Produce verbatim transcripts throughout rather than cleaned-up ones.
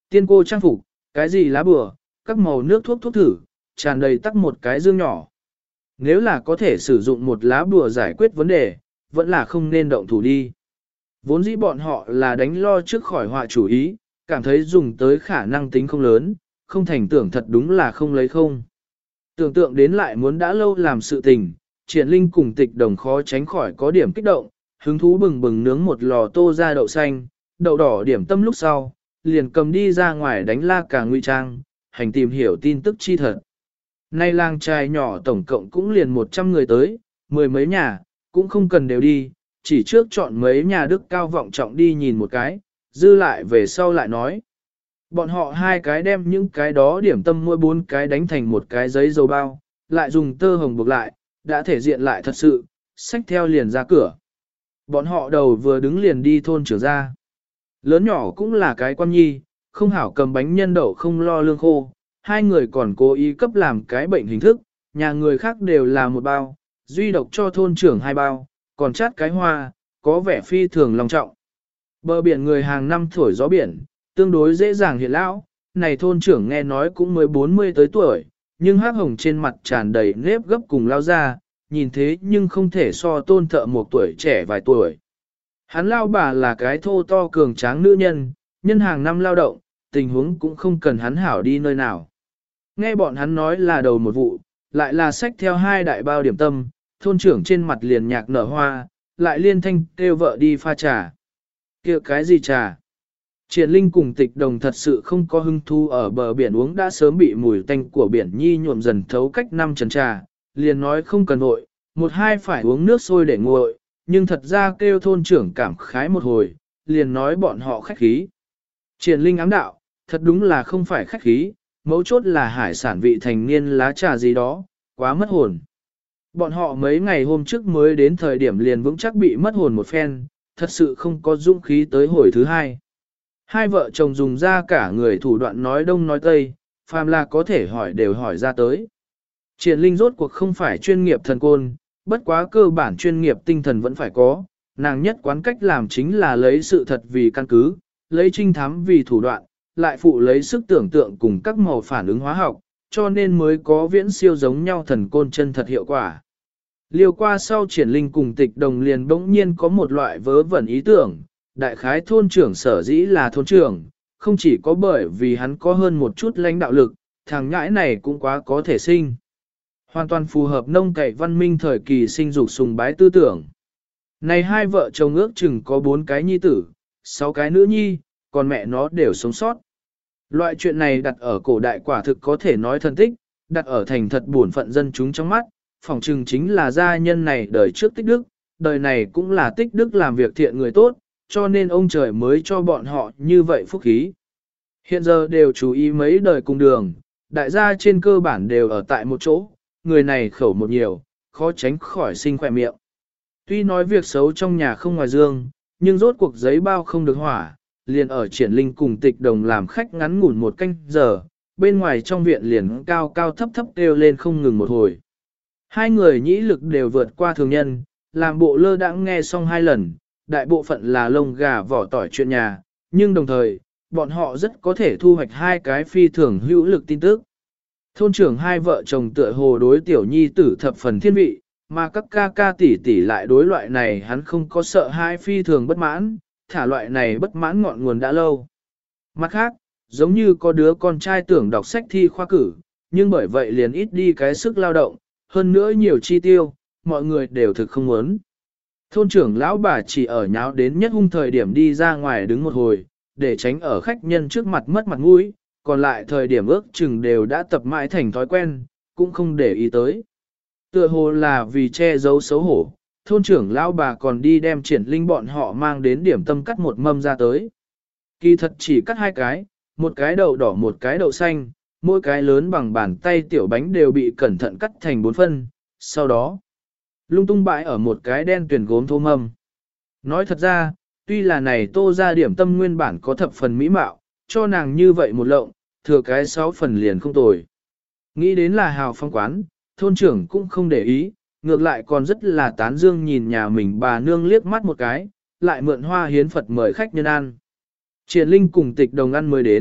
Tiên cô trang phục, cái gì lá bùa, các màu nước thuốc thuốc thử, tràn đầy tắc một cái dương nhỏ. Nếu là có thể sử dụng một lá bùa giải quyết vấn đề, vẫn là không nên động thủ đi. Vốn dĩ bọn họ là đánh lo trước khỏi họa chủ ý, cảm thấy dùng tới khả năng tính không lớn, không thành tưởng thật đúng là không lấy không. Tưởng tượng đến lại muốn đã lâu làm sự tình, Triển Linh cùng Tịch Đồng khó tránh khỏi có điểm kích động, hứng thú bừng bừng nướng một lò tô ra đậu xanh, đậu đỏ điểm tâm lúc sau, liền cầm đi ra ngoài đánh la cả ngụy trang, hành tìm hiểu tin tức chi thật. Nay làng trai nhỏ tổng cộng cũng liền một trăm người tới, mười mấy nhà, cũng không cần đều đi, chỉ trước chọn mấy nhà đức cao vọng trọng đi nhìn một cái, dư lại về sau lại nói. Bọn họ hai cái đem những cái đó điểm tâm mỗi bốn cái đánh thành một cái giấy dầu bao, lại dùng tơ hồng buộc lại, đã thể diện lại thật sự, xách theo liền ra cửa. Bọn họ đầu vừa đứng liền đi thôn trưởng ra. Lớn nhỏ cũng là cái quan nhi, không hảo cầm bánh nhân đậu không lo lương khô, hai người còn cố ý cấp làm cái bệnh hình thức, nhà người khác đều là một bao, duy độc cho thôn trưởng hai bao, còn chát cái hoa, có vẻ phi thường long trọng. Bờ biển người hàng năm thổi gió biển, tương đối dễ dàng hiện lão, này thôn trưởng nghe nói cũng mới bốn mươi tới tuổi, nhưng hắc hồng trên mặt tràn đầy nếp gấp cùng lao ra, nhìn thế nhưng không thể so tôn thợ một tuổi trẻ vài tuổi. Hắn lao bà là cái thô to cường tráng nữ nhân, nhân hàng năm lao động, tình huống cũng không cần hắn hảo đi nơi nào. Nghe bọn hắn nói là đầu một vụ, lại là sách theo hai đại bao điểm tâm, thôn trưởng trên mặt liền nhạc nở hoa, lại liên thanh kêu vợ đi pha trà. Kêu cái gì trà? Triển Linh cùng Tịch Đồng thật sự không có hứng thu ở bờ biển uống đã sớm bị mùi tanh của biển nhi nhuộm dần thấu cách năm trần trà, liền nói không cần vội, một hai phải uống nước sôi để nguội, nhưng thật ra kêu thôn trưởng cảm khái một hồi, liền nói bọn họ khách khí. Triển Linh ám đạo, thật đúng là không phải khách khí, mấu chốt là hải sản vị thành niên lá trà gì đó, quá mất hồn. Bọn họ mấy ngày hôm trước mới đến thời điểm liền vững chắc bị mất hồn một phen, thật sự không có dũng khí tới hồi thứ hai. Hai vợ chồng dùng ra cả người thủ đoạn nói đông nói tây, phàm là có thể hỏi đều hỏi ra tới. Triển Linh rốt cuộc không phải chuyên nghiệp thần côn, bất quá cơ bản chuyên nghiệp tinh thần vẫn phải có, nàng nhất quán cách làm chính là lấy sự thật vì căn cứ, lấy trinh thám vì thủ đoạn, lại phụ lấy sức tưởng tượng cùng các màu phản ứng hóa học, cho nên mới có viễn siêu giống nhau thần côn chân thật hiệu quả. Liều qua sau Triển Linh cùng Tịch Đồng liền bỗng nhiên có một loại vớ vẩn ý tưởng, đại khái thôn trưởng sở dĩ là thôn trưởng, không chỉ có bởi vì hắn có hơn một chút lãnh đạo lực, thằng nhãi này cũng quá có thể sinh. Hoàn toàn phù hợp nông cậy văn minh thời kỳ sinh dục sùng bái tư tưởng. Này hai vợ chồng ước chừng có bốn cái nhi tử, sáu cái nữ nhi, còn mẹ nó đều sống sót. Loại chuyện này đặt ở cổ đại quả thực có thể nói thân tích, đặt ở thành thật buồn phận dân chúng trong mắt, phỏng chừng chính là gia nhân này đời trước tích đức, đời này cũng là tích đức làm việc thiện người tốt, cho nên ông trời mới cho bọn họ như vậy phúc khí. Hiện giờ đều chú ý mấy đời cùng đường, đại gia trên cơ bản đều ở tại một chỗ, người này khẩu một nhiều, khó tránh khỏi sinh khỏe miệng. Tuy nói việc xấu trong nhà không ngoài dương, nhưng rốt cuộc giấy bao không được hỏa, liền ở Triển Linh cùng Tịch Đồng làm khách ngắn ngủn một canh giờ, bên ngoài trong viện liền cao cao thấp thấp kêu lên không ngừng một hồi. Hai người nhĩ lực đều vượt qua thường nhân, làm bộ lơ đãng nghe xong hai lần, đại bộ phận là lông gà vỏ tỏi chuyện nhà, nhưng đồng thời, bọn họ rất có thể thu hoạch hai cái phi thường hữu lực tin tức. Thôn trưởng hai vợ chồng tựa hồ đối tiểu nhi tử thập phần thiên vị, mà các ca ca tỷ tỷ lại đối loại này hắn không có sợ hai phi thường bất mãn, thả loại này bất mãn ngọn nguồn đã lâu. Mặt khác, giống như có đứa con trai tưởng đọc sách thi khoa cử, nhưng bởi vậy liền ít đi cái sức lao động, hơn nữa nhiều chi tiêu, mọi người đều thực không muốn. Thôn trưởng lão bà chỉ ở nháo đến nhất hung thời điểm đi ra ngoài đứng một hồi, để tránh ở khách nhân trước mặt mất mặt mũi, còn lại thời điểm ước chừng đều đã tập mãi thành thói quen, cũng không để ý tới. Tựa hồ là vì che giấu xấu hổ, thôn trưởng lão bà còn đi đem Triển Linh bọn họ mang đến điểm tâm cắt một mâm ra tới. Kỳ thật chỉ cắt hai cái, một cái đậu đỏ một cái đậu xanh, mỗi cái lớn bằng bàn tay tiểu bánh đều bị cẩn thận cắt thành bốn phân, sau đó lung tung bãi ở một cái đen tuyển gốm thô mâm. Nói thật ra, tuy là này tô ra điểm tâm nguyên bản có thập phần mỹ mạo, cho nàng như vậy một lộng, thừa cái sáu phần liền không tồi. Nghĩ đến là hào phong quán, thôn trưởng cũng không để ý, ngược lại còn rất là tán dương nhìn nhà mình bà nương liếc mắt một cái, lại mượn hoa hiến Phật mời khách nhân ăn. Triển Linh cùng Tịch Đồng ăn mới đến,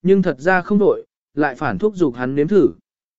nhưng thật ra không đổi, lại phản thúc giục hắn nếm thử.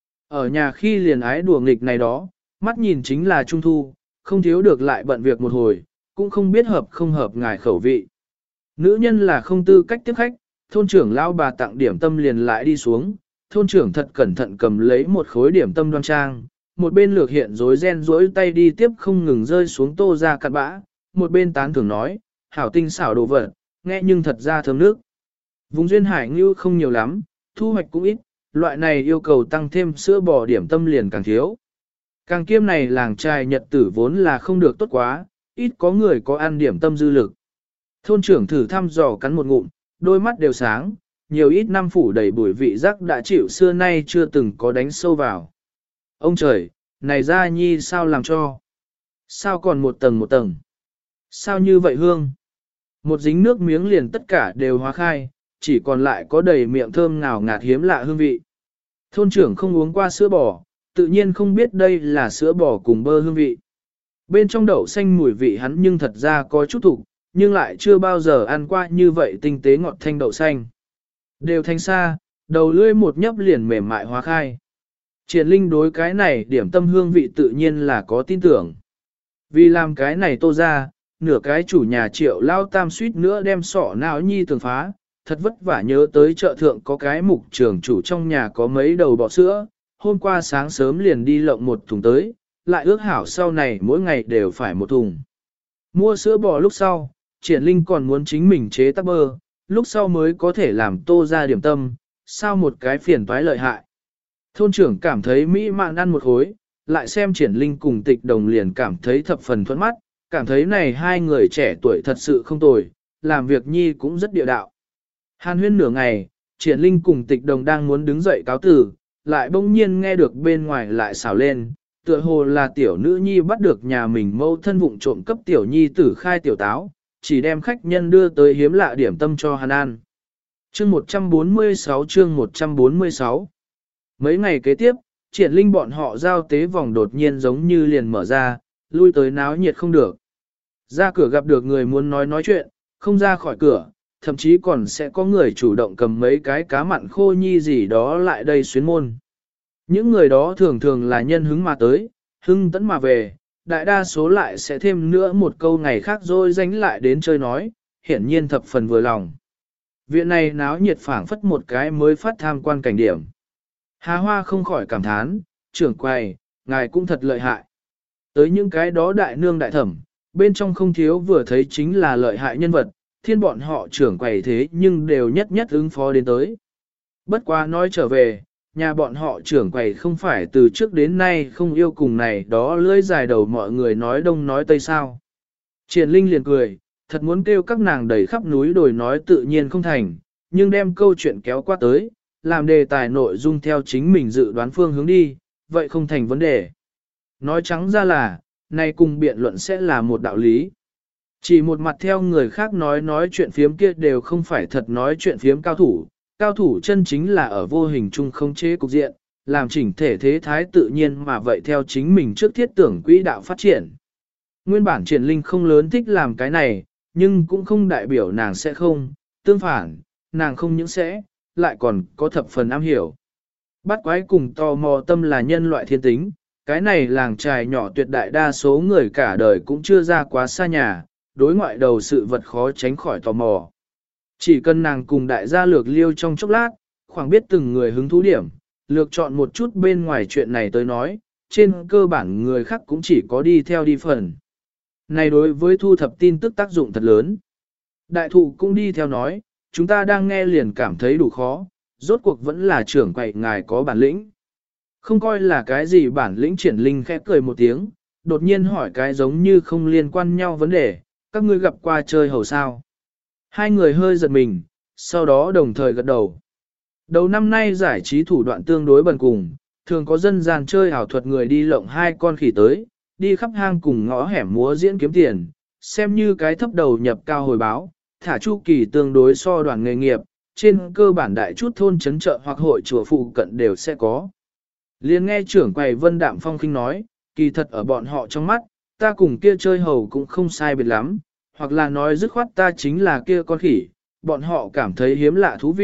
Ở nhà khi liền ái đùa nghịch này đó, mắt nhìn chính là trung thu, không thiếu được lại bận việc một hồi, cũng không biết hợp không hợp ngài khẩu vị. Nữ nhân là không tư cách tiếp khách, thôn trưởng lão bà tặng điểm tâm liền lại đi xuống, thôn trưởng thật cẩn thận cầm lấy một khối điểm tâm đoan trang, một bên lược hiện rối ren rối tay đi tiếp không ngừng rơi xuống tô ra cặn bã, một bên tán thưởng nói, hảo tinh xảo đồ vật, nghe nhưng thật ra thơm nước. Vùng duyên hải ngưu không nhiều lắm, thu hoạch cũng ít, loại này yêu cầu tăng thêm sữa bò điểm tâm liền càng thiếu. Càng kiêm này làng trai nhật tử vốn là không được tốt quá, ít có người có ăn điểm tâm dư lực. Thôn trưởng thử thăm dò cắn một ngụm, đôi mắt đều sáng, nhiều ít năm phủ đầy bụi vị giác đã chịu xưa nay chưa từng có đánh sâu vào. Ông trời, này ra nhi sao làm cho? Sao còn một tầng một tầng? Sao như vậy hương? Một dính nước miếng liền tất cả đều hóa khai, chỉ còn lại có đầy miệng thơm ngào ngạt hiếm lạ hương vị. Thôn trưởng không uống qua sữa bò, tự nhiên không biết đây là sữa bò cùng bơ hương vị. Bên trong đậu xanh mùi vị hắn nhưng thật ra có chút thục, nhưng lại chưa bao giờ ăn qua như vậy tinh tế ngọt thanh đậu xanh. Đều thanh xa, đầu lưỡi một nhấp liền mềm mại hóa khai. Triển Linh đối cái này điểm tâm hương vị tự nhiên là có tin tưởng. Vì làm cái này tô ra, nửa cái chủ nhà Triệu lao tam suýt nữa đem sọ não nhi tường phá, thật vất vả nhớ tới chợ thượng có cái mục trường chủ trong nhà có mấy đầu bò sữa, hôm qua sáng sớm liền đi lộng một thùng tới, lại ước hảo sau này mỗi ngày đều phải một thùng. Mua sữa bò lúc sau, Triển Linh còn muốn chính mình chế tác bơ, lúc sau mới có thể làm tô ra điểm tâm, sao một cái phiền toái lợi hại. Thôn trưởng cảm thấy mỹ mạn ăn một khối, lại xem Triển Linh cùng Tịch Đồng liền cảm thấy thập phần thuẫn mắt, cảm thấy này hai người trẻ tuổi thật sự không tồi, làm việc nhi cũng rất địa đạo. Hàn huyên nửa ngày, Triển Linh cùng Tịch Đồng đang muốn đứng dậy cáo từ, lại bỗng nhiên nghe được bên ngoài lại xào lên, tựa hồ là tiểu nữ nhi bắt được nhà mình mâu thân vụng trộm cấp tiểu nhi tử khai tiểu táo, chỉ đem khách nhân đưa tới hiếm lạ điểm tâm cho hắn ăn. Chương một trăm bốn mươi sáu chương một trăm bốn mươi sáu Mấy ngày kế tiếp, Triển Linh bọn họ giao tế vòng đột nhiên giống như liền mở ra, lui tới náo nhiệt không được. Ra cửa gặp được người muốn nói nói chuyện, không ra khỏi cửa, thậm chí còn sẽ có người chủ động cầm mấy cái cá mặn khô nhi gì đó lại đây xuyến môn. Những người đó thường thường là nhân hứng mà tới, hưng tẫn mà về, đại đa số lại sẽ thêm nữa một câu ngày khác rồi dánh lại đến chơi nói, hiển nhiên thập phần vừa lòng. Viện này náo nhiệt phảng phất một cái mới phát tham quan cảnh điểm. Hà Hoa không khỏi cảm thán, trưởng quầy, ngài cũng thật lợi hại. Tới những cái đó đại nương đại thẩm, bên trong không thiếu vừa thấy chính là lợi hại nhân vật, thiên bọn họ trưởng quầy thế nhưng đều nhất nhất ứng phó đến tới. Bất quá nói trở về, nhà bọn họ trưởng quầy không phải từ trước đến nay không yêu cùng này đó lưỡi dài đầu mọi người nói đông nói tây sao. Triển Linh liền cười, thật muốn kêu các nàng đầy khắp núi đồi nói tự nhiên không thành, nhưng đem câu chuyện kéo qua tới, làm đề tài nội dung theo chính mình dự đoán phương hướng đi, vậy không thành vấn đề. Nói trắng ra là, nay cùng biện luận sẽ là một đạo lý. Chỉ một mặt theo người khác nói nói chuyện phiếm kia đều không phải thật nói chuyện phiếm cao thủ, cao thủ chân chính là ở vô hình chung không chế cục diện, làm chỉnh thể thế thái tự nhiên mà vậy theo chính mình trước thiết tưởng quỹ đạo phát triển. Nguyên bản Triển Linh không lớn thích làm cái này, nhưng cũng không đại biểu nàng sẽ không, tương phản, nàng không những sẽ, lại còn có thập phần am hiểu. Bắt quái cùng tò mò tâm là nhân loại thiên tính, cái này làng trài nhỏ tuyệt đại đa số người cả đời cũng chưa ra quá xa nhà, đối ngoại đầu sự vật khó tránh khỏi tò mò. Chỉ cần nàng cùng đại gia lược liêu trong chốc lát, khoảng biết từng người hứng thú điểm, lược chọn một chút bên ngoài chuyện này tới nói, trên cơ bản người khác cũng chỉ có đi theo đi phần. Này đối với thu thập tin tức tác dụng thật lớn. Đại thụ cũng đi theo nói, chúng ta đang nghe liền cảm thấy đủ khó, rốt cuộc vẫn là trưởng quậy ngài có bản lĩnh. Không coi là cái gì bản lĩnh. Triển Linh khẽ cười một tiếng, đột nhiên hỏi cái giống như không liên quan nhau vấn đề, các ngươi gặp qua chơi hầu sao. Hai người hơi giật mình, sau đó đồng thời gật đầu. Đầu năm nay giải trí thủ đoạn tương đối bần cùng, thường có dân gian chơi ảo thuật người đi lộng hai con khỉ tới, đi khắp hang cùng ngõ hẻm múa diễn kiếm tiền, xem như cái thấp đầu nhập cao hồi báo, thả chu kỳ tương đối so đoàn nghề nghiệp, trên cơ bản đại chút thôn trấn chợ hoặc hội chùa phụ cận đều sẽ có. Liên nghe trưởng quầy Vân Đạm Phong khinh nói, kỳ thật ở bọn họ trong mắt, ta cùng kia chơi hầu cũng không sai biệt lắm, hoặc là nói dứt khoát ta chính là kia con khỉ, bọn họ cảm thấy hiếm lạ thú vị,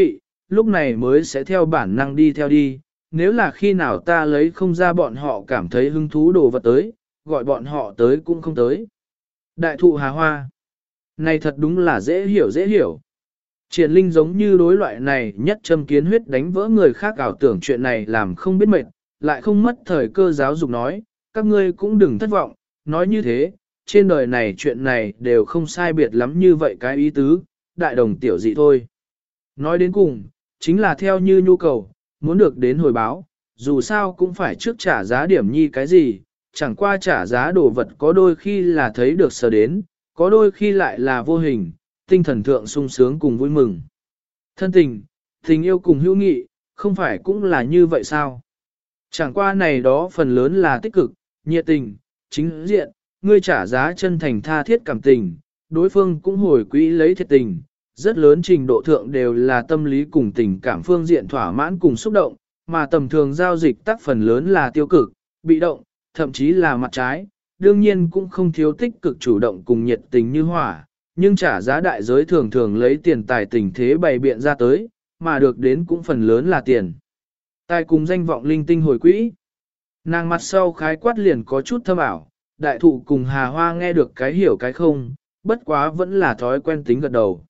lúc này mới sẽ theo bản năng đi theo đi, nếu là khi nào ta lấy không ra bọn họ cảm thấy hứng thú đồ vật tới, gọi bọn họ tới cũng không tới. Đại thụ hà hoa. Này thật đúng là dễ hiểu dễ hiểu. Triển Linh giống như đối loại này nhất châm kiến huyết đánh vỡ người khác ảo tưởng chuyện này làm không biết mệt, lại không mất thời cơ giáo dục nói, các ngươi cũng đừng thất vọng, nói như thế, trên đời này chuyện này đều không sai biệt lắm như vậy cái ý tứ, đại đồng tiểu dị thôi. Nói đến cùng, chính là theo như nhu cầu, muốn được đến hồi báo, dù sao cũng phải trước trả giá điểm nhi cái gì, chẳng qua trả giá đồ vật có đôi khi là thấy được sở đến, có đôi khi lại là vô hình, tinh thần thượng sung sướng cùng vui mừng. Thân tình, tình yêu cùng hữu nghị, không phải cũng là như vậy sao? Chẳng qua này đó phần lớn là tích cực, nhiệt tình, chính diện, ngươi trả giá chân thành tha thiết cảm tình, đối phương cũng hồi quỹ lấy thiệt tình, rất lớn trình độ thượng đều là tâm lý cùng tình cảm phương diện thỏa mãn cùng xúc động, mà tầm thường giao dịch tác phần lớn là tiêu cực, bị động, thậm chí là mặt trái, đương nhiên cũng không thiếu tích cực chủ động cùng nhiệt tình như hỏa, nhưng trả giá đại giới thường thường lấy tiền tài tình thế bày biện ra tới, mà được đến cũng phần lớn là tiền. Tài cùng danh vọng linh tinh hồi quỹ. Nàng mặt sau khái quát liền có chút thâm ảo, đại thụ cùng hà hoa nghe được cái hiểu cái không, bất quá vẫn là thói quen tính gật đầu.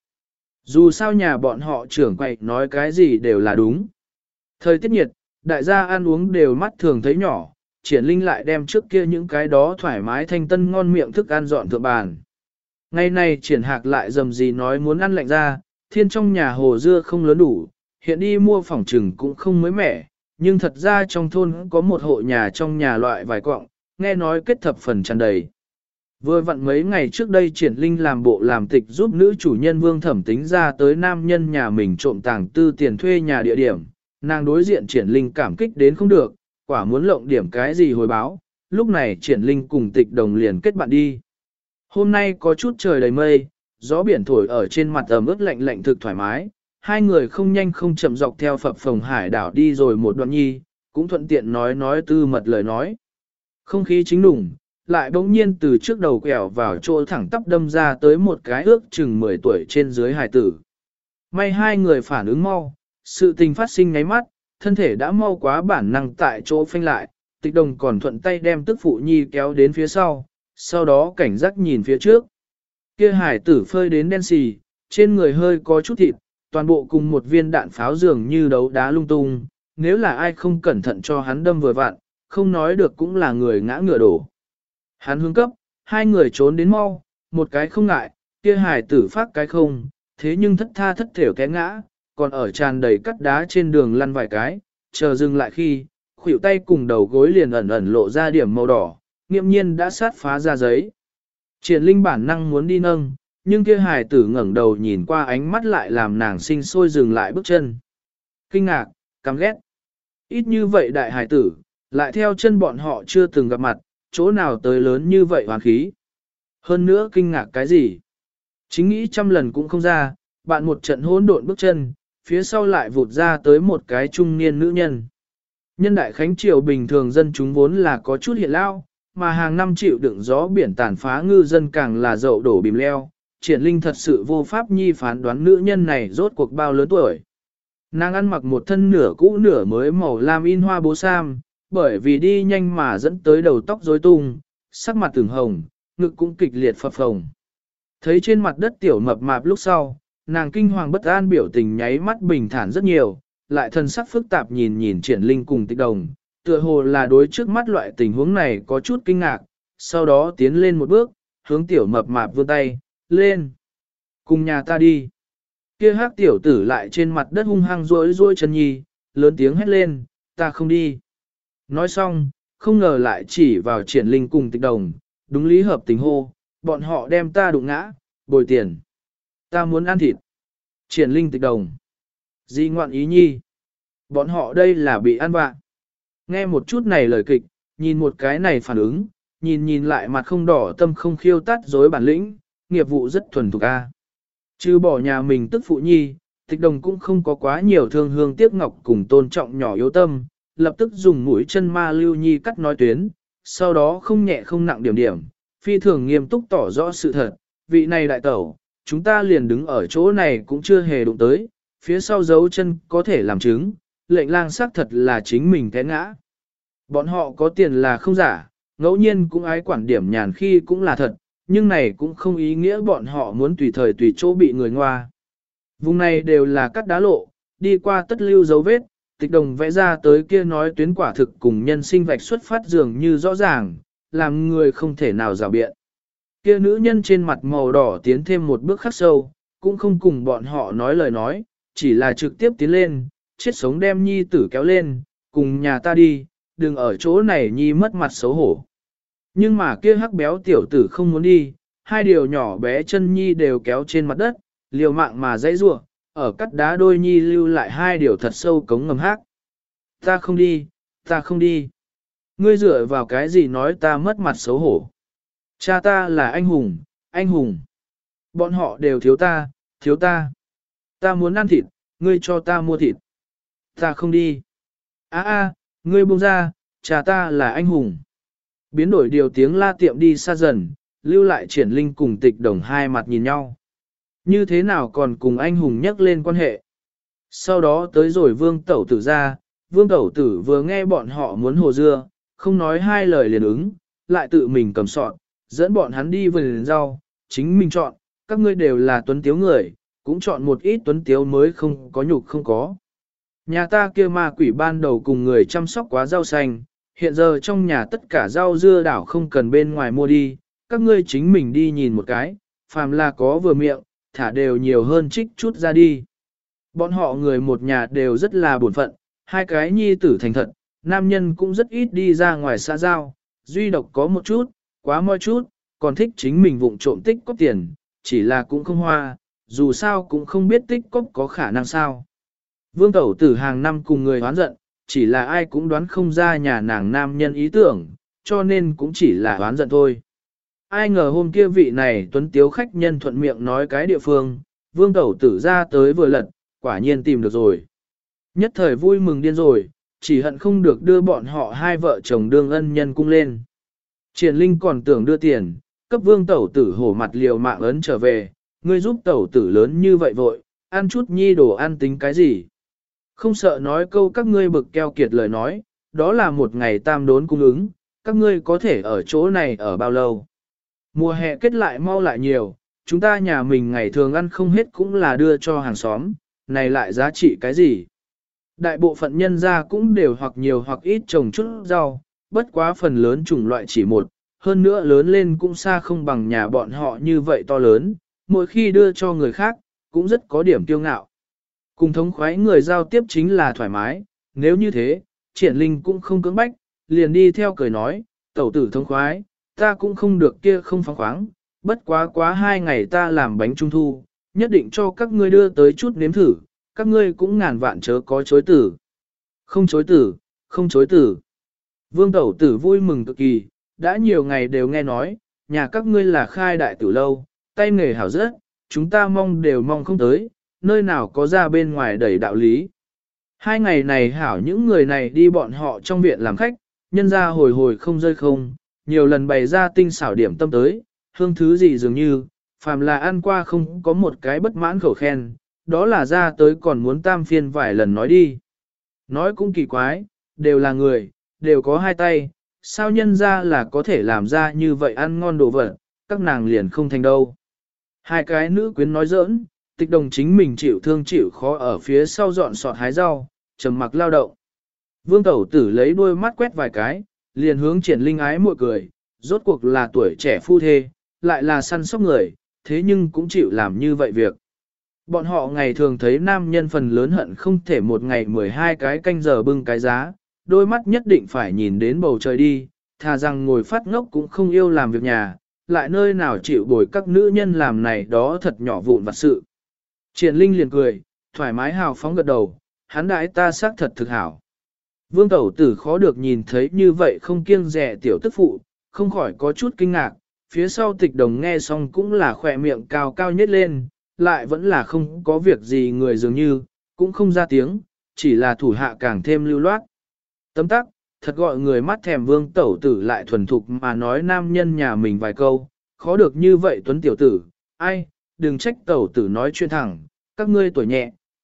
Dù sao nhà bọn họ trưởng quậy nói cái gì đều là đúng. Thời tiết nhiệt, đại gia ăn uống đều mắt thường thấy nhỏ, Triển Linh lại đem trước kia những cái đó thoải mái thanh tân ngon miệng thức ăn dọn thượng bàn. Ngày nay Triển Hạc lại dầm gì nói muốn ăn lạnh ra, thiên trong nhà hồ dưa không lớn đủ, hiện đi mua phòng trừng cũng không mới mẻ, nhưng thật ra trong thôn có một hộ nhà trong nhà loại vài quọng, nghe nói kết thập phần tràn đầy. Vừa vặn mấy ngày trước đây Triển Linh làm bộ làm tịch giúp nữ chủ nhân Vương Thẩm tính ra tới nam nhân nhà mình trộm tàng tư tiền thuê nhà địa điểm, nàng đối diện Triển Linh cảm kích đến không được, quả muốn lộng điểm cái gì hồi báo, lúc này Triển Linh cùng tịch đồng liền kết bạn đi. Hôm nay có chút trời đầy mây, gió biển thổi ở trên mặt ẩm ướt lạnh lạnh thực thoải mái, hai người không nhanh không chậm dọc theo phập phồng hải đảo đi rồi một đoạn nhi, cũng thuận tiện nói nói tư mật lời nói. Không khí chính đủng, lại bỗng nhiên từ trước đầu quẹo vào chỗ thẳng tắp đâm ra tới một cái ước chừng mười tuổi trên dưới hải tử. May hai người phản ứng mau, sự tình phát sinh ngáy mắt, thân thể đã mau quá bản năng tại chỗ phanh lại, tịch đồng còn thuận tay đem tức phụ nhi kéo đến phía sau, sau đó cảnh giác nhìn phía trước. Kia hải tử phơi đến đen xì, trên người hơi có chút thịt, toàn bộ cùng một viên đạn pháo dường như đấu đá lung tung, nếu là ai không cẩn thận cho hắn đâm vừa vặn, không nói được cũng là người ngã ngựa đổ. Hắn hướng cấp, hai người trốn đến mau, một cái không ngại, kia hải tử phát cái không, thế nhưng thất tha thất thểu té ngã, còn ở tràn đầy cắt đá trên đường lăn vài cái, chờ dừng lại khi, khuỷu tay cùng đầu gối liền ẩn ẩn lộ ra điểm màu đỏ, nghiêm nhiên đã sát phá ra giấy. Triển Linh bản năng muốn đi nâng, nhưng kia hài tử ngẩng đầu nhìn qua ánh mắt lại làm nàng sinh sôi dừng lại bước chân. Kinh ngạc, căm ghét. Ít như vậy đại hài tử, lại theo chân bọn họ chưa từng gặp mặt, chỗ nào tới lớn như vậy hoàn khí. Hơn nữa kinh ngạc cái gì? Chính nghĩ trăm lần cũng không ra, bạn một trận hỗn độn bước chân, phía sau lại vụt ra tới một cái trung niên nữ nhân. Nhân đại khánh triều bình thường dân chúng vốn là có chút hiện lao, mà hàng năm chịu đựng gió biển tàn phá ngư dân càng là dậu đổ bìm leo. Triển Linh thật sự vô pháp nhi phán đoán nữ nhân này rốt cuộc bao lớn tuổi. Nàng ăn mặc một thân nửa cũ nửa mới màu lam in hoa bố sam, bởi vì đi nhanh mà dẫn tới đầu tóc rối tung, sắc mặt từng hồng, ngực cũng kịch liệt phập phồng. Thấy trên mặt đất tiểu mập mạp lúc sau, nàng kinh hoàng bất an biểu tình nháy mắt bình thản rất nhiều, lại thân sắc phức tạp nhìn nhìn Triển Linh cùng Tịch Đồng, tựa hồ là đối trước mắt loại tình huống này có chút kinh ngạc, sau đó tiến lên một bước, hướng tiểu mập mạp vươn tay, lên. Cùng nhà ta đi. Kia hắc tiểu tử lại trên mặt đất hung hăng rối rối chân nhi, lớn tiếng hét lên, ta không đi. Nói xong, không ngờ lại chỉ vào Triển Linh cùng Tịch Đồng, đúng lý hợp tình hô, bọn họ đem ta đụng ngã, bồi tiền. Ta muốn ăn thịt. Triển Linh Tịch Đồng. Di ngoạn ý nhi. Bọn họ đây là bị ăn vạ. Nghe một chút này lời kịch, nhìn một cái này phản ứng, nhìn nhìn lại mặt không đỏ tâm không khiêu tắt dối bản lĩnh, nghiệp vụ rất thuần thục a. Trừ bỏ nhà mình tức phụ nhi, Tịch Đồng cũng không có quá nhiều thương hương tiếc ngọc cùng tôn trọng nhỏ yếu tâm, lập tức dùng mũi chân ma lưu nhi cắt nói tuyến, sau đó không nhẹ không nặng điểm điểm, phi thường nghiêm túc tỏ rõ sự thật, vị này đại tẩu, chúng ta liền đứng ở chỗ này cũng chưa hề đụng tới, phía sau dấu chân có thể làm chứng, lệnh lang xác thật là chính mình té ngã. Bọn họ có tiền là không giả, ngẫu nhiên cũng ái quản điểm nhàn khi cũng là thật, nhưng này cũng không ý nghĩa bọn họ muốn tùy thời tùy chỗ bị người ngoa. Vùng này đều là cắt đá lộ, đi qua tất lưu dấu vết, tịch đồng vẽ ra tới kia nói tuyến quả thực cùng nhân sinh vạch xuất phát dường như rõ ràng, làm người không thể nào rào biện. Kia nữ nhân trên mặt màu đỏ tiến thêm một bước khắc sâu, cũng không cùng bọn họ nói lời nói, chỉ là trực tiếp tiến lên, chết sống đem nhi tử kéo lên, cùng nhà ta đi, đừng ở chỗ này nhi mất mặt xấu hổ. Nhưng mà kia hắc béo tiểu tử không muốn đi, hai điều nhỏ bé chân nhi đều kéo trên mặt đất, liều mạng mà dãy rủa, ở cắt đá đôi nhi lưu lại hai điều thật sâu cống ngầm hát. Ta không đi, ta không đi. Ngươi dựa vào cái gì nói ta mất mặt xấu hổ. Cha ta là anh hùng, anh hùng. Bọn họ đều thiếu ta, thiếu ta. Ta muốn ăn thịt, ngươi cho ta mua thịt. Ta không đi. Á á, ngươi buông ra, cha ta là anh hùng. Biến đổi điều tiếng la tiệm đi xa dần, lưu lại triển linh cùng tịch đồng hai mặt nhìn nhau. Như thế nào còn cùng anh hùng nhắc lên quan hệ. Sau đó tới rồi vương tẩu tử ra, vương tẩu tử vừa nghe bọn họ muốn hồ dưa, không nói hai lời liền ứng, lại tự mình cầm sọt, dẫn bọn hắn đi vườn rau, chính mình chọn, các ngươi đều là tuấn tiếu người, cũng chọn một ít tuấn tiếu mới không có nhục không có. Nhà ta kia ma quỷ ban đầu cùng người chăm sóc quá rau xanh, hiện giờ trong nhà tất cả rau dưa đảo không cần bên ngoài mua đi, các ngươi chính mình đi nhìn một cái, phàm là có vừa miệng, thả đều nhiều hơn trích chút ra đi. Bọn họ người một nhà đều rất là buồn phận, hai cái nhi tử thành thật, nam nhân cũng rất ít đi ra ngoài xã giao, duy độc có một chút, quá moi chút, còn thích chính mình vụng trộm tích cóp tiền, chỉ là cũng không hoa, dù sao cũng không biết tích cóp có khả năng sao. Vương tẩu tử hàng năm cùng người hoán giận, chỉ là ai cũng đoán không ra nhà nàng nam nhân ý tưởng, cho nên cũng chỉ là hoán giận thôi. Ai ngờ hôm kia vị này tuấn tiếu khách nhân thuận miệng nói cái địa phương, vương tẩu tử ra tới vừa lật, quả nhiên tìm được rồi. Nhất thời vui mừng điên rồi, chỉ hận không được đưa bọn họ hai vợ chồng đương ân nhân cung lên. Triển Linh còn tưởng đưa tiền, cấp vương tẩu tử hổ mặt liều mạng ấn trở về, ngươi giúp tẩu tử lớn như vậy vội, ăn chút nhi đồ ăn tính cái gì. Không sợ nói câu các ngươi bực keo kiệt lời nói, đó là một ngày tam đốn cung ứng, các ngươi có thể ở chỗ này ở bao lâu. Mùa hè kết lại mau lại nhiều, chúng ta nhà mình ngày thường ăn không hết cũng là đưa cho hàng xóm, này lại giá trị cái gì. Đại bộ phận nhân gia cũng đều hoặc nhiều hoặc ít trồng chút rau, bất quá phần lớn chủng loại chỉ một, hơn nữa lớn lên cũng xa không bằng nhà bọn họ như vậy to lớn, mỗi khi đưa cho người khác, cũng rất có điểm kiêu ngạo. Cùng thống khoái người giao tiếp chính là thoải mái, nếu như thế, Triển Linh cũng không cưỡng bách, liền đi theo cười nói, tẩu tử thống khoái, ta cũng không được kia không phóng khoáng, bất quá quá hai ngày ta làm bánh trung thu, nhất định cho các ngươi đưa tới chút nếm thử, các ngươi cũng ngàn vạn chớ có chối tử. Không chối tử, không chối tử. Vương tẩu tử vui mừng cực kỳ, đã nhiều ngày đều nghe nói, nhà các ngươi là khai đại tử lâu, tay nghề hảo rất, chúng ta mong đều mong không tới, nơi nào có ra bên ngoài đẩy đạo lý. Hai ngày này hảo những người này đi bọn họ trong viện làm khách, nhân ra hồi hồi không rơi không, nhiều lần bày ra tinh xảo điểm tâm tới, hương thứ gì dường như, phàm là ăn qua không có một cái bất mãn khẩu khen, đó là ra tới còn muốn tam phiên vài lần nói đi. Nói cũng kỳ quái, đều là người, đều có hai tay, sao nhân ra là có thể làm ra như vậy ăn ngon đồ vật, các nàng liền không thành đâu. Hai cái nữ quyến nói giỡn, tịch đồng chính mình chịu thương chịu khó ở phía sau dọn sọt hái rau, trầm mặc lao động. Vương tẩu tử lấy đôi mắt quét vài cái, liền hướng Triển Linh ái mội cười, rốt cuộc là tuổi trẻ phu thê, lại là săn sóc người, thế nhưng cũng chịu làm như vậy việc. Bọn họ ngày thường thấy nam nhân phần lớn hận không thể một ngày mười hai cái canh giờ bưng cái giá, đôi mắt nhất định phải nhìn đến bầu trời đi, thà rằng ngồi phát ngốc cũng không yêu làm việc nhà, lại nơi nào chịu bồi các nữ nhân làm này đó thật nhỏ vụn vặt sự. Triển Linh liền cười, thoải mái hào phóng gật đầu, hắn đãi ta xác thật thực hảo. Vương tẩu tử khó được nhìn thấy như vậy không kiêng dè tiểu tức phụ, không khỏi có chút kinh ngạc, phía sau tịch đồng nghe xong cũng là khỏe miệng cao cao nhất lên, lại vẫn là không có việc gì người dường như, cũng không ra tiếng, chỉ là thủ hạ càng thêm lưu loát. Tấm tắc, thật gọi người mắt thèm vương tẩu tử lại thuần thục mà nói nam nhân nhà mình vài câu, khó được như vậy tuấn tiểu tử, ai, đừng trách tẩu tử nói chuyện thẳng, các ngươi tuổi nhẹ,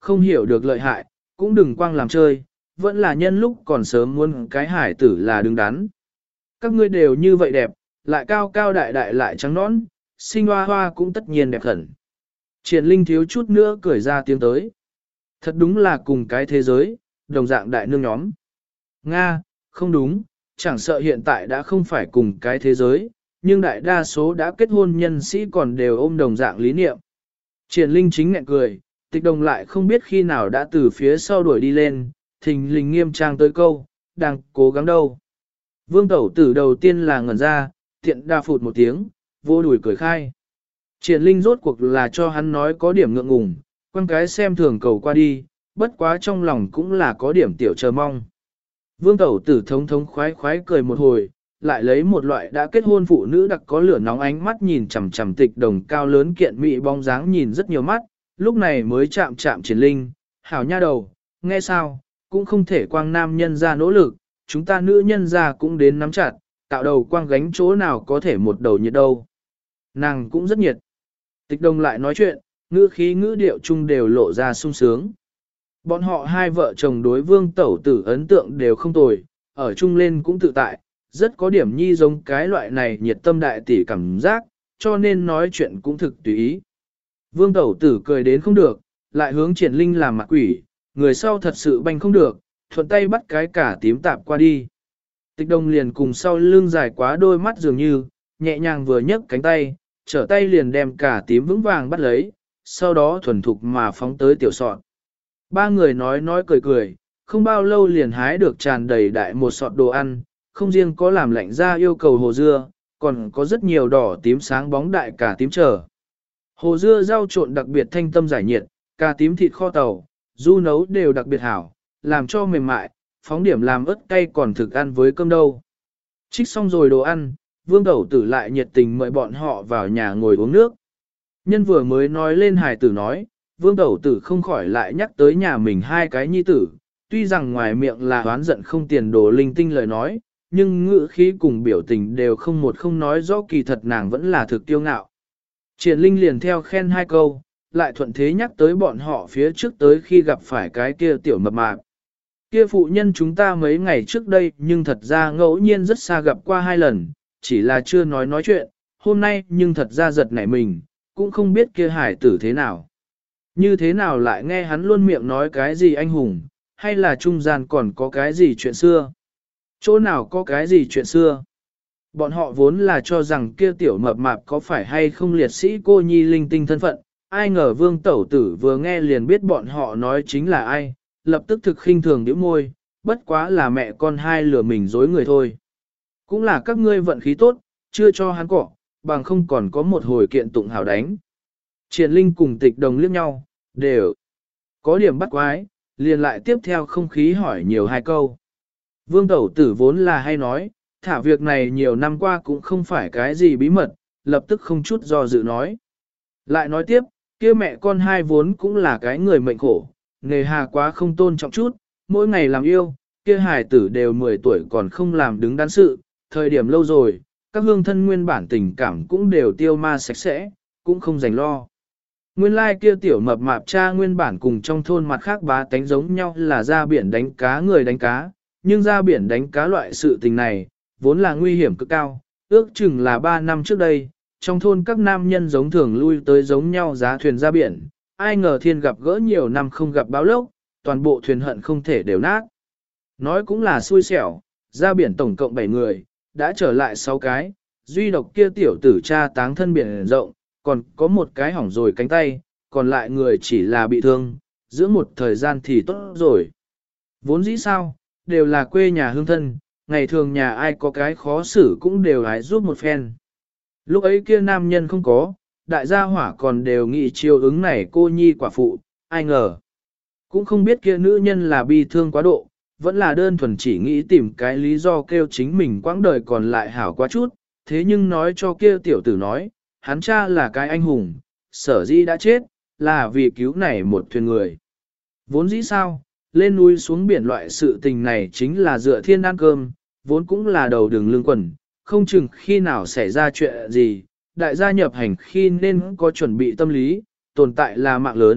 không hiểu được lợi hại, cũng đừng quang làm chơi, vẫn là nhân lúc còn sớm muốn cái hải tử là đứng đắn. Các ngươi đều như vậy đẹp, lại cao cao đại đại lại trắng nõn, sinh hoa hoa cũng tất nhiên đẹp khẩn. Triển Linh thiếu chút nữa cười ra tiếng tới. Thật đúng là cùng cái thế giới, đồng dạng đại nương nhóm. Nga, không đúng, chẳng sợ hiện tại đã không phải cùng cái thế giới, nhưng đại đa số đã kết hôn nhân sĩ còn đều ôm đồng dạng lý niệm. Triển Linh chính nghẹn cười, Tịch Đồng lại không biết khi nào đã từ phía sau đuổi đi lên, thình lình nghiêm trang tới câu, đang cố gắng đâu. Vương Tẩu Tử đầu tiên là ngẩn ra, tiện đa phụt một tiếng, vô đùi cười khai. Triển Linh rốt cuộc là cho hắn nói có điểm ngượng ngùng, quan cái xem thường cầu qua đi, bất quá trong lòng cũng là có điểm tiểu chờ mong. Vương Tẩu Tử thống thống khoái khoái cười một hồi, lại lấy một loại đã kết hôn phụ nữ đặc có lửa nóng ánh mắt nhìn chằm chằm Tịch Đồng cao lớn kiện mị bóng dáng nhìn rất nhiều mắt, lúc này mới chạm chạm Triển Linh, hảo nha đầu, nghe sao, cũng không thể quang nam nhân ra nỗ lực, chúng ta nữ nhân ra cũng đến nắm chặt, tạo đầu quang gánh chỗ nào có thể một đầu nhiệt đâu. Nàng cũng rất nhiệt. Tịch Đồng lại nói chuyện, ngữ khí ngữ điệu chung đều lộ ra sung sướng. Bọn họ hai vợ chồng đối Vương Tẩu Tử ấn tượng đều không tồi, ở chung lên cũng tự tại, rất có điểm nhi giống cái loại này nhiệt tâm đại tỷ cảm giác, cho nên nói chuyện cũng thực tùy ý. Vương Tẩu Tử cười đến không được, lại hướng Triển Linh làm mặt quỷ, người sau thật sự banh không được, thuận tay bắt cái cả tím tạp qua đi. Tịch Đồng liền cùng sau lưng dài quá đôi mắt dường như, nhẹ nhàng vừa nhấc cánh tay, trở tay liền đem cả tím vững vàng bắt lấy, sau đó thuần thục mà phóng tới tiểu sọt. Ba người nói nói cười cười, không bao lâu liền hái được tràn đầy đại một sọt đồ ăn, không riêng có làm lạnh ra yêu cầu hồ dưa, còn có rất nhiều đỏ tím sáng bóng đại cả tím trở. Hồ dưa rau trộn đặc biệt thanh tâm giải nhiệt, cà tím thịt kho tàu, du nấu đều đặc biệt hảo, làm cho mềm mại, phóng điểm làm ớt cay còn thực ăn với cơm đâu. Trích xong rồi đồ ăn, Vương Tẩu Tử lại nhiệt tình mời bọn họ vào nhà ngồi uống nước. Nhân vừa mới nói lên hài tử nói, Vương Tẩu Tử không khỏi lại nhắc tới nhà mình hai cái nhi tử, tuy rằng ngoài miệng là oán giận không tiền đồ linh tinh lời nói, nhưng ngữ khí cùng biểu tình đều không một không nói rõ kỳ thật nàng vẫn là thực tiêu ngạo. Triển Linh liền theo khen hai câu, lại thuận thế nhắc tới bọn họ phía trước tới khi gặp phải cái kia tiểu mập mạp. Kia phụ nhân chúng ta mấy ngày trước đây nhưng thật ra ngẫu nhiên rất xa gặp qua hai lần, chỉ là chưa nói nói chuyện, hôm nay nhưng thật ra giật nảy mình, cũng không biết kia hải tử thế nào. Như thế nào lại nghe hắn luôn miệng nói cái gì anh hùng, hay là trung gian còn có cái gì chuyện xưa? Chỗ nào có cái gì chuyện xưa? Bọn họ vốn là cho rằng kia tiểu mập mạp có phải hay không liệt sĩ cô nhi linh tinh thân phận, ai ngờ Vương Tẩu Tử vừa nghe liền biết bọn họ nói chính là ai, lập tức thực khinh thường nhíu môi, bất quá là mẹ con hai lừa mình dối người thôi. Cũng là các ngươi vận khí tốt, chưa cho hắn cỏ, bằng không còn có một hồi kiện tụng hào đánh. Triển Linh cùng Tịch Đồng liếc nhau, đều có điểm bắt quái, liền lại tiếp theo không khí hỏi nhiều hai câu. Vương Tẩu Tử vốn là hay nói, thả việc này nhiều năm qua cũng không phải cái gì bí mật, lập tức không chút do dự nói. Lại nói tiếp, kia mẹ con hai vốn cũng là cái người mệnh khổ, nghề hà quá không tôn trọng chút, mỗi ngày làm yêu, kia hài tử đều mười tuổi còn không làm đứng đắn sự, thời điểm lâu rồi, các hương thân nguyên bản tình cảm cũng đều tiêu ma sạch sẽ, cũng không dành lo. Nguyên lai like kia tiểu mập mạp cha nguyên bản cùng trong thôn mặt khác bá tánh giống nhau là ra biển đánh cá người đánh cá, nhưng ra biển đánh cá loại sự tình này, vốn là nguy hiểm cực cao, ước chừng là ba năm trước đây, trong thôn các nam nhân giống thường lui tới giống nhau giá thuyền ra biển, ai ngờ thiên gặp gỡ nhiều năm không gặp báo lốc, toàn bộ thuyền hận không thể đều nát. Nói cũng là xui xẻo, ra biển tổng cộng bảy người, đã trở lại sáu cái, duy độc kia tiểu tử cha táng thân biển rộng, còn có một cái hỏng rồi cánh tay, còn lại người chỉ là bị thương, giữa một thời gian thì tốt rồi. Vốn dĩ sao, đều là quê nhà hương thân, ngày thường nhà ai có cái khó xử cũng đều hãy giúp một phen. Lúc ấy kia nam nhân không có, đại gia hỏa còn đều nghĩ chiêu ứng này cô nhi quả phụ, ai ngờ. Cũng không biết kia nữ nhân là bi thương quá độ, vẫn là đơn thuần chỉ nghĩ tìm cái lý do kêu chính mình quãng đời còn lại hảo quá chút, thế nhưng nói cho kia tiểu tử nói, hắn cha là cái anh hùng, sở dĩ đã chết, là vì cứu này một thuyền người. Vốn dĩ sao, lên núi xuống biển loại sự tình này chính là dựa thiên ăn cơm, vốn cũng là đầu đường lương quần, không chừng khi nào xảy ra chuyện gì, đại gia nhập hành khi nên có chuẩn bị tâm lý, tồn tại là mạng lớn,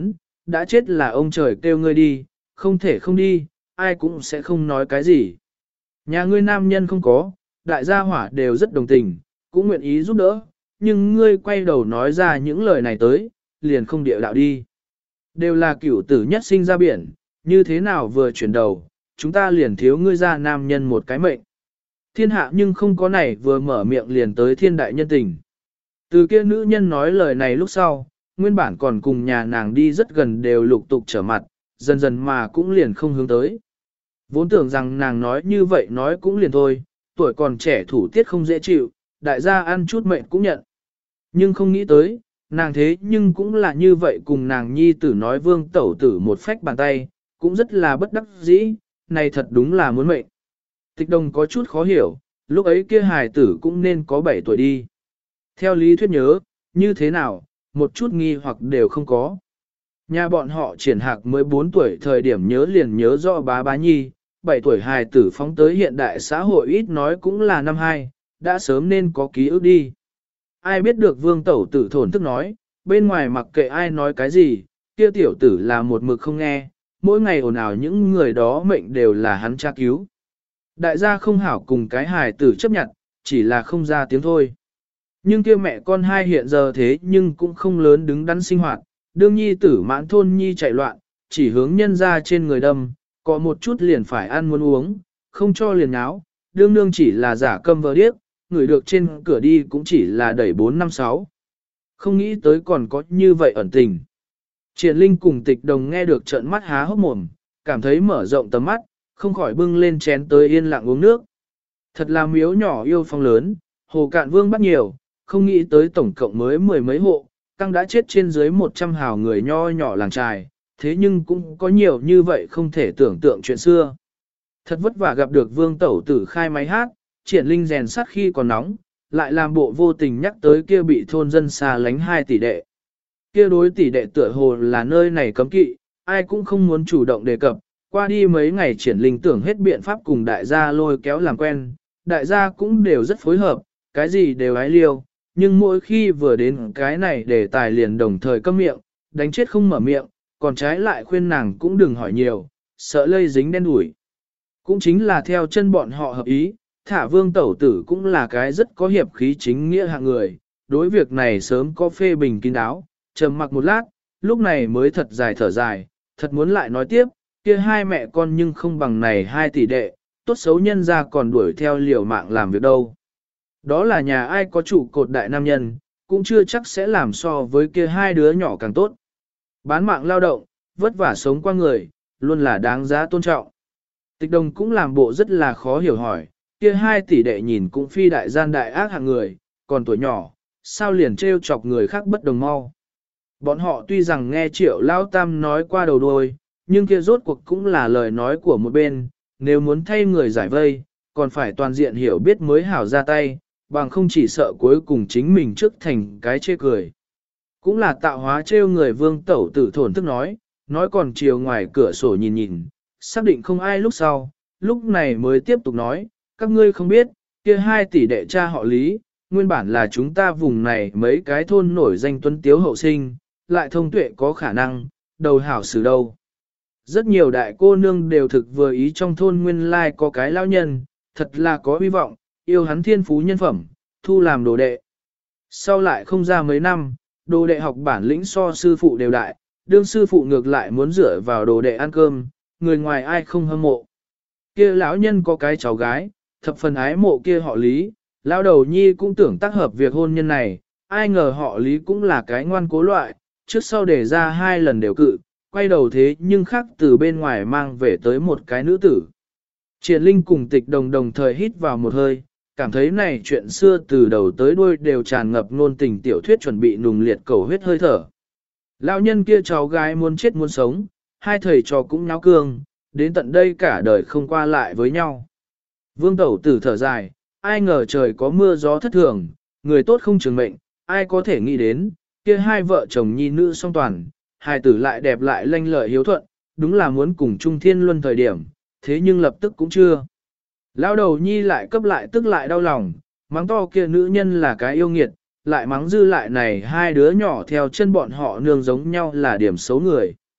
đã chết là ông trời kêu ngươi đi, không thể không đi, ai cũng sẽ không nói cái gì. Nhà ngươi nam nhân không có, đại gia hỏa đều rất đồng tình, cũng nguyện ý giúp đỡ, nhưng ngươi quay đầu nói ra những lời này tới, liền không địa đạo đi. Đều là cửu tử nhất sinh ra biển, như thế nào vừa chuyển đầu, chúng ta liền thiếu ngươi ra nam nhân một cái mệnh. Thiên hạ nhưng không có này vừa mở miệng liền tới thiên đại nhân tình. Từ kia nữ nhân nói lời này lúc sau, nguyên bản còn cùng nhà nàng đi rất gần đều lục tục trở mặt, dần dần mà cũng liền không hướng tới. Vốn tưởng rằng nàng nói như vậy nói cũng liền thôi, tuổi còn trẻ thủ tiết không dễ chịu, đại gia ăn chút mệnh cũng nhận. Nhưng không nghĩ tới, nàng thế nhưng cũng là như vậy cùng nàng nhi tử nói vương tẩu tử một phách bàn tay, cũng rất là bất đắc dĩ, này thật đúng là muốn mệnh. Tịch đồng có chút khó hiểu, lúc ấy kia hài tử cũng nên có bảy tuổi đi. Theo lý thuyết nhớ, như thế nào, một chút nghi hoặc đều không có. Nhà bọn họ triển hạc mới bốn tuổi thời điểm nhớ liền nhớ rõ bá bá nhi, bảy tuổi hài tử phóng tới hiện đại xã hội ít nói cũng là năm hai, đã sớm nên có ký ức đi. Ai biết được vương tẩu tử thổn thức nói, bên ngoài mặc kệ ai nói cái gì, kia tiểu tử là một mực không nghe, mỗi ngày ồn ào những người đó mệnh đều là hắn tra cứu. Đại gia không hảo cùng cái hài tử chấp nhận, chỉ là không ra tiếng thôi. Nhưng kia mẹ con hai hiện giờ thế nhưng cũng không lớn đứng đắn sinh hoạt, đương nhi tử mãn thôn nhi chạy loạn, chỉ hướng nhân ra trên người đâm, có một chút liền phải ăn muốn uống, không cho liền áo, đương nương chỉ là giả câm vờ điếc, người được trên cửa đi cũng chỉ là đẩy bốn năm sáu. Không nghĩ tới còn có như vậy ẩn tình. Triển Linh cùng Tịch Đồng nghe được trợn mắt há hốc mồm, cảm thấy mở rộng tầm mắt, không khỏi bưng lên chén tới yên lặng uống nước. Thật là miếu nhỏ yêu phong lớn, hồ cạn vương bắt nhiều, không nghĩ tới tổng cộng mới mười mấy hộ, căng đã chết trên dưới một trăm hào người nho nhỏ làng trài, thế nhưng cũng có nhiều như vậy không thể tưởng tượng chuyện xưa. Thật vất vả gặp được vương tẩu tử khai máy hát, Triển Linh rèn sắt khi còn nóng, lại làm bộ vô tình nhắc tới kia bị thôn dân xa lánh hai tỷ đệ. Kia đối tỷ đệ tựa hồ là nơi này cấm kỵ, ai cũng không muốn chủ động đề cập, qua đi mấy ngày Triển Linh tưởng hết biện pháp cùng đại gia lôi kéo làm quen, đại gia cũng đều rất phối hợp, cái gì đều ái liêu, nhưng mỗi khi vừa đến cái này đề tài liền đồng thời câm miệng, đánh chết không mở miệng, còn trái lại khuyên nàng cũng đừng hỏi nhiều, sợ lây dính đen đủi. Cũng chính là theo chân bọn họ hợp ý, thả vương tẩu tử cũng là cái rất có hiệp khí chính nghĩa hạng người, đối việc này sớm có phê bình kín đáo, trầm mặc một lát, lúc này mới thật dài thở dài, thật muốn lại nói tiếp, kia hai mẹ con nhưng không bằng này hai tỷ đệ, tốt xấu nhân ra còn đuổi theo liều mạng làm việc đâu. Đó là nhà ai có trụ cột đại nam nhân, cũng chưa chắc sẽ làm so với kia hai đứa nhỏ càng tốt. Bán mạng lao động, vất vả sống qua người, luôn là đáng giá tôn trọng. Tịch Đồng cũng làm bộ rất là khó hiểu hỏi, kia hai tỷ đệ nhìn cũng phi đại gian đại ác hạng người, còn tuổi nhỏ, sao liền trêu chọc người khác bất đồng mau. Bọn họ tuy rằng nghe Triệu Lao Tam nói qua đầu đuôi, nhưng kia rốt cuộc cũng là lời nói của một bên, nếu muốn thay người giải vây, còn phải toàn diện hiểu biết mới hảo ra tay, bằng không chỉ sợ cuối cùng chính mình trước thành cái chê cười. Cũng là tạo hóa trêu người vương tẩu tử thổn thức nói, nói còn chiều ngoài cửa sổ nhìn nhìn, xác định không ai lúc sau, lúc này mới tiếp tục nói, các ngươi không biết, kia hai tỷ đệ cha họ Lý, nguyên bản là chúng ta vùng này mấy cái thôn nổi danh tuấn tiếu hậu sinh, lại thông tuệ có khả năng, đầu hảo xử đâu. Rất nhiều đại cô nương đều thực vừa ý trong thôn nguyên lai có cái lao nhân, thật là có hy vọng, yêu hắn thiên phú nhân phẩm, thu làm đồ đệ. Sau lại không ra mấy năm, đồ đệ học bản lĩnh so sư phụ đều đại, đương sư phụ ngược lại muốn dựa vào đồ đệ ăn cơm, người ngoài ai không hâm mộ. Kia lão nhân có cái cháu gái, thập phần ái mộ kia họ Lý, lão đầu nhi cũng tưởng tác hợp việc hôn nhân này, ai ngờ họ Lý cũng là cái ngoan cố loại, trước sau để ra hai lần đều cự, quay đầu thế nhưng khác từ bên ngoài mang về tới một cái nữ tử. Triển Linh cùng Tịch Đồng đồng thời hít vào một hơi, cảm thấy này chuyện xưa từ đầu tới đuôi đều tràn ngập ngôn tình tiểu thuyết chuẩn bị nùng liệt cầu huyết hơi thở. Lão nhân kia cháu gái muốn chết muốn sống, hai thầy trò cũng nháo cương, đến tận đây cả đời không qua lại với nhau. Vương tẩu tử thở dài, ai ngờ trời có mưa gió thất thường, người tốt không trường mệnh, ai có thể nghĩ đến, kia hai vợ chồng nhi nữ song toàn, hai tử lại đẹp lại lanh lợi hiếu thuận, đúng là muốn cùng Trung Thiên Luân thời điểm, thế nhưng lập tức cũng chưa. Lão đầu nhi lại cấp lại tức lại đau lòng, mắng to kia nữ nhân là cái yêu nghiệt, lại mắng dư lại này hai đứa nhỏ theo chân bọn họ nương giống nhau là điểm xấu người.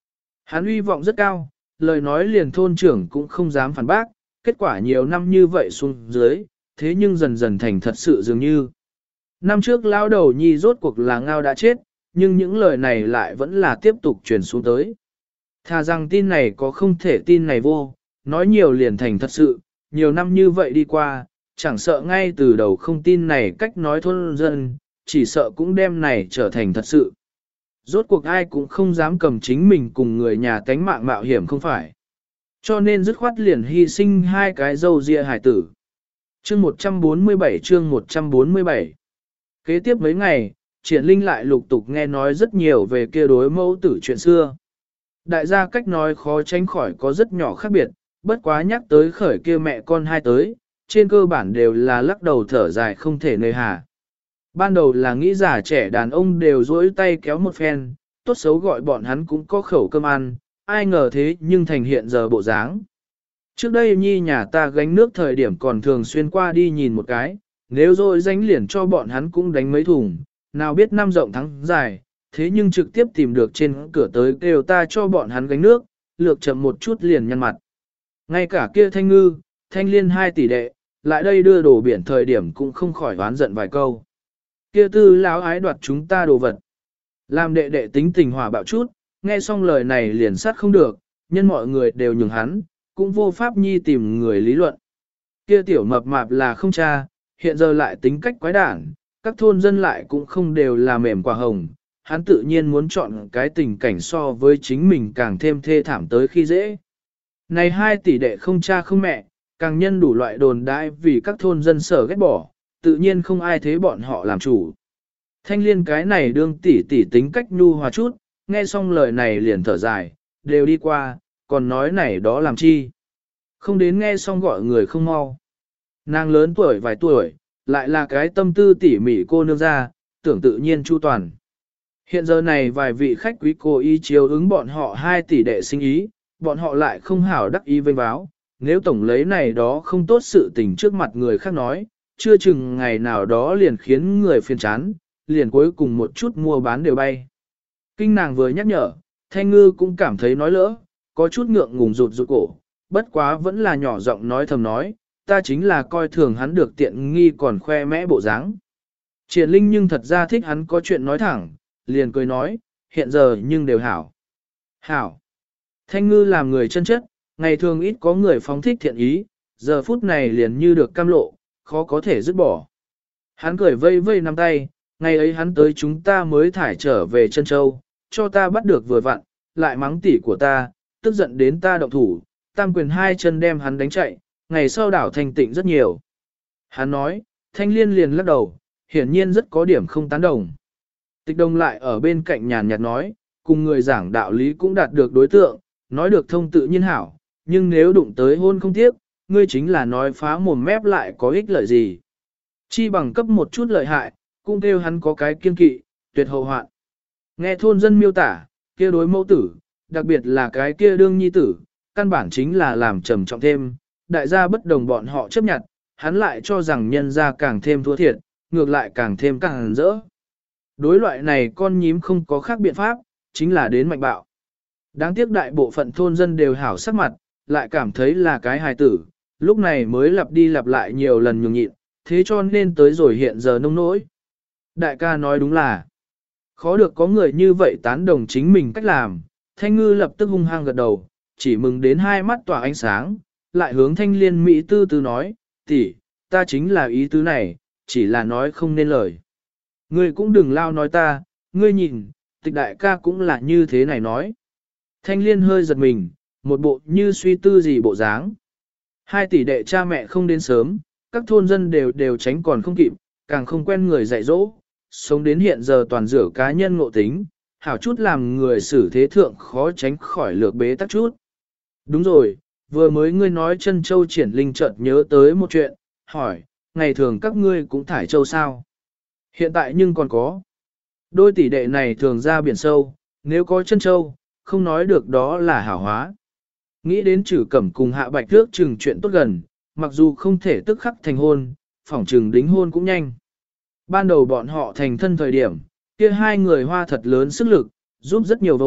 Hắn uy vọng rất cao, lời nói liền thôn trưởng cũng không dám phản bác, kết quả nhiều năm như vậy xuống dưới, thế nhưng dần dần thành thật sự dường như. Năm trước lão đầu nhi rốt cuộc là ngao đã chết, nhưng những lời này lại vẫn là tiếp tục truyền xuống tới. Thà rằng tin này có không thể tin này vô, nói nhiều liền thành thật sự, nhiều năm như vậy đi qua, chẳng sợ ngay từ đầu không tin này cách nói thôn dân, chỉ sợ cũng đem này trở thành thật sự. Rốt cuộc ai cũng không dám cầm chính mình cùng người nhà tánh mạng mạo hiểm không phải. Cho nên dứt khoát liền hy sinh hai cái dâu ria hải tử. Chương một trăm bốn mươi bảy chương một trăm bốn mươi bảy. Kế tiếp mấy ngày, Triển Linh lại lục tục nghe nói rất nhiều về kia đối mẫu tử chuyện xưa. Đại gia cách nói khó tránh khỏi có rất nhỏ khác biệt, bất quá nhắc tới khởi kia mẹ con hai tới, trên cơ bản đều là lắc đầu thở dài không thể nơi hà. Ban đầu là nghĩ già trẻ đàn ông đều duỗi tay kéo một phen, tốt xấu gọi bọn hắn cũng có khẩu cơm ăn, ai ngờ thế nhưng thành hiện giờ bộ dáng. Trước đây nhi nhà ta gánh nước thời điểm còn thường xuyên qua đi nhìn một cái, nếu rồi danh liền cho bọn hắn cũng đánh mấy thùng, nào biết năm rộng thắng dài, thế nhưng trực tiếp tìm được trên cửa tới kêu ta cho bọn hắn gánh nước, lược chậm một chút liền nhăn mặt. Ngay cả kia thanh ngư, thanh liên hai tỷ đệ, lại đây đưa đồ biển thời điểm cũng không khỏi oán giận vài câu. Kia tư lão ái đoạt chúng ta đồ vật. Làm đệ đệ tính tình hỏa bạo chút, nghe xong lời này liền sát không được, nhân mọi người đều nhường hắn, cũng vô pháp nhi tìm người lý luận. Kia tiểu mập mạp là không cha, hiện giờ lại tính cách quái đản, các thôn dân lại cũng không đều là mềm quả hồng, hắn tự nhiên muốn chọn cái tình cảnh so với chính mình càng thêm thê thảm tới khi dễ. Này hai tỷ đệ không cha không mẹ, càng nhân đủ loại đồn đãi vì các thôn dân sở ghét bỏ, tự nhiên không ai thế bọn họ làm chủ. Thanh liên cái này đương tỷ tỷ tính cách nhu hòa chút, nghe xong lời này liền thở dài, đều đi qua, còn nói này đó làm chi. Không đến nghe xong gọi người không mau. Nàng lớn tuổi vài tuổi, lại là cái tâm tư tỉ mỉ cô nương ra, tưởng tự nhiên chu toàn. Hiện giờ này vài vị khách quý cô ý chiếu ứng bọn họ hai tỷ đệ sinh ý, bọn họ lại không hảo đắc ý vênh báo, nếu tổng lấy này đó không tốt sự tình trước mặt người khác nói, chưa chừng ngày nào đó liền khiến người phiền chán, liền cuối cùng một chút mua bán đều bay. Kinh nàng vừa nhắc nhở, Thanh Ngư cũng cảm thấy nói lỡ, có chút ngượng ngùng rụt rụt cổ, bất quá vẫn là nhỏ giọng nói thầm nói, ta chính là coi thường hắn được tiện nghi còn khoe mẽ bộ dáng. Triển Linh nhưng thật ra thích hắn có chuyện nói thẳng, liền cười nói, hiện giờ nhưng đều hảo. Hảo. Thanh Ngư làm người chân chất, ngày thường ít có người phóng thích thiện ý, giờ phút này liền như được cam lộ, khó có thể dứt bỏ. Hắn cười vây vây nắm tay, ngày ấy hắn tới chúng ta mới thải trở về chân châu, cho ta bắt được vừa vặn, lại mắng tỉ của ta, tức giận đến ta động thủ, tam quyền hai chân đem hắn đánh chạy, ngày sau đảo thành tịnh rất nhiều. Hắn nói, Thanh Liên liền lắc đầu, hiển nhiên rất có điểm không tán đồng. Tịch Đông lại ở bên cạnh nhàn nhạt nói, cùng người giảng đạo lý cũng đạt được đối tượng, nói được thông tự nhiên hảo, nhưng nếu đụng tới hôn không tiếc, ngươi chính là nói phá mồm mép lại có ích lợi gì. Chi bằng cấp một chút lợi hại, cũng kêu hắn có cái kiên kỵ, tuyệt hậu hoạn. Nghe thôn dân miêu tả, kia đối mẫu tử, đặc biệt là cái kia đương nhi tử, căn bản chính là làm trầm trọng thêm, đại gia bất đồng bọn họ chấp nhận, hắn lại cho rằng nhân gia càng thêm thua thiệt, ngược lại càng thêm càng rỡ. Đối loại này con nhím không có khác biện pháp, chính là đến mạnh bạo. Đáng tiếc đại bộ phận thôn dân đều hảo sắc mặt, lại cảm thấy là cái hài tử, lúc này mới lặp đi lặp lại nhiều lần nhường nhịn, thế cho nên tới rồi hiện giờ nông nỗi. Đại ca nói đúng là, khó được có người như vậy tán đồng chính mình cách làm, Thanh Ngư lập tức hung hăng gật đầu, chỉ mừng đến hai mắt tỏa ánh sáng, lại hướng Thanh Liên Mỹ tư tư nói, tỷ, ta chính là ý tứ này, chỉ là nói không nên lời. Ngươi cũng đừng lao nói ta, ngươi nhìn, tịch đại ca cũng là như thế này nói. Thanh Liên hơi giật mình, một bộ như suy tư gì bộ dáng. Hai tỷ đệ cha mẹ không đến sớm, các thôn dân đều đều tránh còn không kịp, càng không quen người dạy dỗ, sống đến hiện giờ toàn rửa cá nhân ngộ tính, hảo chút làm người xử thế thượng khó tránh khỏi lược bế tắc chút. Đúng rồi, vừa mới ngươi nói chân châu Triển Linh chợt nhớ tới một chuyện, hỏi, ngày thường các ngươi cũng thải châu sao? Hiện tại nhưng còn có. Đôi tỷ đệ này thường ra biển sâu, nếu có chân châu, không nói được đó là hảo hóa. Nghĩ đến Trử Cẩm cùng Hạ Bạch Thước chừng chuyện tốt gần, mặc dù không thể tức khắc thành hôn, phỏng trừng đính hôn cũng nhanh. Ban đầu bọn họ thành thân thời điểm, kia hai người hoa thật lớn sức lực, giúp rất nhiều vội,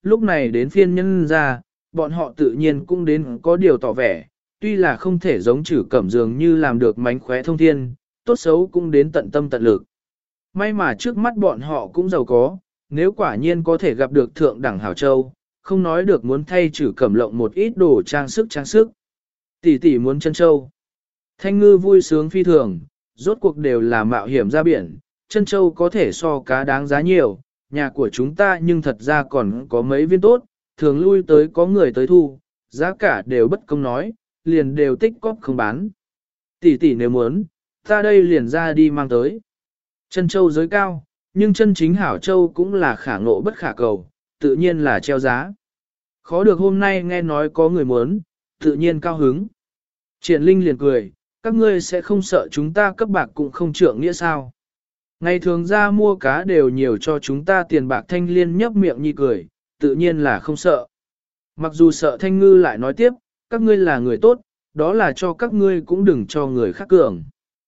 lúc này đến phiên nhân ra, bọn họ tự nhiên cũng đến có điều tỏ vẻ, tuy là không thể giống chử cẩm dường như làm được mánh khóe thông thiên, tốt xấu cũng đến tận tâm tận lực. May mà trước mắt bọn họ cũng giàu có, nếu quả nhiên có thể gặp được thượng đẳng hảo châu, không nói được muốn thay chử cẩm lộng một ít đồ trang sức trang sức. Tỷ tỷ muốn chân châu. Thanh ngư vui sướng phi thường, rốt cuộc đều là mạo hiểm ra biển, chân châu có thể so cá đáng giá nhiều, nhà của chúng ta nhưng thật ra còn có mấy viên tốt, thường lui tới có người tới thu, giá cả đều bất công nói, liền đều tích cóp không bán. Tỷ tỷ nếu muốn, ta đây liền ra đi mang tới. Chân châu giới cao, nhưng chân chính hảo châu cũng là khả ngộ bất khả cầu, tự nhiên là treo giá. Khó được hôm nay nghe nói có người muốn, tự nhiên cao hứng. Triển Linh liền cười, các ngươi sẽ không sợ chúng ta cấp bạc cũng không trượng nghĩa sao. Ngày thường ra mua cá đều nhiều cho chúng ta tiền bạc. Thanh Liên nhấp miệng nhi cười, tự nhiên là không sợ. Mặc dù sợ Thanh Ngư lại nói tiếp, các ngươi là người tốt, đó là cho các ngươi cũng đừng cho người khác cường.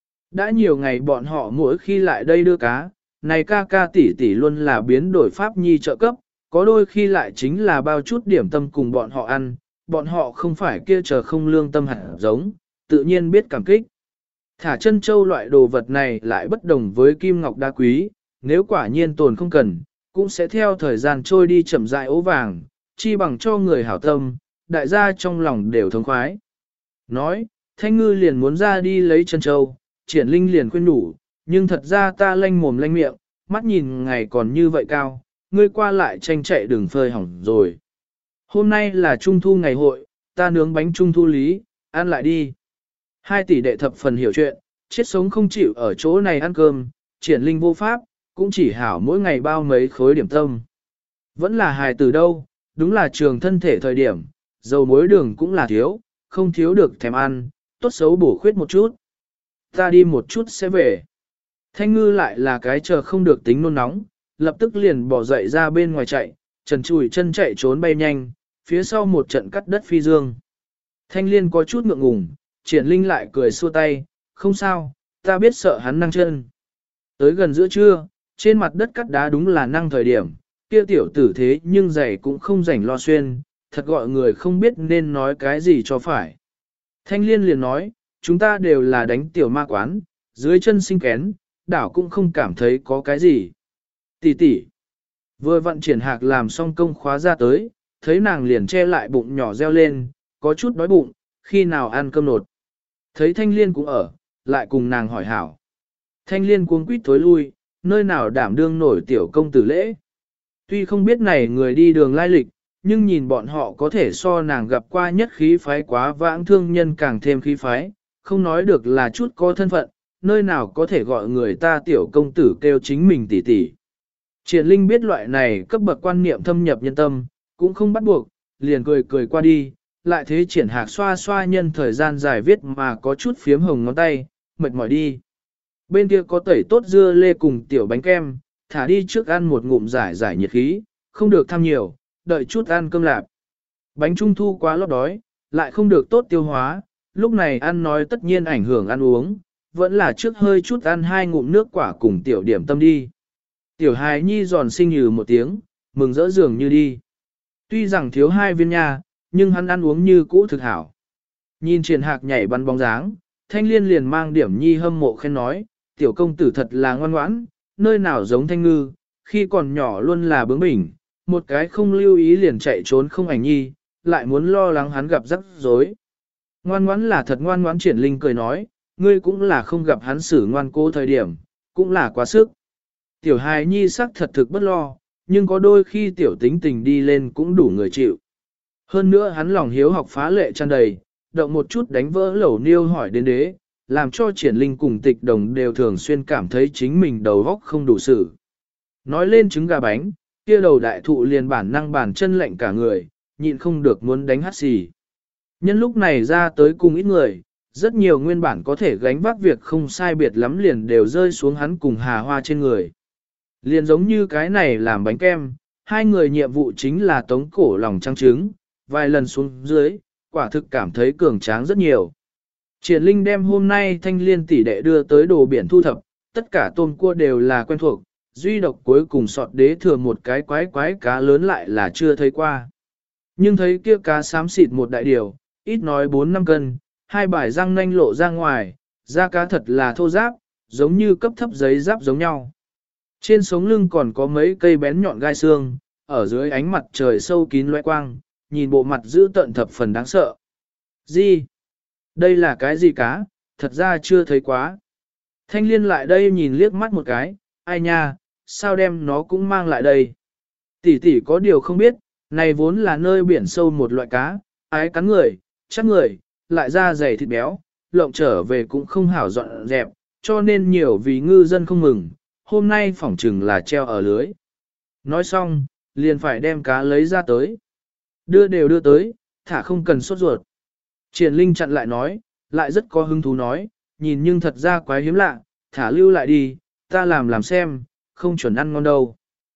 Đã nhiều ngày bọn họ mỗi khi lại đây đưa cá, này ca ca tỷ tỷ luôn là biến đổi pháp nhi trợ cấp, có đôi khi lại chính là bao chút điểm tâm cùng bọn họ ăn, bọn họ không phải kia chờ không lương tâm hẳn giống, tự nhiên biết cảm kích. Thả chân châu loại đồ vật này lại bất đồng với kim ngọc đá quý, nếu quả nhiên tồn không cần, cũng sẽ theo thời gian trôi đi chậm rãi ố vàng, chi bằng cho người hảo tâm, đại gia trong lòng đều thống khoái. Nói, Thanh Ngư liền muốn ra đi lấy chân châu, Triển Linh liền khuyên nhủ, nhưng thật ra ta lanh mồm lanh miệng, mắt nhìn ngày còn như vậy cao, ngươi qua lại tranh chạy đừng phơi hỏng rồi. Hôm nay là trung thu ngày hội, ta nướng bánh trung thu lý, ăn lại đi. Hai tỷ đệ thập phần hiểu chuyện, chết sống không chịu ở chỗ này ăn cơm, Triển Linh vô pháp, cũng chỉ hảo mỗi ngày bao mấy khối điểm tâm. Vẫn là hài từ đâu, đúng là trường thân thể thời điểm, dầu muối đường cũng là thiếu, không thiếu được thèm ăn, tốt xấu bổ khuyết một chút. Ta đi một chút sẽ về. Thanh Ngư lại là cái chờ không được tính nôn nóng, lập tức liền bỏ dậy ra bên ngoài chạy, trần chùi chân chạy trốn bay nhanh, phía sau một trận cắt đất phi dương. Thanh Liên có chút ngượng ngùng, Triển Linh lại cười xua tay, không sao, ta biết sợ hắn năng chân. Tới gần giữa trưa, trên mặt đất cắt đá đúng là năng thời điểm, kia tiểu tử thế nhưng giày cũng không rảnh lo xuyên, thật gọi người không biết nên nói cái gì cho phải. Thanh Liên liền nói, chúng ta đều là đánh tiểu ma quán, dưới chân sinh kén, đảo cũng không cảm thấy có cái gì. Tỷ tỷ, vừa vận Triển Hạc làm xong công khóa ra tới, thấy nàng liền che lại bụng nhỏ reo lên, có chút đói bụng, khi nào ăn cơm nột. Thấy Thanh Liên cũng ở, lại cùng nàng hỏi hảo. Thanh Liên cuống quýt thối lui, nơi nào đảm đương nổi tiểu công tử lễ. Tuy không biết này người đi đường lai lịch, nhưng nhìn bọn họ có thể so nàng gặp qua nhất khí phái quá vãng thương nhân càng thêm khí phái, không nói được là chút có thân phận, nơi nào có thể gọi người ta tiểu công tử kêu chính mình tỷ tỷ. Triển Linh biết loại này cấp bậc quan niệm thâm nhập nhân tâm, cũng không bắt buộc, liền cười cười qua đi, lại thế Triển Hạc xoa xoa nhân thời gian dài viết mà có chút phiếm hồng ngón tay, mệt mỏi đi. Bên kia có tẩy tốt dưa lê cùng tiểu bánh kem, thả đi trước ăn một ngụm giải giải nhiệt khí, không được tham nhiều, đợi chút ăn cơm lạp. Bánh trung thu quá lót đói, lại không được tốt tiêu hóa, lúc này ăn nói tất nhiên ảnh hưởng ăn uống, vẫn là trước hơi chút ăn hai ngụm nước quả cùng tiểu điểm tâm đi. Tiểu hài nhi giòn xinh như một tiếng, mừng rỡ dường như đi. Tuy rằng thiếu hai viên nha, nhưng hắn ăn uống như cũ thực hảo. Nhìn Triển Hạc nhảy bắn bóng dáng, Thanh Liên liền mang điểm nhi hâm mộ khen nói, tiểu công tử thật là ngoan ngoãn, nơi nào giống Thanh Ngư, khi còn nhỏ luôn là bướng bỉnh, một cái không lưu ý liền chạy trốn không ảnh nhi, lại muốn lo lắng hắn gặp rắc rối. Ngoan ngoãn là thật ngoan ngoãn. Triển Linh cười nói, ngươi cũng là không gặp hắn xử ngoan cố thời điểm, cũng là quá sức. Tiểu hài nhi sắc thật thực bất lo, nhưng có đôi khi tiểu tính tình đi lên cũng đủ người chịu. Hơn nữa hắn lòng hiếu học phá lệ tràn đầy, động một chút đánh vỡ lẩu niêu hỏi đến đế, làm cho Triển Linh cùng Tịch Đồng đều thường xuyên cảm thấy chính mình đầu óc không đủ sự. Nói lên trứng gà bánh, kia đầu đại thụ liền bản năng bản chân lạnh cả người, nhịn không được muốn đánh hắt xì. Nhân lúc này ra tới cùng ít người, rất nhiều nguyên bản có thể gánh vác việc không sai biệt lắm liền đều rơi xuống hắn cùng Hà Hoa trên người. Liền giống như cái này làm bánh kem, hai người nhiệm vụ chính là tống cổ lòng trăng trứng, vài lần xuống dưới, quả thực cảm thấy cường tráng rất nhiều. Triển Linh đem hôm nay Thanh Liên tỷ đệ đưa tới đồ biển thu thập, tất cả tôm cua đều là quen thuộc, duy độc cuối cùng sọt đế thừa một cái quái quái cá lớn lại là chưa thấy qua. Nhưng thấy kia cá xám xịt một đại điều, ít nói bốn năm cân, hai bài răng nanh lộ ra ngoài, da cá thật là thô ráp, giống như cấp thấp giấy giáp giống nhau. Trên sống lưng còn có mấy cây bén nhọn gai xương, ở dưới ánh mặt trời sâu kín loe quang, nhìn bộ mặt giữ tận thập phần đáng sợ. Gì? Đây là cái gì cá? Thật ra chưa thấy quá. Thanh Liên lại đây nhìn liếc mắt một cái, ai nha, sao đem nó cũng mang lại đây? Tỷ tỷ có điều không biết, này vốn là nơi biển sâu một loại cá, ái cắn người, chắc người, lại da dày thịt béo, lộng trở về cũng không hảo dọn dẹp, cho nên nhiều vì ngư dân không mừng, hôm nay phỏng chừng là treo ở lưới. Nói xong, liền phải đem cá lấy ra tới. Đưa đều đưa tới, thả không cần sốt ruột. Triển Linh chặn lại nói, lại rất có hứng thú nói, nhìn nhưng thật ra quái hiếm lạ, thả lưu lại đi, ta làm làm xem, không chuẩn ăn ngon đâu.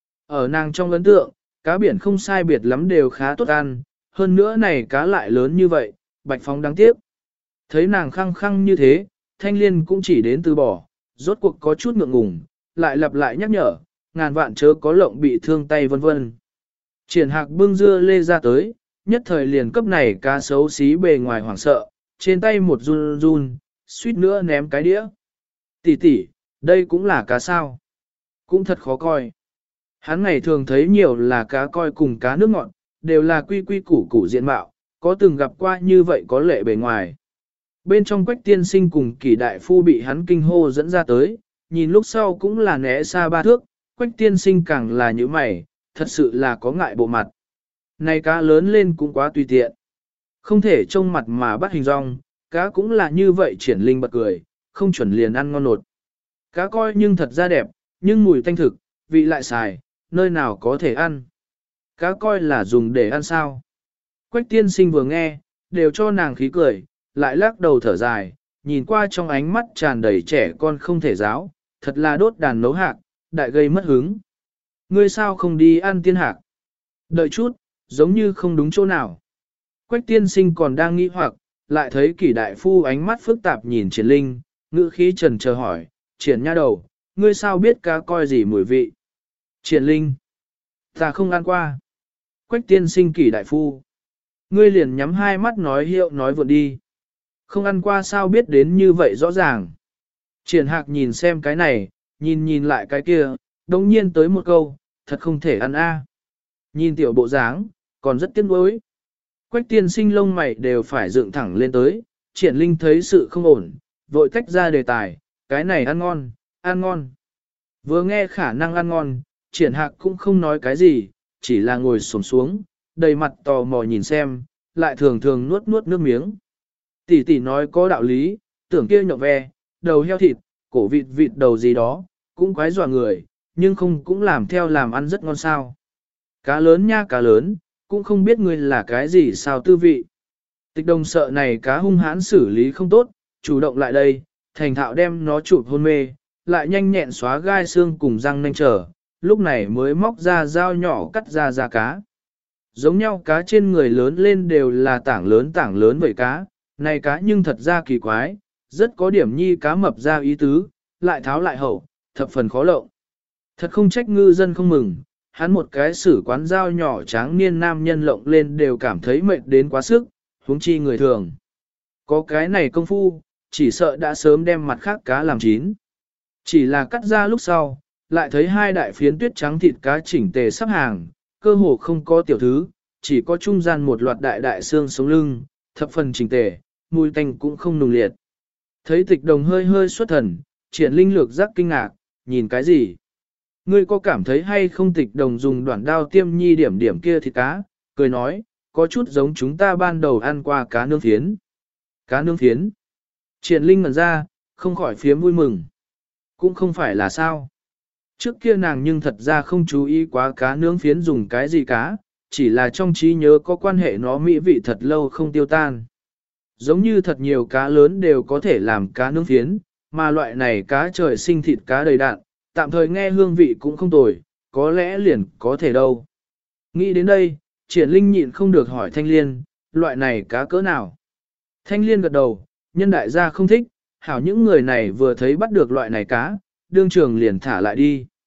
Ở nàng trong ấn tượng, cá biển không sai biệt lắm đều khá tốt ăn, hơn nữa này cá lại lớn như vậy, Bạch Phóng đáng tiếc. Thấy nàng khăng khăng như thế, Thanh Liên cũng chỉ đến từ bỏ, rốt cuộc có chút ngượng ngùng, lại lặp lại nhắc nhở, ngàn vạn chớ có lộng bị thương tay vân vân. Triển Hạc bưng dưa lê ra tới, nhất thời liền cấp này cá xấu xí bề ngoài hoảng sợ, trên tay một run run, suýt nữa ném cái đĩa. Tỷ tỷ, đây cũng là cá sao? Cũng thật khó coi. Hắn ngày thường thấy nhiều là cá coi cùng cá nước ngọt, đều là quy quy củ củ diện mạo, có từng gặp qua như vậy có lệ bề ngoài. Bên trong Quách tiên sinh cùng Kỷ đại phu bị hắn kinh hô dẫn ra tới, nhìn lúc sau cũng là né xa ba thước, Quách tiên sinh càng là như mày, thật sự là có ngại bộ mặt. Này cá lớn lên cũng quá tùy tiện. Không thể trông mặt mà bắt hình rong, cá cũng là như vậy. Triển Linh bật cười, không chuẩn liền ăn ngon nột. Cá coi nhưng thật ra đẹp, nhưng mùi tanh thực, vị lại xài, nơi nào có thể ăn. Cá coi là dùng để ăn sao. Quách tiên sinh vừa nghe, đều cho nàng khí cười, lại lắc đầu thở dài, nhìn qua trong ánh mắt tràn đầy trẻ con không thể giáo, thật là đốt đàn nấu hạc, đại gây mất hứng. Ngươi sao không đi ăn tiên hạc? Đợi chút, giống như không đúng chỗ nào. Quách tiên sinh còn đang nghĩ hoặc, lại thấy Kỷ đại phu ánh mắt phức tạp nhìn Triển Linh, ngữ khí trần chờ hỏi, Triển nha đầu, ngươi sao biết cá coi gì mùi vị? Triển Linh, ta không ăn qua. Quách tiên sinh Kỷ đại phu, ngươi liền nhắm hai mắt nói hiệu nói vượn đi. Không ăn qua sao biết đến như vậy rõ ràng. Triển Hạc nhìn xem cái này, nhìn nhìn lại cái kia, đồng nhiên tới một câu, thật không thể ăn a. Nhìn tiểu bộ dáng, còn rất tiếc nuối. Quách tiên sinh lông mày đều phải dựng thẳng lên tới, Triển Linh thấy sự không ổn, vội tách ra đề tài, cái này ăn ngon, ăn ngon. Vừa nghe khả năng ăn ngon, Triển Hạc cũng không nói cái gì, chỉ là ngồi xổm xuống, đầy mặt tò mò nhìn xem, lại thường thường nuốt nuốt nước miếng. Tỷ tỷ nói có đạo lý, tưởng kia nhậu ve, đầu heo thịt, cổ vịt vịt đầu gì đó, cũng quái dọa người, nhưng không cũng làm theo làm ăn rất ngon sao. Cá lớn nha cá lớn, cũng không biết ngươi là cái gì sao tư vị. Tịch Đồng sợ này cá hung hãn xử lý không tốt, chủ động lại đây, thành thạo đem nó chụp hôn mê, lại nhanh nhẹn xóa gai xương cùng răng nanh trở, lúc này mới móc ra dao nhỏ cắt ra da cá. Giống nhau cá trên người lớn lên đều là tảng lớn tảng lớn vậy cá, này cá nhưng thật ra kỳ quái, rất có điểm nhi cá mập ra ý tứ, lại tháo lại hậu, thập phần khó lộng. Thật không trách ngư dân không mừng, hắn một cái sử quán dao nhỏ tráng niên nam nhân lộng lên đều cảm thấy mệt đến quá sức, huống chi người thường. Có cái này công phu, chỉ sợ đã sớm đem mặt khác cá làm chín. Chỉ là cắt ra lúc sau, lại thấy hai đại phiến tuyết trắng thịt cá chỉnh tề sắp hàng, cơ hồ không có tiểu thứ, chỉ có trung gian một loạt đại đại xương sống lưng, thập phần chỉnh tề, mùi tanh cũng không nùng liệt. Thấy Tịch Đồng hơi hơi xuất thần, Triển Linh lược giác kinh ngạc, nhìn cái gì? Ngươi có cảm thấy hay không? Tịch Đồng dùng đoạn đao tiêm nhi điểm điểm kia thịt cá, cười nói, có chút giống chúng ta ban đầu ăn qua cá nướng phiến. Cá nướng phiến. Triển Linh ngẩn ra, không khỏi phiếm vui mừng. Cũng không phải là sao. Trước kia nàng nhưng thật ra không chú ý quá cá nướng phiến dùng cái gì cá, chỉ là trong trí nhớ có quan hệ nó mỹ vị thật lâu không tiêu tan. Giống như thật nhiều cá lớn đều có thể làm cá nướng phiến, mà loại này cá trời sinh thịt cá đầy đạn, tạm thời nghe hương vị cũng không tồi, có lẽ liền có thể đâu. Nghĩ đến đây, Triển Linh nhịn không được hỏi Thanh Liên, loại này cá cỡ nào? Thanh Liên gật đầu, nhân đại gia không thích, hảo những người này vừa thấy bắt được loại này cá, đương trường liền thả lại đi.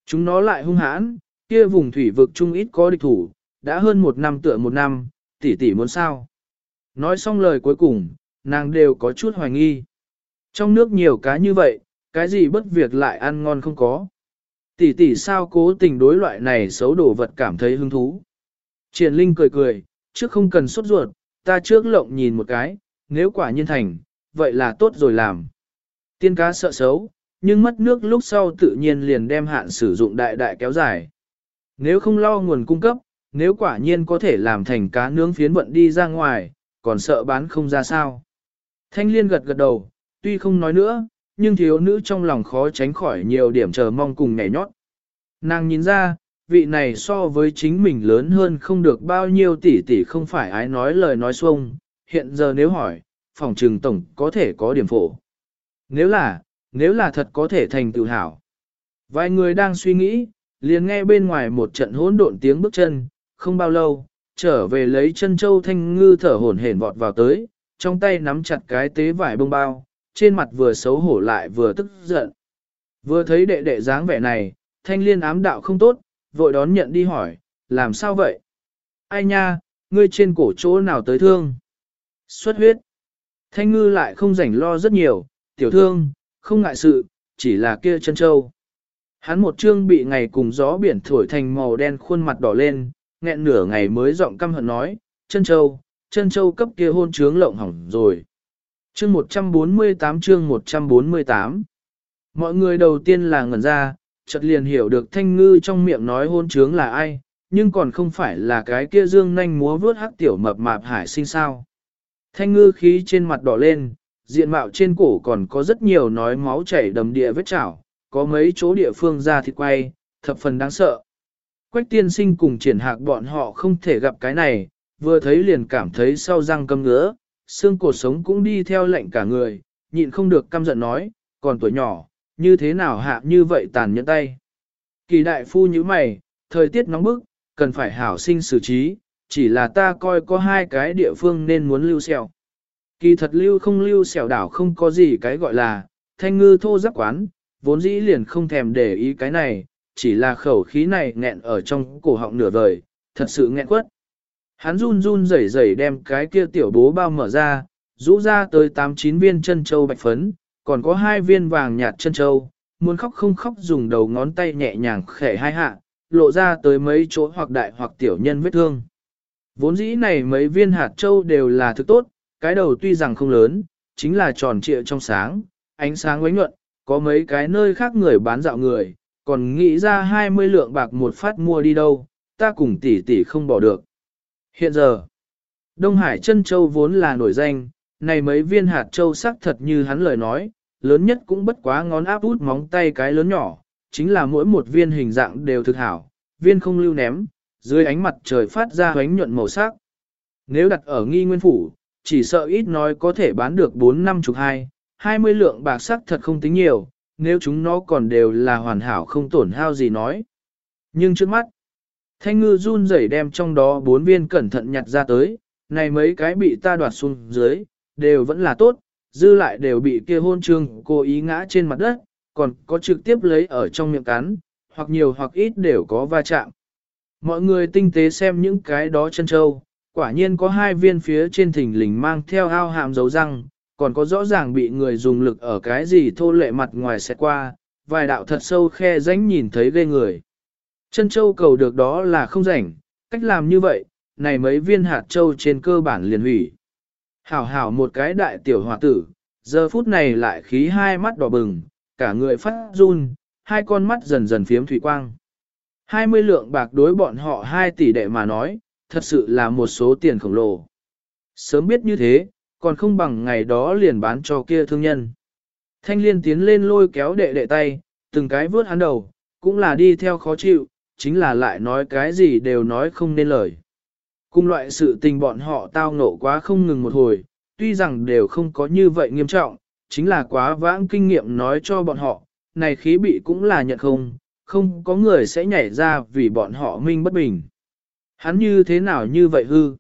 Chúng nó lại hung hãn, kia vùng thủy vực trung ít có địch thủ, đã hơn một năm tựa một năm, tỷ tỷ muốn sao. Nói xong lời cuối cùng, nàng đều có chút hoài nghi. Trong nước nhiều cá như vậy, cái gì bất việc lại ăn ngon không có. Tỷ tỷ sao cố tình đối loại này xấu đổ vật cảm thấy hứng thú. Triển Linh cười cười, trước không cần sốt ruột, ta trước lộng nhìn một cái, nếu quả nhiên thành, vậy là tốt rồi làm. Tiên cá sợ xấu, nhưng mất nước lúc sau tự nhiên liền đem hạn sử dụng đại đại kéo dài. Nếu không lo nguồn cung cấp, nếu quả nhiên có thể làm thành cá nướng phiến vận đi ra ngoài, còn sợ bán không ra sao. Thanh Liên gật gật đầu, tuy không nói nữa, nhưng thiếu nữ trong lòng khó tránh khỏi nhiều điểm chờ mong cùng nhảy nhót. Nàng nhìn ra, vị này so với chính mình lớn hơn không được bao nhiêu tỷ tỷ không phải ái nói lời nói xuông, hiện giờ nếu hỏi, phòng trừng tổng có thể có điểm phổ. Nếu là, nếu là thật có thể thành tự hào. Vài người đang suy nghĩ, liền nghe bên ngoài một trận hỗn độn tiếng bước chân, không bao lâu, trở về lấy chân châu Thanh Ngư thở hổn hển vọt vào tới, trong tay nắm chặt cái tế vải bông bao, trên mặt vừa xấu hổ lại vừa tức giận. Vừa thấy đệ đệ dáng vẻ này, Thanh Liên ám đạo không tốt, vội đón nhận đi hỏi, làm sao vậy? Ai nha, ngươi trên cổ chỗ nào tới thương? Xuất huyết. Thanh Ngư lại không rảnh lo rất nhiều, tiểu thương, không ngại sự, chỉ là kia chân châu. Hắn một chương bị ngày cùng gió biển thổi thành màu đen khuôn mặt đỏ lên, nghẹn nửa ngày mới giọng căm hận nói, chân châu, chân châu cấp kia hôn trướng lộng hỏng rồi. Chương một trăm bốn mươi tám chương một trăm bốn mươi tám. Mọi người đầu tiên là ngẩn ra, chợt liền hiểu được Thanh Ngư trong miệng nói hôn trướng là ai, nhưng còn không phải là cái kia dương nanh múa vướt hắc tiểu mập mạp hải sinh sao. Thanh Ngư khí trên mặt đỏ lên, diện mạo trên cổ còn có rất nhiều nói máu chảy đầm địa vết chảo, có mấy chỗ địa phương ra thịt quay, thập phần đáng sợ. Quách tiên sinh cùng triển hạc bọn họ không thể gặp cái này, vừa thấy liền cảm thấy sau răng câm ngứa, xương cột sống cũng đi theo lệnh cả người, nhịn không được căm giận nói, còn tuổi nhỏ, như thế nào hạ như vậy tàn nhẫn tay. Kỳ đại phu như mày, thời tiết nóng bức, cần phải hảo sinh xử trí, chỉ là ta coi có hai cái địa phương nên muốn lưu xẻo. Kỳ thật lưu không lưu xẻo đảo không có gì cái gọi là, Thanh Ngư thô giáp quán, vốn dĩ liền không thèm để ý cái này, chỉ là khẩu khí này nghẹn ở trong cổ họng nửa vời, thật sự nghẹn quất. Hắn run run rẩy rẩy đem cái kia tiểu bố bao mở ra, rũ ra tới tám chín viên chân châu bạch phấn, còn có hai viên vàng nhạt chân châu, muốn khóc không khóc dùng đầu ngón tay nhẹ nhàng khẽ hai hạ, lộ ra tới mấy chỗ hoặc đại hoặc tiểu nhân vết thương. Vốn dĩ này mấy viên hạt châu đều là thứ tốt, cái đầu tuy rằng không lớn, chính là tròn trịa trong sáng, ánh sáng ánh nhuận, có mấy cái nơi khác người bán dạo người, còn nghĩ ra hai mươi lượng bạc một phát mua đi đâu, ta cùng tỷ tỷ không bỏ được. Hiện giờ, Đông Hải chân châu vốn là nổi danh, này mấy viên hạt châu sắc thật như hắn lời nói, lớn nhất cũng bất quá ngón áp út móng tay cái lớn nhỏ, chính là mỗi một viên hình dạng đều thực hảo, viên không lưu ném, dưới ánh mặt trời phát ra ánh nhuận màu sắc. Nếu đặt ở nghi nguyên phủ, chỉ sợ ít nói có thể bán được bốn năm chục hai, hai mươi lượng bạc sắc thật không tính nhiều, nếu chúng nó còn đều là hoàn hảo không tổn hao gì nói. Nhưng trước mắt, Thanh Ngư run rẩy đem trong đó bốn viên cẩn thận nhặt ra tới, này mấy cái bị ta đoạt xuống dưới, đều vẫn là tốt, dư lại đều bị kia hôn trương cố ý ngã trên mặt đất, còn có trực tiếp lấy ở trong miệng cắn, hoặc nhiều hoặc ít đều có va chạm. Mọi người tinh tế xem những cái đó chân châu, quả nhiên có hai viên phía trên thình lình mang theo ao hàm dấu răng, còn có rõ ràng bị người dùng lực ở cái gì thô lệ mặt ngoài xẹt qua, vài đạo thật sâu khe rãnh nhìn thấy ghê người. Chân châu cầu được đó là không rảnh, cách làm như vậy, này mấy viên hạt châu trên cơ bản liền hủy. Hảo hảo một cái đại tiểu hòa tử, giờ phút này lại khí hai mắt đỏ bừng, cả người phát run, hai con mắt dần dần phiếm thủy quang. hai mươi lượng bạc đối bọn họ hai tỷ đệ mà nói, thật sự là một số tiền khổng lồ. Sớm biết như thế, còn không bằng ngày đó liền bán cho kia thương nhân. Thanh Liên tiến lên lôi kéo đệ đệ tay, từng cái vướt hắn đầu, cũng là đi theo khó chịu, chính là lại nói cái gì đều nói không nên lời. Cùng loại sự tình bọn họ tao ngộ quá không ngừng một hồi, tuy rằng đều không có như vậy nghiêm trọng, chính là quá vãng kinh nghiệm nói cho bọn họ, này khí bị cũng là nhận không, không có người sẽ nhảy ra vì bọn họ minh bất bình. Hắn như thế nào như vậy hư?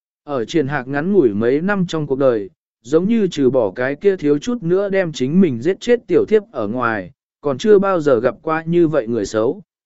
Ở triển hạc ngắn ngủi mấy năm trong cuộc đời, giống như trừ bỏ cái kia thiếu chút nữa đem chính mình giết chết tiểu thiếp ở ngoài, còn chưa bao giờ gặp qua như vậy người xấu.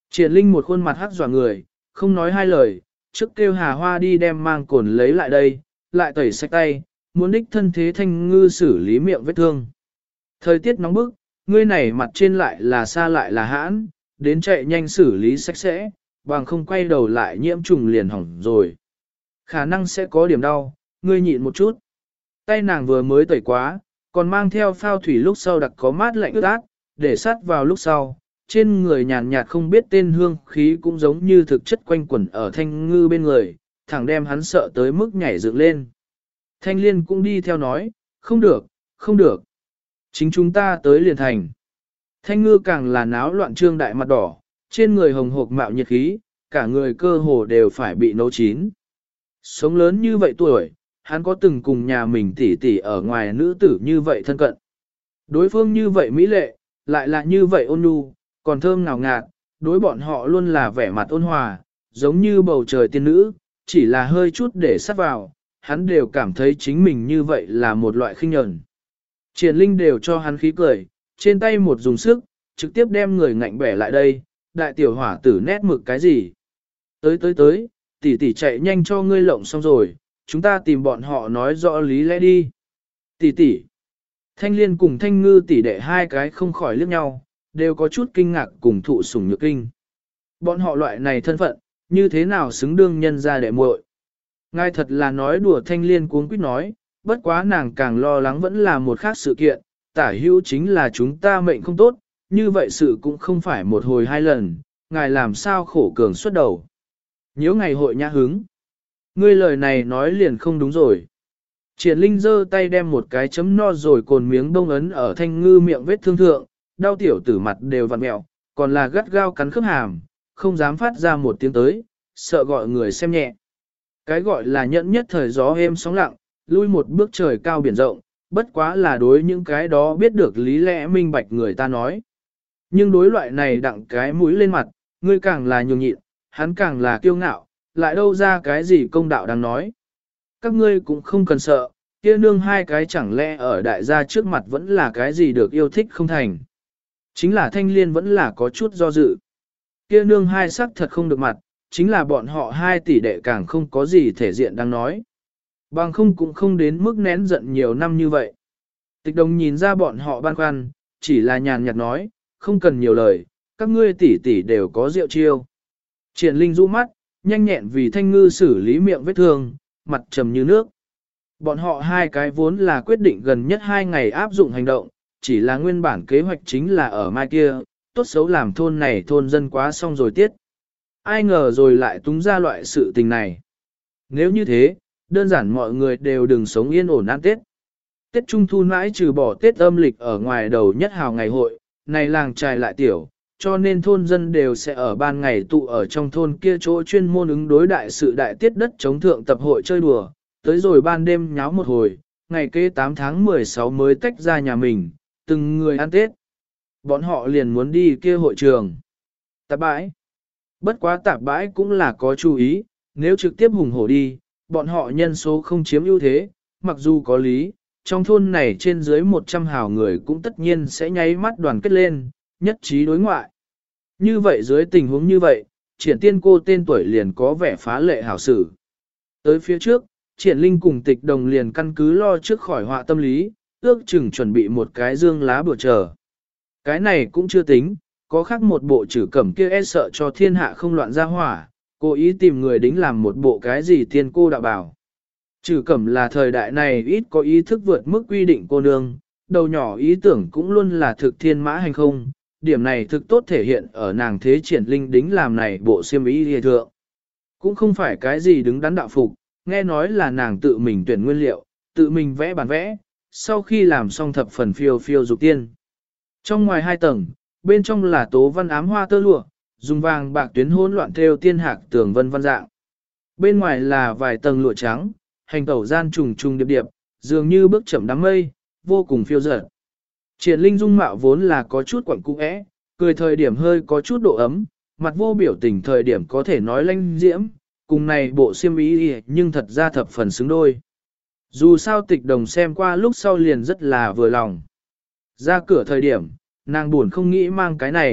Triển Linh một khuôn mặt hắc dọa người, không nói hai lời, trước kêu Hà Hoa đi đem mang cồn lấy lại đây, lại tẩy sạch tay, muốn đích thân thế Thanh Ngư xử lý miệng vết thương. Thời tiết nóng bức, ngươi này mặt trên lại là xa lại là hãn, đến chạy nhanh xử lý sạch sẽ, bằng không quay đầu lại nhiễm trùng liền hỏng rồi. Khả năng sẽ có điểm đau, ngươi nhịn một chút. Tay nàng vừa mới tẩy quá, còn mang theo phao thủy lúc sau đặc có mát lạnh ướt át, để sát vào lúc sau, trên người nhàn nhạt không biết tên hương khí cũng giống như thực chất quanh quẩn ở Thanh Ngư bên người, thẳng đem hắn sợ tới mức nhảy dựng lên. Thanh Liên cũng đi theo nói, không được, không được. Chính chúng ta tới liền thành. Thanh Ngư càng là náo loạn trương đại mặt đỏ, trên người hồng hộc mạo nhiệt khí, cả người cơ hồ đều phải bị nấu chín. Sống lớn như vậy tuổi, hắn có từng cùng nhà mình tỉ tỉ ở ngoài nữ tử như vậy thân cận. Đối phương như vậy mỹ lệ, lại là như vậy ôn nhu, còn thơm ngào ngạt, đối bọn họ luôn là vẻ mặt ôn hòa, giống như bầu trời tiên nữ, chỉ là hơi chút để sát vào, hắn đều cảm thấy chính mình như vậy là một loại khinh nhẫn. Triển Linh đều cho hắn khí cười, trên tay một dùng sức, trực tiếp đem người ngạnh bẻ lại đây, đại tiểu hỏa tử nét mực cái gì. Tới tới tới, tỷ tỷ chạy nhanh cho ngươi lộng xong rồi, chúng ta tìm bọn họ nói rõ lý lẽ đi. Tỷ tỷ, Thanh Liên cùng Thanh Ngư tỷ đệ hai cái không khỏi liếc nhau, đều có chút kinh ngạc cùng thụ sủng nhược kinh. Bọn họ loại này thân phận, như thế nào xứng đương nhân gia đệ muội? Ngài thật là nói đùa. Thanh Liên cuống quýt nói, bất quá nàng càng lo lắng vẫn là một khác sự kiện, tả hữu chính là chúng ta mệnh không tốt, như vậy sự cũng không phải một hồi hai lần, ngài làm sao khổ cường xuất đầu. Nhớ ngày hội nhã hứng, ngươi lời này nói liền không đúng rồi. Triển Linh giơ tay đem một cái chấm no rồi cồn miếng đông ấn ở Thanh Ngư miệng vết thương thượng, đau tiểu tử mặt đều vặn mẹo, còn là gắt gao cắn khớp hàm, không dám phát ra một tiếng tới, sợ gọi người xem nhẹ. Cái gọi là nhẫn nhất thời gió êm sóng lặng, lui một bước trời cao biển rộng, bất quá là đối những cái đó biết được lý lẽ minh bạch người ta nói. Nhưng đối loại này đặng cái mũi lên mặt, ngươi càng là nhường nhịn, hắn càng là kiêu ngạo, lại đâu ra cái gì công đạo đang nói. Các ngươi cũng không cần sợ, kia nương hai cái chẳng lẽ ở đại gia trước mặt vẫn là cái gì được yêu thích không thành. Chính là Thanh Liên vẫn là có chút do dự. Kia nương hai sắc thật không được mặt, chính là bọn họ hai tỷ đệ càng không có gì thể diện đang nói. Bằng không cũng không đến mức nén giận nhiều năm như vậy. Tịch Đồng nhìn ra bọn họ băn khoăn, chỉ là nhàn nhạt nói, không cần nhiều lời, các ngươi tỷ tỷ đều có rượu chiêu. Triển Linh rũ mắt, nhanh nhẹn vì Thanh Ngư xử lý miệng vết thương, mặt trầm như nước. Bọn họ hai cái vốn là quyết định gần nhất hai ngày áp dụng hành động, chỉ là nguyên bản kế hoạch chính là ở mai kia, tốt xấu làm thôn này thôn dân quá xong rồi tiết. Ai ngờ rồi lại túng ra loại sự tình này. Nếu như thế, đơn giản mọi người đều đừng sống yên ổn ăn Tết. Tết Trung Thu mãi trừ bỏ Tết âm lịch ở ngoài đầu nhất hào ngày hội, này làng trài lại tiểu, cho nên thôn dân đều sẽ ở ban ngày tụ ở trong thôn kia chỗ chuyên môn ứng đối đại sự đại tiết đất chống thượng tập hội chơi đùa, tới rồi ban đêm nháo một hồi, ngày kế tám tháng mười sáu mới tách ra nhà mình, từng người ăn Tết. Bọn họ liền muốn đi kia hội trường. Tạp bãi. Bất quá tạp bãi cũng là có chú ý, nếu trực tiếp hùng hổ đi, bọn họ nhân số không chiếm ưu thế, mặc dù có lý, trong thôn này trên dưới một trăm hào người cũng tất nhiên sẽ nháy mắt đoàn kết lên, nhất trí đối ngoại. Như vậy dưới tình huống như vậy, triển tiên cô tên tuổi liền có vẻ phá lệ hảo sử. Tới phía trước, triển linh cùng tịch đồng liền căn cứ lo trước khỏi họa tâm lý, ước chừng chuẩn bị một cái dương lá bừa chờ. Cái này cũng chưa tính, có khác một bộ chữ cẩm kia e sợ cho thiên hạ không loạn ra hỏa, cố ý tìm người đính làm một bộ cái gì tiên cô đạo bảo. Chữ cẩm là thời đại này ít có ý thức vượt mức quy định cô nương, đầu nhỏ ý tưởng cũng luôn là thực thiên mã hành không, điểm này thực tốt thể hiện ở nàng thế triển linh đính làm này bộ xiêm y hề thượng. Cũng không phải cái gì đứng đắn đạo phục, nghe nói là nàng tự mình tuyển nguyên liệu, tự mình vẽ bản vẽ, sau khi làm xong thập phần phiêu phiêu dục tiên. Trong ngoài hai tầng, bên trong là tố văn ám hoa tơ lụa, dùng vàng bạc tuyến hỗn loạn theo tiên hạc tường vân văn dạng. Bên ngoài là vài tầng lụa trắng, hành tẩu gian trùng trùng điệp điệp, dường như bước chậm đám mây, vô cùng phiêu dở. Triển linh dung mạo vốn là có chút quẩn cung ẽ, cười thời điểm hơi có chút độ ấm, mặt vô biểu tình thời điểm có thể nói lanh diễm, cùng này bộ xiêm y nhưng thật ra thập phần xứng đôi. Dù sao tịch đồng xem qua lúc sau liền rất là vừa lòng. Ra cửa thời điểm, nàng buồn không nghĩ mang cái này,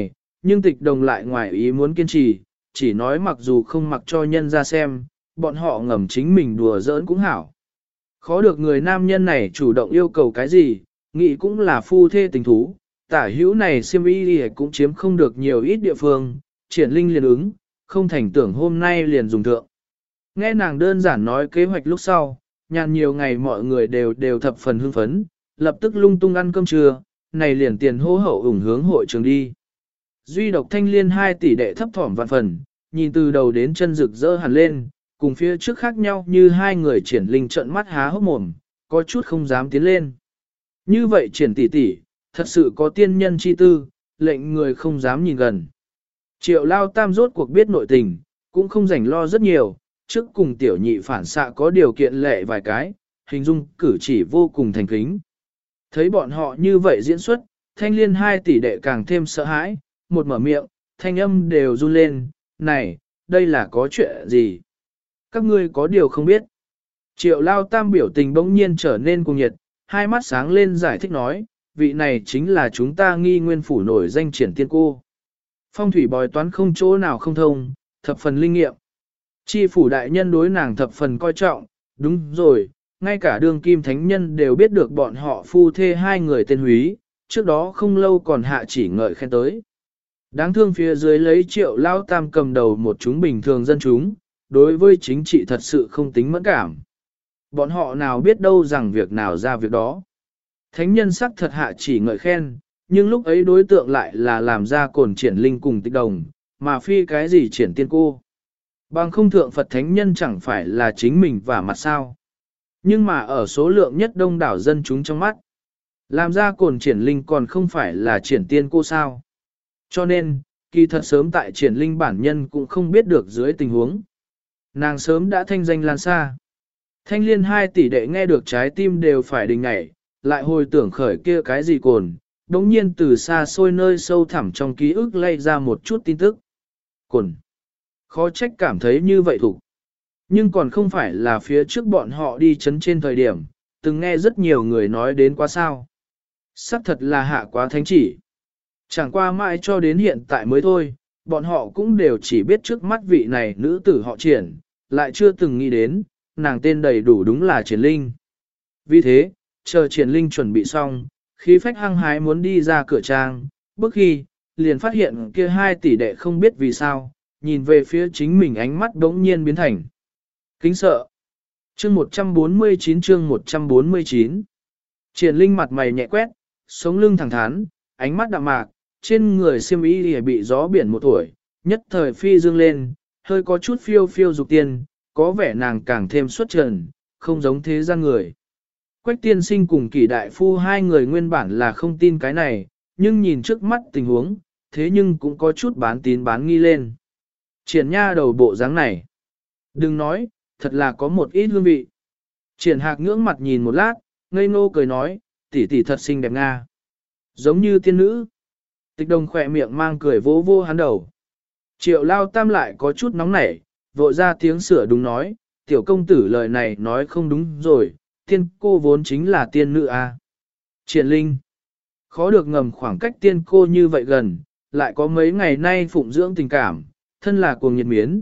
nhưng tịch đồng lại ngoài ý muốn kiên trì, chỉ nói mặc dù không mặc cho nhân ra xem, bọn họ ngầm chính mình đùa giỡn cũng hảo. Khó được người nam nhân này chủ động yêu cầu cái gì, nghĩ cũng là phu thê tình thú, tả hữu này siêm y cũng chiếm không được nhiều ít địa phương, triển linh liền ứng, không thành tưởng hôm nay liền dùng thượng. Nghe nàng đơn giản nói kế hoạch lúc sau, nhàn nhiều ngày mọi người đều đều thập phần hưng phấn, lập tức lung tung ăn cơm trưa, này liền tiền hô hậu ủng hướng hội trường đi. Duy độc thanh liên hai tỷ đệ thấp thỏm vạn phần, nhìn từ đầu đến chân rực rỡ hẳn lên, cùng phía trước khác nhau như hai người triển linh trợn mắt há hốc mồm, có chút không dám tiến lên. Như vậy triển tỷ tỷ, thật sự có tiên nhân chi tư, lệnh người không dám nhìn gần. Triệu lao tam rốt cuộc biết nội tình, cũng không rảnh lo rất nhiều, trước cùng tiểu nhị phản xạ có điều kiện lệ vài cái, hình dung cử chỉ vô cùng thành kính. Thấy bọn họ như vậy diễn xuất, thanh liên hai tỷ đệ càng thêm sợ hãi, một mở miệng, thanh âm đều run lên, này, đây là có chuyện gì? Các ngươi có điều không biết. Triệu lao tam biểu tình bỗng nhiên trở nên cuồng nhiệt, hai mắt sáng lên giải thích nói, vị này chính là chúng ta nghi nguyên phủ nổi danh triển tiên cô. Phong thủy bói toán không chỗ nào không thông, thập phần linh nghiệm. Chi phủ đại nhân đối nàng thập phần coi trọng, đúng rồi, ngay cả đương kim thánh nhân đều biết được bọn họ phu thê hai người tên húy, trước đó không lâu còn hạ chỉ ngợi khen tới. Đáng thương phía dưới lấy triệu lao tam cầm đầu một chúng bình thường dân chúng, đối với chính trị thật sự không tính mẫn cảm. Bọn họ nào biết đâu rằng việc nào ra việc đó. Thánh nhân sắc thật hạ chỉ ngợi khen, nhưng lúc ấy đối tượng lại là làm ra cồn triển linh cùng tịch đồng, mà phi cái gì triển tiên cô. Bằng không thượng Phật thánh nhân chẳng phải là chính mình và mặt sao. Nhưng mà ở số lượng nhất đông đảo dân chúng trong mắt, làm ra cồn triển linh còn không phải là triển tiên cô sao. Cho nên, kỳ thật sớm tại triển linh bản nhân cũng không biết được dưới tình huống. Nàng sớm đã thanh danh lan xa. Thanh liên hai tỷ đệ nghe được trái tim đều phải đình ngảy, lại hồi tưởng khởi kia cái gì cồn, đống nhiên từ xa xôi nơi sâu thẳm trong ký ức lay ra một chút tin tức. Cồn. Khó trách cảm thấy như vậy thủ. Nhưng còn không phải là phía trước bọn họ đi chấn trên thời điểm, từng nghe rất nhiều người nói đến quá sao. Sắc thật là hạ quá thánh chỉ. Chẳng qua mãi cho đến hiện tại mới thôi, bọn họ cũng đều chỉ biết trước mắt vị này nữ tử họ triển, lại chưa từng nghĩ đến, nàng tên đầy đủ đúng là triển linh. Vì thế, chờ triển linh chuẩn bị xong, khí phách hăng hái muốn đi ra cửa trang, bước khi, liền phát hiện kia hai tỷ đệ không biết vì sao, nhìn về phía chính mình ánh mắt đống nhiên biến thành. Kính sợ. Chương một trăm bốn mươi chín chương một trăm bốn mươi chín. Triển linh mặt mày nhẹ quét, sống lưng thẳng thắn, ánh mắt đạm mạc, trên người xiêm y lìa bị gió biển một tuổi, nhất thời phi dương lên, hơi có chút phiêu phiêu dục tiên, có vẻ nàng càng thêm xuất trần, không giống thế gian người. Quách tiên sinh cùng kỷ đại phu hai người nguyên bản là không tin cái này, nhưng nhìn trước mắt tình huống, thế nhưng cũng có chút bán tín bán nghi lên. Triển nha đầu bộ dáng này. Đừng nói, thật là có một ít hương vị. Triển hạc ngưỡng mặt nhìn một lát, ngây ngô cười nói, tỷ tỷ thật xinh đẹp nga. Giống như tiên nữ. Tịch đồng khỏe miệng mang cười vỗ vô hắn đầu. Triệu lao tam lại có chút nóng nảy, vội ra tiếng sửa đúng nói, tiểu công tử lời này nói không đúng rồi, tiên cô vốn chính là tiên nữ a. À. Triển linh. Khó được ngầm khoảng cách tiên cô như vậy gần, lại có mấy ngày nay phụng dưỡng tình cảm, thân là cuồng nhiệt miến,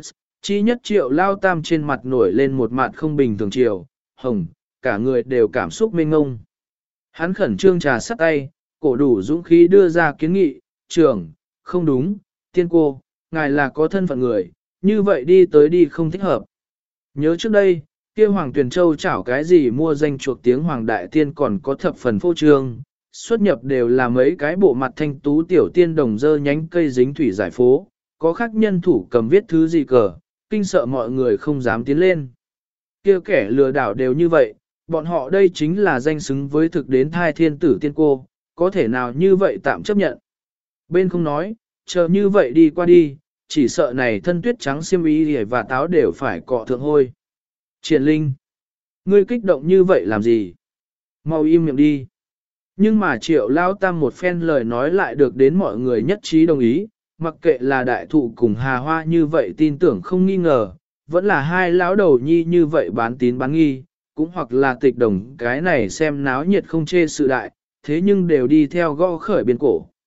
chi nhất triệu lao tam trên mặt nổi lên một mặt không bình thường chiều, hồng, cả người đều cảm xúc mênh ngông. Hắn khẩn trương trà sắt tay, cổ đủ dũng khí đưa ra kiến nghị, trưởng, không đúng, tiên cô, ngài là có thân phận người, như vậy đi tới đi không thích hợp. Nhớ trước đây, kia Hoàng Tuyền Châu chảo cái gì mua danh chuộc tiếng Hoàng Đại Tiên còn có thập phần phô trương, xuất nhập đều là mấy cái bộ mặt thanh tú tiểu tiên đồng dơ nhánh cây dính thủy giải phố, có khác nhân thủ cầm viết thứ gì cờ, kinh sợ mọi người không dám tiến lên. Kia kẻ lừa đảo đều như vậy, bọn họ đây chính là danh xứng với thực đến thai thiên tử tiên cô, có thể nào như vậy tạm chấp nhận. Bên không nói, chờ như vậy đi qua đi, chỉ sợ này thân tuyết trắng xiêm y và táo đều phải cọ thượng hôi. Triển linh, ngươi kích động như vậy làm gì? Mau im miệng đi. Nhưng mà triệu lao tam một phen lời nói lại được đến mọi người nhất trí đồng ý, mặc kệ là đại thụ cùng hà hoa như vậy tin tưởng không nghi ngờ, vẫn là hai lão đầu nhi như vậy bán tín bán nghi, cũng hoặc là tịch đồng cái này xem náo nhiệt không chê sự đại, thế nhưng đều đi theo gõ khởi biên cổ.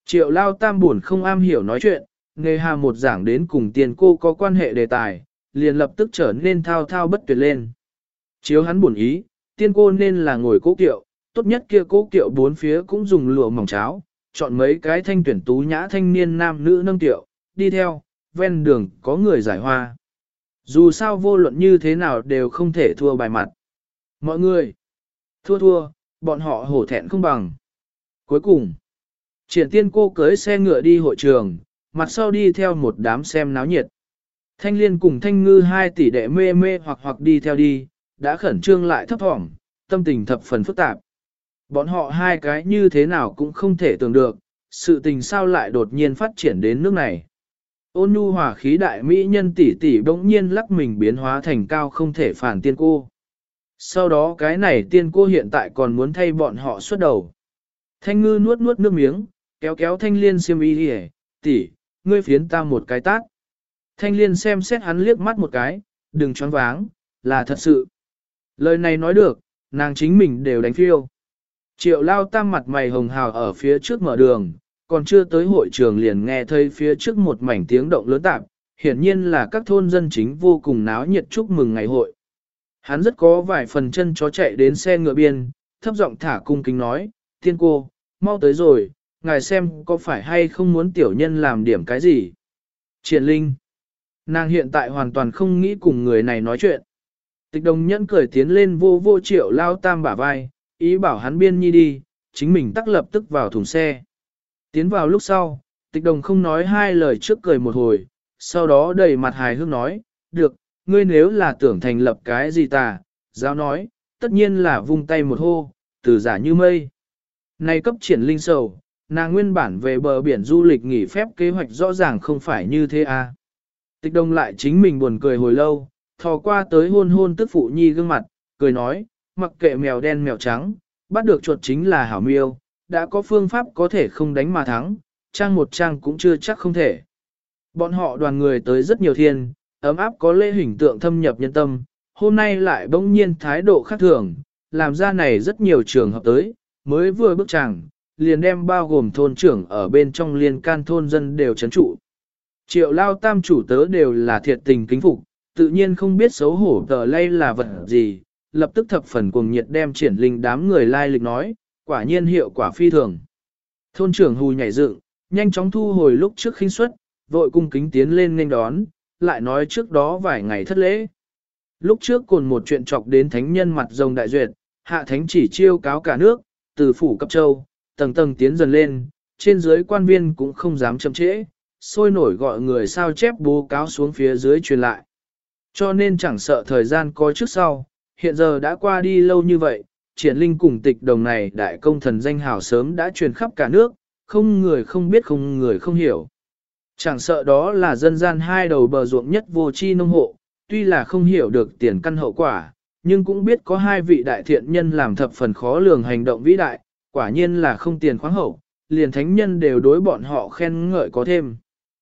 Triệu lao tam buồn không am hiểu nói chuyện, nghề hà một giảng đến cùng tiền cô có quan hệ đề tài, liền lập tức trở nên thao thao bất tuyệt lên. Chiếu hắn buồn ý, tiên cô nên là ngồi cố kiệu, tốt nhất kia cố kiệu bốn phía cũng dùng lụa mỏng cháo, chọn mấy cái thanh tuyển tú nhã thanh niên nam nữ nâng tiệu, đi theo, ven đường có người giải hoa. Dù sao vô luận như thế nào đều không thể thua bài mặt. Mọi người, thua thua, bọn họ hổ thẹn không bằng. Cuối cùng, triển tiên cô cưới xe ngựa đi hội trường, mặt sau đi theo một đám xem náo nhiệt. Thanh liên cùng thanh ngư hai tỷ đệ mê mê hoặc hoặc đi theo đi, đã khẩn trương lại thấp thỏm, tâm tình thập phần phức tạp. Bọn họ hai cái như thế nào cũng không thể tưởng được, sự tình sao lại đột nhiên phát triển đến nước này. Ôn nhu hòa khí đại mỹ nhân tỷ tỷ bỗng nhiên lắc mình biến hóa thành cao không thể phản tiên cô. Sau đó cái này tiên cô hiện tại còn muốn thay bọn họ xuất đầu. Thanh ngư nuốt nuốt nước miếng, kéo kéo thanh liên xiêm y đi tỷ, ngươi phiến ta một cái tát. Thanh liên xem xét hắn liếc mắt một cái, đừng choáng váng, là thật sự. Lời này nói được, nàng chính mình đều đánh phiêu. Triệu lao tam mặt mày hồng hào ở phía trước mở đường, còn chưa tới hội trường liền nghe thấy phía trước một mảnh tiếng động lớn tạp, hiển nhiên là các thôn dân chính vô cùng náo nhiệt chúc mừng ngày hội. Hắn rất có vài phần chân chó chạy đến xe ngựa biên, thấp giọng thả cung kính nói, tiên cô, mau tới rồi, ngài xem có phải hay không muốn tiểu nhân làm điểm cái gì. Triển Linh, nàng hiện tại hoàn toàn không nghĩ cùng người này nói chuyện. Tịch đồng nhẫn cười tiến lên vô vô triệu lao tam bả vai, ý bảo hắn biên nhi đi, chính mình tắc lập tức vào thùng xe. Tiến vào lúc sau, tịch đồng không nói hai lời trước cười một hồi, sau đó đầy mặt hài hước nói, được, ngươi nếu là tưởng thành lập cái gì tà, giáo nói, tất nhiên là vung tay một hô, từ giả như mây. Này cấp triển linh sầu, nàng nguyên bản về bờ biển du lịch nghỉ phép kế hoạch rõ ràng không phải như thế à. Tịch đồng lại chính mình buồn cười hồi lâu, thò qua tới hôn hôn tức phụ nhi gương mặt, cười nói, mặc kệ mèo đen mèo trắng, bắt được chuột chính là hảo miêu, đã có phương pháp có thể không đánh mà thắng, trang một trang cũng chưa chắc không thể. Bọn họ đoàn người tới rất nhiều thiên, ấm áp có lễ hình tượng thâm nhập nhân tâm, hôm nay lại bỗng nhiên thái độ khác thường, làm ra này rất nhiều trường hợp tới, mới vừa bước chàng, liền đem bao gồm thôn trưởng ở bên trong liên can thôn dân đều chấn trụ. Triệu lao tam chủ tớ đều là thiệt tình kính phục, tự nhiên không biết xấu hổ tờ lay là vật gì, lập tức thập phần cuồng nhiệt đem triển linh đám người lai lịch nói, quả nhiên hiệu quả phi thường. Thôn trưởng hù nhảy dựng, nhanh chóng thu hồi lúc trước khinh suất, vội cung kính tiến lên nghênh đón, lại nói trước đó vài ngày thất lễ. Lúc trước còn một chuyện chọc đến thánh nhân mặt rồng đại duyệt, hạ thánh chỉ chiêu cáo cả nước, từ phủ cấp châu, tầng tầng tiến dần lên, trên dưới quan viên cũng không dám chậm trễ, sôi nổi gọi người sao chép bố cáo xuống phía dưới truyền lại. Cho nên chẳng sợ thời gian có trước sau, hiện giờ đã qua đi lâu như vậy, triển linh cùng tịch đồng này đại công thần danh hào sớm đã truyền khắp cả nước, không người không biết không người không hiểu. Chẳng sợ đó là dân gian hai đầu bờ ruộng nhất vô chi nông hộ, tuy là không hiểu được tiền căn hậu quả, nhưng cũng biết có hai vị đại thiện nhân làm thập phần khó lường hành động vĩ đại, quả nhiên là không tiền khoáng hậu, liền thánh nhân đều đối bọn họ khen ngợi có thêm.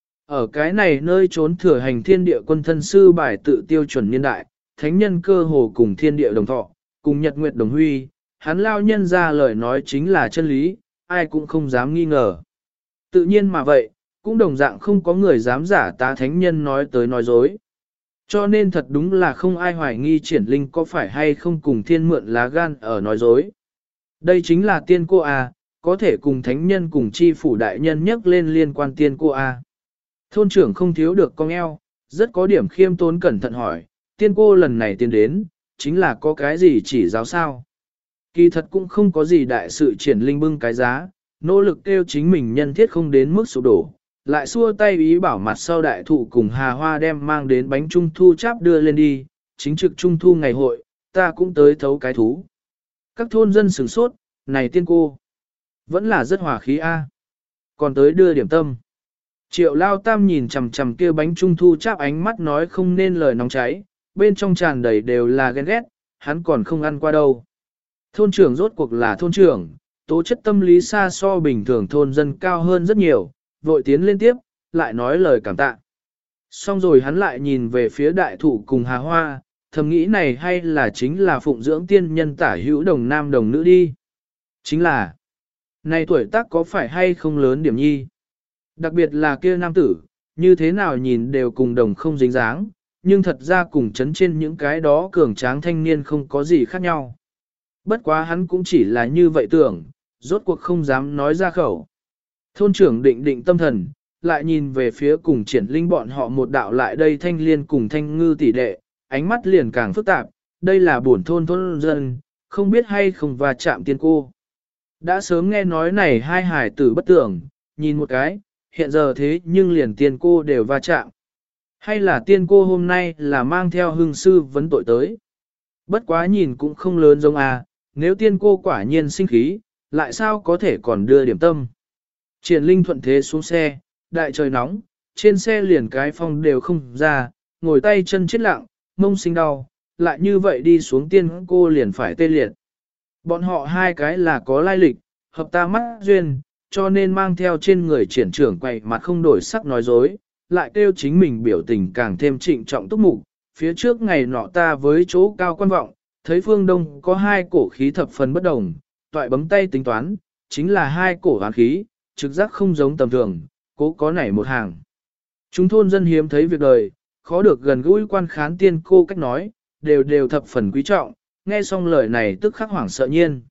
Ở cái này nơi trốn thừa hành thiên địa quân thân sư bài tự tiêu chuẩn niên đại, thánh nhân cơ hồ cùng thiên địa đồng thọ, cùng nhật nguyệt đồng huy, hắn lao nhân ra lời nói chính là chân lý, ai cũng không dám nghi ngờ. Tự nhiên mà vậy, cũng đồng dạng không có người dám giả tá thánh nhân nói tới nói dối. Cho nên thật đúng là không ai hoài nghi triển linh có phải hay không cùng thiên mượn lá gan ở nói dối. Đây chính là tiên cô A, có thể cùng thánh nhân cùng chi phủ đại nhân nhắc lên liên quan tiên cô A. Thôn trưởng không thiếu được con eo, rất có điểm khiêm tốn cẩn thận hỏi, tiên cô lần này tiến đến, chính là có cái gì chỉ giáo sao? Kỳ thật cũng không có gì đại sự triển linh bưng cái giá, nỗ lực kêu chính mình nhân thiết không đến mức sụp đổ, lại xua tay ý bảo mặt sau đại thụ cùng hà hoa đem mang đến bánh trung thu cháp đưa lên đi, chính trực trung thu ngày hội, ta cũng tới thấu cái thú. Các thôn dân sửng sốt, này tiên cô, vẫn là rất hòa khí a, còn tới đưa điểm tâm. Triệu lao tam nhìn chằm chằm kia bánh trung thu cháp ánh mắt nói không nên lời nóng cháy, bên trong tràn đầy đều là ghen ghét, hắn còn không ăn qua đâu. Thôn trưởng rốt cuộc là thôn trưởng, tố chất tâm lý xa so bình thường thôn dân cao hơn rất nhiều, vội tiến lên tiếp, lại nói lời cảm tạ. Xong rồi hắn lại nhìn về phía đại thụ cùng hà hoa, thầm nghĩ này hay là chính là phụng dưỡng tiên nhân tả hữu đồng nam đồng nữ đi. Chính là, Này tuổi tác có phải hay không lớn điểm nhi? Đặc biệt là kia nam tử, như thế nào nhìn đều cùng đồng không dính dáng, nhưng thật ra cùng chấn trên những cái đó cường tráng thanh niên không có gì khác nhau. Bất quá hắn cũng chỉ là như vậy tưởng, rốt cuộc không dám nói ra khẩu. Thôn trưởng định định tâm thần, lại nhìn về phía cùng triển linh bọn họ một đạo lại đây thanh liên cùng thanh ngư tỷ đệ, ánh mắt liền càng phức tạp, đây là bổn thôn thôn dân, không biết hay không va chạm tiên cô. Đã sớm nghe nói này hai hải tử bất tưởng, nhìn một cái, hiện giờ thế nhưng liền tiên cô đều va chạm. Hay là tiên cô hôm nay là mang theo hưng sư vấn tội tới. Bất quá nhìn cũng không lớn giống à, nếu tiên cô quả nhiên sinh khí, lại sao có thể còn đưa điểm tâm. Triển linh thuận thế xuống xe, đại trời nóng, trên xe liền cái phong đều không ra, ngồi tay chân chết lặng, mông sinh đau, lại như vậy đi xuống tiên cô liền phải tê liệt. Bọn họ hai cái là có lai lịch, hợp ta mắt duyên, cho nên mang theo trên người triển trưởng quay mặt không đổi sắc nói dối, lại kêu chính mình biểu tình càng thêm trịnh trọng túc mục. Phía trước ngày nọ ta với chỗ cao quan vọng, thấy phương đông có hai cổ khí thập phần bất đồng, toại bấm tay tính toán, chính là hai cổ hoán khí, trực giác không giống tầm thường, cố có nảy một hàng. Chúng thôn dân hiếm thấy việc đời, khó được gần gũi quan khán tiên cô cách nói, đều đều thập phần quý trọng, nghe xong lời này tức khắc hoảng sợ nhiên.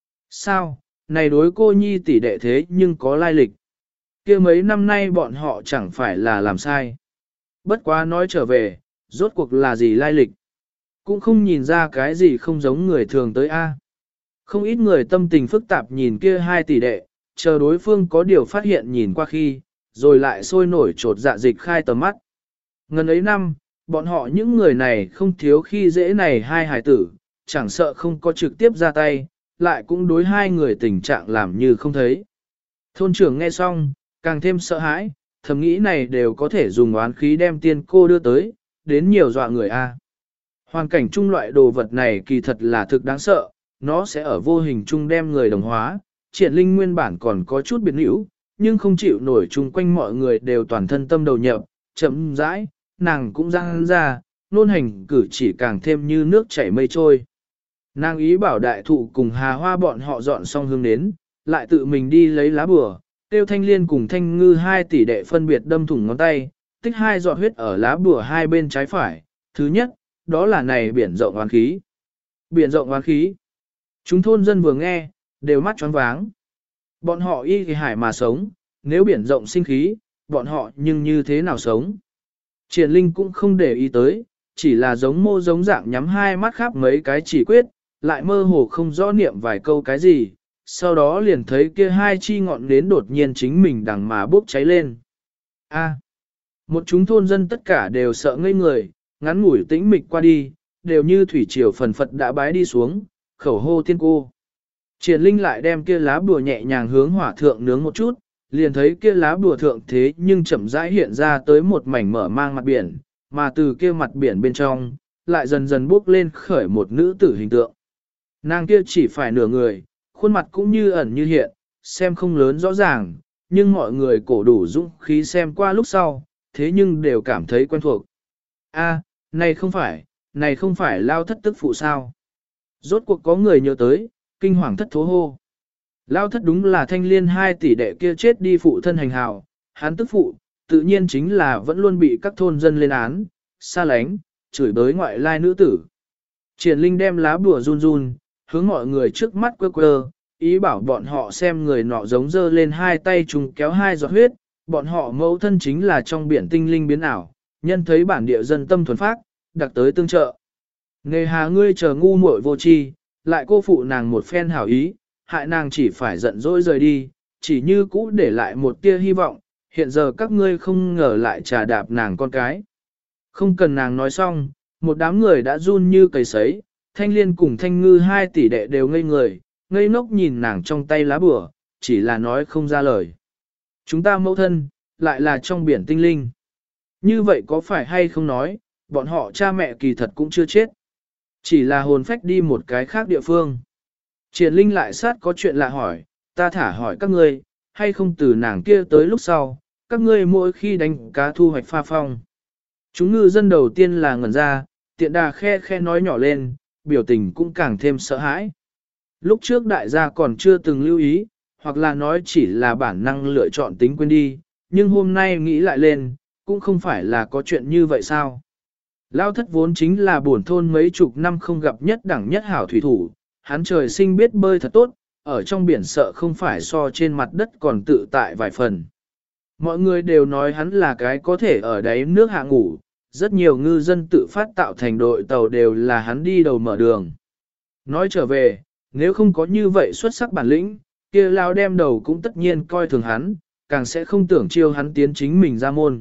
Sao, này đối cô nhi tỷ đệ thế nhưng có lai lịch. Kia mấy năm nay bọn họ chẳng phải là làm sai. Bất quá nói trở về, rốt cuộc là gì lai lịch. Cũng không nhìn ra cái gì không giống người thường tới a. Không ít người tâm tình phức tạp nhìn kia hai tỷ đệ, chờ đối phương có điều phát hiện nhìn qua khi, rồi lại sôi nổi trột dạ dịch khai tầm mắt. Ngần ấy năm, bọn họ những người này không thiếu khi dễ này hai hải tử, chẳng sợ không có trực tiếp ra tay, lại cũng đối hai người tình trạng làm như không thấy. Thôn trưởng nghe xong, càng thêm sợ hãi, thầm nghĩ này đều có thể dùng oán khí đem tiên cô đưa tới, đến nhiều dọa người a. Hoàn cảnh chung loại đồ vật này kỳ thật là thực đáng sợ, nó sẽ ở vô hình chung đem người đồng hóa, triển linh nguyên bản còn có chút biệt hữu, nhưng không chịu nổi chung quanh mọi người đều toàn thân tâm đầu nhập, chậm rãi, nàng cũng răng ra, nôn hành cử chỉ càng thêm như nước chảy mây trôi. Nàng ý bảo đại thụ cùng hà hoa bọn họ dọn xong hương đến, lại tự mình đi lấy lá bùa, tiêu thanh liên cùng thanh ngư hai tỷ đệ phân biệt đâm thủng ngón tay, tích hai giọt huyết ở lá bùa hai bên trái phải. Thứ nhất, đó là này biển rộng oán khí. Biển rộng oán khí. Chúng thôn dân vừa nghe, đều mắt choáng váng. Bọn họ y thì hải mà sống, nếu biển rộng sinh khí, bọn họ nhưng như thế nào sống? Triển linh cũng không để ý tới, chỉ là giống mô giống dạng nhắm hai mắt khắp mấy cái chỉ quyết, lại mơ hồ không rõ niệm vài câu cái gì, sau đó liền thấy kia hai chi ngọn nến đột nhiên chính mình đằng mà bốc cháy lên. A. Một chúng thôn dân tất cả đều sợ ngây người, ngắn ngủi tĩnh mịch qua đi, đều như thủy triều phần phật đã bái đi xuống, khẩu hô tiên cô. Triển linh lại đem kia lá bùa nhẹ nhàng hướng hỏa thượng nướng một chút, liền thấy kia lá bùa thượng thế nhưng chậm rãi hiện ra tới một mảnh mở mang mặt biển, mà từ kia mặt biển bên trong, lại dần dần bốc lên khởi một nữ tử hình tượng. Nàng kia chỉ phải nửa người, khuôn mặt cũng như ẩn như hiện, xem không lớn rõ ràng, nhưng mọi người cổ đủ dũng khí xem qua lúc sau, thế nhưng đều cảm thấy quen thuộc. A, này không phải, này không phải lao thất tức phụ sao. Rốt cuộc có người nhớ tới, kinh hoàng thất thố hô. Lao thất đúng là thanh liên hai tỷ đệ kia chết đi phụ thân hành hào, hắn tức phụ, tự nhiên chính là vẫn luôn bị các thôn dân lên án, xa lánh, chửi bới ngoại lai nữ tử. Triển linh đem lá bùa run run, hướng mọi người trước mắt quơ quơ, ý bảo bọn họ xem người nọ giống dơ lên hai tay chung kéo hai giọt huyết, bọn họ mẫu thân chính là trong biển tinh linh biến ảo, nhân thấy bản địa dân tâm thuần phác, đặc tới tương trợ. Nghề hà ngươi chờ ngu muội vô tri, lại cô phụ nàng một phen hảo ý, hại nàng chỉ phải giận dỗi rời đi, chỉ như cũ để lại một tia hy vọng, hiện giờ các ngươi không ngờ lại trà đạp nàng con cái. Không cần nàng nói xong, một đám người đã run như cầy sấy, thanh liên cùng thanh ngư hai tỷ đệ đều ngây người, ngây ngốc nhìn nàng trong tay lá bùa, chỉ là nói không ra lời. Chúng ta mẫu thân, lại là trong biển tinh linh. Như vậy có phải hay không nói, bọn họ cha mẹ kỳ thật cũng chưa chết. Chỉ là hồn phách đi một cái khác địa phương. Triển linh lại sát có chuyện lạ hỏi, ta thả hỏi các ngươi, hay không từ nàng kia tới lúc sau, các ngươi mỗi khi đánh cá thu hoạch pha phong. Chúng ngư dân đầu tiên là ngẩn ra, tiện đà khe khe nói nhỏ lên, biểu tình cũng càng thêm sợ hãi. Lúc trước đại gia còn chưa từng lưu ý, hoặc là nói chỉ là bản năng lựa chọn tính quên đi, nhưng hôm nay nghĩ lại lên, cũng không phải là có chuyện như vậy sao. Lao thất vốn chính là buồn thôn mấy chục năm không gặp nhất đẳng nhất hảo thủy thủ, hắn trời sinh biết bơi thật tốt, ở trong biển sợ không phải so trên mặt đất còn tự tại vài phần. Mọi người đều nói hắn là cái có thể ở đáy nước hạ ngủ, rất nhiều ngư dân tự phát tạo thành đội tàu đều là hắn đi đầu mở đường. Nói trở về, nếu không có như vậy xuất sắc bản lĩnh, kia Lao đem đầu cũng tất nhiên coi thường hắn, càng sẽ không tưởng chiêu hắn tiến chính mình ra môn.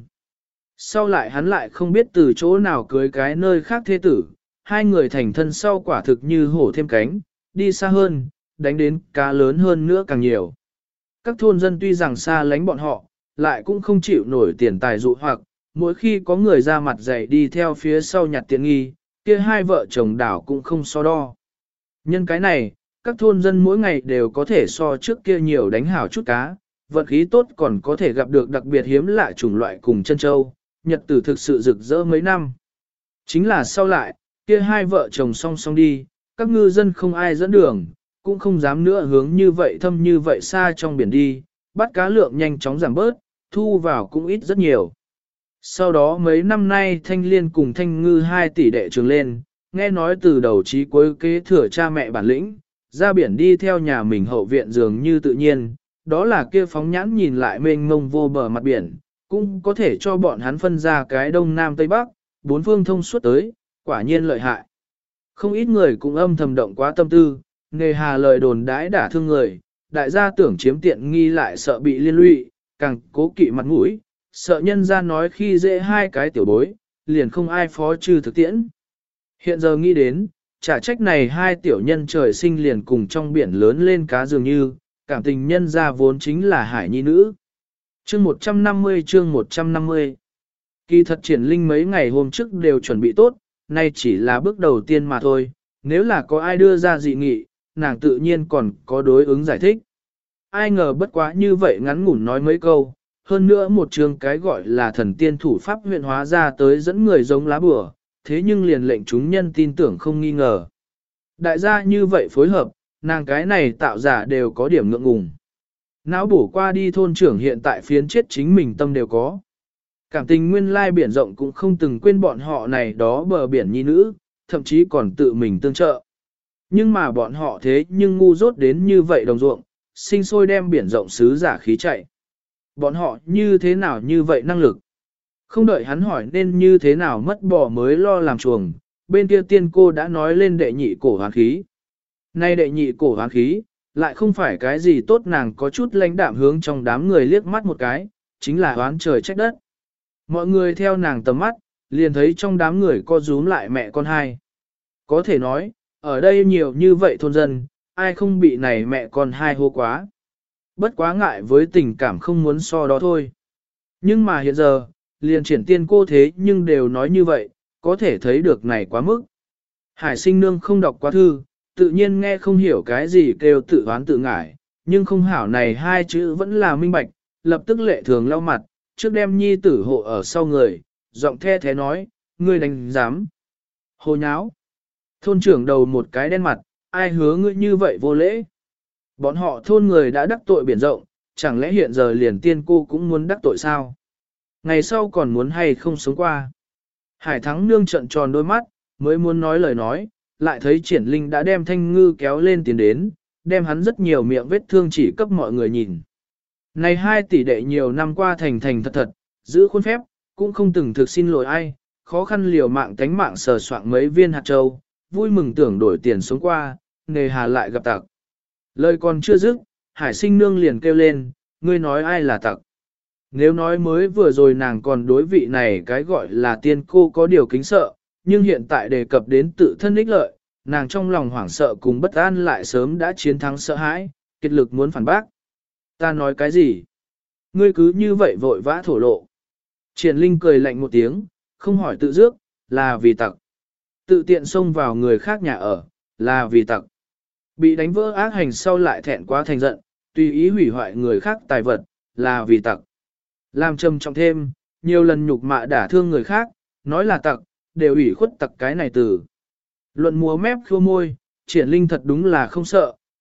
Sau lại hắn lại không biết từ chỗ nào cưới cái nơi khác thế tử, hai người thành thân sau quả thực như hổ thêm cánh, đi xa hơn, đánh đến cá lớn hơn nữa càng nhiều. Các thôn dân tuy rằng xa lánh bọn họ, lại cũng không chịu nổi tiền tài dụ hoặc, mỗi khi có người ra mặt dày đi theo phía sau nhặt tiện nghi, kia hai vợ chồng đảo cũng không so đo. Nhân cái này, các thôn dân mỗi ngày đều có thể so trước kia nhiều đánh hảo chút cá, vận khí tốt còn có thể gặp được đặc biệt hiếm lạ chủng loại cùng chân châu, nhật tử thực sự rực rỡ mấy năm. Chính là sau lại, kia hai vợ chồng song song đi, các ngư dân không ai dẫn đường, cũng không dám nữa hướng như vậy thâm như vậy xa trong biển đi, bắt cá lượng nhanh chóng giảm bớt, thu vào cũng ít rất nhiều. Sau đó mấy năm nay Thanh Liên cùng Thanh Ngư hai tỷ đệ trường lên, nghe nói từ đầu chí cuối kế thừa cha mẹ bản lĩnh, ra biển đi theo nhà mình hậu viện dường như tự nhiên, đó là kia phóng nhãn nhìn lại mênh mông vô bờ mặt biển, cũng có thể cho bọn hắn phân ra cái đông nam tây bắc, bốn phương thông suốt tới, quả nhiên lợi hại. Không ít người cũng âm thầm động quá tâm tư, nghề hà lời đồn đãi đả thương người, đại gia tưởng chiếm tiện nghi lại sợ bị liên lụy, càng cố kỵ mặt mũi, sợ nhân ra nói khi dễ hai cái tiểu bối, liền không ai phó trừ thực tiễn. Hiện giờ nghĩ đến, trả trách này hai tiểu nhân trời sinh liền cùng trong biển lớn lên cá dường như, cảm tình nhân ra vốn chính là hải nhi nữ. Chương một trăm năm mươi chương một trăm năm mươi Kỳ thật triển linh mấy ngày hôm trước đều chuẩn bị tốt, nay chỉ là bước đầu tiên mà thôi, nếu là có ai đưa ra dị nghị, nàng tự nhiên còn có đối ứng giải thích. Ai ngờ bất quá như vậy ngắn ngủn nói mấy câu, hơn nữa một trường cái gọi là thần tiên thủ pháp huyện hóa ra tới dẫn người giống lá bùa, thế nhưng liền lệnh chúng nhân tin tưởng không nghi ngờ. Đại gia như vậy phối hợp, nàng cái này tạo giả đều có điểm ngượng ngùng. Não bổ qua đi thôn trưởng hiện tại phiến chết chính mình tâm đều có. Cảm tình nguyên lai biển rộng cũng không từng quên bọn họ này đó bờ biển nhi nữ, thậm chí còn tự mình tương trợ. Nhưng mà bọn họ thế nhưng ngu dốt đến như vậy đồng ruộng, sinh sôi đem biển rộng sứ giả khí chạy. Bọn họ như thế nào như vậy năng lực? Không đợi hắn hỏi nên như thế nào mất bỏ mới lo làm chuồng, bên kia tiên cô đã nói lên đệ nhị cổ hoán khí. Nay đệ nhị cổ hoán khí, lại không phải cái gì tốt, nàng có chút lãnh đạm hướng trong đám người liếc mắt một cái, chính là hoán trời trách đất. Mọi người theo nàng tầm mắt, liền thấy trong đám người co rúm lại mẹ con hai. Có thể nói, ở đây nhiều như vậy thôn dân, ai không bị này mẹ con hai hô quá. Bất quá ngại với tình cảm không muốn so đó thôi. Nhưng mà hiện giờ, liền triển tiên cô thế nhưng đều nói như vậy, có thể thấy được này quá mức. Hải sinh nương không đọc quá thư, tự nhiên nghe không hiểu cái gì kêu tự oán tự ngại, nhưng không hảo này hai chữ vẫn là minh bạch, lập tức lệ thường lau mặt, trước đem nhi tử hộ ở sau người, giọng the thế nói, ngươi đánh giám. Hồ nháo. Thôn trưởng đầu một cái đen mặt, ai hứa ngươi như vậy vô lễ. Bọn họ thôn người đã đắc tội biển rộng, chẳng lẽ hiện giờ liền tiên cô cũng muốn đắc tội sao? Ngày sau còn muốn hay không sống qua? Hải thắng nương trận tròn đôi mắt, mới muốn nói lời nói, lại thấy triển linh đã đem thanh ngư kéo lên tiến đến, đem hắn rất nhiều miệng vết thương chỉ cấp mọi người nhìn. Này hai tỷ đệ nhiều năm qua thành thành thật thật, giữ khuôn phép, cũng không từng thực xin lỗi ai, khó khăn liều mạng tánh mạng sờ soạn mấy viên hạt châu, vui mừng tưởng đổi tiền sống qua, nề hà lại gặp tặc. Lời còn chưa dứt, hải sinh nương liền kêu lên, ngươi nói ai là tặc. Nếu nói mới vừa rồi nàng còn đối vị này cái gọi là tiên cô có điều kính sợ, nhưng hiện tại đề cập đến tự thân ích lợi, nàng trong lòng hoảng sợ cùng bất an lại sớm đã chiến thắng sợ hãi, kiệt lực muốn phản bác. Ta nói cái gì? Ngươi cứ như vậy vội vã thổ lộ. Triển Linh cười lạnh một tiếng, không hỏi tự dước, là vì tặc. Tự tiện xông vào người khác nhà ở, là vì tặc. Bị đánh vỡ ác hành sau lại thẹn quá thành giận, tùy ý hủy hoại người khác tài vật, là vì tặc. Làm trầm trọng thêm, nhiều lần nhục mạ đả thương người khác, nói là tặc, đều ủy khuất tặc cái này từ. Luận múa mép khua môi, Triển Linh thật đúng là không sợ,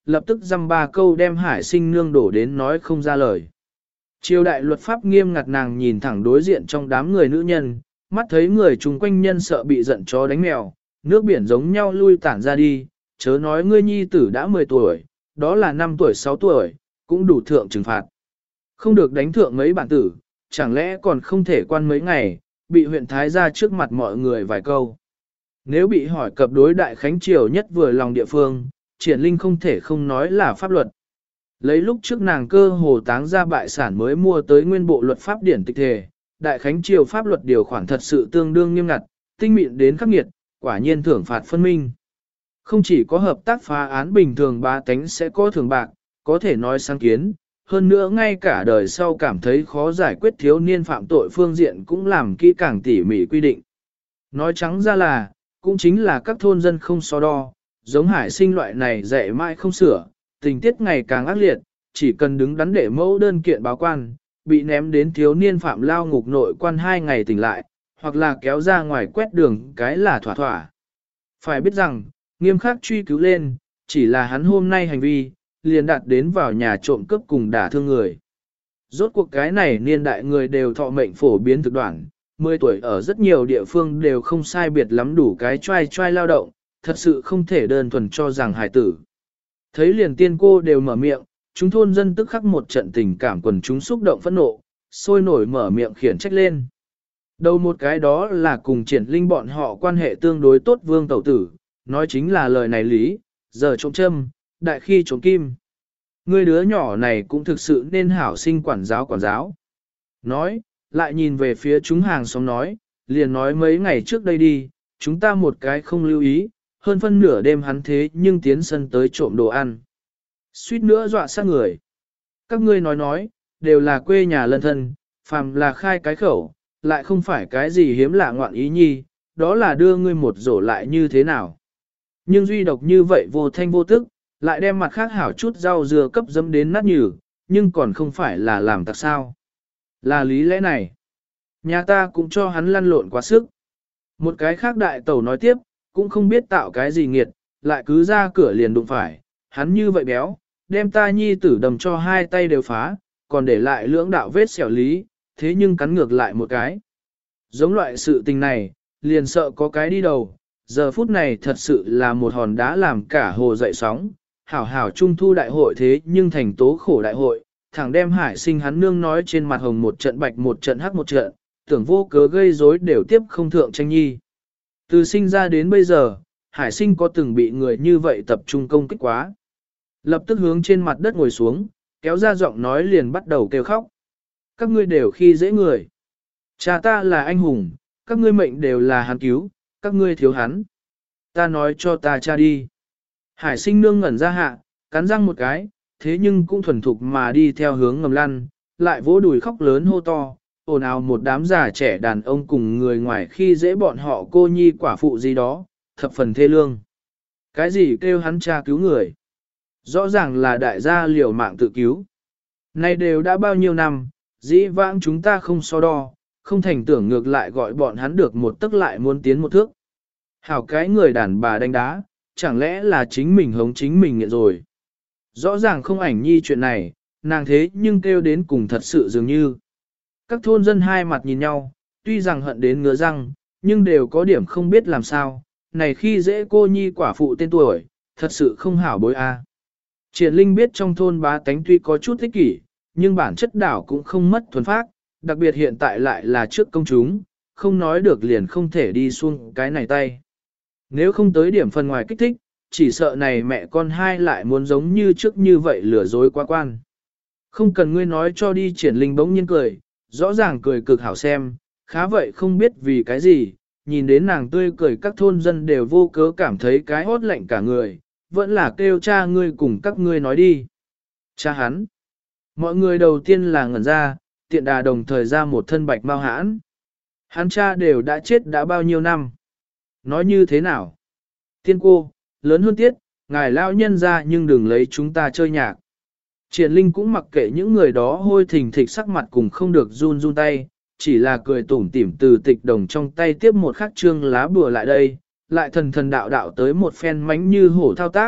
lập tức dăm ba câu đem Hải Sinh nương đổ đến nói không ra lời. Triều đại luật pháp nghiêm ngặt, nàng nhìn thẳng đối diện trong đám người nữ nhân, mắt thấy người chung quanh nhân sợ bị giận chó đánh mèo, nước biển giống nhau lui tản ra đi, chớ nói ngươi nhi tử đã mười tuổi, đó là năm tuổi sáu tuổi, cũng đủ thượng trừng phạt. Không được đánh thượng mấy bản tử, chẳng lẽ còn không thể quan mấy ngày, bị huyện Thái ra trước mặt mọi người vài câu. Nếu bị hỏi cập đối đại khánh triều nhất vừa lòng địa phương, Triển Linh không thể không nói là pháp luật. Lấy lúc trước nàng cơ hồ táng ra bại sản mới mua tới nguyên bộ luật pháp điển tịch thể, đại khánh triều pháp luật điều khoản thật sự tương đương nghiêm ngặt, tinh mịn đến khắc nghiệt, quả nhiên thưởng phạt phân minh. Không chỉ có hợp tác phá án bình thường ba tánh sẽ có thưởng bạc, có thể nói sáng kiến, hơn nữa ngay cả đời sau cảm thấy khó giải quyết thiếu niên phạm tội phương diện cũng làm kỹ càng tỉ mỉ quy định. Nói trắng ra là, cũng chính là các thôn dân không so đo, giống Hải Sinh loại này dạy mãi không sửa, tình tiết ngày càng ác liệt, chỉ cần đứng đắn để mẫu đơn kiện báo quan, bị ném đến thiếu niên phạm lao ngục nội quan hai ngày tỉnh lại, hoặc là kéo ra ngoài quét đường cái là thỏa thỏa. Phải biết rằng, nghiêm khắc truy cứu lên, chỉ là hắn hôm nay hành vi, liền đạt đến vào nhà trộm cướp cùng đả thương người. Rốt cuộc cái này niên đại người đều thọ mệnh phổ biến thực đoạn, mười tuổi ở rất nhiều địa phương đều không sai biệt lắm đủ cái trai trai lao động, thật sự không thể đơn thuần cho rằng hải tử. Thấy liền tiên cô đều mở miệng, chúng thôn dân tức khắc một trận tình cảm quần chúng xúc động phẫn nộ, sôi nổi mở miệng khiển trách lên. Đầu một cái đó là cùng Triển Linh bọn họ quan hệ tương đối tốt vương tẩu tử, nói chính là lời này lý, giờ trộm châm, đại khi trộm kim. Người đứa nhỏ này cũng thực sự nên hảo sinh quản giáo quản giáo. Nói, lại nhìn về phía chúng hàng xóm nói, liền nói mấy ngày trước đây đi, chúng ta một cái không lưu ý, hơn phân nửa đêm hắn thế nhưng tiến sân tới trộm đồ ăn. Suýt nữa dọa sát người. Các ngươi nói nói, đều là quê nhà lân thân, phàm là khai cái khẩu, lại không phải cái gì hiếm lạ ngoạn ý nhi, đó là đưa ngươi một rổ lại như thế nào. Nhưng duy độc như vậy vô thanh vô tức, lại đem mặt khác hảo chút rau dưa cấp dấm đến nát nhừ, nhưng còn không phải là làm tặc sao. Là lý lẽ này. Nhà ta cũng cho hắn lăn lộn quá sức. Một cái khác đại tẩu nói tiếp, cũng không biết tạo cái gì nghiệt, lại cứ ra cửa liền đụng phải, hắn như vậy béo, đem ta nhi tử đầm cho hai tay đều phá, còn để lại lưỡng đạo vết xẻo lý, thế nhưng cắn ngược lại một cái. Giống loại sự tình này, liền sợ có cái đi đầu, giờ phút này thật sự là một hòn đá làm cả hồ dậy sóng, hảo hảo trung thu đại hội thế nhưng thành tố khổ đại hội, thẳng đem Hải Sinh hắn nương nói trên mặt hồng một trận bạch một trận hắc một trận, tưởng vô cớ gây rối đều tiếp không thượng tranh nhi. Từ sinh ra đến bây giờ, Hải Sinh có từng bị người như vậy tập trung công kích quá. Lập tức hướng trên mặt đất ngồi xuống, kéo ra giọng nói liền bắt đầu kêu khóc. Các ngươi đều khi dễ người. Cha ta là anh hùng, các ngươi mệnh đều là hắn cứu, các ngươi thiếu hắn. Ta nói cho ta cha đi. Hải Sinh nương ngẩn ra hạ, cắn răng một cái, thế nhưng cũng thuần thục mà đi theo hướng ngầm lăn, lại vỗ đùi khóc lớn hô to, ồn ào một đám già trẻ đàn ông cùng người ngoài khi dễ bọn họ cô nhi quả phụ gì đó, thập phần thê lương. Cái gì kêu hắn cha cứu người? Rõ ràng là đại gia liều mạng tự cứu. Nay đều đã bao nhiêu năm, dĩ vãng chúng ta không so đo, không thành tưởng ngược lại gọi bọn hắn được một tức lại muốn tiến một thước. Hảo cái người đàn bà đánh đá, chẳng lẽ là chính mình hống chính mình nghiện rồi. Rõ ràng không ảnh nhi chuyện này, nàng thế nhưng kêu đến cùng thật sự dường như. Các thôn dân hai mặt nhìn nhau, tuy rằng hận đến ngứa răng, nhưng đều có điểm không biết làm sao, này khi dễ cô nhi quả phụ tên tuổi, thật sự không hảo bối a. À. Triển Linh biết trong thôn bá tánh tuy có chút ích kỷ, nhưng bản chất đảo cũng không mất thuần phác, đặc biệt hiện tại lại là trước công chúng, không nói được liền không thể đi xuống cái này tay. Nếu không tới điểm phần ngoài kích thích, chỉ sợ này mẹ con hai lại muốn giống như trước như vậy lừa dối quá quan. Không cần ngươi nói cho đi. Triển Linh bỗng nhiên cười, rõ ràng cười cực hảo xem, khá vậy không biết vì cái gì, nhìn đến nàng tươi cười các thôn dân đều vô cớ cảm thấy cái hốt lạnh cả người, vẫn là kêu cha ngươi cùng các ngươi nói đi. Cha hắn. Mọi người đầu tiên là ngẩn ra, tiện đà đồng thời ra một thân bạch mau hãn. Hắn cha đều đã chết đã bao nhiêu năm. Nói như thế nào? Tiên cô, lớn hơn tiết, ngài lao nhân ra nhưng đừng lấy chúng ta chơi nhạc. Triển Linh cũng mặc kệ những người đó hôi thình thịch sắc mặt cùng không được run run tay, chỉ là cười tủm tỉm từ tịch đồng trong tay tiếp một khắc trương lá bùa lại đây, lại thần thần đạo đạo tới một phen mánh như hổ thao tác,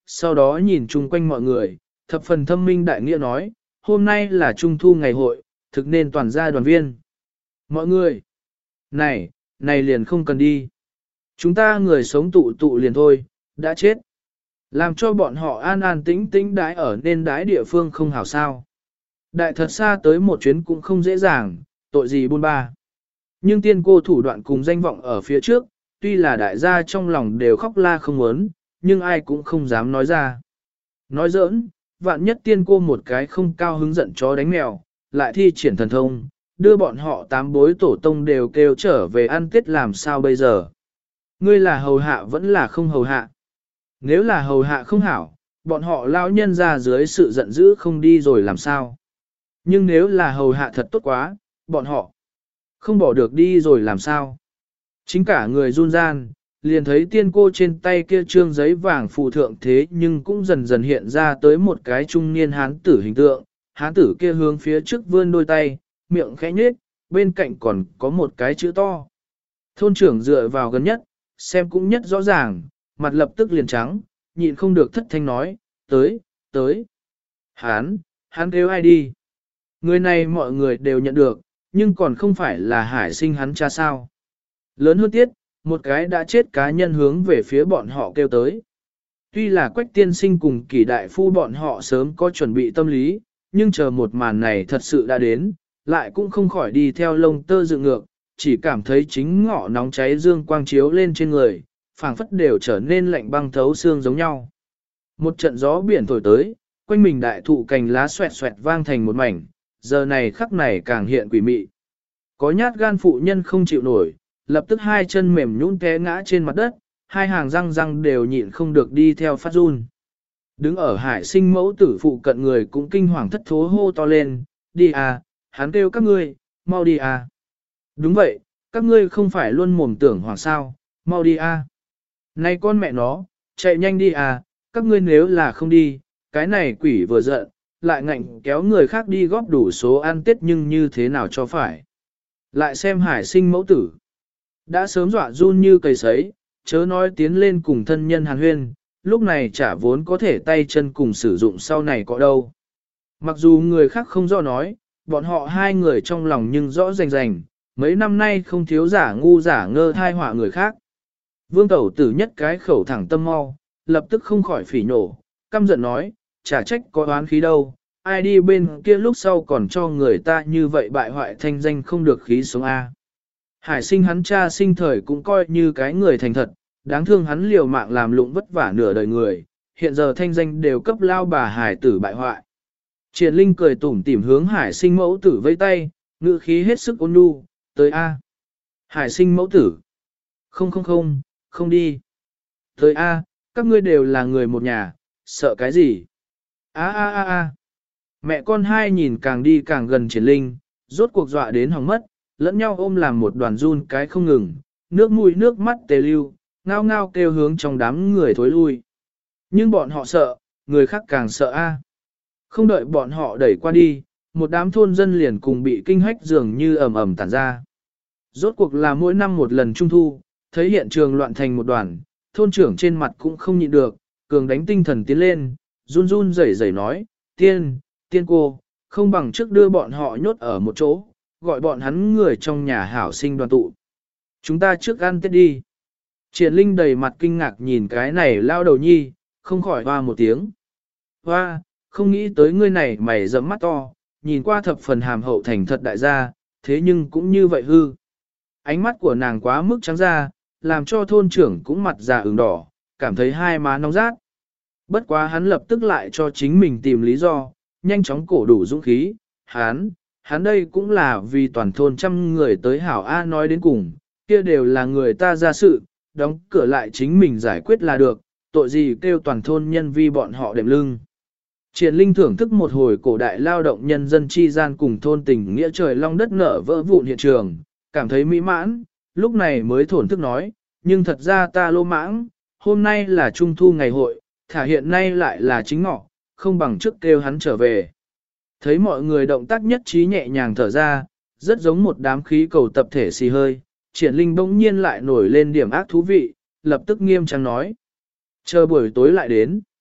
sau đó nhìn chung quanh mọi người, thập phần thâm minh đại nghĩa nói, hôm nay là trung thu ngày hội, thực nên toàn gia đoàn viên. Mọi người, này, này liền không cần đi. Chúng ta người sống tụ tụ liền thôi, đã chết. Làm cho bọn họ an an tĩnh tĩnh đái ở nên đái địa phương không hảo sao. Đại thật xa tới một chuyến cũng không dễ dàng, tội gì buôn ba. Nhưng tiên cô thủ đoạn cùng danh vọng ở phía trước, tuy là đại gia trong lòng đều khóc la không muốn, nhưng ai cũng không dám nói ra. Nói giỡn, vạn nhất tiên cô một cái không cao hứng giận chó đánh mèo, lại thi triển thần thông, đưa bọn họ tám bối tổ tông đều kêu trở về ăn tết làm sao bây giờ. Ngươi là hầu hạ vẫn là không hầu hạ. Nếu là hầu hạ không hảo, bọn họ lao nhân ra dưới sự giận dữ không đi rồi làm sao. Nhưng nếu là hầu hạ thật tốt quá, bọn họ không bỏ được đi rồi làm sao. Chính cả người run gian, liền thấy tiên cô trên tay kia trương giấy vàng phù thượng thế nhưng cũng dần dần hiện ra tới một cái trung niên hán tử hình tượng. Hán tử kia hướng phía trước vươn đôi tay, miệng khẽ nhếch, bên cạnh còn có một cái chữ to. Thôn trưởng dựa vào gần nhất, xem cũng nhất rõ ràng, mặt lập tức liền trắng, nhịn không được thất thanh nói, tới, tới. Hán, hán kêu ai đi? Người này mọi người đều nhận được, nhưng còn không phải là hải sinh hắn cha sao. Lớn hơn tiết, một cái đã chết cá nhân hướng về phía bọn họ kêu tới. Tuy là quách tiên sinh cùng kỷ đại phu bọn họ sớm có chuẩn bị tâm lý, nhưng chờ một màn này thật sự đã đến, lại cũng không khỏi đi theo lông tơ dựng ngược, chỉ cảm thấy chính ngọ nóng cháy dương quang chiếu lên trên người, phảng phất đều trở nên lạnh băng thấu xương giống nhau. Một trận gió biển thổi tới, quanh mình đại thụ cành lá xoẹt xoẹt vang thành một mảnh, giờ này khắc này càng hiện quỷ mị. Có nhát gan phụ nhân không chịu nổi, lập tức hai chân mềm nhũn té ngã trên mặt đất, hai hàng răng răng đều nhịn không được đi theo phát run. Đứng ở hải sinh mẫu tử phụ cận người cũng kinh hoàng thất thố hô to lên, đi à, hắn kêu các ngươi, mau đi à. Đúng vậy, các ngươi không phải luôn mồm tưởng hoàng sao, mau đi à. Này con mẹ nó, chạy nhanh đi à, các ngươi nếu là không đi, cái này quỷ vừa giận, lại ngạnh kéo người khác đi góp đủ số ăn tết nhưng như thế nào cho phải. Lại xem hải sinh mẫu tử. Đã sớm dọa run như cây sấy, chớ nói tiến lên cùng thân nhân hàn huyên, lúc này chả vốn có thể tay chân cùng sử dụng sau này có đâu. Mặc dù người khác không rõ nói, bọn họ hai người trong lòng nhưng rõ rành rành, mấy năm nay không thiếu giả ngu giả ngơ thai họa người khác. Vương tẩu tử nhất cái khẩu thẳng tâm mau, lập tức không khỏi phỉ nổ, căm giận nói, chả trách có oán khí đâu, ai đi bên kia lúc sau còn cho người ta như vậy bại hoại thanh danh không được khí sống A. Hải sinh hắn cha sinh thời cũng coi như cái người thành thật, đáng thương hắn liều mạng làm lụng vất vả nửa đời người, hiện giờ thanh danh đều cấp lao bà hải tử bại hoại. Triển Linh cười tủm tỉm hướng hải sinh mẫu tử vây tay, ngữ khí hết sức ôn nhu, tới A. Hải sinh mẫu tử. Không không không, không đi. Tới A, các ngươi đều là người một nhà, sợ cái gì? A a a a. Mẹ con hai nhìn càng đi càng gần Triển Linh, rốt cuộc dọa đến hỏng mất, lẫn nhau ôm làm một đoàn run cái không ngừng, nước mũi nước mắt tê lưu, ngao ngao kêu hướng trong đám người thối lui. Nhưng bọn họ sợ, người khác càng sợ a. Không đợi bọn họ đẩy qua đi, một đám thôn dân liền cùng bị kinh hách dường như ầm ầm tản ra. Rốt cuộc là mỗi năm một lần trung thu, thấy hiện trường loạn thành một đoàn, thôn trưởng trên mặt cũng không nhịn được, cường đánh tinh thần tiến lên, run run rẩy rẩy nói, tiên, tiên cô, không bằng trước đưa bọn họ nhốt ở một chỗ, gọi bọn hắn người trong nhà hảo sinh đoàn tụ. Chúng ta trước ăn tết đi. Triển Linh đầy mặt kinh ngạc nhìn cái này lao đầu nhi, không khỏi hoa một tiếng. Hoa, không nghĩ tới ngươi này mày rậm mắt to, nhìn qua thập phần hàm hậu thành thật đại gia, thế nhưng cũng như vậy hư. Ánh mắt của nàng quá mức trắng ra, làm cho thôn trưởng cũng mặt già ửng đỏ, cảm thấy hai má nóng rát. Bất quá hắn lập tức lại cho chính mình tìm lý do, nhanh chóng cổ đủ dũng khí, hắn, hắn đây cũng là vì toàn thôn trăm người tới hảo A nói đến cùng, kia đều là người ta ra sự, đóng cửa lại chính mình giải quyết là được, tội gì kêu toàn thôn nhân vi bọn họ đệm lưng. Triển Linh thưởng thức một hồi cổ đại lao động nhân dân chi gian cùng thôn tình nghĩa trời long đất nở vỡ vụn hiện trường, cảm thấy mỹ mãn, lúc này mới thổn thức nói, nhưng thật ra ta lô mãng, hôm nay là trung thu ngày hội, thả hiện nay lại là chính ngọ, không bằng trước kêu hắn trở về. Thấy mọi người động tác nhất trí nhẹ nhàng thở ra, rất giống một đám khí cầu tập thể xì hơi, Triển Linh bỗng nhiên lại nổi lên điểm ác thú vị, lập tức nghiêm trang nói. Chờ buổi tối lại đến.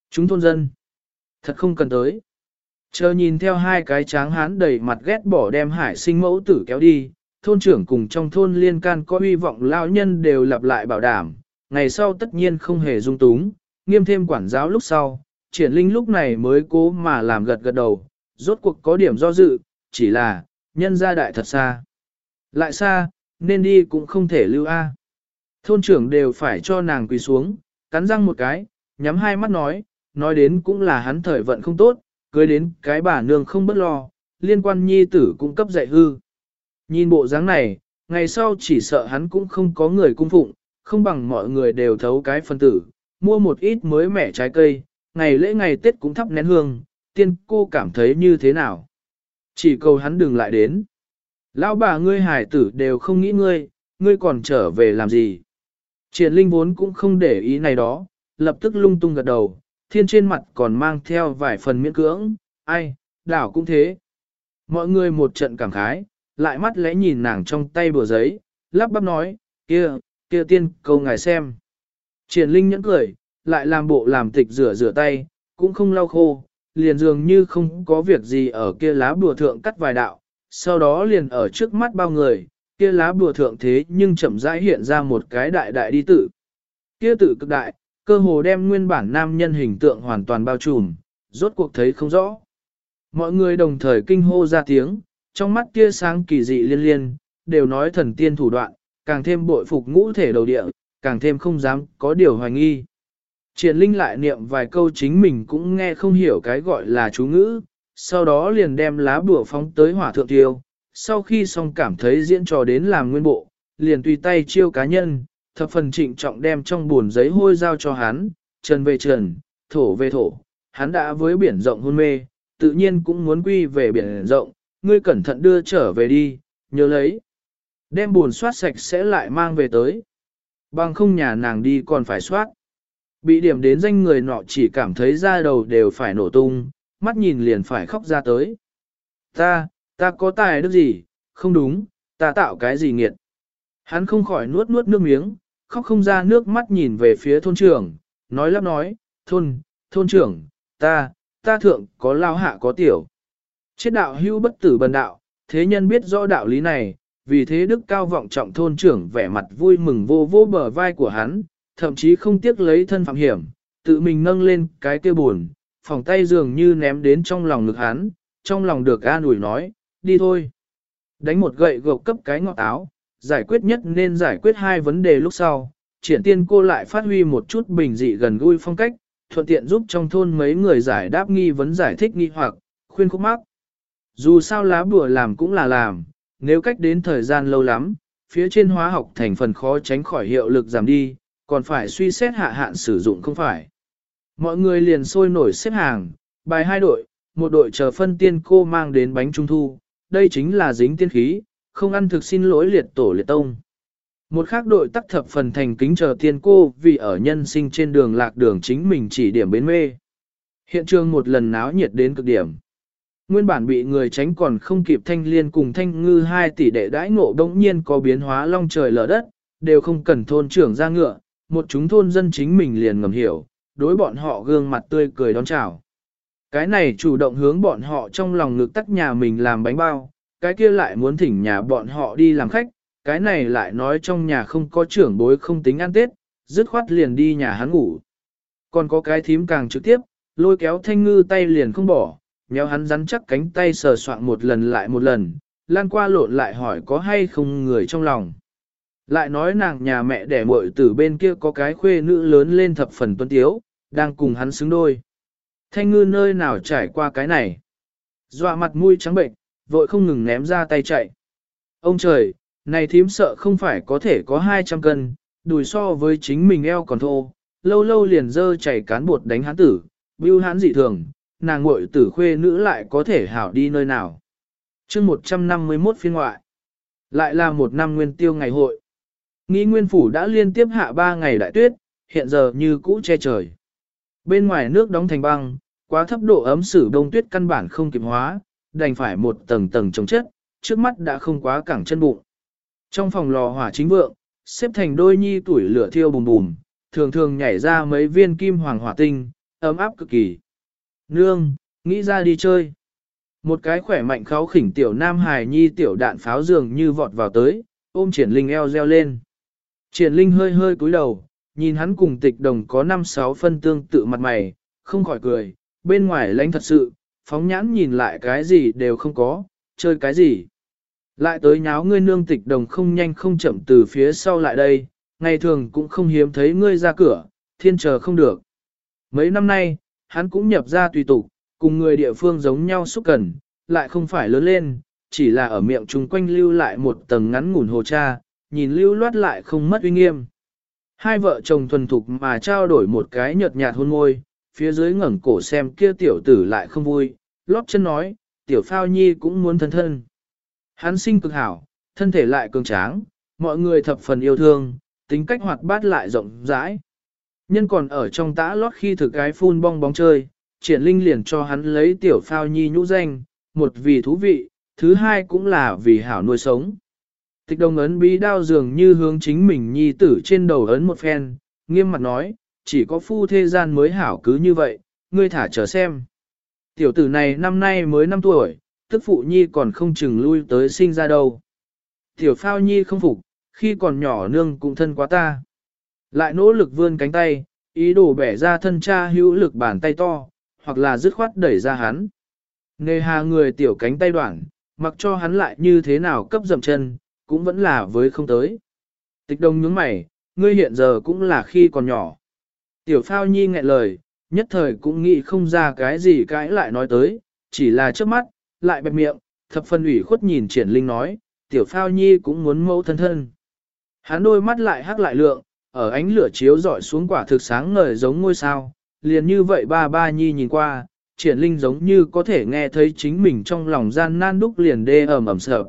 Chúng thôn dân. Thật không cần tới. Chờ nhìn theo hai cái tráng hán đầy mặt ghét bỏ đem hải sinh mẫu tử kéo đi, thôn trưởng cùng trong thôn liên can có hy vọng lao nhân đều lặp lại bảo đảm, ngày sau tất nhiên không hề dung túng, nghiêm thêm quản giáo lúc sau, triển linh lúc này mới cố mà làm gật gật đầu, rốt cuộc có điểm do dự, chỉ là, nhân gia đại thật xa. Lại xa, nên đi cũng không thể lưu a. Thôn trưởng đều phải cho nàng quỳ xuống, cắn răng một cái, nhắm hai mắt nói, nói đến cũng là hắn thời vận không tốt, cưới đến cái bà nương không bất lo, liên quan nhi tử cũng cấp dạy hư. Nhìn bộ dáng này, ngày sau chỉ sợ hắn cũng không có người cung phụng, không bằng mọi người đều thấu cái phân tử, mua một ít mới mẻ trái cây, ngày lễ ngày Tết cũng thắp nén hương, tiên cô cảm thấy như thế nào. Chỉ cầu hắn đừng lại đến. Lão bà ngươi hải tử đều không nghĩ ngươi, ngươi còn trở về làm gì. Triển linh vốn cũng không để ý này đó, lập tức lung tung gật đầu, thiên trên mặt còn mang theo vài phần miễn cưỡng, ai, đảo cũng thế. Mọi người một trận cảm khái, lại mắt lẽ nhìn nàng trong tay bùa giấy, lắp bắp nói, kia, kia tiên câu ngài xem. Triển linh nhẫn cười, lại làm bộ làm tịch rửa rửa tay, cũng không lau khô, liền dường như không có việc gì ở kia lá bùa thượng cắt vài đạo, sau đó liền ở trước mắt bao người, kia lá bùa thượng thế nhưng chậm rãi hiện ra một cái đại đại đi tự. Kia tự cực đại, cơ hồ đem nguyên bản nam nhân hình tượng hoàn toàn bao trùm, rốt cuộc thấy không rõ. Mọi người đồng thời kinh hô ra tiếng, trong mắt kia sáng kỳ dị liên liên, đều nói thần tiên thủ đoạn, càng thêm bội phục ngũ thể đầu địa, càng thêm không dám có điều hoài nghi. Triển linh lại niệm vài câu chính mình cũng nghe không hiểu cái gọi là chú ngữ, sau đó liền đem lá bùa phóng tới hỏa thượng tiêu, sau khi xong cảm thấy diễn trò đến làm nguyên bộ, liền tùy tay chiêu cá nhân, thập phần trịnh trọng đem trong buồn giấy hôi giao cho hắn, trần về trần, thổ về thổ, hắn đã với biển rộng hôn mê, tự nhiên cũng muốn quy về biển rộng, ngươi cẩn thận đưa trở về đi, nhớ lấy. Đem buồn soát sạch sẽ lại mang về tới. Bằng không nhà nàng đi còn phải soát. Bị điểm đến danh người nọ chỉ cảm thấy da đầu đều phải nổ tung, mắt nhìn liền phải khóc ra tới. Ta, ta có tài đức gì, không đúng, ta tạo cái gì nghiệt. Hắn không khỏi nuốt nuốt nước miếng, khóc không ra nước mắt nhìn về phía thôn trưởng, nói lắp nói, thôn, thôn trưởng, ta, ta thượng có lao hạ có tiểu. Chết đạo hưu bất tử bần đạo, thế nhân biết rõ đạo lý này, vì thế đức cao vọng trọng thôn trưởng vẻ mặt vui mừng vô vô bờ vai của hắn, thậm chí không tiếc lấy thân phạm hiểm, tự mình nâng lên cái kia buồn, phòng tay dường như ném đến trong lòng ngực hắn, trong lòng được an ủi nói, đi thôi. Đánh một gậy gộc cấp cái ngọt áo, giải quyết nhất nên giải quyết hai vấn đề lúc sau, triển tiên cô lại phát huy một chút bình dị gần gũi phong cách, thuận tiện giúp trong thôn mấy người giải đáp nghi vấn giải thích nghi hoặc, khuyên khúc mắc. Dù sao lá bùa làm cũng là làm, nếu cách đến thời gian lâu lắm, phía trên hóa học thành phần khó tránh khỏi hiệu lực giảm đi, còn phải suy xét hạ hạn sử dụng không phải. Mọi người liền sôi nổi xếp hàng, bài hai đội, một đội chờ phân tiên cô mang đến bánh trung thu, đây chính là dính tiên khí, không ăn thực xin lỗi liệt tổ liệt tông. Một khác đội tắc thập phần thành kính chờ tiên cô vì ở nhân sinh trên đường lạc đường chính mình chỉ điểm bến mê. Hiện trường một lần náo nhiệt đến cực điểm. Nguyên bản bị người tránh còn không kịp thanh liên cùng thanh ngư hai tỷ đệ đãi ngộ đông nhiên có biến hóa long trời lở đất, đều không cần thôn trưởng ra ngựa, một chúng thôn dân chính mình liền ngầm hiểu, đối bọn họ gương mặt tươi cười đón chào. Cái này chủ động hướng bọn họ trong lòng ngực tắc nhà mình làm bánh bao, cái kia lại muốn thỉnh nhà bọn họ đi làm khách, cái này lại nói trong nhà không có trưởng bối không tính ăn Tết, dứt khoát liền đi nhà hắn ngủ. Còn có cái thím càng trực tiếp, lôi kéo thanh ngư tay liền không bỏ, nhéo hắn rắn chắc cánh tay sờ soạn một lần lại một lần, lan qua lộn lại hỏi có hay không người trong lòng. Lại nói nàng nhà mẹ đẻ muội từ bên kia có cái khuê nữ lớn lên thập phần tuấn tiếu, đang cùng hắn xứng đôi. Thanh ngư nơi nào trải qua cái này. Dọa mặt mũi trắng bệnh, vội không ngừng ném ra tay chạy. Ông trời, này thím sợ không phải có thể có hai trăm cân, đùi so với chính mình eo còn thô, lâu lâu liền dơ chảy cán bột đánh hắn tử, bưu hắn dị thường, nàng muội tử khuê nữ lại có thể hảo đi nơi nào. chương một trăm năm mươi mốt phiên ngoại, lại là một năm nguyên tiêu ngày hội. Nghĩ nguyên phủ đã liên tiếp hạ ba ngày đại tuyết, hiện giờ như cũ che trời. Bên ngoài nước đóng thành băng, quá thấp độ ấm sử đông tuyết căn bản không kịp hóa, đành phải một tầng tầng chống chất, trước mắt đã không quá cẳng chân bụng. Trong phòng lò hỏa chính vượng, xếp thành đôi nhi tuổi lửa thiêu bùm bùm, thường thường nhảy ra mấy viên kim hoàng hỏa tinh, ấm áp cực kỳ. Nương, nghĩ ra đi chơi. Một cái khỏe mạnh kháu khỉnh tiểu nam hài nhi tiểu đạn pháo dường như vọt vào tới, ôm triển linh eo reo lên. Triển linh hơi hơi cúi đầu, nhìn hắn cùng tịch đồng có năm sáu phân tương tự mặt mày, không khỏi cười, bên ngoài lãnh thật sự, phóng nhãn nhìn lại cái gì đều không có, chơi cái gì. Lại tới nháo ngươi nương tịch đồng không nhanh không chậm từ phía sau lại đây, ngày thường cũng không hiếm thấy ngươi ra cửa, thiên chờ không được. Mấy năm nay, hắn cũng nhập ra tùy tục, cùng người địa phương giống nhau xúc cần, lại không phải lớn lên, chỉ là ở miệng chung quanh lưu lại một tầng ngắn ngủn hồ cha, nhìn lưu loát lại không mất uy nghiêm. Hai vợ chồng thuần thục mà trao đổi một cái nhợt nhạt hôn môi, phía dưới ngẩng cổ xem kia tiểu tử lại không vui, lóp chân nói, tiểu phao nhi cũng muốn thân thân. Hắn sinh cực hảo, thân thể lại cường tráng, mọi người thập phần yêu thương, tính cách hoạt bát lại rộng rãi. Nhân còn ở trong tã lót khi thực cái phun bong bóng chơi, triển linh liền cho hắn lấy tiểu phao nhi nhũ danh, một vì thú vị, thứ hai cũng là vì hảo nuôi sống. Tịch đồng ấn bí đao dường như hướng chính mình nhi tử trên đầu ấn một phen, nghiêm mặt nói, chỉ có phu thế gian mới hảo cứ như vậy, ngươi thả chờ xem. Tiểu tử này năm nay mới năm tuổi, tức phụ nhi còn không chừng lui tới sinh ra đâu. Tiểu phao nhi không phục, khi còn nhỏ nương cũng thân quá ta. Lại nỗ lực vươn cánh tay, ý đồ bẻ ra thân cha hữu lực bàn tay to, hoặc là dứt khoát đẩy ra hắn. Nề hà người tiểu cánh tay đoạn, mặc cho hắn lại như thế nào cấp dậm chân, cũng vẫn là với không tới. Tịch đồng nhướng mày, ngươi hiện giờ cũng là khi còn nhỏ. Tiểu phao nhi nghẹn lời, nhất thời cũng nghĩ không ra cái gì cãi lại nói tới, chỉ là trước mắt, lại bẹp miệng, thập phân ủy khuất nhìn triển linh nói, tiểu phao nhi cũng muốn mẫu thân thân. Hắn đôi mắt lại hắc lại lượng, ở ánh lửa chiếu rọi xuống quả thực sáng ngời giống ngôi sao, liền như vậy ba ba nhi nhìn qua, triển linh giống như có thể nghe thấy chính mình trong lòng gian nan đúc liền đê ẩm ẩm sợ.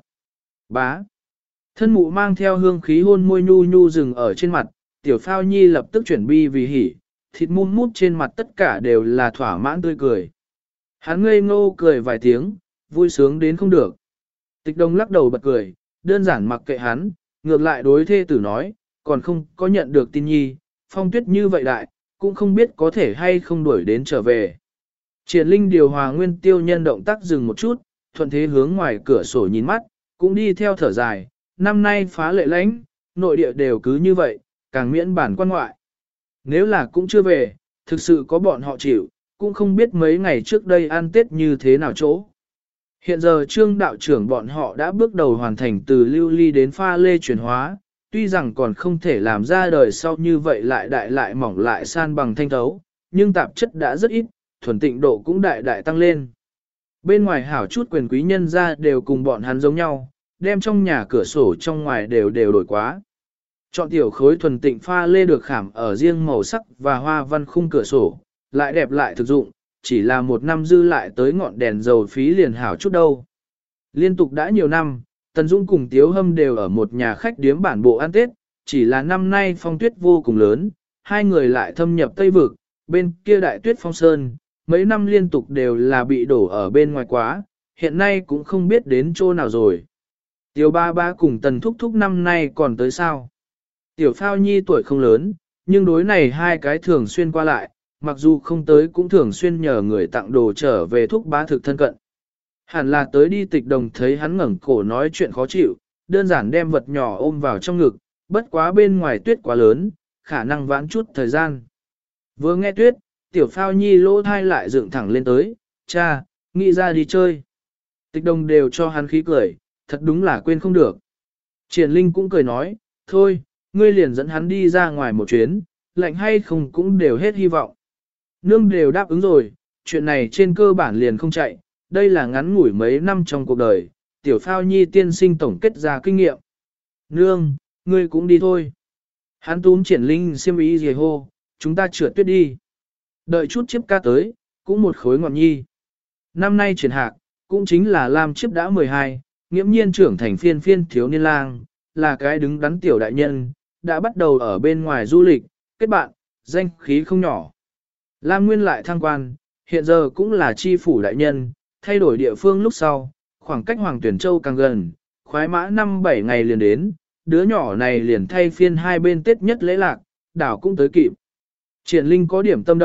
Bá. Thân mụ mang theo hương khí hôn môi nhu nhu rừng ở trên mặt, tiểu phao nhi lập tức chuyển bi vì hỉ, thịt mum mút trên mặt tất cả đều là thỏa mãn tươi cười. Hắn ngây ngô cười vài tiếng, vui sướng đến không được. Tịch đồng lắc đầu bật cười, đơn giản mặc kệ hắn, ngược lại đối thê tử nói, còn không có nhận được tin nhi, phong tuyết như vậy đại, cũng không biết có thể hay không đuổi đến trở về. Triển linh điều hòa nguyên tiêu nhân động tác dừng một chút, thuận thế hướng ngoài cửa sổ nhìn mắt, cũng đi theo thở dài, năm nay phá lệ lãnh, nội địa đều cứ như vậy, càng miễn bản quan ngoại. Nếu là cũng chưa về, thực sự có bọn họ chịu, cũng không biết mấy ngày trước đây ăn Tết như thế nào chỗ. Hiện giờ trương đạo trưởng bọn họ đã bước đầu hoàn thành từ lưu ly đến pha lê chuyển hóa, tuy rằng còn không thể làm ra đời sau như vậy lại đại lại mỏng lại san bằng thanh thấu, nhưng tạp chất đã rất ít, thuần tịnh độ cũng đại đại tăng lên. Bên ngoài hảo chút quyền quý nhân ra đều cùng bọn hắn giống nhau, đem trong nhà cửa sổ trong ngoài đều đều đổi quá. Chọn tiểu khối thuần tịnh pha lê được khảm ở riêng màu sắc và hoa văn khung cửa sổ, lại đẹp lại thực dụng, chỉ là một năm dư lại tới ngọn đèn dầu phí liền hảo chút đâu. Liên tục đã nhiều năm, Tần Dung cùng Tiếu Hâm đều ở một nhà khách điếm bản bộ ăn Tết, chỉ là năm nay phong tuyết vô cùng lớn, hai người lại thâm nhập Tây Vực, bên kia đại tuyết phong sơn, mấy năm liên tục đều là bị đổ ở bên ngoài quá, hiện nay cũng không biết đến chỗ nào rồi. Tiểu ba ba cùng Tần Thúc Thúc năm nay còn tới sao? Tiểu Phao Nhi tuổi không lớn, nhưng đối này hai cái thường xuyên qua lại, mặc dù không tới cũng thường xuyên nhờ người tặng đồ trở về Thúc bá thực thân cận. Hẳn là tới đi Tịch Đồng thấy hắn ngẩng cổ nói chuyện khó chịu, đơn giản đem vật nhỏ ôm vào trong ngực, bất quá bên ngoài tuyết quá lớn, khả năng vãn chút thời gian. Vừa nghe tuyết, Tiểu Phao Nhi lỗ thai lại dựng thẳng lên tới, cha, nghĩ ra đi chơi. Tịch Đồng đều cho hắn khí cười, thật đúng là quên không được. Triển Linh cũng cười nói, thôi, ngươi liền dẫn hắn đi ra ngoài một chuyến, lạnh hay không cũng đều hết hy vọng. Nương đều đáp ứng rồi, chuyện này trên cơ bản liền không chạy, đây là ngắn ngủi mấy năm trong cuộc đời, Tiểu Phao Nhi tiên sinh tổng kết ra kinh nghiệm. Nương, ngươi cũng đi thôi. Hắn túm Triển Linh xiêm ý gì hô, chúng ta trượt tuyết đi. Đợi chút chiếp ca tới, cũng một khối ngọn nhi. Năm nay triển hạc, cũng chính là Lam chiếp đã mười hai, nghiễm nhiên trưởng thành phiên phiên thiếu niên lang, là cái đứng đắn tiểu đại nhân, đã bắt đầu ở bên ngoài du lịch, kết bạn, danh khí không nhỏ. Lam Nguyên lại thăng quan, hiện giờ cũng là chi phủ đại nhân, thay đổi địa phương lúc sau, khoảng cách Hoàng Tuyển Châu càng gần, khoái mã năm bảy ngày liền đến, đứa nhỏ này liền thay phiên hai bên Tết nhất lễ lạc, đảo cũng tới kịp. Triển Linh có điểm tâm động,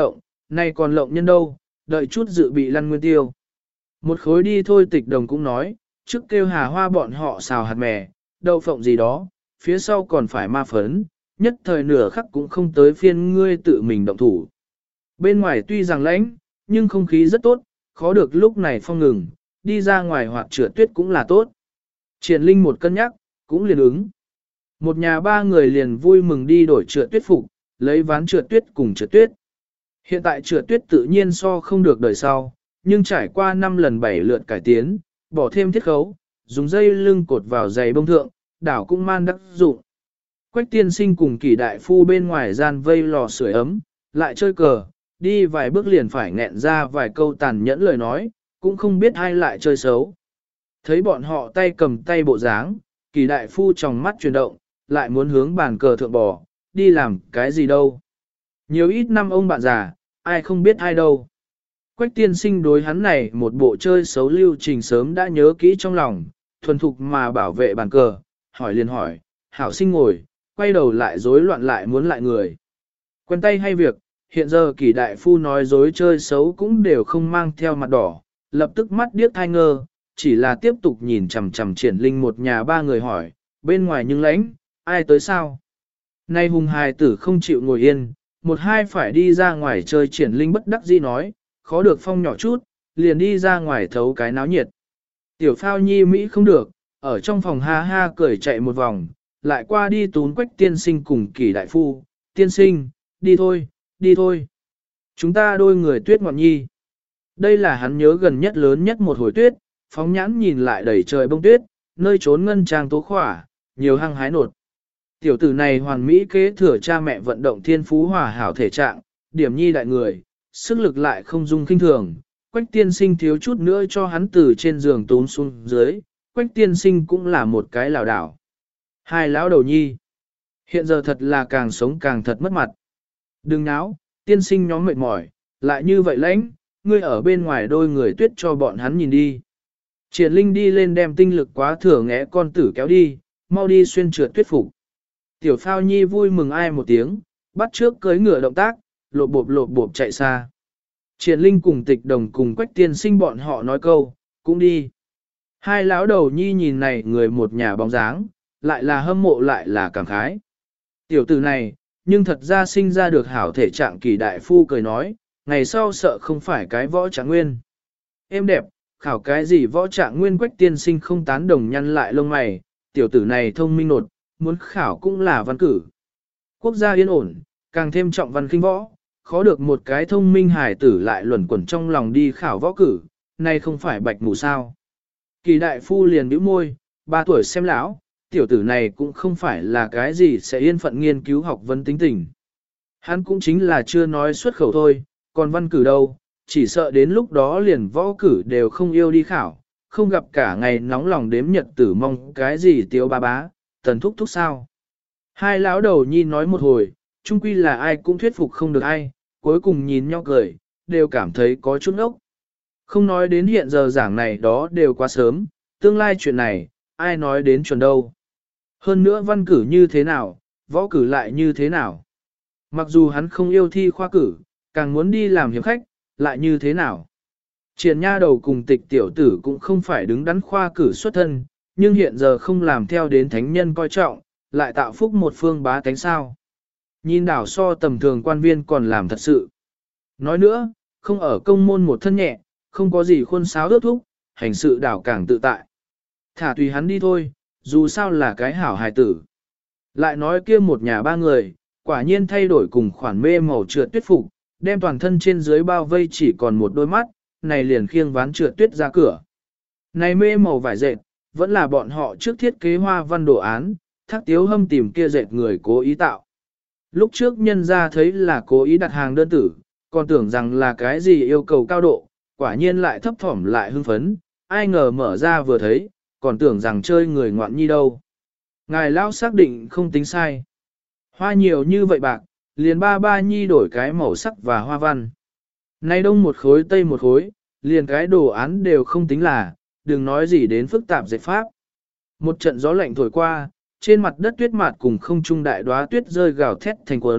nay còn lộng nhân đâu, đợi chút dự bị lăn nguyên tiêu. Một khối đi thôi Tịch Đồng cũng nói, trước kêu Hà Hoa bọn họ xào hạt mè, đậu phộng gì đó, phía sau còn phải ma phấn, nhất thời nửa khắc cũng không tới phiên ngươi tự mình động thủ. Bên ngoài tuy rằng lãnh, nhưng không khí rất tốt, khó được lúc này phong ngừng, đi ra ngoài hoặc trượt tuyết cũng là tốt. Triển Linh một cân nhắc, cũng liền ứng. Một nhà ba người liền vui mừng đi đổi trượt tuyết phục, lấy ván trượt tuyết cùng trượt tuyết. Hiện tại trượt tuyết tự nhiên so không được đời sau, nhưng trải qua năm lần bảy lượt cải tiến, bỏ thêm thiết khấu, dùng dây lưng cột vào giày bông thượng, đảo cũng man đắc dụng. Quách tiên sinh cùng Kỷ đại phu bên ngoài gian vây lò sưởi ấm, lại chơi cờ, đi vài bước liền phải nghẹn ra vài câu tàn nhẫn lời nói, cũng không biết ai lại chơi xấu. Thấy bọn họ tay cầm tay bộ dáng, Kỷ đại phu trong mắt chuyển động, lại muốn hướng bàn cờ thượng bò, đi làm cái gì đâu. Nhiều ít năm ông bạn già, ai không biết ai đâu. Quách tiên sinh đối hắn này một bộ chơi xấu lưu trình sớm đã nhớ kỹ trong lòng, thuần thục mà bảo vệ bàn cờ, hỏi liền hỏi, hảo sinh ngồi, quay đầu lại rối loạn lại muốn lại người. Quen tay hay việc, hiện giờ Kỷ đại phu nói dối chơi xấu cũng đều không mang theo mặt đỏ, lập tức mắt điếc thai ngơ, chỉ là tiếp tục nhìn chằm chằm Triển Linh một nhà ba người hỏi, bên ngoài nhưng lãnh, ai tới sao? Nay hùng hài tử không chịu ngồi yên, một hai phải đi ra ngoài chơi. Triển Linh bất đắc dĩ nói, khó được phong nhỏ chút, liền đi ra ngoài thấu cái náo nhiệt. Tiểu Phao Nhi Mỹ không được, ở trong phòng ha ha cười chạy một vòng, lại qua đi tún Quách tiên sinh cùng Kỷ đại phu, tiên sinh, đi thôi, đi thôi. Chúng ta đôi người tuyết ngọn nhi. Đây là hắn nhớ gần nhất lớn nhất một hồi tuyết, phóng nhãn nhìn lại đầy trời bông tuyết, nơi trốn ngân trang tố khỏa, nhiều hăng hái nột. Tiểu tử này hoàn mỹ kế thừa cha mẹ vận động thiên phú hòa hảo thể trạng, điểm nhi đại người, sức lực lại không dung kinh thường. Quách tiên sinh thiếu chút nữa cho hắn từ trên giường tốn xuống dưới, Quách tiên sinh cũng là một cái lảo đảo. Hai lão đầu nhi. Hiện giờ thật là càng sống càng thật mất mặt. Đừng náo, tiên sinh nhóm mệt mỏi, lại như vậy lãnh, ngươi ở bên ngoài đôi người tuyết cho bọn hắn nhìn đi. Triển Linh đi lên đem tinh lực quá thừa ngẽ con tử kéo đi, mau đi xuyên trượt tuyết phục. Tiểu Phao Nhi vui mừng ai một tiếng, bắt trước cưới ngựa động tác, lộp bộp lộp bộp chạy xa. Triển Linh cùng Tịch Đồng cùng Quách tiên sinh bọn họ nói câu, cũng đi. Hai lão đầu nhi nhìn này người một nhà bóng dáng, lại là hâm mộ lại là cảm khái. Tiểu tử này, nhưng thật ra sinh ra được hảo thể trạng. Kỷ đại phu cười nói, ngày sau sợ không phải cái võ trạng nguyên. Em đẹp, khảo cái gì võ trạng nguyên? Quách tiên sinh không tán đồng nhăn lại lông mày, tiểu tử này thông minh nột, muốn khảo cũng là văn cử. Quốc gia yên ổn, càng thêm trọng văn khinh võ, khó được một cái thông minh hài tử lại luẩn quẩn trong lòng đi khảo võ cử, này không phải bạch mù sao. Kỳ đại phu liền bĩu môi, ba tuổi xem lão, tiểu tử này cũng không phải là cái gì sẽ yên phận nghiên cứu học vấn tính tình. Hắn cũng chính là chưa nói xuất khẩu thôi, còn văn cử đâu, chỉ sợ đến lúc đó liền võ cử đều không yêu đi khảo, không gặp cả ngày nóng lòng đếm nhật tử mong cái gì tiêu ba bá, tần thúc thúc sao. Hai lão đầu nhi nói một hồi, chung quy là ai cũng thuyết phục không được ai, cuối cùng nhìn nhau cười, đều cảm thấy có chút ốc. Không nói đến hiện giờ giảng này đó đều quá sớm, tương lai chuyện này, ai nói đến chuẩn đâu. Hơn nữa văn cử như thế nào, võ cử lại như thế nào. Mặc dù hắn không yêu thi khoa cử, càng muốn đi làm hiệp khách, lại như thế nào. Triển nha đầu cùng Tịch tiểu tử cũng không phải đứng đắn khoa cử xuất thân, nhưng hiện giờ không làm theo đến thánh nhân coi trọng, lại tạo phúc một phương bá tánh sao. Nhìn đảo so tầm thường quan viên còn làm thật sự. Nói nữa, không ở công môn một thân nhẹ, không có gì khuôn sáo ước thúc, hành sự đảo càng tự tại. Thả tùy hắn đi thôi, dù sao là cái hảo hài tử. Lại nói kia một nhà ba người, quả nhiên thay đổi cùng khoản mê màu trượt tuyết phục, đem toàn thân trên dưới bao vây chỉ còn một đôi mắt, này liền khiêng ván trượt tuyết ra cửa. Này mê màu vải dệt, vẫn là bọn họ trước thiết kế hoa văn đồ án, Thác Tiếu Hâm tìm kia dệt người cố ý tạo. Lúc trước nhân ra thấy là cố ý đặt hàng đơn tử, còn tưởng rằng là cái gì yêu cầu cao độ, quả nhiên lại thấp thỏm lại hưng phấn, ai ngờ mở ra vừa thấy, còn tưởng rằng chơi người ngoạn nhi đâu. Ngài lão xác định không tính sai. Hoa nhiều như vậy bạc, liền ba ba nhi đổi cái màu sắc và hoa văn. Nay đông một khối tây một khối, liền cái đồ án đều không tính là, đừng nói gì đến phức tạp dệt pháp. Một trận gió lạnh thổi qua, trên mặt đất tuyết mạt cùng không trung đại đóa tuyết rơi gào thét thành cuốn,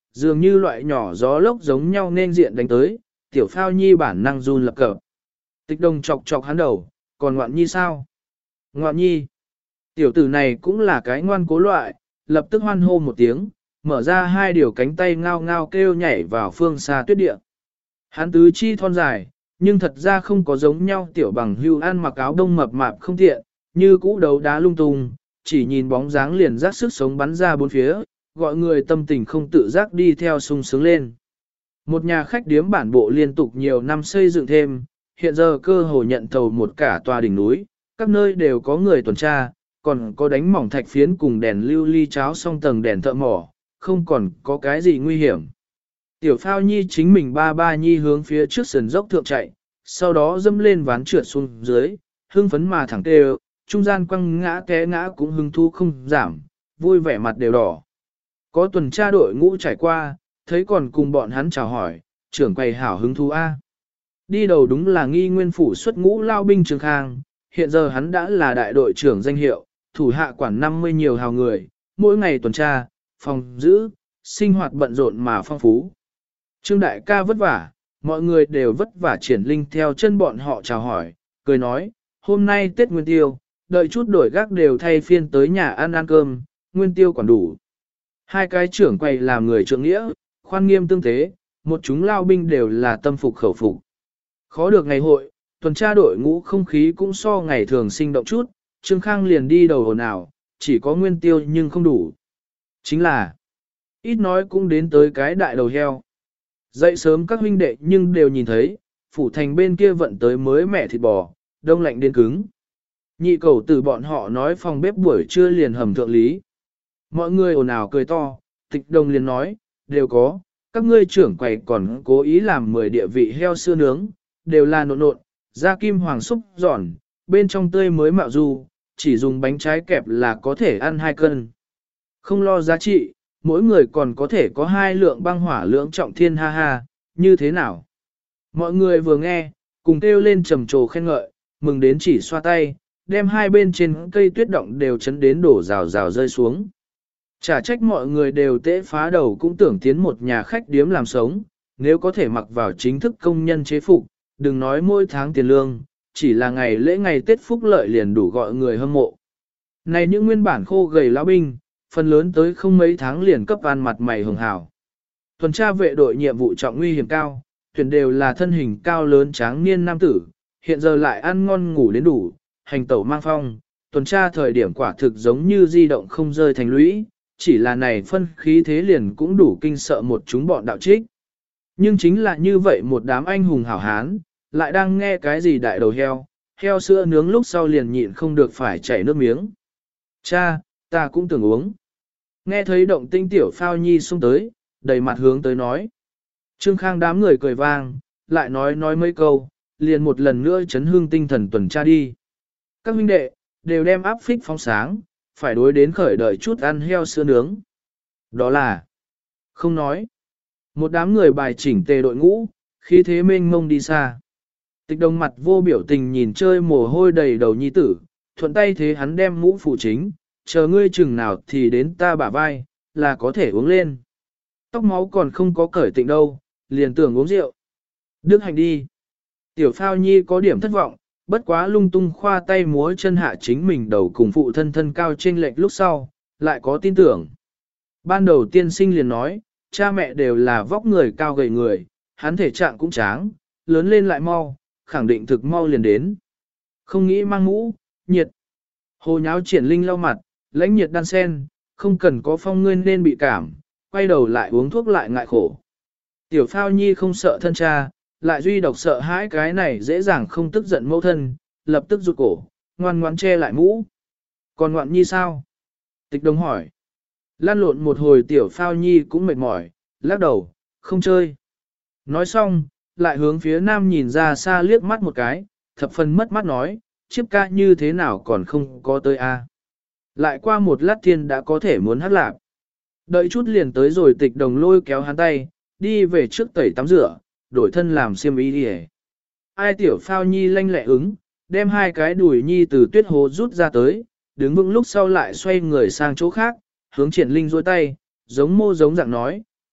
dường như loại nhỏ gió lốc giống nhau nên diện đánh tới, tiểu phao nhi bản năng run lập cập. Tịch đồng chọc chọc hắn đầu, còn ngoạn nhi sao? Ngoạn nhi. Tiểu tử này cũng là cái ngoan cố loại, lập tức hoan hô một tiếng, mở ra hai điều cánh tay ngao ngao kêu nhảy vào phương xa tuyết địa. Hắn tứ chi thon dài, nhưng thật ra không có giống nhau tiểu bằng hưu ăn mặc áo đông mập mạp không tiện, như cũ đấu đá lung tung, chỉ nhìn bóng dáng liền rác sức sống bắn ra bốn phía, gọi người tâm tình không tự giác đi theo sung sướng lên. Một nhà khách điếm bản bộ liên tục nhiều năm xây dựng thêm, hiện giờ cơ hồ nhận thầu một cả tòa đỉnh núi, các nơi đều có người tuần tra, còn có đánh mỏng thạch phiến cùng đèn lưu ly cháo song tầng đèn thợ mỏ, không còn có cái gì nguy hiểm. Tiểu phao nhi chính mình ba ba nhi hướng phía trước sườn dốc thượng chạy, sau đó dâm lên ván trượt xuống dưới, hưng phấn mà thẳng tê, trung gian quăng ngã té ngã cũng hưng thu không giảm, vui vẻ mặt đều đỏ. Có tuần tra đội ngũ trải qua, thấy còn cùng bọn hắn chào hỏi, trưởng quầy hảo hứng thú A. Đi đầu đúng là nghi nguyên phủ xuất ngũ lao binh Trương Khang, hiện giờ hắn đã là đại đội trưởng danh hiệu, thủ hạ quản năm mươi nhiều hào người, mỗi ngày tuần tra, phòng giữ, sinh hoạt bận rộn mà phong phú. Trương đại ca vất vả, mọi người đều vất vả triển linh theo chân bọn họ chào hỏi, cười nói, hôm nay Tết Nguyên Tiêu, đợi chút đổi gác đều thay phiên tới nhà ăn ăn cơm, Nguyên Tiêu còn đủ. Hai cái trưởng quầy làm người trượng nghĩa, khoan nghiêm tương tế, một chúng lao binh đều là tâm phục khẩu phục. Khó được ngày hội, tuần tra đội ngũ không khí cũng so ngày thường sinh động chút, Trương Khang liền đi đầu ồn ào, chỉ có Nguyên Tiêu nhưng không đủ. Chính là, ít nói cũng đến tới cái đại đầu heo. Dậy sớm các huynh đệ nhưng đều nhìn thấy, phủ thành bên kia vận tới mới mẻ thịt bò, đông lạnh đến cứng. Nhị cầu từ bọn họ nói phòng bếp buổi trưa liền hầm thượng lý. Mọi người ồn ào cười to, tịch đồng liền nói, đều có, các ngươi trưởng quầy còn cố ý làm mười địa vị heo sữa nướng, đều là nộn nộn, da kim hoàng xúc giòn, bên trong tươi mới mạo du, chỉ dùng bánh trái kẹp là có thể ăn hai cân. Không lo giá trị, mỗi người còn có thể có hai lượng băng hỏa lưỡng trọng thiên ha ha, như thế nào? Mọi người vừa nghe, cùng kêu lên trầm trồ khen ngợi, mừng đến chỉ xoa tay, đem hai bên trên cây tuyết động đều chấn đến đổ rào rào rơi xuống. Chả trách mọi người đều tễ phá đầu cũng tưởng tiến một nhà khách điếm làm sống, nếu có thể mặc vào chính thức công nhân chế phục, đừng nói mỗi tháng tiền lương, chỉ là ngày lễ ngày Tết phúc lợi liền đủ gọi người hâm mộ. Này những nguyên bản khô gầy lão binh, phần lớn tới không mấy tháng liền cấp ăn mặt mày hường hào. Tuần tra vệ đội nhiệm vụ trọng nguy hiểm cao, tuyển đều là thân hình cao lớn tráng niên nam tử, hiện giờ lại ăn ngon ngủ đến đủ, hành tẩu mang phong, tuần tra thời điểm quả thực giống như di động không rơi thành lũy, chỉ là này phân khí thế liền cũng đủ kinh sợ một chúng bọn đạo trích. Nhưng chính là như vậy một đám anh hùng hảo hán, lại đang nghe cái gì đại đầu heo, heo sữa nướng lúc sau liền nhịn không được phải chảy nước miếng. Cha, ta cũng tưởng uống. Nghe thấy động tinh tiểu phao nhi xông tới, đầy mặt hướng tới nói. Trương Khang đám người cười vang, lại nói nói mấy câu, liền một lần nữa chấn hương tinh thần tuần tra đi. Các huynh đệ, đều đem áp phích phóng sáng, phải đối đến khởi đợi chút ăn heo sữa nướng. Đó là, không nói. Một đám người bài chỉnh tề đội ngũ, khí thế mênh mông đi xa. Tịch đồng mặt vô biểu tình nhìn chơi mồ hôi đầy đầu nhi tử, thuận tay thế hắn đem mũ phụ chính, chờ ngươi chừng nào thì đến ta bả vai, là có thể uống lên. Tóc máu còn không có cởi tịnh đâu, liền tưởng uống rượu. Đức hành đi. Tiểu phao nhi có điểm thất vọng, bất quá lung tung khoa tay múa chân hạ chính mình đầu cùng phụ thân thân cao trên lệch lúc sau, lại có tin tưởng. Ban đầu tiên sinh liền nói, cha mẹ đều là vóc người cao gầy người, hắn thể trạng cũng tráng, lớn lên lại mau, khẳng định thực mau liền đến. Không nghĩ mang mũ, nhiệt. Hồ nháo triển linh lau mặt, lãnh nhiệt đan sen, không cần có phong ngươi nên bị cảm, quay đầu lại uống thuốc lại ngại khổ. Tiểu phao nhi không sợ thân cha, lại duy độc sợ hãi cái này dễ dàng không tức giận mẫu thân, lập tức rụt cổ, ngoan ngoãn che lại mũ. Còn ngoạn nhi sao? Tịch đồng hỏi. Lan lộn một hồi tiểu phao nhi cũng mệt mỏi, lắc đầu, không chơi. Nói xong, lại hướng phía nam nhìn ra xa liếc mắt một cái, thập phần mất mắt nói, chiếp ca như thế nào còn không có tới a? Lại qua một lát thiên đã có thể muốn hát lạp. Đợi chút liền tới rồi tịch đồng lôi kéo hắn tay, đi về trước tẩy tắm rửa, đổi thân làm xiêm y đi hề. Ai tiểu phao nhi lanh lẹ ứng, đem hai cái đùi nhi từ tuyết hố rút ra tới, đứng vững lúc sau lại xoay người sang chỗ khác, hướng triển linh dôi tay, giống mô giống dạng nói,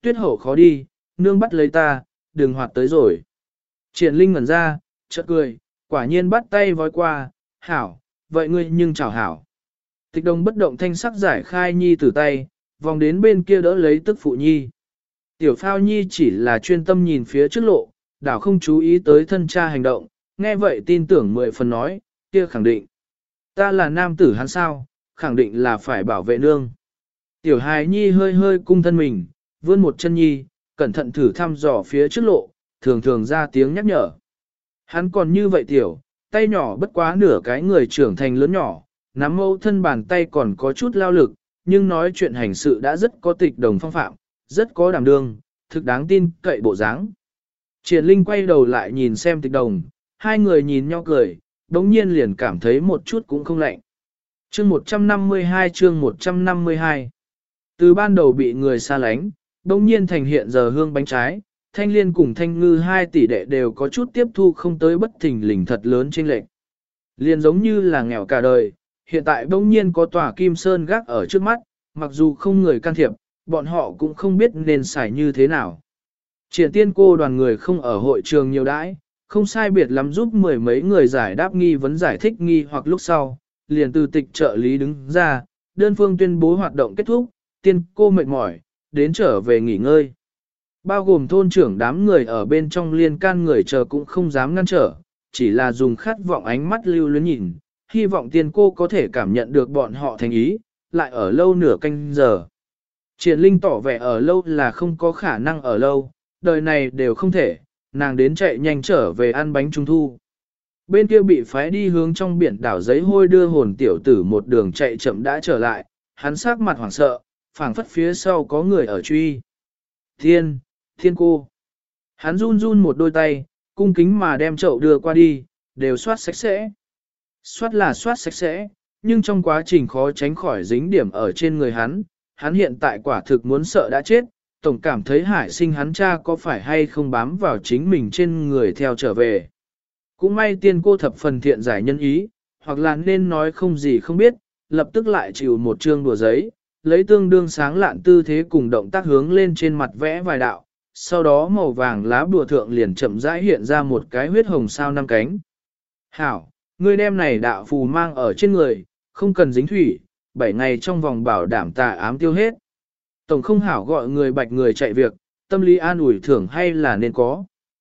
tuyết hậu khó đi, nương bắt lấy ta, đừng hoạt tới rồi. Triển Linh ngẩn ra, chợt cười, quả nhiên bắt tay vói qua, hảo, vậy ngươi nhưng chào hảo. Tịch đồng bất động thanh sắc giải khai nhi từ tay, vòng đến bên kia đỡ lấy tức phụ nhi. Tiểu phao nhi chỉ là chuyên tâm nhìn phía trước lộ, đảo không chú ý tới thân cha hành động, nghe vậy tin tưởng mười phần nói, kia khẳng định. Ta là nam tử hắn sao, khẳng định là phải bảo vệ nương. Tiểu hài nhi hơi hơi cung thân mình, vươn một chân nhi, cẩn thận thử thăm dò phía trước lộ, thường thường ra tiếng nhắc nhở. Hắn còn như vậy tiểu, tay nhỏ bất quá nửa cái người trưởng thành lớn nhỏ, nắm mâu thân bàn tay còn có chút lao lực, nhưng nói chuyện hành sự đã rất có tịch đồng phong phạm, rất có đảm đương, thực đáng tin cậy bộ dáng. Triển Linh quay đầu lại nhìn xem tịch đồng, hai người nhìn nhau cười, đống nhiên liền cảm thấy một chút cũng không lạnh. Chương một trăm năm mươi hai chương một trăm năm mươi hai Từ ban đầu bị người xa lánh, đống nhiên thành hiện giờ hương bánh trái, Thanh Liên cùng Thanh Ngư hai tỷ đệ đều có chút tiếp thu không tới bất thình lình thật lớn trên lệnh. Liền giống như là nghèo cả đời, hiện tại đống nhiên có tòa kim sơn gác ở trước mắt, mặc dù không người can thiệp, bọn họ cũng không biết nên xài như thế nào. Triển Tiên cô đoàn người không ở hội trường nhiều đãi, không sai biệt lắm giúp mười mấy người giải đáp nghi vấn giải thích nghi hoặc lúc sau, liền từ tịch trợ lý đứng ra, đơn phương tuyên bố hoạt động kết thúc, tiên cô mệt mỏi, đến trở về nghỉ ngơi. Bao gồm thôn trưởng đám người ở bên trong liên can người chờ cũng không dám ngăn trở, chỉ là dùng khát vọng ánh mắt lưu luyến nhìn, hy vọng tiên cô có thể cảm nhận được bọn họ thành ý, lại ở lâu nửa canh giờ. Triển Linh tỏ vẻ ở lâu là không có khả năng ở lâu, đời này đều không thể, nàng đến chạy nhanh trở về ăn bánh trung thu. Bên kia bị phái đi hướng trong biển đảo giấy hôi đưa hồn tiểu tử một đường chạy chậm đã trở lại, hắn sắc mặt hoảng sợ, phảng phất phía sau có người ở truy. Thiên, thiên cô. Hắn run run một đôi tay, cung kính mà đem chậu đưa qua đi, đều soát sạch sẽ. Soát là soát sạch sẽ, nhưng trong quá trình khó tránh khỏi dính điểm ở trên người hắn, hắn hiện tại quả thực muốn sợ đã chết, tổng cảm thấy hải sinh hắn cha có phải hay không bám vào chính mình trên người theo trở về. Cũng may tiên cô thập phần thiện giải nhân ý, hoặc là nên nói không gì không biết, lập tức lại chịu một chương đùa giấy, lấy tương đương sáng lạn tư thế cùng động tác hướng lên trên mặt vẽ vài đạo, sau đó màu vàng lá bùa thượng liền chậm rãi hiện ra một cái huyết hồng sao năm cánh. Hảo, ngươi đem này đạo phù mang ở trên người, không cần dính thủy, bảy ngày trong vòng bảo đảm tà ám tiêu hết. Tổng không hảo gọi người bạch người chạy việc, tâm lý an ủi thưởng hay là nên có.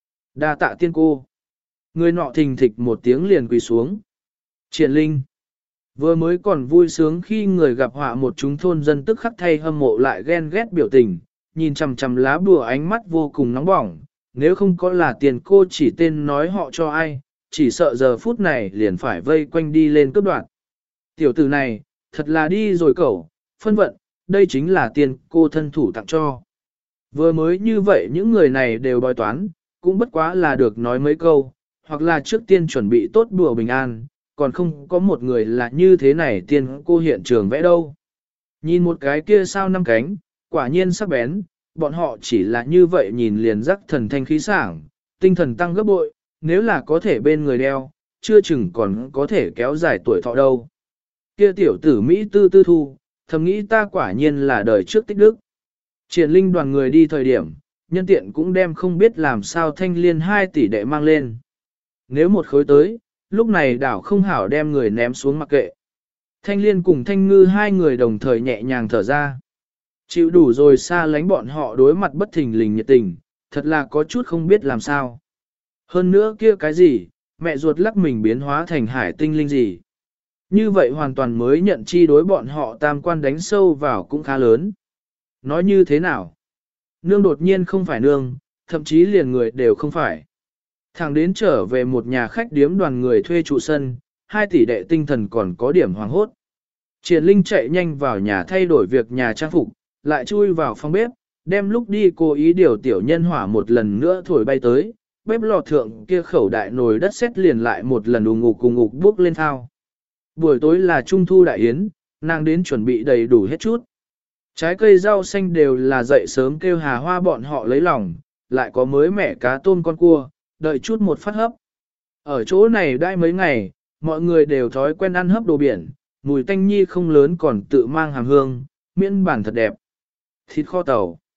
Đa tạ tiên cô. Người nọ thình thịch một tiếng liền quỳ xuống. Triển Linh. Vừa mới còn vui sướng khi người gặp họa một chúng thôn dân tức khắc thay hâm mộ lại ghen ghét biểu tình, nhìn chằm chằm lá bùa ánh mắt vô cùng nóng bỏng, nếu không có là tiền cô chỉ tên nói họ cho ai, chỉ sợ giờ phút này liền phải vây quanh đi lên cướp đoạt. Tiểu tử này, thật là đi rồi cẩu, phân vận, đây chính là tiền cô thân thủ tặng cho. Vừa mới như vậy những người này đều bói toán, cũng bất quá là được nói mấy câu, hoặc là trước tiên chuẩn bị tốt đùa bình an, còn không có một người là như thế này tiền cô hiện trường vẽ đâu. Nhìn một cái kia sao năm cánh, quả nhiên sắc bén, bọn họ chỉ là như vậy nhìn liền rắc thần thanh khí sảng, tinh thần tăng gấp bội, nếu là có thể bên người đeo, chưa chừng còn có thể kéo dài tuổi thọ đâu. Kia tiểu tử Mỹ tư tư thu, thầm nghĩ ta quả nhiên là đời trước tích đức. Triển Linh đoàn người đi thời điểm, nhân tiện cũng đem không biết làm sao Thanh Liên hai tỷ đệ mang lên. Nếu một khối tới, lúc này đảo không hảo đem người ném xuống mặc kệ. Thanh Liên cùng Thanh Ngư hai người đồng thời nhẹ nhàng thở ra. Chịu đủ rồi xa lánh bọn họ đối mặt bất thình lình nhiệt tình, thật là có chút không biết làm sao. Hơn nữa kia cái gì, mẹ ruột lắc mình biến hóa thành hải tinh linh gì. Như vậy hoàn toàn mới nhận chi đối bọn họ tam quan đánh sâu vào cũng khá lớn. Nói như thế nào? Nương đột nhiên không phải nương, thậm chí liền người đều không phải. Thẳng đến trở về một nhà khách điếm đoàn người thuê trụ sân, hai tỷ đệ tinh thần còn có điểm hoàng hốt. Triển Linh chạy nhanh vào nhà thay đổi việc nhà trang phục, lại chui vào phòng bếp, đem lúc đi cố ý điều tiểu nhân hỏa một lần nữa thổi bay tới, bếp lò thượng kia khẩu đại nồi đất sét liền lại một lần ù ngục cùng ngục bước lên thao. Buổi tối là trung thu đại yến, nàng đến chuẩn bị đầy đủ hết chút. Trái cây rau xanh đều là dậy sớm kêu Hà Hoa bọn họ lấy lòng, lại có mới mẻ cá tôm con cua, đợi chút một phát hấp. Ở chỗ này đãi mấy ngày, mọi người đều thói quen ăn hấp đồ biển, mùi tanh nhi không lớn còn tự mang hàm hương, miễn bản thật đẹp. Thịt kho tàu.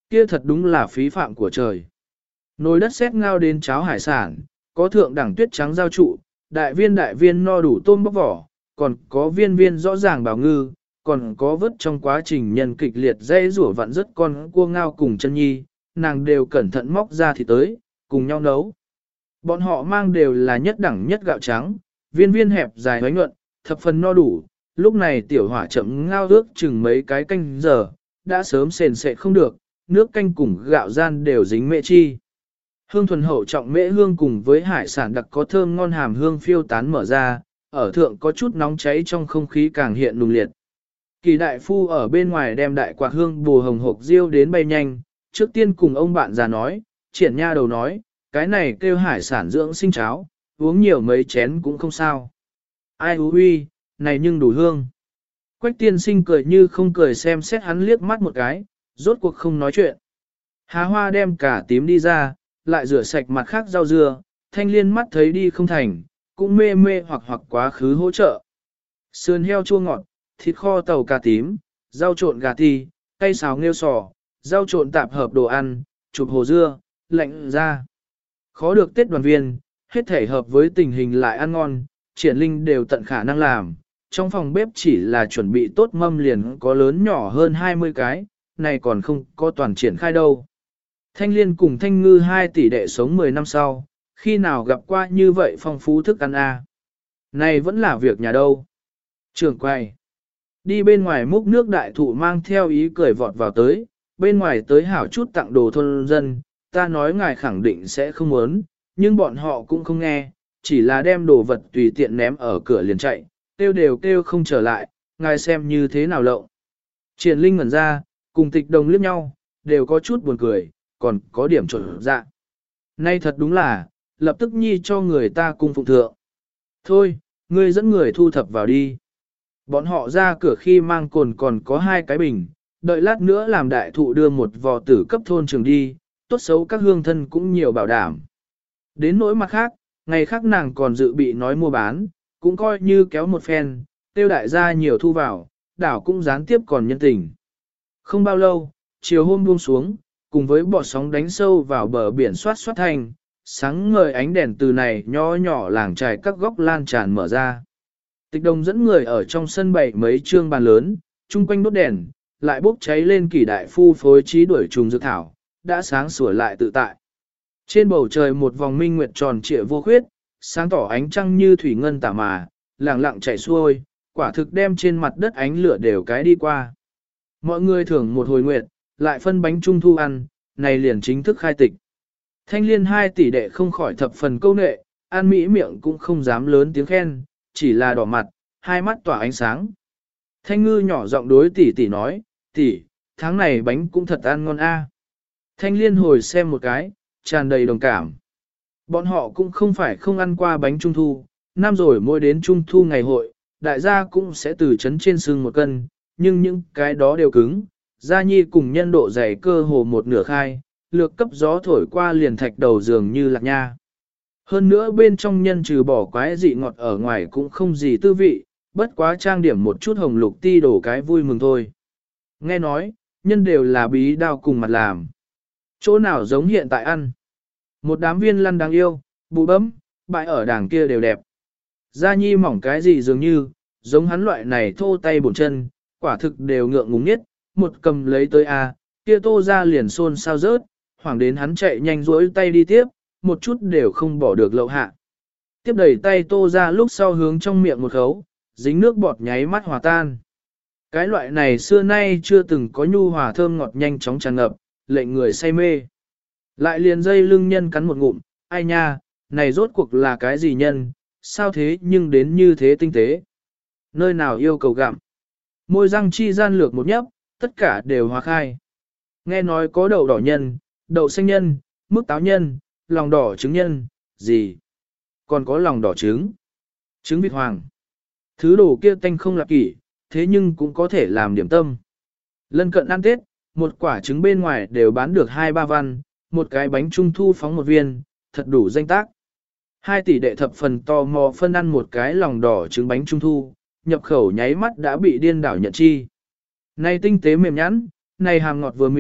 Kia thật đúng là phí phạm của trời. Nồi đất sét ngao đến cháo hải sản, có thượng đẳng tuyết trắng giao trụ, đại viên đại viên no đủ tôm bóc vỏ, còn có viên viên rõ ràng bào ngư, còn có vớt trong quá trình nhân kịch liệt dây rủa vặn rất con cua ngao cùng chân nhi, nàng đều cẩn thận móc ra thì tới, cùng nhau nấu. Bọn họ mang đều là nhất đẳng nhất gạo trắng, viên viên hẹp dài hoánh nhuận, thập phần no đủ, lúc này tiểu hỏa chậm ngao ước chừng mấy cái canh giờ, đã sớm sền sệ không được, nước canh cùng gạo gian đều dính mệ chi. Hương thuần hậu trọng mễ hương cùng với hải sản đặc có thơm ngon hàm hương phiêu tán mở ra, ở thượng có chút nóng cháy trong không khí càng hiện nùng liệt. Kỳ đại phu ở bên ngoài đem đại quạt hương bù hồng hộp riêu đến bay nhanh, trước tiên cùng ông bạn già nói, triển nha đầu nói, cái này kêu hải sản dưỡng sinh cháo, uống nhiều mấy chén cũng không sao. Ai hú huy, này nhưng đủ hương. Quách tiên sinh cười như không cười xem xét hắn liếc mắt một cái, rốt cuộc không nói chuyện. Há hoa đem cả tím đi ra, lại rửa sạch mặt khác rau dưa, thanh liên mắt thấy đi không thành, cũng mê mê hoặc hoặc quá khứ hỗ trợ. Sườn heo chua ngọt, thịt kho tàu cà tím, rau trộn gà ti, cây xào nghêu sò, rau trộn tạp hợp đồ ăn, chụp hồ dưa, lạnh ra. Khó được Tết đoàn viên, hết thể hợp với tình hình lại ăn ngon, triển linh đều tận khả năng làm. Trong phòng bếp chỉ là chuẩn bị tốt mâm liền có lớn nhỏ hơn hai mươi cái, này còn không có toàn triển khai đâu. Thanh Liên cùng Thanh Ngư hai tỷ đệ sống mười năm sau, khi nào gặp qua như vậy phong phú thức ăn a? Này vẫn là việc nhà đâu. Trường quay. Đi bên ngoài múc nước đại thụ mang theo ý cười vọt vào tới, bên ngoài tới hảo chút tặng đồ thôn dân, ta nói ngài khẳng định sẽ không muốn, nhưng bọn họ cũng không nghe, chỉ là đem đồ vật tùy tiện ném ở cửa liền chạy, kêu đều kêu không trở lại, ngài xem như thế nào lộng. Triển Linh ngẩn ra, cùng Tịch Đồng liếc nhau, đều có chút buồn cười, còn có điểm trộn dạ. Nay thật đúng là, lập tức nhi cho người ta cung phụng thượng. Thôi, ngươi dẫn người thu thập vào đi. Bọn họ ra cửa khi mang cồn còn có hai cái bình, đợi lát nữa làm đại thụ đưa một vò tử cấp thôn trường đi, tốt xấu các hương thân cũng nhiều bảo đảm. Đến nỗi mặt khác, ngày khác nàng còn dự bị nói mua bán, cũng coi như kéo một phen, tiêu đại gia nhiều thu vào, đảo cũng gián tiếp còn nhân tình. Không bao lâu, chiều hôm buông xuống, cùng với bọt sóng đánh sâu vào bờ biển xoát xoát thành, sáng ngời ánh đèn từ này nho nhỏ làng trài các góc lan tràn mở ra. Tịch Đồng dẫn người ở trong sân bày mấy trương bàn lớn, chung quanh đốt đèn, lại bốc cháy lên kỳ đại phu phối trí đuổi trùng dược thảo, đã sáng sủa lại tự tại. Trên bầu trời một vòng minh nguyệt tròn trịa vô khuyết, sáng tỏ ánh trăng như thủy ngân tả mà, lẳng lặng chảy xuôi, quả thực đem trên mặt đất ánh lửa đều cái đi qua. Mọi người thưởng một hồi nguyệt, lại phân bánh trung thu ăn, này liền chính thức khai tịch. Thanh Liên hai tỷ đệ không khỏi thập phần câu nệ, ăn mỹ miệng cũng không dám lớn tiếng khen, chỉ là đỏ mặt, hai mắt tỏa ánh sáng. Thanh Ngư nhỏ giọng đối tỷ tỷ nói, tỷ, tháng này bánh cũng thật ăn ngon a. Thanh Liên hồi xem một cái, tràn đầy đồng cảm. Bọn họ cũng không phải không ăn qua bánh trung thu, năm rồi mỗi đến trung thu ngày hội, đại gia cũng sẽ từ chấn trên xương một cân, nhưng những cái đó đều cứng. Gia Nhi cùng nhân độ dày cơ hồ một nửa khai, lược cấp gió thổi qua liền thạch đầu dường như lạc nha. Hơn nữa bên trong nhân trừ bỏ quái dị ngọt ở ngoài cũng không gì tư vị, bất quá trang điểm một chút hồng lục ti đổ cái vui mừng thôi. Nghe nói, nhân đều là bí đao cùng mặt làm. Chỗ nào giống hiện tại ăn. Một đám viên lăn đáng yêu, bụ bấm, bãi ở đàng kia đều đẹp. Gia Nhi mỏng cái gì dường như, giống hắn loại này thô tay bổn chân, quả thực đều ngượng ngùng nhất, một cầm lấy tới a, kia tô ra liền xôn sao rớt, hoảng đến hắn chạy nhanh rỗi tay đi tiếp, một chút đều không bỏ được lậu hạ. Tiếp đẩy tay tô ra lúc sau hướng trong miệng một khấu, dính nước bọt nháy mắt hòa tan. Cái loại này xưa nay chưa từng có nhu hòa thơm ngọt nhanh chóng tràn ngập, lệnh người say mê. Lại liền dây lưng nhân cắn một ngụm, ai nha, này rốt cuộc là cái gì nhân, sao thế nhưng đến như thế tinh tế. Nơi nào yêu cầu gặm. Môi răng chi gian lược một nhấp, tất cả đều hóa khai. Nghe nói có đậu đỏ nhân, đậu xanh nhân, mức táo nhân, lòng đỏ trứng nhân, gì? Còn có lòng đỏ trứng, trứng vịt hoàng. Thứ đồ kia tanh không lạc kỷ, thế nhưng cũng có thể làm điểm tâm. Lân cận ăn Tết, một quả trứng bên ngoài đều bán được hai ba văn, một cái bánh trung thu phóng một viên, thật đủ danh tác. Hai tỷ đệ thập phần tò mò phân ăn một cái lòng đỏ trứng bánh trung thu, nhập khẩu nháy mắt đã bị điên đảo nhận chi. Này tinh tế mềm nhẵn, này hàm ngọt vừa miệng,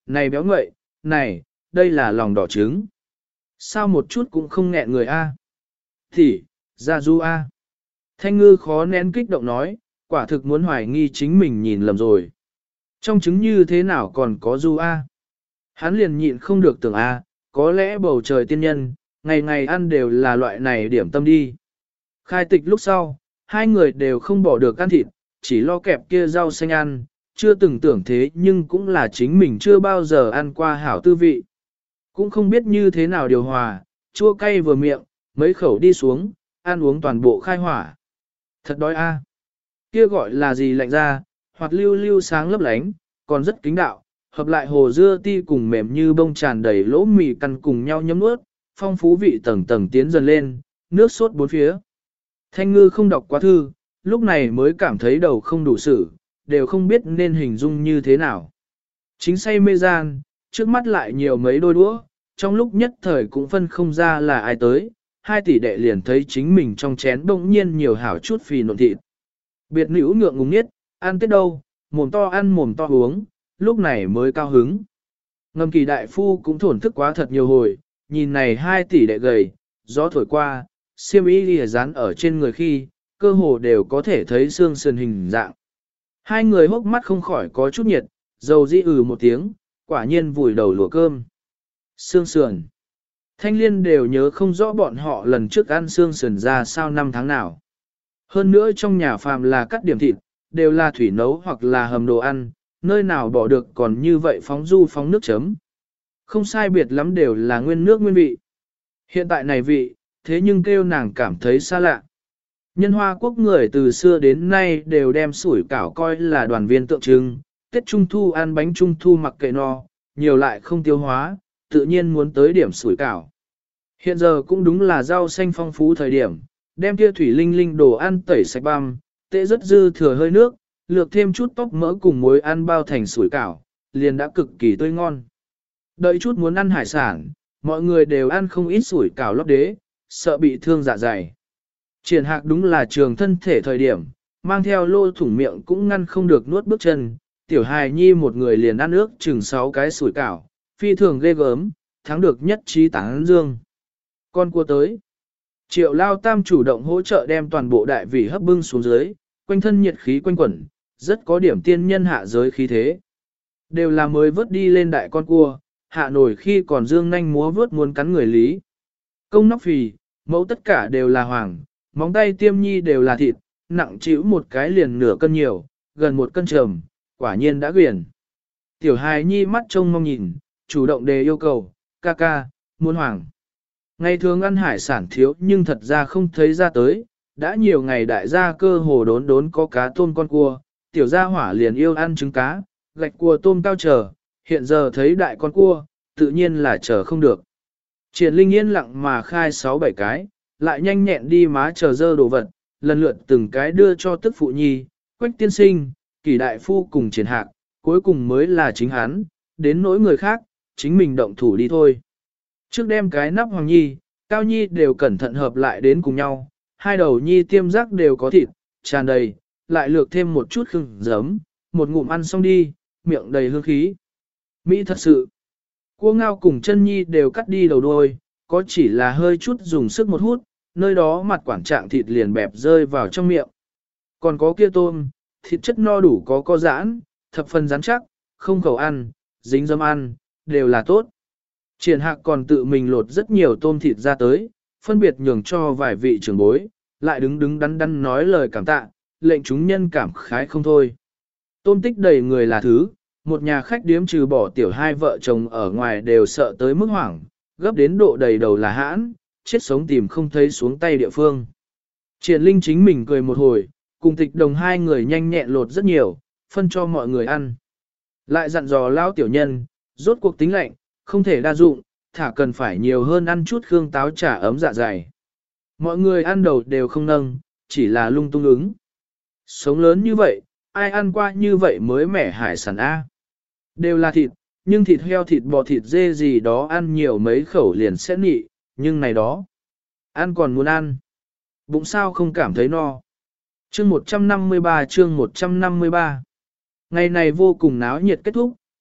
này béo ngậy, này, đây là lòng đỏ trứng. Sao một chút cũng không nghẹn người a? Thì, ra du a. Thanh ngư khó nén kích động nói, quả thực muốn hoài nghi chính mình nhìn lầm rồi. Trong trứng như thế nào còn có du a? Hắn liền nhịn không được tưởng a, có lẽ bầu trời tiên nhân, ngày ngày ăn đều là loại này điểm tâm đi. Khai tịch lúc sau, hai người đều không bỏ được ăn thịt, chỉ lo kẹp kia rau xanh ăn, chưa từng tưởng thế nhưng cũng là chính mình chưa bao giờ ăn qua hảo tư vị. Cũng không biết như thế nào điều hòa, chua cay vừa miệng, mấy khẩu đi xuống, ăn uống toàn bộ khai hỏa. Thật đói a. Kia gọi là gì lạnh ra, hoặc lưu lưu sáng lấp lánh, còn rất kính đạo, hợp lại hồ dưa ti cùng mềm như bông tràn đầy lỗ mì căn cùng nhau nhấm nuốt, phong phú vị tầng tầng tiến dần lên, nước sốt bốn phía. Thanh ngư không đọc quá thư, lúc này mới cảm thấy đầu không đủ sự, đều không biết nên hình dung như thế nào. Chính say mê gian, trước mắt lại nhiều mấy đôi đũa, trong lúc nhất thời cũng phân không ra là ai tới, hai tỷ đệ liền thấy chính mình trong chén bỗng nhiên nhiều hảo chút phì nộn thịt. Biệt nữ ngượng ngùng nhất, ăn tết đâu, mồm to ăn mồm to uống, lúc này mới cao hứng. Ngầm kỳ đại phu cũng thổn thức quá thật nhiều hồi, nhìn này hai tỷ đệ gầy, gió thổi qua, xiêm y lìa dán ở trên người khi, cơ hồ đều có thể thấy xương sườn hình dạng. Hai người hốc mắt không khỏi có chút nhiệt, dầu dĩ ừ một tiếng, quả nhiên vùi đầu lùa cơm. Xương sườn. Thanh Liên đều nhớ không rõ bọn họ lần trước ăn xương sườn ra sao năm tháng nào. Hơn nữa trong nhà phàm là cắt điểm thịt, đều là thủy nấu hoặc là hầm đồ ăn, nơi nào bỏ được còn như vậy phóng du phóng nước chấm. Không sai biệt lắm đều là nguyên nước nguyên vị. Hiện tại này vị, thế nhưng kêu nàng cảm thấy xa lạ. Nhân Hoa Quốc người từ xưa đến nay đều đem sủi cảo coi là đoàn viên tượng trưng, Tết Trung Thu ăn bánh Trung Thu mặc kệ no, nhiều lại không tiêu hóa, tự nhiên muốn tới điểm sủi cảo. Hiện giờ cũng đúng là rau xanh phong phú thời điểm, đem kia thủy linh linh đồ ăn tẩy sạch băm, tệ rất dư thừa hơi nước, lược thêm chút tóc mỡ cùng muối ăn bao thành sủi cảo, liền đã cực kỳ tươi ngon. Đợi chút muốn ăn hải sản, mọi người đều ăn không ít sủi cảo lót đế, sợ bị thương dạ dày. Triển Hạc đúng là trường thân thể thời điểm, mang theo lô thủng miệng cũng ngăn không được nuốt bước chân, tiểu hài nhi một người liền ăn ước chừng sáu cái sủi cảo, phi thường ghê gớm, thắng được nhất trí tán dương. Con cua tới. Triệu Lao Tam chủ động hỗ trợ đem toàn bộ đại vị hấp bưng xuống dưới, quanh thân nhiệt khí quanh quẩn, rất có điểm tiên nhân hạ giới khí thế. Đều là mới vớt đi lên đại con cua, hạ nổi khi còn dương nanh múa vớt muốn cắn người lý. Công nóc phì, mẫu tất cả đều là hoàng, móng tay tiêm nhi đều là thịt, nặng chịu một cái liền nửa cân nhiều, gần một cân trầm, quả nhiên đã quyển. Tiểu hài nhi mắt trông mong nhìn, chủ động đề yêu cầu, ca ca, muốn hoàng. Ngày thường ăn hải sản thiếu nhưng thật ra không thấy ra tới, đã nhiều ngày đại gia cơ hồ đốn đốn có cá tôm con cua, tiểu gia hỏa liền yêu ăn trứng cá, gạch cua tôm cao chờ, hiện giờ thấy đại con cua, tự nhiên là chờ không được. Triển Linh yên lặng mà khai sáu bảy cái, lại nhanh nhẹn đi má chờ dơ đồ vật, lần lượt từng cái đưa cho tức phụ nhi, Quách tiên sinh, Kỳ đại phu cùng Triển Hạc, cuối cùng mới là chính hắn, đến nỗi người khác, chính mình động thủ đi thôi. Trước đem cái nắp hoàng nhi, cao nhi đều cẩn thận hợp lại đến cùng nhau, hai đầu nhi tiêm rác đều có thịt, tràn đầy, lại lược thêm một chút khưng giấm, một ngụm ăn xong đi, miệng đầy hương khí. Mỹ thật sự, cua ngao cùng chân nhi đều cắt đi đầu đuôi, có chỉ là hơi chút dùng sức một hút, nơi đó mặt quản trạng thịt liền bẹp rơi vào trong miệng. Còn có kia tôm, thịt chất no đủ có co giãn, thập phần rắn chắc, không khẩu ăn, dính dâm ăn, đều là tốt. Triển Hạc còn tự mình lột rất nhiều tôm thịt ra tới, phân biệt nhường cho vài vị trưởng bối, lại đứng đứng đắn đắn nói lời cảm tạ, lệnh chúng nhân cảm khái không thôi. Tôm tích đầy người là thứ, một nhà khách điếm trừ bỏ tiểu hai vợ chồng ở ngoài đều sợ tới mức hoảng, gấp đến độ đầy đầu là hãn, chết sống tìm không thấy xuống tay địa phương. Triển Linh chính mình cười một hồi, cùng tịch đồng hai người nhanh nhẹn lột rất nhiều, phân cho mọi người ăn. Lại dặn dò lao tiểu nhân, rốt cuộc tính lạnh, không thể đa dụng, thả cần phải nhiều hơn ăn chút khương táo trà ấm dạ dày. Mọi người ăn đầu đều không nâng, chỉ là lung tung ứng. Sống lớn như vậy, ai ăn qua như vậy mới mẻ hải sản A. Đều là thịt, nhưng thịt heo thịt bò thịt dê gì đó ăn nhiều mấy khẩu liền sẽ nị, nhưng này đó, ăn còn muốn ăn. Bụng sao không cảm thấy no. Chương một trăm năm mươi ba chương một trăm năm mươi ba. Ngày này vô cùng náo nhiệt kết thúc,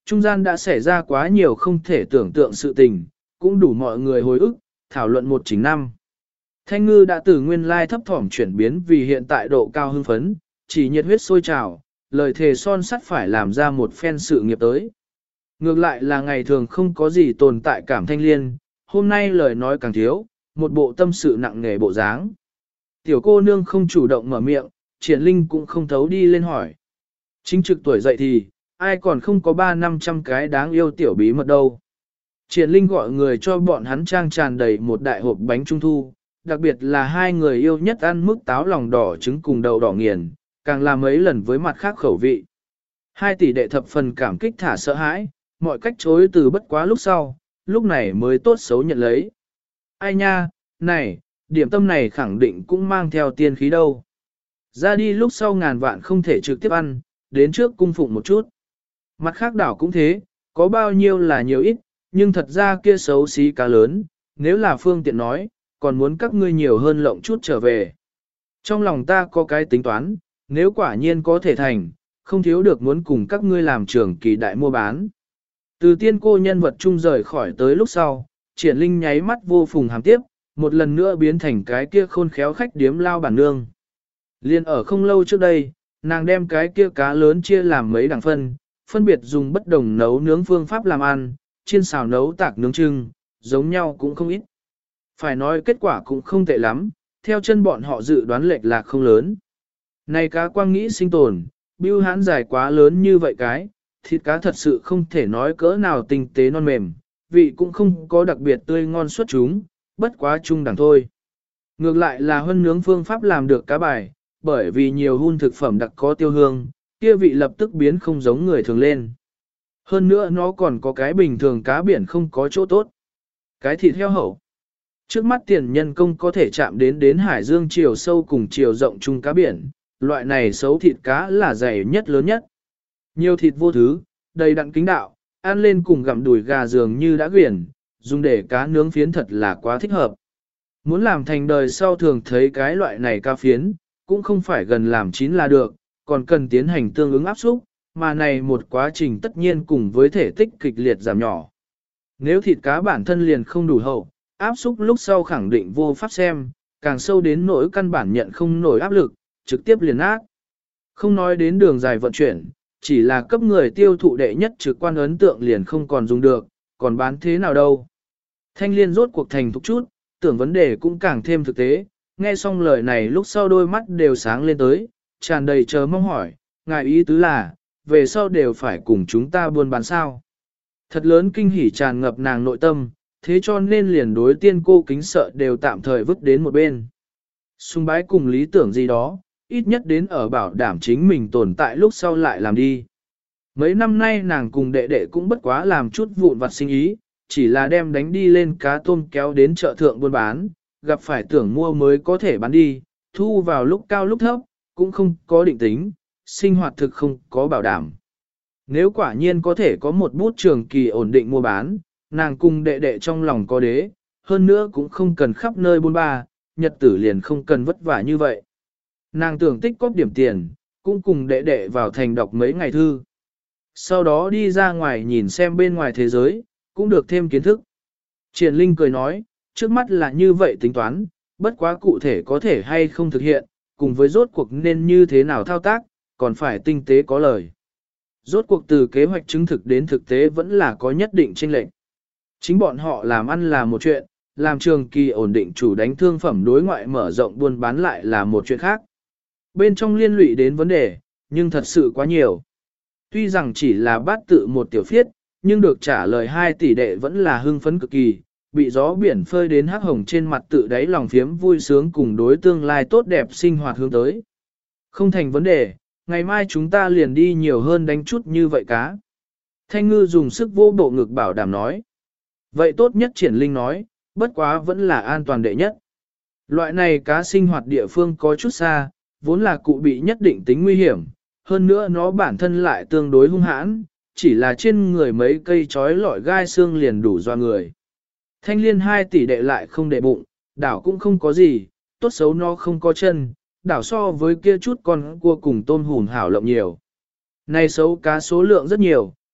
Trung gian đã xảy ra quá nhiều không thể tưởng tượng sự tình, cũng đủ mọi người hồi ức, thảo luận một chính năm. Thanh ngư đã từ nguyên lai thấp thỏm chuyển biến vì hiện tại độ cao hưng phấn, chỉ nhiệt huyết sôi trào, lời thề son sắt phải làm ra một phen sự nghiệp tới. Ngược lại là ngày thường không có gì tồn tại cảm thanh liên, hôm nay lời nói càng thiếu, một bộ tâm sự nặng nề bộ dáng. Tiểu cô nương không chủ động mở miệng, Triển Linh cũng không thấu đi lên hỏi. Chính trực tuổi dậy thì, ai còn không có ba năm trăm cái đáng yêu tiểu bí mật đâu. Triển Linh gọi người cho bọn hắn trang tràn đầy một đại hộp bánh trung thu, đặc biệt là hai người yêu nhất ăn mức táo lòng đỏ trứng cùng đậu đỏ nghiền, càng làm mấy lần với mặt khác khẩu vị. Hai tỷ đệ thập phần cảm kích thả sợ hãi, mọi cách chối từ bất quá lúc sau, lúc này mới tốt xấu nhận lấy. Ai nha, này, điểm tâm này khẳng định cũng mang theo tiên khí đâu. Ra đi lúc sau ngàn vạn không thể trực tiếp ăn, đến trước cung phụng một chút. Mặt khác đảo cũng thế, có bao nhiêu là nhiều ít, nhưng thật ra kia xấu xí cá lớn, nếu là phương tiện nói, còn muốn các ngươi nhiều hơn lộng chút trở về. Trong lòng ta có cái tính toán, nếu quả nhiên có thể thành, không thiếu được muốn cùng các ngươi làm trường kỳ đại mua bán. Từ tiên cô nhân vật chung rời khỏi tới lúc sau, Triển Linh nháy mắt vô phùng hàm tiếp, một lần nữa biến thành cái kia khôn khéo khách điếm lao bản nương. Liên ở không lâu trước đây, nàng đem cái kia cá lớn chia làm mấy đẳng phân, phân biệt dùng bất đồng nấu nướng phương pháp làm ăn, chiên xào nấu tạc nướng trưng, giống nhau cũng không ít. Phải nói kết quả cũng không tệ lắm, theo chân bọn họ dự đoán lệch lạc không lớn. Này cá quang nghĩ sinh tồn, bưu hãn dài quá lớn như vậy cái, thịt cá thật sự không thể nói cỡ nào tinh tế non mềm, vị cũng không có đặc biệt tươi ngon xuất chúng, bất quá chung đẳng thôi. Ngược lại là huân nướng phương pháp làm được cá bài, bởi vì nhiều hun thực phẩm đặc có tiêu hương, kia vị lập tức biến không giống người thường lên. Hơn nữa nó còn có cái bình thường cá biển không có chỗ tốt. Cái thịt heo hậu. Trước mắt tiền nhân công có thể chạm đến đến hải dương chiều sâu cùng chiều rộng chung cá biển, loại này xấu thịt cá là dày nhất lớn nhất. Nhiều thịt vô thứ, đầy đặn kính đạo, ăn lên cùng gặm đùi gà dường như đã quyển, dùng để cá nướng phiến thật là quá thích hợp. Muốn làm thành đời sau thường thấy cái loại này cá phiến, cũng không phải gần làm chín là được, còn cần tiến hành tương ứng áp xúc, mà này một quá trình tất nhiên cùng với thể tích kịch liệt giảm nhỏ. Nếu thịt cá bản thân liền không đủ hậu, áp xúc lúc sau khẳng định vô pháp xem, càng sâu đến nỗi căn bản nhận không nổi áp lực, trực tiếp liền ác. Không nói đến đường dài vận chuyển, chỉ là cấp người tiêu thụ đệ nhất trực quan ấn tượng liền không còn dùng được, còn bán thế nào đâu. Thanh Liên rốt cuộc thành thúc chút, tưởng vấn đề cũng càng thêm thực tế, nghe xong lời này lúc sau đôi mắt đều sáng lên tới, tràn đầy chờ mong hỏi, ngài ý tứ là, về sau đều phải cùng chúng ta buôn bán sao. Thật lớn kinh hỉ tràn ngập nàng nội tâm, thế cho nên liền đối tiên cô kính sợ đều tạm thời vứt đến một bên. Xung bái cùng lý tưởng gì đó, ít nhất đến ở bảo đảm chính mình tồn tại lúc sau lại làm đi. Mấy năm nay nàng cùng đệ đệ cũng bất quá làm chút vụn vặt sinh ý, chỉ là đem đánh đi lên cá tôm kéo đến chợ thượng buôn bán, gặp phải tưởng mua mới có thể bán đi, thu vào lúc cao lúc thấp, cũng không có định tính, sinh hoạt thực không có bảo đảm. Nếu quả nhiên có thể có một bút trường kỳ ổn định mua bán, nàng cùng đệ đệ trong lòng có đế, hơn nữa cũng không cần khắp nơi buôn ba, nhật tử liền không cần vất vả như vậy. Nàng tưởng tích cóp điểm tiền, cũng cùng đệ đệ vào thành đọc mấy ngày thư. Sau đó đi ra ngoài nhìn xem bên ngoài thế giới, cũng được thêm kiến thức. Triển Linh cười nói, trước mắt là như vậy tính toán, bất quá cụ thể có thể hay không thực hiện, cùng với rốt cuộc nên như thế nào thao tác, còn phải tinh tế có lời. Rốt cuộc từ kế hoạch chứng thực đến thực tế vẫn là có nhất định chênh lệch. Chính bọn họ làm ăn là một chuyện, làm trường kỳ ổn định chủ đánh thương phẩm đối ngoại mở rộng buôn bán lại là một chuyện khác. Bên trong liên lụy đến vấn đề, nhưng thật sự quá nhiều. Tuy rằng chỉ là bát tự một tiểu phiết, nhưng được trả lời hai tỷ đệ vẫn là hưng phấn cực kỳ, bị gió biển phơi đến hắc hồng trên mặt tự đáy lòng phiếm vui sướng cùng đối tương lai tốt đẹp sinh hoạt hướng tới. Không thành vấn đề, ngày mai chúng ta liền đi nhiều hơn đánh chút như vậy cá. Thanh ngư dùng sức vô bộ ngực bảo đảm nói. Vậy tốt nhất Triển Linh nói, bất quá vẫn là an toàn đệ nhất. Loại này cá sinh hoạt địa phương có chút xa, vốn là cụ bị nhất định tính nguy hiểm, hơn nữa nó bản thân lại tương đối hung hãn, chỉ là trên người mấy cây chói lọi gai xương liền đủ doa người. Thanh Liên hai tỷ đệ lại không để bụng, đảo cũng không có gì, tốt xấu nó không có chân, đảo so với kia chút con cua cùng tôm hùn hảo lộng nhiều. Này xấu cá số lượng rất nhiều,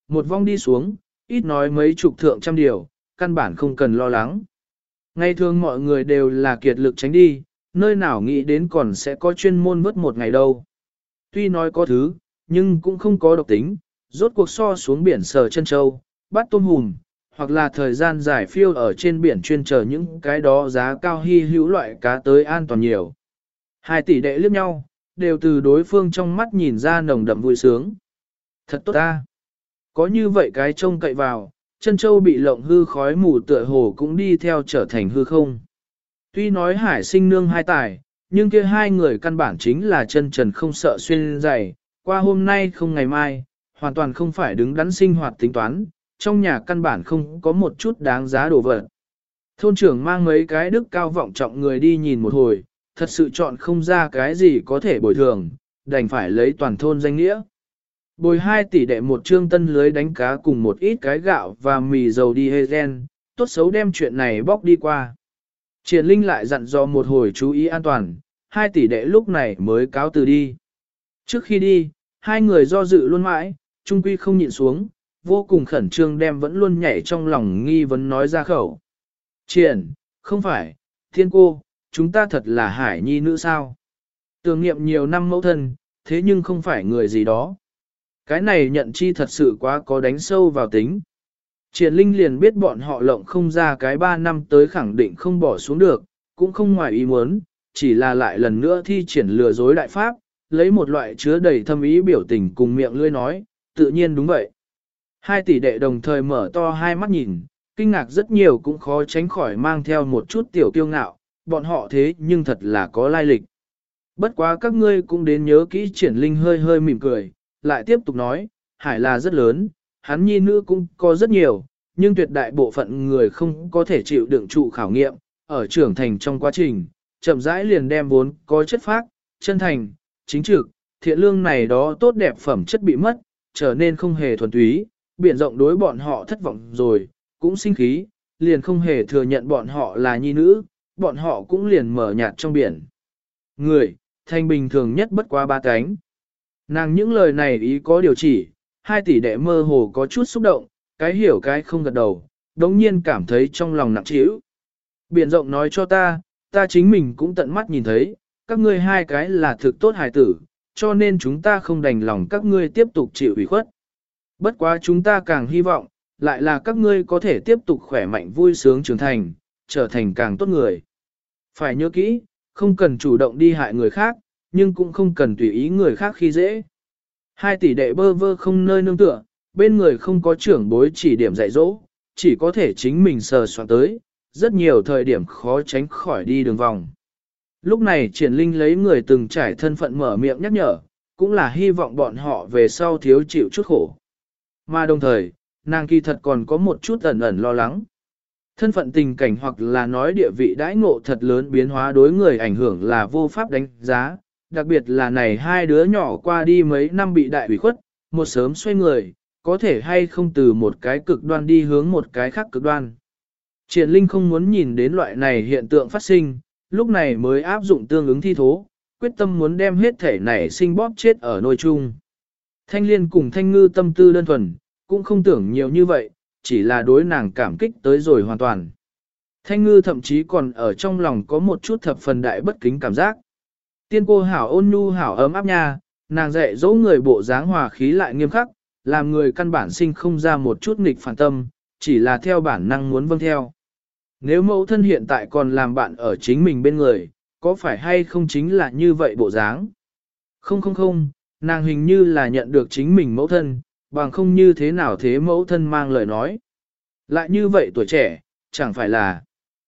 một vong đi xuống, ít nói mấy chục thượng trăm điều, căn bản không cần lo lắng. Ngày thường mọi người đều là kiệt lực tránh đi, nơi nào nghĩ đến còn sẽ có chuyên môn vớt một ngày đâu. Tuy nói có thứ, nhưng cũng không có độc tính, rốt cuộc so xuống biển sờ chân châu, bắt tôm hùm, hoặc là thời gian dài phiêu ở trên biển chuyên chờ những cái đó giá cao hy hữu loại cá tới an toàn nhiều. Hai tỷ đệ liếc nhau, đều từ đối phương trong mắt nhìn ra nồng đậm vui sướng. Thật tốt ta! Có như vậy cái trông cậy vào, chân châu bị lộng hư khói mù tựa hồ cũng đi theo trở thành hư không. Tuy nói hải sinh nương hai tài, nhưng kia hai người căn bản chính là chân trần không sợ xuyên giày, qua hôm nay không ngày mai, hoàn toàn không phải đứng đắn sinh hoạt tính toán, trong nhà căn bản không có một chút đáng giá đồ vật. Thôn trưởng mang mấy cái đức cao vọng trọng người đi nhìn một hồi, thật sự chọn không ra cái gì có thể bồi thường, đành phải lấy toàn thôn danh nghĩa. Bồi hai tỷ đệ một trương tân lưới đánh cá cùng một ít cái gạo và mì dầu đi hê gen, tốt xấu đem chuyện này bóc đi qua. Triển Linh lại dặn dò một hồi chú ý an toàn, hai tỷ đệ lúc này mới cáo từ đi. Trước khi đi, hai người do dự luôn mãi, trung quy không nhịn xuống, vô cùng khẩn trương đem vẫn luôn nhảy trong lòng nghi vấn nói ra khẩu. Triển, không phải, thiên cô, chúng ta thật là hải nhi nữ sao? Tưởng niệm nhiều năm mẫu thân, thế nhưng không phải người gì đó. Cái này nhận chi thật sự quá có đánh sâu vào tính. Triển Linh liền biết bọn họ lộng không ra cái ba năm tới khẳng định không bỏ xuống được, cũng không ngoài ý muốn, chỉ là lại lần nữa thi triển lừa dối đại pháp, lấy một loại chứa đầy thâm ý biểu tình cùng miệng lưỡi nói, tự nhiên đúng vậy. Hai tỷ đệ đồng thời mở to hai mắt nhìn, kinh ngạc rất nhiều cũng khó tránh khỏi mang theo một chút tiểu kiêu ngạo, bọn họ thế nhưng thật là có lai lịch. Bất quá các ngươi cũng đến nhớ kỹ. Triển Linh hơi hơi mỉm cười, lại tiếp tục nói, hải là rất lớn, hắn nhi nữ cũng có rất nhiều, nhưng tuyệt đại bộ phận người không có thể chịu đựng trụ khảo nghiệm, ở trưởng thành trong quá trình, chậm rãi liền đem vốn có chất phác, chân thành, chính trực, thiện lương này đó tốt đẹp phẩm chất bị mất, trở nên không hề thuần túy, biển rộng đối bọn họ thất vọng rồi, cũng sinh khí, liền không hề thừa nhận bọn họ là nhi nữ, bọn họ cũng liền mở nhạt trong biển. Người, thành bình thường nhất bất quá ba cánh. Nàng những lời này ý có điều chỉ, hai tỷ đệ mơ hồ có chút xúc động, cái hiểu cái không gật đầu, đống nhiên cảm thấy trong lòng nặng trĩu. Biển rộng nói cho ta, ta chính mình cũng tận mắt nhìn thấy, các ngươi hai cái là thực tốt hài tử, cho nên chúng ta không đành lòng các ngươi tiếp tục chịu ủy khuất. Bất quá chúng ta càng hy vọng, lại là các ngươi có thể tiếp tục khỏe mạnh vui sướng trưởng thành, trở thành càng tốt người. Phải nhớ kỹ, không cần chủ động đi hại người khác, nhưng cũng không cần tùy ý người khác khi dễ. Hai tỷ đệ bơ vơ không nơi nương tựa, bên người không có trưởng bối chỉ điểm dạy dỗ, chỉ có thể chính mình sờ soạn tới, rất nhiều thời điểm khó tránh khỏi đi đường vòng. Lúc này Triển Linh lấy người từng trải thân phận mở miệng nhắc nhở, cũng là hy vọng bọn họ về sau thiếu chịu chút khổ. Mà đồng thời, nàng kỳ thật còn có một chút ẩn ẩn lo lắng. Thân phận tình cảnh hoặc là nói địa vị đãi ngộ thật lớn biến hóa đối người ảnh hưởng là vô pháp đánh giá, đặc biệt là này hai đứa nhỏ qua đi mấy năm bị đại ủy khuất, một sớm xoay người, có thể hay không từ một cái cực đoan đi hướng một cái khác cực đoan. Triển Linh không muốn nhìn đến loại này hiện tượng phát sinh, lúc này mới áp dụng tương ứng thi thố, quyết tâm muốn đem hết thể này sinh bóp chết ở nôi chung. Thanh Liên cùng Thanh Ngư tâm tư đơn thuần, cũng không tưởng nhiều như vậy, chỉ là đối nàng cảm kích tới rồi hoàn toàn. Thanh Ngư thậm chí còn ở trong lòng có một chút thập phần đại bất kính cảm giác. Tiên cô hảo ôn nhu hảo ấm áp nha, nàng dạy dỗ người bộ dáng hòa khí lại nghiêm khắc, làm người căn bản sinh không ra một chút nghịch phản tâm, chỉ là theo bản năng muốn vâng theo. Nếu mẫu thân hiện tại còn làm bạn ở chính mình bên người, có phải hay không chính là như vậy bộ dáng? Không không không, nàng hình như là nhận được chính mình mẫu thân, bằng không như thế nào thế mẫu thân mang lời nói. Lại như vậy tuổi trẻ, chẳng phải là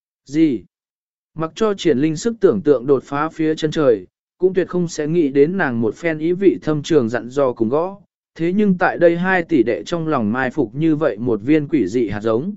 gì? Mặc cho Triển Linh sức tưởng tượng đột phá phía chân trời, cũng tuyệt không sẽ nghĩ đến nàng một phen ý vị thâm trường dặn dò cùng gõ. Thế nhưng tại đây hai tỷ đệ trong lòng mai phục như vậy một viên quỷ dị hạt giống.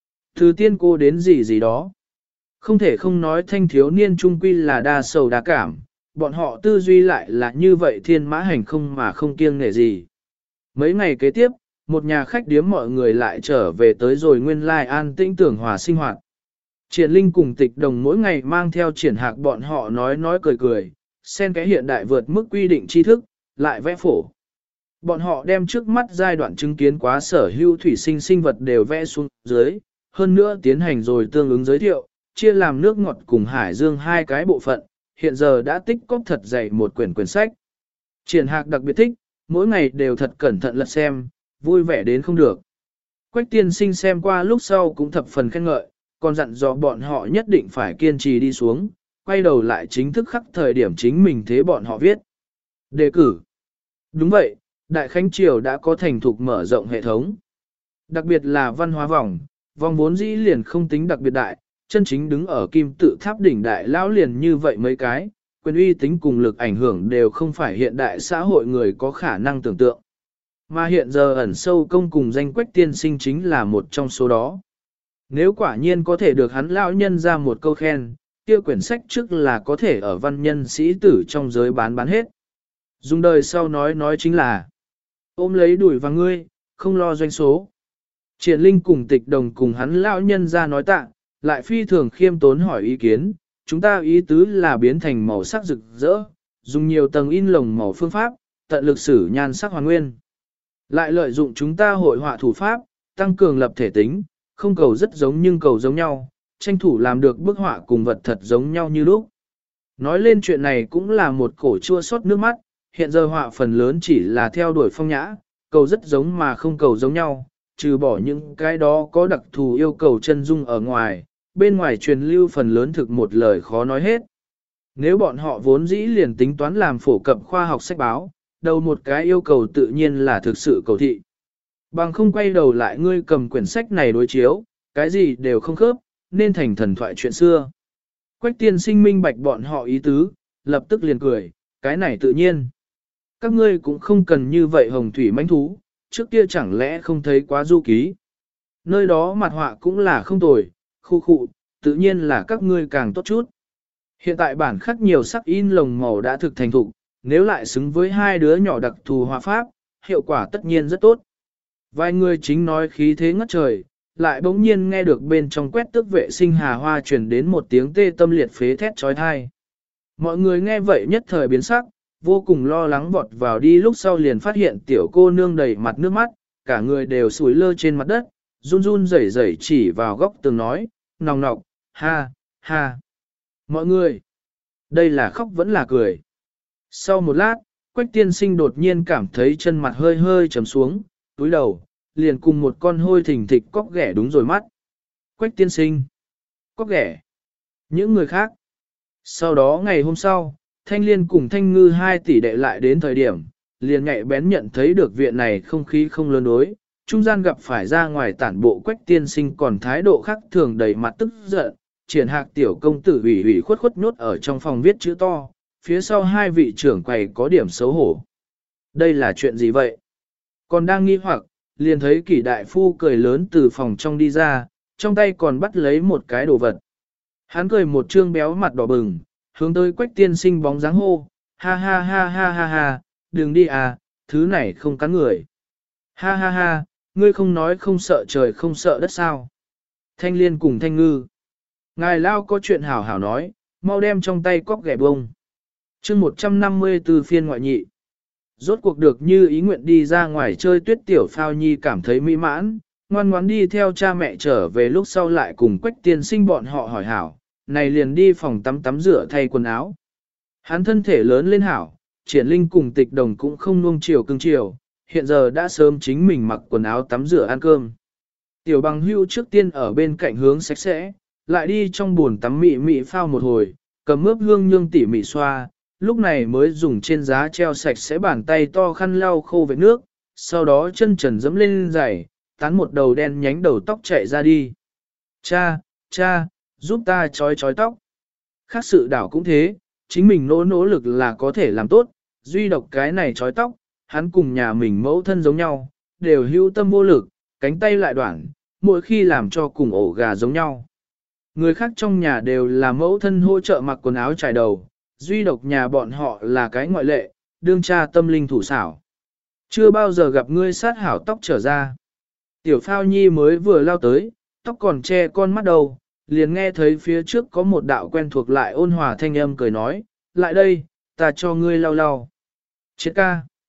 Từ tiên cô đến gì gì đó. Không thể không nói thanh thiếu niên trung quy là đa sầu đa cảm, bọn họ tư duy lại là như vậy thiên mã hành không mà không kiêng nể gì. Mấy ngày kế tiếp, một nhà khách điếm mọi người lại trở về tới rồi nguyên lai an tĩnh tưởng hòa sinh hoạt. Triển Linh cùng Tịch Đồng mỗi ngày mang theo Triển Hạc bọn họ nói nói cười cười, xen cái hiện đại vượt mức quy định tri thức, lại vẽ phổ. Bọn họ đem trước mắt giai đoạn chứng kiến quá sở hữu thủy sinh sinh vật đều vẽ xuống dưới, hơn nữa tiến hành rồi tương ứng giới thiệu, chia làm nước ngọt cùng hải dương hai cái bộ phận, hiện giờ đã tích cóp thật dày một quyển quyển sách. Triển Hạc đặc biệt thích, mỗi ngày đều thật cẩn thận lật xem, vui vẻ đến không được. Quách tiên sinh xem qua lúc sau cũng thập phần khen ngợi, còn dặn dò bọn họ nhất định phải kiên trì đi xuống, quay đầu lại chính thức khắc thời điểm chính mình thế bọn họ viết. Đề cử. Đúng vậy, Đại Khánh Triều đã có thành thục mở rộng hệ thống. Đặc biệt là văn hóa vòng, vòng vốn dĩ liền không tính đặc biệt đại, chân chính đứng ở kim tự tháp đỉnh đại lão liền như vậy mấy cái, quyền uy tính cùng lực ảnh hưởng đều không phải hiện đại xã hội người có khả năng tưởng tượng. Mà hiện giờ ẩn sâu công cùng danh Quách tiên sinh chính là một trong số đó. Nếu quả nhiên có thể được hắn lão nhân ra một câu khen, kia quyển sách trước là có thể ở văn nhân sĩ tử trong giới bán bán hết. Dùng đời sau nói nói chính là ôm lấy đuổi vào ngươi, không lo doanh số. Triển Linh cùng Tịch Đồng cùng hắn lão nhân ra nói tạ, lại phi thường khiêm tốn hỏi ý kiến, chúng ta ý tứ là biến thành màu sắc rực rỡ, dùng nhiều tầng in lồng màu phương pháp, tận lực sử nhan sắc hoàn nguyên. Lại lợi dụng chúng ta hội họa thủ pháp, tăng cường lập thể tính, không cầu rất giống nhưng cầu giống nhau, tranh thủ làm được bức họa cùng vật thật giống nhau như lúc. Nói lên chuyện này cũng là một cổ chua xót nước mắt, hiện giờ họa phần lớn chỉ là theo đuổi phong nhã, cầu rất giống mà không cầu giống nhau, trừ bỏ những cái đó có đặc thù yêu cầu chân dung ở ngoài, bên ngoài truyền lưu phần lớn thực một lời khó nói hết. Nếu bọn họ vốn dĩ liền tính toán làm phổ cập khoa học sách báo, đầu một cái yêu cầu tự nhiên là thực sự cầu thị. Bằng không quay đầu lại ngươi cầm quyển sách này đối chiếu, cái gì đều không khớp, nên thành thần thoại chuyện xưa. Quách tiên sinh minh bạch bọn họ ý tứ, lập tức liền cười, cái này tự nhiên. Các ngươi cũng không cần như vậy hồng thủy mãnh thú, trước kia chẳng lẽ không thấy quá du ký. Nơi đó mặt họa cũng là không tồi, khu khu, tự nhiên là các ngươi càng tốt chút. Hiện tại bản khắc nhiều sắc in lồng màu đã thực thành thục, nếu lại xứng với hai đứa nhỏ đặc thù họa pháp, hiệu quả tất nhiên rất tốt. Vài người chính nói khí thế ngất trời, lại bỗng nhiên nghe được bên trong quét tước vệ sinh hà hoa truyền đến một tiếng tê tâm liệt phế thét trói thai. Mọi người nghe vậy nhất thời biến sắc, vô cùng lo lắng vọt vào đi lúc sau liền phát hiện tiểu cô nương đầy mặt nước mắt, cả người đều sủi lơ trên mặt đất, run run rẩy rẩy chỉ vào góc tường nói, nòng nọc, ha, ha. Mọi người, đây là khóc vẫn là cười. Sau một lát, Quách tiên sinh đột nhiên cảm thấy chân mặt hơi hơi trầm xuống, túi đầu, liền cùng một con hôi thình thịch cóc ghẻ đúng rồi mắt. Quách tiên sinh, cóc ghẻ, những người khác. Sau đó ngày hôm sau, Thanh Liên cùng Thanh Ngư hai tỷ đệ lại đến thời điểm, liền nhạy bén nhận thấy được viện này không khí không lớn đối, trung gian gặp phải ra ngoài tản bộ Quách tiên sinh còn thái độ khác thường đầy mặt tức giận, Triển Hạc tiểu công tử ủy ủy khuất khuất nhốt ở trong phòng viết chữ to, phía sau hai vị trưởng quầy có điểm xấu hổ. Đây là chuyện gì vậy? Còn đang nghi hoặc, liền thấy kỷ đại phu cười lớn từ phòng trong đi ra, trong tay còn bắt lấy một cái đồ vật. Hắn cười một trương béo mặt đỏ bừng, hướng tới Quách tiên sinh bóng dáng hô, ha ha ha ha ha ha, đừng đi à, thứ này không cắn người. Ha ha ha, ngươi không nói không sợ trời không sợ đất sao. Thanh Liên cùng Thanh Ngư. Ngài lao có chuyện hảo hảo nói, mau đem trong tay cóc ghẻ bông. chương một trăm năm mươi tư phiên ngoại nhị. Rốt cuộc được như ý nguyện đi ra ngoài chơi tuyết tiểu phao nhi cảm thấy mỹ mãn, ngoan ngoãn đi theo cha mẹ trở về lúc sau lại cùng Quách tiên sinh bọn họ hỏi hảo, này liền đi phòng tắm tắm rửa thay quần áo. Hắn thân thể lớn lên hảo, Triển Linh cùng Tịch Đồng cũng không nuông chiều cưng chiều, hiện giờ đã sớm chính mình mặc quần áo tắm rửa ăn cơm. Tiểu bằng hưu trước tiên ở bên cạnh hướng sạch sẽ, lại đi trong buồn tắm mị mị phao một hồi, cầm mướp hương nhương tỉ mị xoa, lúc này mới dùng trên giá treo sạch sẽ bàn tay to khăn lau khô vết nước, sau đó chân trần dẫm lên giày, tán một đầu đen nhánh đầu tóc chạy ra đi. Cha, cha, giúp ta trói trói tóc. Khác sự đảo cũng thế, chính mình nỗ nỗ lực là có thể làm tốt, duy độc cái này trói tóc, hắn cùng nhà mình mẫu thân giống nhau, đều hưu tâm vô lực, cánh tay lại đoạn, mỗi khi làm cho cùng ổ gà giống nhau. Người khác trong nhà đều là mẫu thân hỗ trợ mặc quần áo trải đầu, duy độc nhà bọn họ là cái ngoại lệ, đương cha tâm linh thủ xảo. Chưa bao giờ gặp ngươi sát hảo tóc trở ra. Tiểu Phao Nhi mới vừa lao tới, tóc còn che con mắt đầu, liền nghe thấy phía trước có một đạo quen thuộc lại ôn hòa thanh âm cười nói, lại đây, ta cho ngươi lau lau. Chết ca.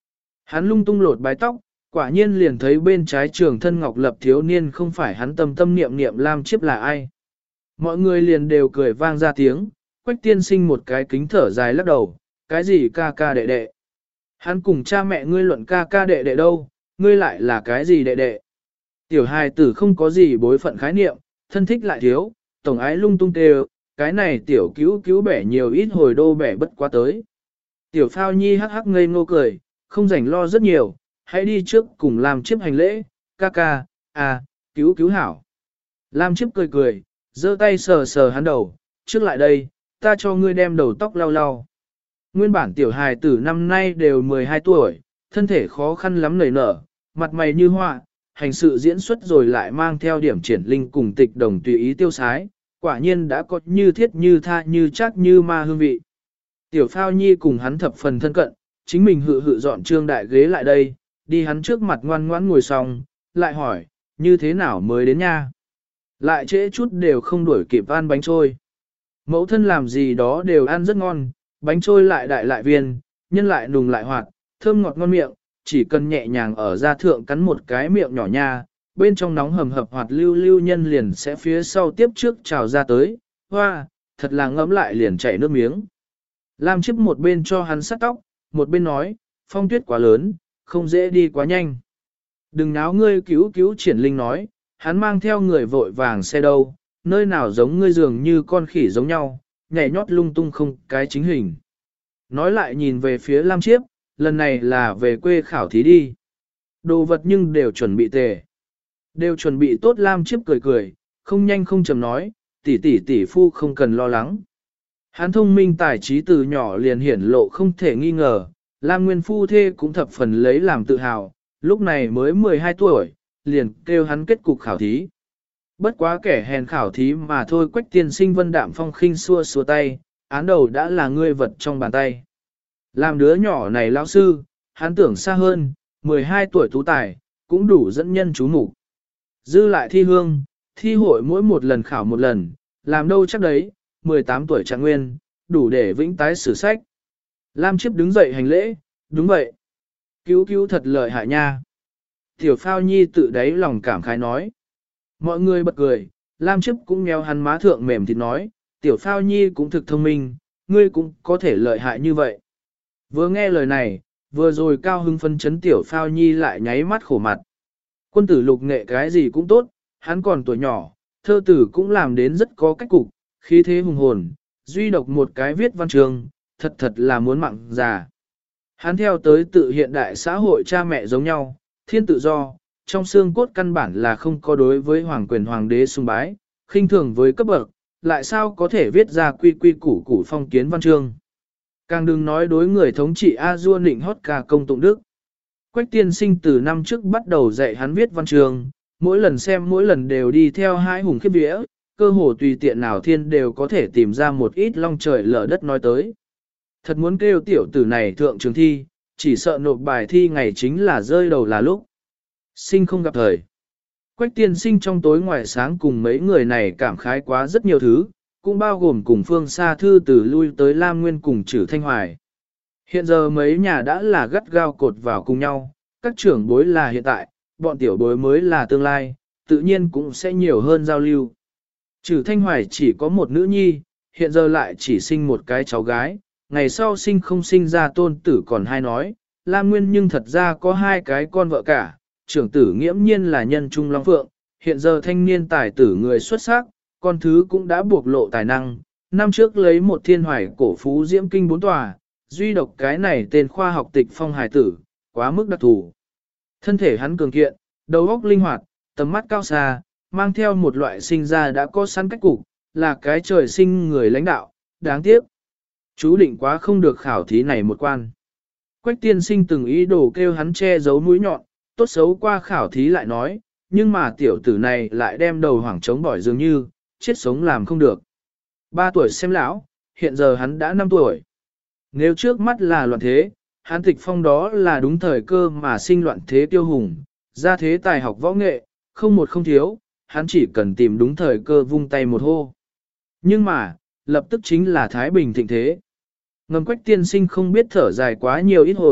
Hắn lung tung lột bái tóc, quả nhiên liền thấy bên trái trường thân ngọc lập thiếu niên không phải hắn tâm tâm niệm niệm Lam Chiếp là ai. Mọi người liền đều cười vang ra tiếng, Quách tiên sinh một cái kính thở dài lắc đầu, cái gì ca ca đệ đệ. Hắn cùng cha mẹ ngươi luận ca ca đệ đệ đâu, ngươi lại là cái gì đệ đệ. Tiểu hài tử không có gì bối phận khái niệm, thân thích lại thiếu, tổng ái lung tung kêu, cái này tiểu cứu cứu bẻ nhiều ít hồi đô bẻ bất quá tới. Tiểu phao nhi hắc hắc ngây ngô cười, không rảnh lo rất nhiều, hãy đi trước cùng làm chiếp hành lễ, ca ca, à, cứu cứu hảo. Lam chiếp cười cười, giơ tay sờ sờ hắn đầu, trước lại đây, ta cho ngươi đem đầu tóc lau lau. Nguyên bản tiểu hài tử năm nay đều mười hai tuổi, thân thể khó khăn lắm nảy nở, mặt mày như họa, hành sự diễn xuất rồi lại mang theo điểm triển linh cùng tịch đồng tùy ý tiêu sái, quả nhiên đã có như thiết như tha như chắc như ma hương vị. Tiểu phao nhi cùng hắn thập phần thân cận, chính mình hự hự dọn trương đại ghế lại đây, đi hắn trước mặt ngoan ngoãn ngồi xong, lại hỏi, như thế nào mới đến nha? Lại trễ chút đều không đuổi kịp ăn bánh trôi. Mẫu thân làm gì đó đều ăn rất ngon, bánh trôi lại đại lại viên, nhân lại nùng lại hoạt, thơm ngọt ngon miệng, chỉ cần nhẹ nhàng ở da thượng cắn một cái miệng nhỏ nha, bên trong nóng hầm hập hoạt lưu lưu nhân liền sẽ phía sau tiếp trước trào ra tới, hoa, thật là ngấm lại liền chảy nước miếng. Lam Chiếp một bên cho hắn sát tóc, một bên nói, phong tuyết quá lớn, không dễ đi quá nhanh. Đừng náo ngươi cứu cứu triển linh nói, hắn mang theo người vội vàng xe đâu, nơi nào giống ngươi dường như con khỉ giống nhau, nhảy nhót lung tung không cái chính hình. Nói lại nhìn về phía Lam Chiếp, lần này là về quê khảo thí đi. Đồ vật nhưng đều chuẩn bị tề. Đều chuẩn bị tốt. Lam Chiếp cười cười, không nhanh không chậm nói, tỷ tỷ tỷ phu không cần lo lắng. Hắn thông minh tài trí từ nhỏ liền hiển lộ không thể nghi ngờ, Lam Nguyên phu thê cũng thập phần lấy làm tự hào, lúc này mới mười hai tuổi, liền kêu hắn kết cục khảo thí. Bất quá kẻ hèn khảo thí mà thôi. Quách tiên sinh vân đạm phong khinh xua xua tay, án đầu đã là ngươi vật trong bàn tay. Làm đứa nhỏ này lão sư, hắn tưởng xa hơn, mười hai tuổi tú tài, cũng đủ dẫn nhân chú mục. Dư lại thi hương, thi hội mỗi một lần khảo một lần, làm đâu chắc đấy, mười tám tuổi trạng nguyên, đủ để vĩnh tái sử sách. Lam Chiếp đứng dậy hành lễ, đúng vậy. Cứu cứu thật lợi hại nha. Tiểu phao nhi tự đáy lòng cảm khái nói. Mọi người bật cười, Lam Chiếp cũng nheo hắn má thượng mềm thịt nói, tiểu phao nhi cũng thực thông minh, ngươi cũng có thể lợi hại như vậy. Vừa nghe lời này, vừa rồi cao hưng phân chấn tiểu phao nhi lại nháy mắt khổ mặt. Quân tử lục nghệ cái gì cũng tốt, hắn còn tuổi nhỏ, thơ tử cũng làm đến rất có cách cục, khí thế hùng hồn, duy độc một cái viết văn chương, thật thật là muốn mặn già. Hắn theo tới tự hiện đại xã hội cha mẹ giống nhau, thiên tự do, trong xương cốt căn bản là không có đối với hoàng quyền hoàng đế sùng bái, khinh thường với cấp bậc, lại sao có thể viết ra quy quy củ củ phong kiến văn chương. Càng đừng nói đối người thống trị A Du nịnh hót ca công tụng đức. Quách tiên sinh từ năm trước bắt đầu dạy hắn viết văn chương, mỗi lần xem mỗi lần đều đi theo hai hùng khiếp vía, cơ hồ tùy tiện nào thiên đều có thể tìm ra một ít long trời lở đất nói tới. Thật muốn kêu tiểu tử này thượng trường thi, chỉ sợ nộp bài thi ngày chính là rơi đầu là lúc. Sinh không gặp thời. Quách tiên sinh trong tối ngoài sáng cùng mấy người này cảm khái quá rất nhiều thứ, cũng bao gồm cùng phương xa thư từ lui tới Lam Nguyên cùng Trử Thanh Hoài. Hiện giờ mấy nhà đã là gắt gao cột vào cùng nhau, các trưởng bối là hiện tại, bọn tiểu bối mới là tương lai, tự nhiên cũng sẽ nhiều hơn giao lưu. Trử Thanh Hoài chỉ có một nữ nhi, hiện giờ lại chỉ sinh một cái cháu gái, ngày sau sinh không sinh ra tôn tử còn hai nói, Lam Nguyên nhưng thật ra có hai cái con vợ cả, trưởng tử nghiễm nhiên là nhân trung long phượng, hiện giờ thanh niên tài tử người xuất sắc, con thứ cũng đã buộc lộ tài năng, năm trước lấy một thiên hoài cổ phú diễm kinh bốn tòa, duy độc cái này tên khoa học tịch phong hài tử, quá mức đặc thù. Thân thể hắn cường kiện, đầu óc linh hoạt, tầm mắt cao xa, mang theo một loại sinh ra đã có sẵn cách cục, là cái trời sinh người lãnh đạo, đáng tiếc. Chú định quá không được khảo thí này một quan. Quách tiên sinh từng ý đồ kêu hắn che giấu mũi nhọn, tốt xấu qua khảo thí lại nói, nhưng mà tiểu tử này lại đem đầu hoảng trống bỏi dường như, chết sống làm không được. Ba tuổi xem lão, hiện giờ hắn đã năm tuổi. Nếu trước mắt là loạn thế, hắn tịch phong đó là đúng thời cơ mà sinh loạn thế tiêu hùng, ra thế tài học võ nghệ, không một không thiếu, hắn chỉ cần tìm đúng thời cơ vung tay một hô. Nhưng mà, lập tức chính là Thái Bình thịnh thế. Ngầm Quách tiên sinh không biết thở dài quá nhiều ít hồi,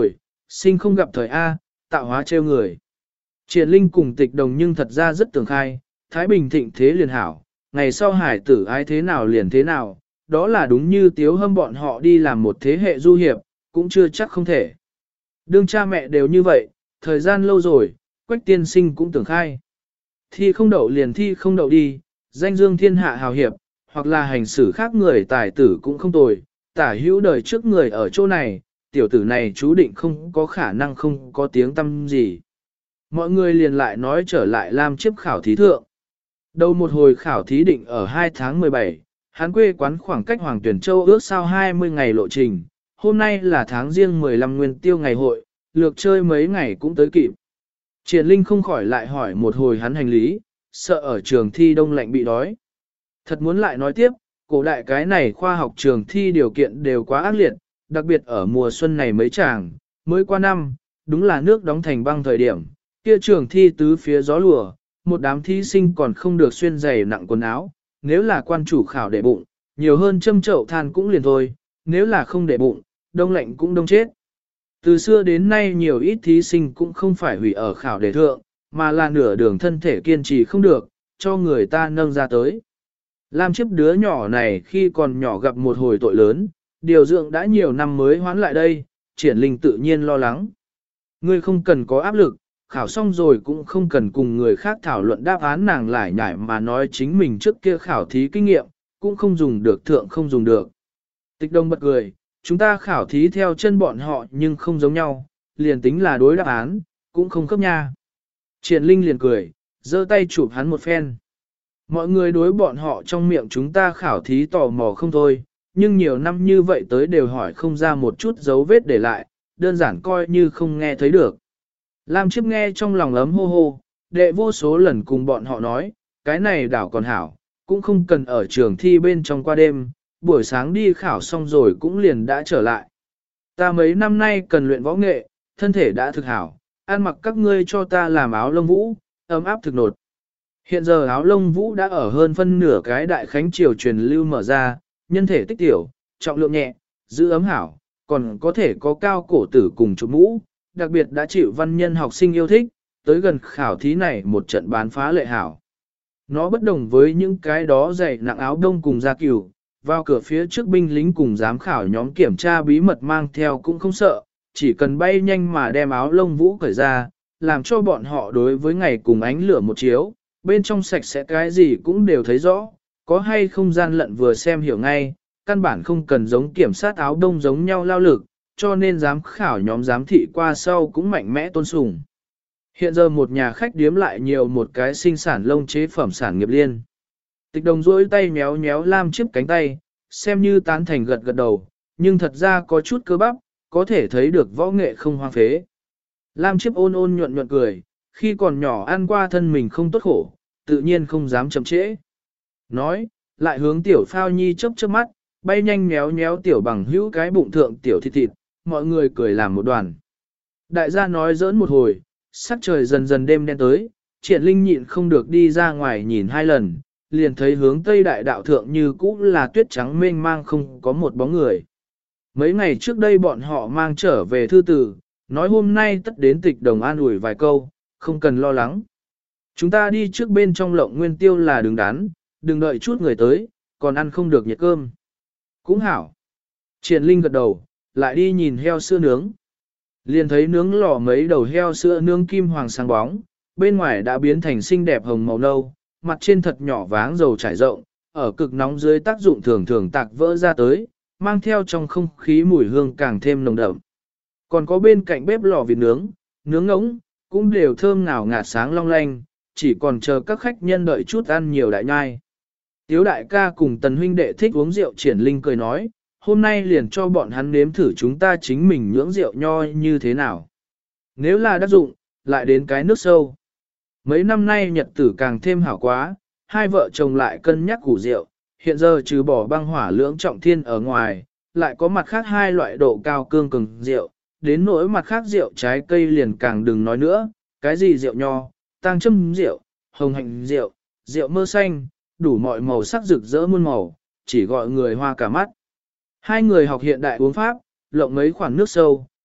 sinh không gặp thời A, tạo hóa trêu người. Triển Linh cùng Tịch Đồng nhưng thật ra rất tường khai, Thái Bình thịnh thế liền hảo, ngày sau hải tử ai thế nào liền thế nào, đó là đúng như Tiếu Hâm bọn họ đi làm một thế hệ du hiệp, cũng chưa chắc không thể. Đương cha mẹ đều như vậy, thời gian lâu rồi, Quách tiên sinh cũng tưởng khai. Thi không đậu liền thi không đậu đi, danh dương thiên hạ hào hiệp, hoặc là hành xử khác người tài tử cũng không tồi, tả hữu đời trước người ở chỗ này, tiểu tử này chú định không có khả năng không có tiếng tâm gì. Mọi người liền lại nói trở lại Lam Chiếp khảo thí thượng. Đầu một hồi khảo thí định ở hai tháng mười bảy, hắn quê quán khoảng cách Hoàng Tuyển Châu ước sau hai mươi ngày lộ trình, hôm nay là tháng riêng mười lăm nguyên tiêu ngày hội, lược chơi mấy ngày cũng tới kịp. Triển Linh không khỏi lại hỏi một hồi hắn hành lý, sợ ở trường thi đông lạnh bị đói. Thật muốn lại nói tiếp, cổ đại cái này khoa học trường thi điều kiện đều quá ác liệt, đặc biệt ở mùa xuân này mấy chàng, mới qua năm, đúng là nước đóng thành băng thời điểm, kia trường thi tứ phía gió lùa, một đám thí sinh còn không được xuyên giày nặng quần áo, nếu là quan chủ khảo để bụng, nhiều hơn châm chậu than cũng liền thôi, nếu là không để bụng, đông lạnh cũng đông chết. Từ xưa đến nay nhiều ít thí sinh cũng không phải hủy ở khảo đề thượng, mà là nửa đường thân thể kiên trì không được, cho người ta nâng ra tới. Lam Chiếp đứa nhỏ này khi còn nhỏ gặp một hồi tội lớn, điều dưỡng đã nhiều năm mới hoán lại đây, Triển Linh tự nhiên lo lắng. Ngươi không cần có áp lực, khảo xong rồi cũng không cần cùng người khác thảo luận đáp án, nàng lại nhải mà nói chính mình trước kia khảo thí kinh nghiệm, cũng không dùng được thượng không dùng được. Tịch Đông bật cười, chúng ta khảo thí theo chân bọn họ nhưng không giống nhau, liền tính là đối đáp án, cũng không khớp nha. Triển Linh liền cười, giơ tay chụp hắn một phen. Mọi người đối bọn họ trong miệng chúng ta khảo thí tò mò không thôi, nhưng nhiều năm như vậy tới đều hỏi không ra một chút dấu vết để lại, đơn giản coi như không nghe thấy được. Lam Chiếp nghe trong lòng ấm hô hô, đệ vô số lần cùng bọn họ nói, cái này đảo còn hảo, cũng không cần ở trường thi bên trong qua đêm, buổi sáng đi khảo xong rồi cũng liền đã trở lại. Ta mấy năm nay cần luyện võ nghệ, thân thể đã thực hảo, ăn mặc các ngươi cho ta làm áo lông vũ, ấm áp thực nột. Hiện giờ áo lông vũ đã ở hơn phân nửa cái đại khánh triều truyền lưu mở ra, nhân thể tích tiểu, trọng lượng nhẹ, giữ ấm hảo, còn có thể có cao cổ tử cùng chụp mũ, đặc biệt đã chịu văn nhân học sinh yêu thích, tới gần khảo thí này một trận bán phá lệ hảo. Nó bất đồng với những cái đó dày nặng áo đông cùng da cừu, vào cửa phía trước binh lính cùng giám khảo nhóm kiểm tra bí mật mang theo cũng không sợ, chỉ cần bay nhanh mà đem áo lông vũ cởi ra, làm cho bọn họ đối với ngày cùng ánh lửa một chiếu, bên trong sạch sẽ cái gì cũng đều thấy rõ, có hay không gian lận vừa xem hiểu ngay, căn bản không cần giống kiểm sát áo đông giống nhau lao lực, cho nên giám khảo nhóm giám thị qua sau cũng mạnh mẽ tôn sùng. Hiện giờ một nhà khách điếm lại nhiều một cái sinh sản lông chế phẩm sản nghiệp liên. Tịch Đồng duỗi tay méo méo Lam Chiếp cánh tay, xem như tán thành gật gật đầu, nhưng thật ra có chút cơ bắp, có thể thấy được võ nghệ không hoang phế. Lam Chiếp ôn ôn nhuận nhuận cười, khi còn nhỏ ăn qua thân mình không tốt khổ, tự nhiên không dám chậm trễ. Nói, lại hướng tiểu Phao Nhi chớp chớp mắt, bay nhanh méo méo tiểu bằng hữu cái bụng thượng tiểu thịt thịt, mọi người cười làm một đoàn. Đại gia nói giỡn một hồi, sắc trời dần dần đêm đen tới, Triển Linh nhịn không được đi ra ngoài nhìn hai lần, liền thấy hướng tây đại đạo thượng như cũ là tuyết trắng mênh mang không có một bóng người. Mấy ngày trước đây bọn họ mang trở về thư tử, nói hôm nay tất đến Tịch Đồng an ủi vài câu, không cần lo lắng. Chúng ta đi trước bên trong Lộng Nguyên Tiêu là đứng đắn, đừng đợi chút người tới, còn ăn không được nhiệt cơm. Cũng hảo. Triển Linh gật đầu, lại đi nhìn heo sữa nướng. Liền thấy nướng lò mấy đầu heo sữa nướng kim hoàng sáng bóng, bên ngoài đã biến thành xinh đẹp hồng màu nâu, mặt trên thật nhỏ váng dầu trải rộng, ở cực nóng dưới tác dụng thường thường tạc vỡ ra tới, mang theo trong không khí mùi hương càng thêm nồng đậm. Còn có bên cạnh bếp lò vịt nướng, nướng ngỗng, cũng đều thơm ngào ngạt sáng long lanh, chỉ còn chờ các khách nhân đợi chút ăn nhiều đại nhai. Tiếu đại ca cùng Tần huynh đệ thích uống rượu, Triển Linh cười nói, hôm nay liền cho bọn hắn nếm thử chúng ta chính mình nhưỡng rượu nho như thế nào. Nếu là đắc dụng, lại đến cái nước sâu. Mấy năm nay nhật tử càng thêm hảo quá, hai vợ chồng lại cân nhắc củ rượu, hiện giờ trừ bỏ băng hỏa lưỡng trọng thiên ở ngoài, lại có mặt khác hai loại độ cao cương cường rượu, đến nỗi mặt khác rượu trái cây liền càng đừng nói nữa, cái gì rượu nho, tang châm rượu, hồng hạnh rượu, rượu mơ xanh, đủ mọi màu sắc rực rỡ muôn màu, chỉ gọi người hoa cả mắt. Hai người học hiện đại uống pháp, lộng mấy khoản nước sâu,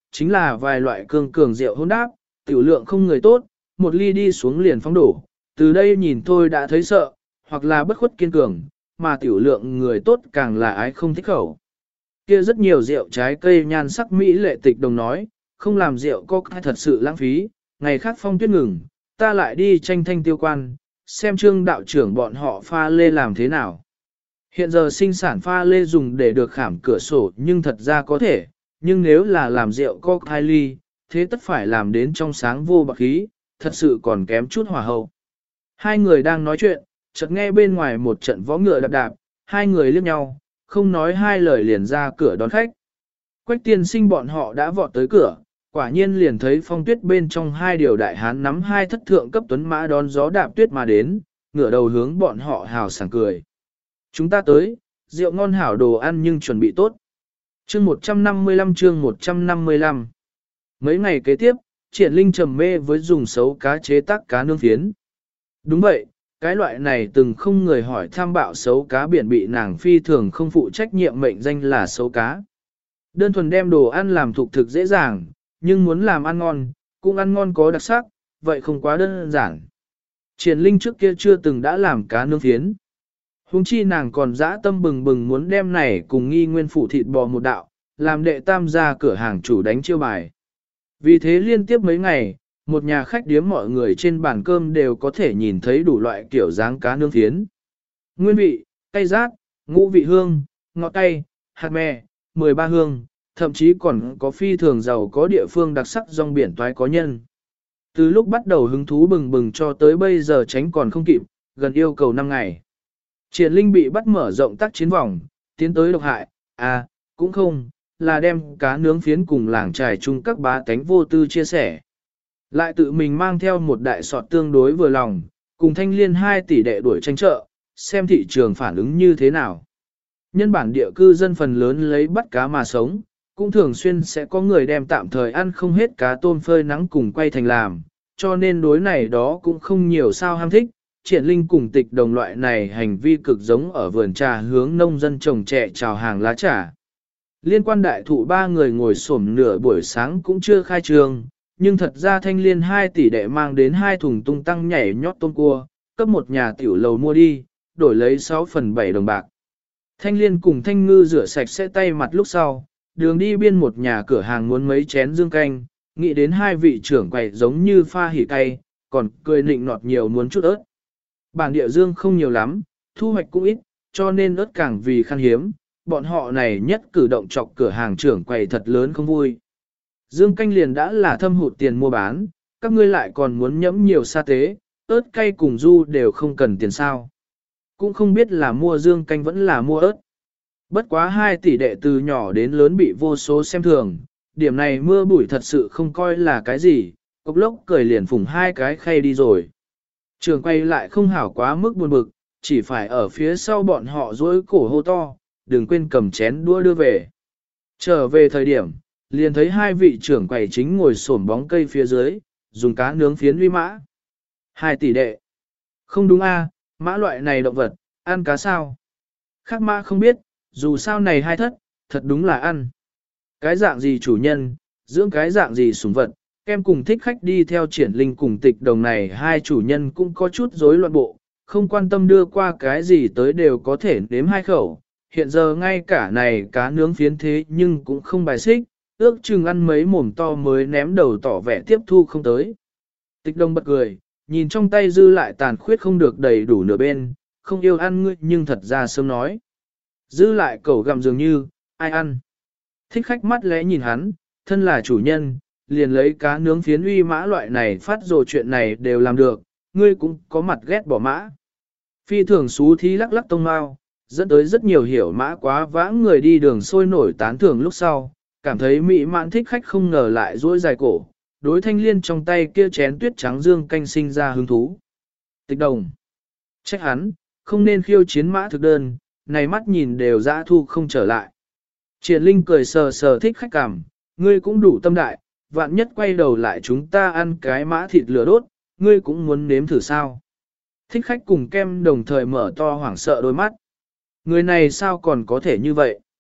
chính là vài loại cương cường rượu hỗn đáp, tiểu lượng không người tốt, một ly đi xuống liền phóng đổ, từ đây nhìn thôi đã thấy sợ, hoặc là bất khuất kiên cường, mà tiểu lượng người tốt càng là ái không thích khẩu. Kia rất nhiều rượu trái cây nhan sắc mỹ lệ tịch đồng nói, không làm rượu có thật sự lãng phí, ngày khác phong tuyết ngừng, ta lại đi tranh thanh tiêu quan, xem trương đạo trưởng bọn họ pha lê làm thế nào. Hiện giờ sinh sản pha lê dùng để được khảm cửa sổ nhưng thật ra có thể, nhưng nếu là làm rượu cocktail ly, thế tất phải làm đến trong sáng vô bạc khí, thật sự còn kém chút hòa hậu. Hai người đang nói chuyện, chợt nghe bên ngoài một trận võ ngựa đạp đạp, hai người liếc nhau, không nói hai lời liền ra cửa đón khách. Quách tiên sinh bọn họ đã vọt tới cửa, quả nhiên liền thấy phong tuyết bên trong hai điều đại hán nắm hai thất thượng cấp tuấn mã đón gió đạp tuyết mà đến, ngửa đầu hướng bọn họ hào sảng cười. Chúng ta tới, rượu ngon hảo đồ ăn nhưng chuẩn bị tốt. Chương một trăm năm mươi lăm chương một trăm năm mươi lăm. Mấy ngày kế tiếp, Triển Linh trầm mê với dùng sấu cá chế tác cá nướng phiến. Đúng vậy, cái loại này từng không người hỏi tham bạo sấu cá biển bị nàng phi thường không phụ trách nhiệm mệnh danh là sấu cá. Đơn thuần đem đồ ăn làm thục thực dễ dàng, nhưng muốn làm ăn ngon, cũng ăn ngon có đặc sắc, vậy không quá đơn giản. Triển Linh trước kia chưa từng đã làm cá nướng phiến. Huống chi nàng còn dã tâm bừng bừng muốn đem này cùng nghi nguyên phủ thịt bò một đạo, làm đệ tam gia cửa hàng chủ đánh chiêu bài. Vì thế liên tiếp mấy ngày, một nhà khách điếm mọi người trên bàn cơm đều có thể nhìn thấy đủ loại kiểu dáng cá nướng phiến. Nguyên vị, cay rát, ngũ vị hương, ngọt cay, hạt mè, mười ba hương, thậm chí còn có phi thường giàu có địa phương đặc sắc rong biển toái có nhân. Từ lúc bắt đầu hứng thú bừng bừng cho tới bây giờ tránh còn không kịp, gần yêu cầu năm ngày. Triển Linh bị bắt mở rộng tác chiến vòng, tiến tới độc hại, à, cũng không, là đem cá nướng phiến cùng làng trài chung các bá tánh vô tư chia sẻ. Lại tự mình mang theo một đại sọt tương đối vừa lòng, cùng thanh liên hai tỷ đệ đuổi tranh chợ, xem thị trường phản ứng như thế nào. Nhân bản địa cư dân phần lớn lấy bắt cá mà sống, cũng thường xuyên sẽ có người đem tạm thời ăn không hết cá tôm phơi nắng cùng quay thành làm, cho nên đối này đó cũng không nhiều sao ham thích. Triển Linh cùng tịch đồng loại này hành vi cực giống ở vườn trà hướng nông dân trồng trẻ chào hàng lá trà. Liên quan đại thụ ba người ngồi xổm nửa buổi sáng cũng chưa khai trường, nhưng thật ra thanh liên hai tỷ đệ mang đến hai thùng tung tăng nhảy nhót tôm cua, cấp một nhà tiểu lầu mua đi, đổi lấy sáu phần bảy đồng bạc. Thanh liên cùng thanh ngư rửa sạch sẽ tay mặt lúc sau, đường đi biên một nhà cửa hàng muốn mấy chén dương canh, nghĩ đến hai vị trưởng quầy giống như pha hỉ cay, còn cười nịnh nọt nhiều muốn chút ớt. Bản địa dương không nhiều lắm, thu hoạch cũng ít, cho nên ớt càng vì khan hiếm, bọn họ này nhất cử động chọc cửa hàng trưởng quầy thật lớn không vui. Dương canh liền đã là thâm hụt tiền mua bán, các ngươi lại còn muốn nhẫm nhiều sa tế, ớt cay cùng du đều không cần tiền sao. Cũng không biết là mua dương canh vẫn là mua ớt. Bất quá hai tỷ đệ từ nhỏ đến lớn bị vô số xem thường, điểm này mưa bụi thật sự không coi là cái gì, cốc lốc cười liền phủng hai cái khay đi rồi. Trường quay lại không hảo quá mức buồn bực, chỉ phải ở phía sau bọn họ dối cổ hô to, đừng quên cầm chén đũa đưa về. Trở về thời điểm, liền thấy hai vị trưởng quầy chính ngồi xổm bóng cây phía dưới, dùng cá nướng phiến uy mã. Hai tỷ đệ. Không đúng a, mã loại này động vật, ăn cá sao? Khác mã không biết, dù sao này hai thất, thật đúng là ăn. Cái dạng gì chủ nhân, dưỡng cái dạng gì sủng vật, kem cùng thích khách đi theo Triển Linh cùng tịch đồng này hai chủ nhân cũng có chút rối loạn bộ, không quan tâm đưa qua cái gì tới đều có thể nếm hai khẩu. Hiện giờ ngay cả này cá nướng phiến thế nhưng cũng không bài xích, ước chừng ăn mấy mồm to mới ném đầu tỏ vẻ tiếp thu không tới. Tịch đồng bật cười, nhìn trong tay dư lại tàn khuyết không được đầy đủ nửa bên, không yêu ăn ngươi nhưng thật ra sớm nói. Dư lại cẩu gặm dường như, ai ăn. Thích khách mắt lẽ nhìn hắn, thân là chủ nhân, liền lấy cá nướng phiến uy mã loại này phát rồ chuyện này đều làm được, ngươi cũng có mặt ghét bỏ mã. Phi thường xú thí lắc lắc tông mau, dẫn tới rất nhiều hiểu mã quá vãng người đi đường sôi nổi tán thưởng lúc sau, cảm thấy mỹ mãn thích khách không ngờ lại duỗi dài cổ, đối thanh liên trong tay kia chén tuyết trắng dương canh sinh ra hứng thú. Tịch đồng. Trách hắn, không nên khiêu chiến mã thực đơn, này mắt nhìn đều dã thu không trở lại. Triển Linh cười sờ sờ thích khách cảm, ngươi cũng đủ tâm đại, vạn nhất quay đầu lại chúng ta ăn cái mã thịt lửa đốt, ngươi cũng muốn nếm thử sao. Thích khách cùng kem đồng thời mở to hoảng sợ đôi mắt. Người này sao còn có thể như vậy?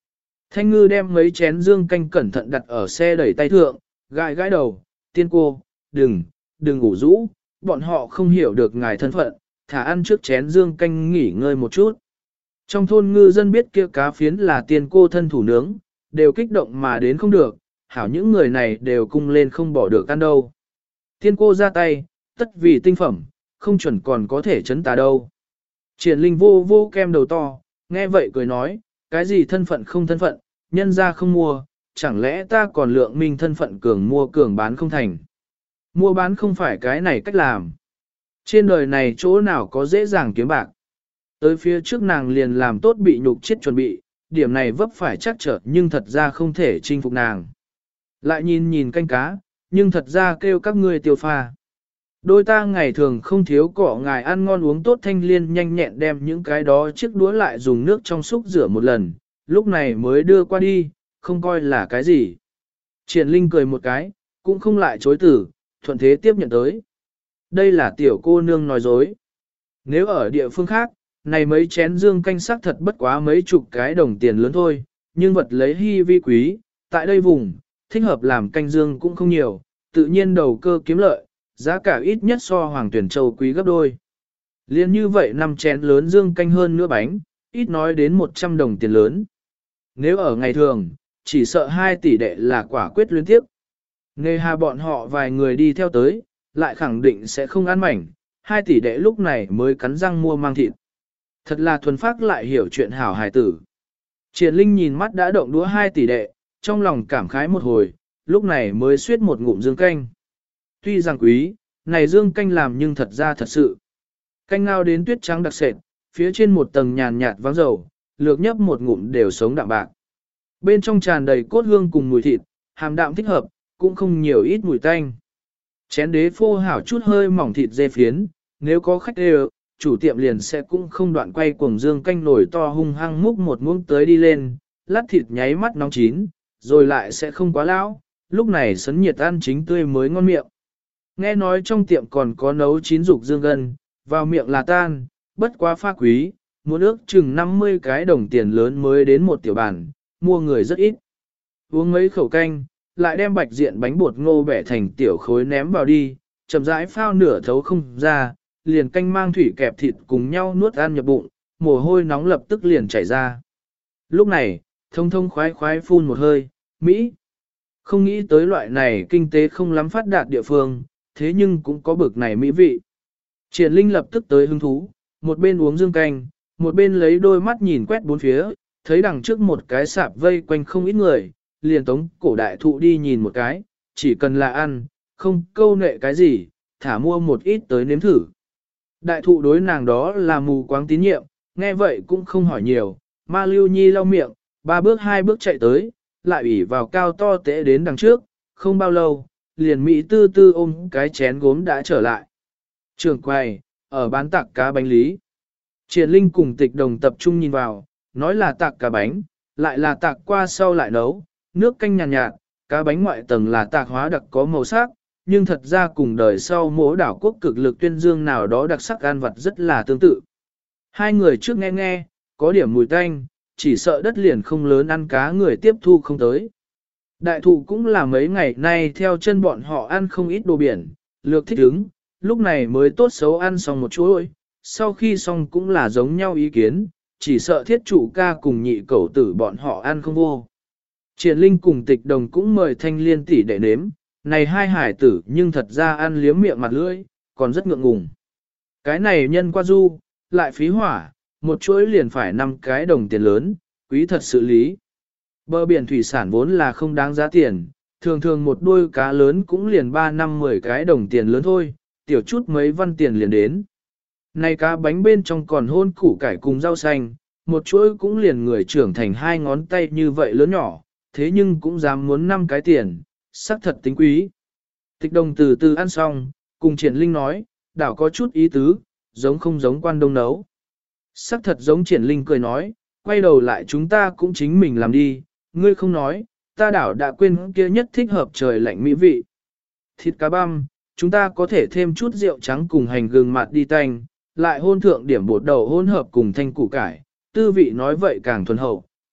Thanh ngư đem mấy chén dương canh cẩn thận đặt ở xe đẩy tay thượng, gãi gãi đầu, tiên cô, đừng, đừng ngủ rũ, bọn họ không hiểu được ngài thân phận, thả ăn trước chén dương canh nghỉ ngơi một chút. Trong thôn ngư dân biết kia cá phiến là tiên cô thân thủ nướng, đều kích động mà đến không được, hảo những người này đều cung lên không bỏ được ăn đâu. Tiên cô ra tay, tất vì tinh phẩm, không chuẩn còn có thể chấn tà đâu. Triển linh vô vô kem đầu to, nghe vậy cười nói, cái gì thân phận không thân phận, nhân ra không mua, chẳng lẽ ta còn lượng minh thân phận cường mua cường bán không thành. Mua bán không phải cái này cách làm. Trên đời này chỗ nào có dễ dàng kiếm bạc. Tới phía trước nàng liền làm tốt bị nhục chết chuẩn bị, điểm này vấp phải chắc trở nhưng thật ra không thể chinh phục nàng. Lại nhìn nhìn canh cá, nhưng thật ra kêu các ngươi tiêu pha. Đôi ta ngày thường không thiếu cỏ ngài ăn ngon uống tốt thanh liên nhanh nhẹn đem những cái đó chiếc đũa lại dùng nước trong súc rửa một lần, lúc này mới đưa qua đi, không coi là cái gì. Triển Linh cười một cái, cũng không lại chối từ, thuận thế tiếp nhận tới. Đây là tiểu cô nương nói dối. Nếu ở địa phương khác, này mấy chén dương canh sắc thật bất quá mấy chục cái đồng tiền lớn thôi, nhưng vật lấy hy vi quý, tại đây vùng, thích hợp làm canh dương cũng không nhiều, tự nhiên đầu cơ kiếm lợi, giá cả ít nhất so hoàng tuyển châu quý gấp đôi. Liên như vậy năm chén lớn dương canh hơn nữa bánh, ít nói đến một trăm đồng tiền lớn. Nếu ở ngày thường, chỉ sợ hai tỷ đệ là quả quyết liên tiếp. Nghề hà bọn họ vài người đi theo tới, lại khẳng định sẽ không ăn mảnh, hai tỷ đệ lúc này mới cắn răng mua mang thịt. Thật là thuần phác lại hiểu chuyện hảo hài tử. Triển Linh nhìn mắt đã động đũa hai tỷ đệ, trong lòng cảm khái một hồi, lúc này mới suýt một ngụm dương canh. Tuy rằng quý, này dương canh làm nhưng thật ra thật sự. Canh ngao đến tuyết trắng đặc sệt, phía trên một tầng nhàn nhạt váng dầu, lược nhấp một ngụm đều sống đạm bạc. Bên trong tràn đầy cốt hương cùng mùi thịt, hàm đạm thích hợp, cũng không nhiều ít mùi tanh. Chén đế phô hảo chút hơi mỏng thịt dê phiến, nếu có khách đều, chủ tiệm liền sẽ cũng không đoạn quay cuồng dương canh nổi to hung hăng múc một muỗng tới đi lên, lát thịt nháy mắt nóng chín, rồi lại sẽ không quá lão, lúc này sấn nhiệt ăn chính tươi mới ngon miệng. Nghe nói trong tiệm còn có nấu chín dục dương gân, vào miệng là tan, bất quá pha quý, mua nước chừng năm mươi cái đồng tiền lớn mới đến một tiểu bản, mua người rất ít. Uống mấy khẩu canh, lại đem bạch diện bánh bột ngô bẻ thành tiểu khối ném vào đi, chậm rãi phao nửa thấu không ra, liền canh mang thủy kẹp thịt cùng nhau nuốt ăn nhập bụng, mồ hôi nóng lập tức liền chảy ra. Lúc này, thông thông khoái khoái phun một hơi, Mỹ. Không nghĩ tới loại này kinh tế không lắm phát đạt địa phương, thế nhưng cũng có bực này mỹ vị. Triển Linh lập tức tới hứng thú, một bên uống dương canh, một bên lấy đôi mắt nhìn quét bốn phía, thấy đằng trước một cái sạp vây quanh không ít người, liền tống cổ đại thụ đi nhìn một cái, chỉ cần là ăn, không câu nệ cái gì, thả mua một ít tới nếm thử. Đại thụ đối nàng đó là mù quáng tín nhiệm, nghe vậy cũng không hỏi nhiều, ma lưu nhi lau miệng, ba bước hai bước chạy tới, lại ủy vào cao to tễ đến đằng trước, không bao lâu, liền Mỹ tư tư ôm cái chén gốm đã trở lại. Trường quầy, ở bán tạc cá bánh lý. Triển Linh cùng Tịch Đồng tập trung nhìn vào, nói là tạc cá bánh, lại là tạc qua sau lại nấu, nước canh nhàn nhạt, nhạt, cá bánh ngoại tầng là tạc hóa đặc có màu sắc, nhưng thật ra cùng đời sau mỗi đảo quốc cực lực tuyên dương nào đó đặc sắc ăn vật rất là tương tự. Hai người trước nghe nghe, có điểm mùi tanh, chỉ sợ đất liền không lớn ăn cá người tiếp thu không tới. Đại thụ cũng là mấy ngày nay theo chân bọn họ ăn không ít đồ biển, lược thích ứng, lúc này mới tốt xấu ăn xong một chuỗi, sau khi xong cũng là giống nhau ý kiến, chỉ sợ thiết chủ ca cùng nhị cẩu tử bọn họ ăn không vô. Triển Linh cùng Tịch Đồng cũng mời Thanh Liên tỷ để nếm, này hai hải tử nhưng thật ra ăn liếm miệng mặt lưỡi, còn rất ngượng ngùng. Cái này nhân qua du, lại phí hỏa, một chuỗi liền phải năm cái đồng tiền lớn, quý thật sự lý. Bờ biển thủy sản vốn là không đáng giá tiền, thường thường một đôi cá lớn cũng liền ba năm mười cái đồng tiền lớn thôi, tiểu chút mấy văn tiền liền đến. Này cá bánh bên trong còn hôn củ cải cùng rau xanh, một chuỗi cũng liền người trưởng thành hai ngón tay như vậy lớn nhỏ, thế nhưng cũng dám muốn năm cái tiền, sắc thật tính quý. Tịch Đồng từ từ ăn xong, cùng Triển Linh nói, đảo có chút ý tứ, giống không giống quan đông nấu. Sắc thật giống Triển Linh cười nói, quay đầu lại chúng ta cũng chính mình làm đi, ngươi không nói, ta đảo đã quên kia nhất thích hợp trời lạnh mỹ vị. Thịt cá băm, chúng ta có thể thêm chút rượu trắng cùng hành gừng mạt đi tanh, lại hôn thượng điểm bột đầu hỗn hợp cùng thanh củ cải, tư vị nói vậy càng thuần hậu,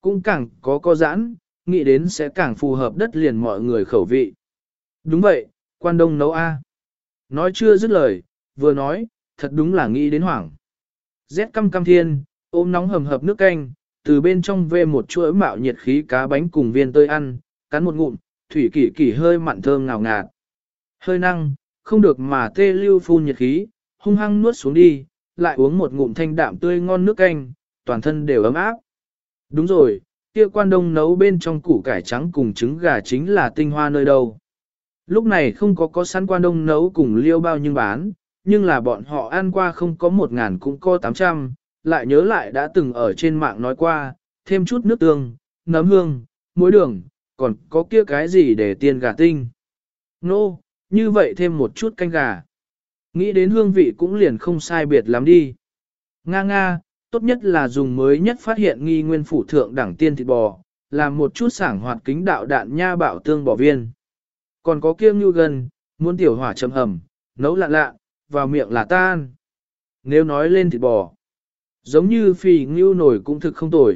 cũng càng có có giãn, nghĩ đến sẽ càng phù hợp đất liền mọi người khẩu vị. Đúng vậy, quan đông nấu A. Nói chưa dứt lời, vừa nói, thật đúng là nghĩ đến hoảng. Rét căm căm thiên, ôm nóng hầm hập nước canh, từ bên trong vê một chuỗi mạo nhiệt khí cá bánh cùng viên tơi ăn, cắn một ngụm, thủy kỷ kỷ hơi mặn thơm ngào ngạt. Hơi năng, không được mà tê lưu phun nhiệt khí, hung hăng nuốt xuống đi, lại uống một ngụm thanh đạm tươi ngon nước canh, toàn thân đều ấm áp. Đúng rồi, kia quan đông nấu bên trong củ cải trắng cùng trứng gà chính là tinh hoa nơi đâu. Lúc này không có có sẵn quan đông nấu cùng liêu bao nhưng bán, nhưng là bọn họ ăn qua không có một ngàn cũng có tám trăm, lại nhớ lại đã từng ở trên mạng nói qua, thêm chút nước tương, nấm hương, muối đường, còn có kia cái gì để tiền gà tinh. Nô, no, như vậy thêm một chút canh gà. Nghĩ đến hương vị cũng liền không sai biệt lắm đi. Nga nga, tốt nhất là dùng mới nhất phát hiện nghi nguyên phủ thượng đẳng tiên thịt bò, làm một chút sảng hoạt kính đạo đạn nha bảo tương bò viên. Còn có kiêng như gần, muốn tiểu hỏa chấm hầm, nấu lạ lạ, vào miệng là tan. Nếu nói lên thịt bò, giống như phì ngưu nổi cũng thực không tồi.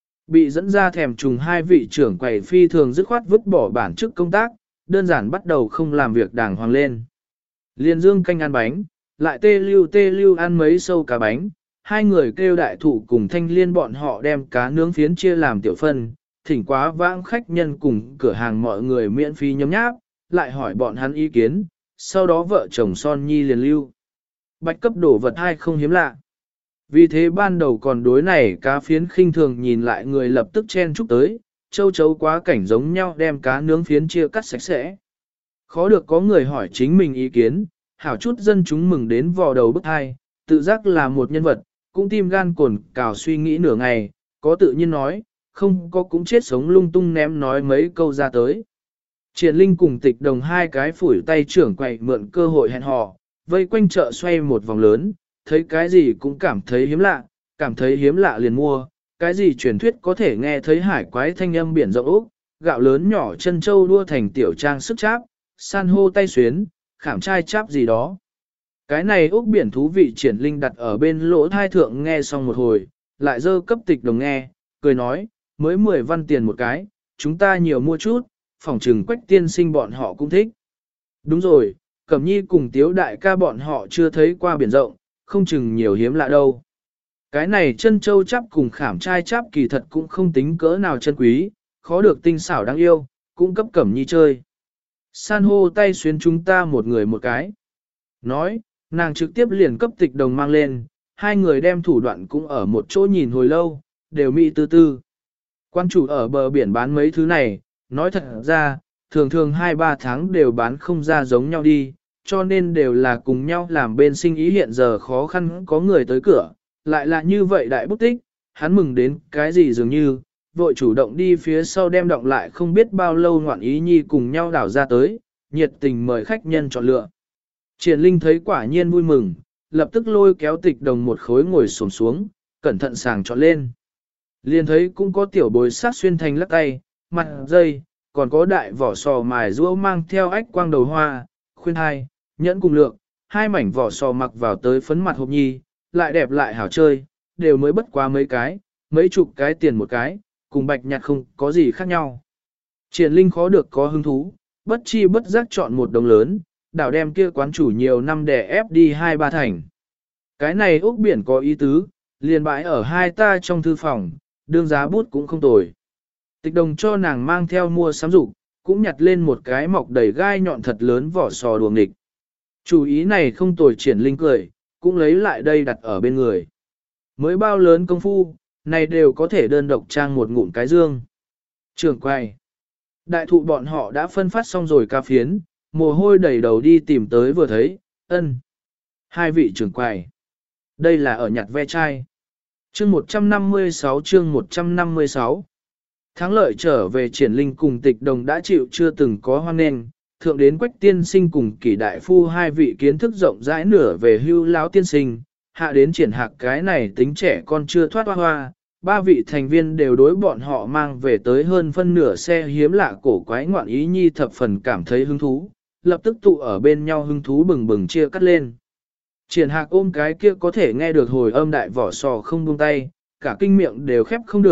Bị dẫn ra thèm trùng hai vị trưởng quầy phi thường dứt khoát vứt bỏ bản chức công tác, đơn giản bắt đầu không làm việc đàng hoàng lên. Liên dương canh ăn bánh, lại tê lưu tê lưu ăn mấy sâu cá bánh, hai người kêu đại thủ cùng thanh liên bọn họ đem cá nướng phiến chia làm tiểu phân, thỉnh quá vãng khách nhân cùng cửa hàng mọi người miễn phí nhấm nháp, lại hỏi bọn hắn ý kiến, sau đó vợ chồng son nhi liền lưu. Bạch cấp đổ vật hai không hiếm lạ. Vì thế ban đầu còn đối này cá phiến khinh thường nhìn lại người lập tức chen chúc tới, châu chấu quá cảnh giống nhau đem cá nướng phiến chia cắt sạch sẽ. Khó được có người hỏi chính mình ý kiến, hảo chút dân chúng mừng đến vò đầu bức hai, tự giác là một nhân vật, cũng tim gan cồn cào suy nghĩ nửa ngày, có tự nhiên nói, không có cũng chết sống lung tung ném nói mấy câu ra tới. Triển Linh cùng Tịch Đồng hai cái phủi tay trưởng quậy mượn cơ hội hẹn hò, vây quanh chợ xoay một vòng lớn, thấy cái gì cũng cảm thấy hiếm lạ, cảm thấy hiếm lạ liền mua, cái gì truyền thuyết có thể nghe thấy hải quái thanh âm biển rộng ốc, gạo lớn nhỏ chân châu đua thành tiểu trang sức cháp, san hô tay xuyến, khảm trai cháp gì đó. Cái này ốc biển thú vị. Triển Linh đặt ở bên lỗ thai thượng nghe xong một hồi, lại dơ cấp Tịch Đồng nghe, cười nói, mới mười văn tiền một cái, chúng ta nhiều mua chút, phòng trừng Quách tiên sinh bọn họ cũng thích. Đúng rồi, Cẩm Nhi cùng Tiếu đại ca bọn họ chưa thấy qua biển rộng, không chừng nhiều hiếm lạ đâu. Cái này chân châu chắp cùng khảm trai chắp kỳ thật cũng không tính cỡ nào chân quý, khó được tinh xảo đáng yêu, cũng cấp Cẩm Nhi chơi. San hô tay xuyến chúng ta một người một cái. Nói, nàng trực tiếp liền cấp Tịch Đồng mang lên, hai người đem thủ đoạn cũng ở một chỗ nhìn hồi lâu, đều mỹ tư tư. Quan chủ ở bờ biển bán mấy thứ này, nói thật ra, thường thường hai ba tháng đều bán không ra giống nhau đi, cho nên đều là cùng nhau làm bên sinh ý. Hiện giờ khó khăn có người tới cửa, lại là như vậy đại bút tích, hắn mừng đến cái gì dường như, vội chủ động đi phía sau đem động lại không biết bao lâu ngoạn ý nhi cùng nhau đảo ra tới, nhiệt tình mời khách nhân chọn lựa. Triển Linh thấy quả nhiên vui mừng, lập tức lôi kéo Tịch Đồng một khối ngồi xổm xuống, cẩn thận sàng chọn lên. Liền thấy cũng có tiểu bối sát xuyên thành lắc tay, mặt dây, còn có đại vỏ sò mài rũa mang theo ách quang đầu hoa, khuyên hai, nhẫn cùng lượng, hai mảnh vỏ sò mặc vào tới phấn mặt hộp nhi, lại đẹp lại hảo chơi, đều mới bất quá mấy cái, mấy chục cái tiền một cái, cùng bạch nhặt không có gì khác nhau. Triển Linh khó được có hứng thú, bất chi bất giác chọn một đồng lớn, đảo đem kia quán chủ nhiều năm đè ép đi hai ba thành. Cái này ốc biển có ý tứ, liền bãi ở hai ta trong thư phòng, đương giá bút cũng không tồi. Tịch Đồng cho nàng mang theo mua sắm dục, cũng nhặt lên một cái mọc đầy gai nhọn thật lớn vỏ sò đuồng địch. Chủ ý này không tồi. Triển Linh cười, cũng lấy lại đây đặt ở bên người. Mới bao lớn công phu, này đều có thể đơn độc trang một ngụm cái dương. Trưởng quay. Đại thụ bọn họ đã phân phát xong rồi ca phiến, mồ hôi đầy đầu đi tìm tới vừa thấy, ân. Hai vị trưởng quầy. Đây là ở nhặt ve chai. Chương một trăm năm mươi sáu chương một trăm năm mươi sáu. Thắng lợi trở về. Triển Linh cùng Tịch Đồng đã chịu chưa từng có hoan nghênh, thượng đến Quách tiên sinh cùng Kỷ đại phu hai vị kiến thức rộng rãi nửa về hưu lão tiên sinh, hạ đến Triển Hạc cái này tính trẻ con chưa thoát hoa hoa, ba vị thành viên đều đối bọn họ mang về tới hơn phân nửa xe hiếm lạ cổ quái ngoạn ý nhi thập phần cảm thấy hứng thú, lập tức tụ ở bên nhau hứng thú bừng bừng chia cắt lên. Triển Hạc ôm cái kia có thể nghe được hồi âm đại vỏ sò không buông tay, cả kinh miệng đều khép không được,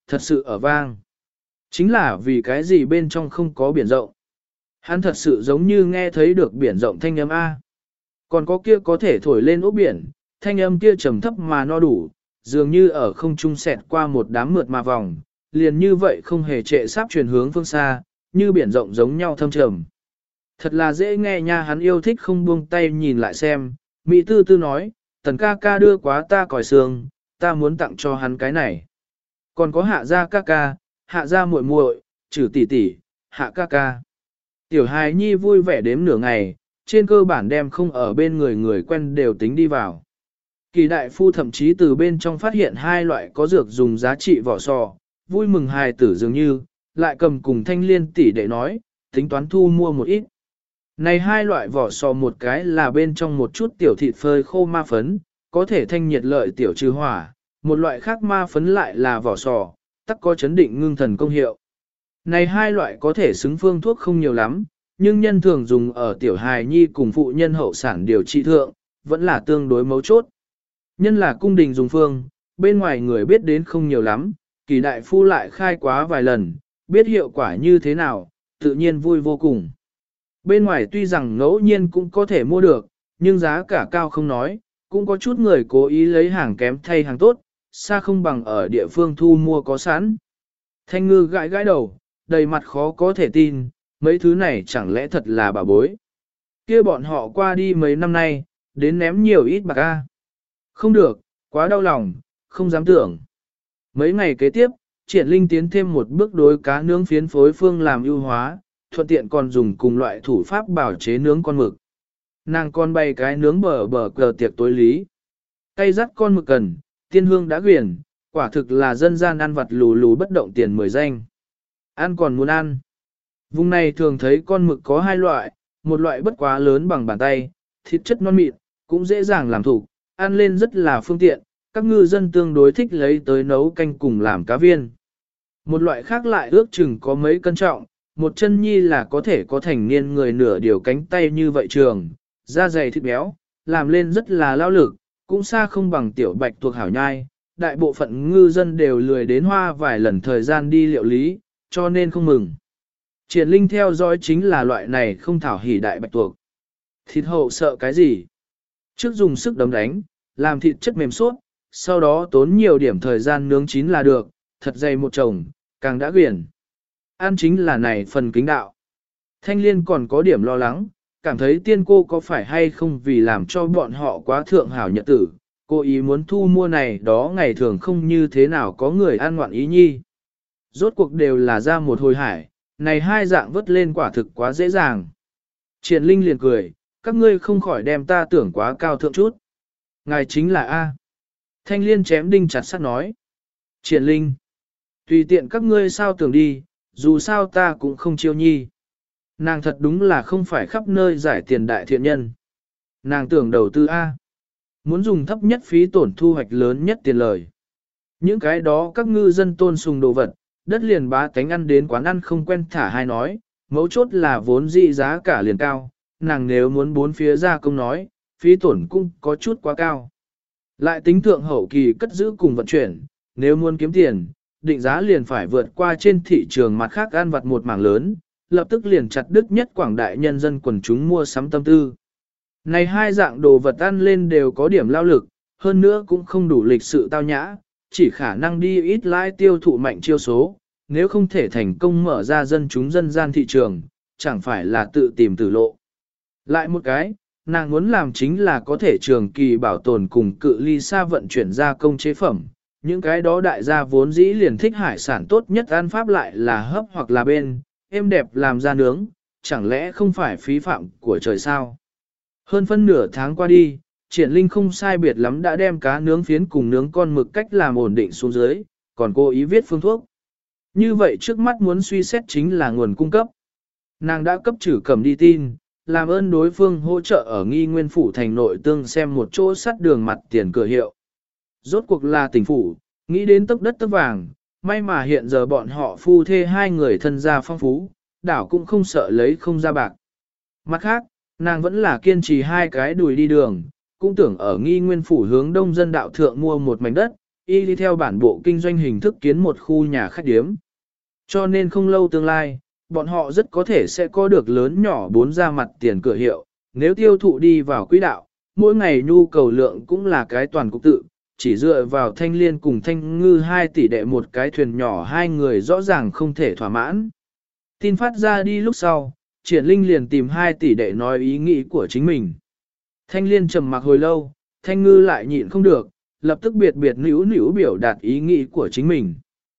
thật sự ở vang. Chính là vì cái gì bên trong không có biển rộng. Hắn thật sự giống như nghe thấy được biển rộng thanh âm A. Còn có kia có thể thổi lên ốc biển, thanh âm kia trầm thấp mà no đủ, dường như ở không trung xẹt qua một đám mượt mà vòng, liền như vậy không hề trệ sắp truyền hướng phương xa, như biển rộng giống nhau thâm trầm. Thật là dễ nghe nha, hắn yêu thích không buông tay nhìn lại xem, Mỹ tư tư nói, tần ca ca đưa quá ta còi sương, ta muốn tặng cho hắn cái này. Còn có hạ gia ca ca, hạ gia muội muội, trừ tỷ tỷ, hạ ca ca. Tiểu hài nhi vui vẻ đếm nửa ngày, trên cơ bản đem không ở bên người người quen đều tính đi vào. Kỳ đại phu thậm chí từ bên trong phát hiện hai loại có dược dùng giá trị vỏ sò, vui mừng hài tử dường như, lại cầm cùng thanh liên tỷ để nói, tính toán thu mua một ít. Này hai loại vỏ sò một cái là bên trong một chút tiểu thịt phơi khô ma phấn, có thể thanh nhiệt lợi tiểu trừ hỏa, một loại khác ma phấn lại là vỏ sò, tắc có chấn định ngưng thần công hiệu. Này hai loại có thể xứng phương thuốc không nhiều lắm, nhưng nhân thường dùng ở tiểu hài nhi cùng phụ nhân hậu sản điều trị thượng, vẫn là tương đối mấu chốt. Nhân là cung đình dùng phương, bên ngoài người biết đến không nhiều lắm, kỳ đại phu lại khai quá vài lần, biết hiệu quả như thế nào, tự nhiên vui vô cùng. Bên ngoài tuy rằng ngẫu nhiên cũng có thể mua được, nhưng giá cả cao không nói, cũng có chút người cố ý lấy hàng kém thay hàng tốt, xa không bằng ở địa phương thu mua có sẵn. Thanh ngư gãi gãi đầu, đầy mặt khó có thể tin, mấy thứ này chẳng lẽ thật là bảo bối. Kia bọn họ qua đi mấy năm nay, đến ném nhiều ít bạc a. Không được, quá đau lòng, không dám tưởng. Mấy ngày kế tiếp, Triển Linh tiến thêm một bước đối cá nướng phiến phối phương làm ưu hóa, thuận tiện còn dùng cùng loại thủ pháp bảo chế nướng con mực. Nàng con bay cái nướng bờ bờ cờ tiệc tối lý. Cây dắt con mực cần, tiên hương đã quyển, quả thực là dân gian ăn vặt lù lù bất động tiền mười danh. Ăn còn muốn ăn. Vùng này thường thấy con mực có hai loại, một loại bất quá lớn bằng bàn tay, thịt chất non mịn, cũng dễ dàng làm thủ, ăn lên rất là phương tiện, các ngư dân tương đối thích lấy tới nấu canh cùng làm cá viên. Một loại khác lại ước chừng có mấy cân trọng, một chân nhi là có thể có thành niên người nửa điều cánh tay như vậy trường, da dày thịt béo, làm lên rất là lao lực, cũng xa không bằng tiểu bạch tuộc hảo nhai, đại bộ phận ngư dân đều lười đến hoa vài lần thời gian đi liệu lý, cho nên không mừng. Triển Linh theo dõi chính là loại này không thảo hỉ đại bạch tuộc. Thịt hậu sợ cái gì? Trước dùng sức đấm đánh, làm thịt chất mềm suốt, sau đó tốn nhiều điểm thời gian nướng chín là được, thật dày một chồng, càng đã quyển. Ăn chính là này phần kính đạo. Thanh Liên còn có điểm lo lắng, cảm thấy tiên cô có phải hay không vì làm cho bọn họ quá thượng hảo nhật tử, cô ý muốn thu mua này đó ngày thường không như thế nào có người ăn ngoạn ý nhi. Rốt cuộc đều là ra một hồi hải, này hai dạng vớt lên quả thực quá dễ dàng. Triển Linh liền cười, các ngươi không khỏi đem ta tưởng quá cao thượng chút. Ngài chính là A. Thanh Liên chém đinh chặt sắt nói. Triển Linh, tùy tiện các ngươi sao tưởng đi, dù sao ta cũng không chiêu nhi. Nàng thật đúng là không phải khắp nơi giải tiền đại thiện nhân. Nàng tưởng đầu tư A. Muốn dùng thấp nhất phí tổn thu hoạch lớn nhất tiền lời. Những cái đó các ngư dân tôn sùng đồ vật, đất liền bá tánh ăn đến quán ăn không quen thả hai nói, mấu chốt là vốn dị giá cả liền cao, nàng nếu muốn bốn phía ra công nói, phí tổn cũng có chút quá cao. Lại tính thượng hậu kỳ cất giữ cùng vận chuyển, nếu muốn kiếm tiền, định giá liền phải vượt qua trên thị trường mặt khác ăn vặt một mảng lớn, lập tức liền chặt đứt nhất quảng đại nhân dân quần chúng mua sắm tâm tư. Này hai dạng đồ vật ăn lên đều có điểm lao lực, hơn nữa cũng không đủ lịch sự tao nhã, chỉ khả năng đi ít lãi tiêu thụ mạnh chiêu số, nếu không thể thành công mở ra dân chúng dân gian thị trường, chẳng phải là tự tìm tử lộ. Lại một cái, nàng muốn làm chính là có thể trường kỳ bảo tồn cùng cự ly xa vận chuyển ra công chế phẩm. Những cái đó đại gia vốn dĩ liền thích hải sản tốt nhất ăn pháp lại là hấp hoặc là bên, êm đẹp làm ra nướng, chẳng lẽ không phải phí phạm của trời sao? Hơn phân nửa tháng qua đi, Triển Linh không sai biệt lắm đã đem cá nướng phiến cùng nướng con mực cách làm ổn định xuống dưới, còn cô ý viết phương thuốc. Như vậy trước mắt muốn suy xét chính là nguồn cung cấp. Nàng đã cấp trừ cầm đi tin, làm ơn đối phương hỗ trợ ở nghi nguyên phủ thành nội tương xem một chỗ sắt đường mặt tiền cửa hiệu. Rốt cuộc là tỉnh phủ, nghĩ đến tốc đất tốc vàng, may mà hiện giờ bọn họ phu thê hai người thân gia phong phú, đảo cũng không sợ lấy không ra bạc. Mặt khác, nàng vẫn là kiên trì hai cái đùi đi đường, cũng tưởng ở nghi nguyên phủ hướng đông dân đạo thượng mua một mảnh đất, y đi theo bản bộ kinh doanh hình thức kiến một khu nhà khách điếm. Cho nên không lâu tương lai, bọn họ rất có thể sẽ có được lớn nhỏ bốn ra mặt tiền cửa hiệu, nếu tiêu thụ đi vào quỹ đạo, mỗi ngày nhu cầu lượng cũng là cái toàn cục tự, chỉ dựa vào Thanh Liên cùng Thanh Ngư hai tỷ đệ một cái thuyền nhỏ hai người rõ ràng không thể thỏa mãn. Tin phát ra đi lúc sau, Triển Linh liền tìm hai tỷ đệ nói ý nghĩ của chính mình. Thanh Liên trầm mặc hồi lâu, Thanh Ngư lại nhịn không được, lập tức biệt biệt nữu nữu biểu đạt ý nghĩ của chính mình.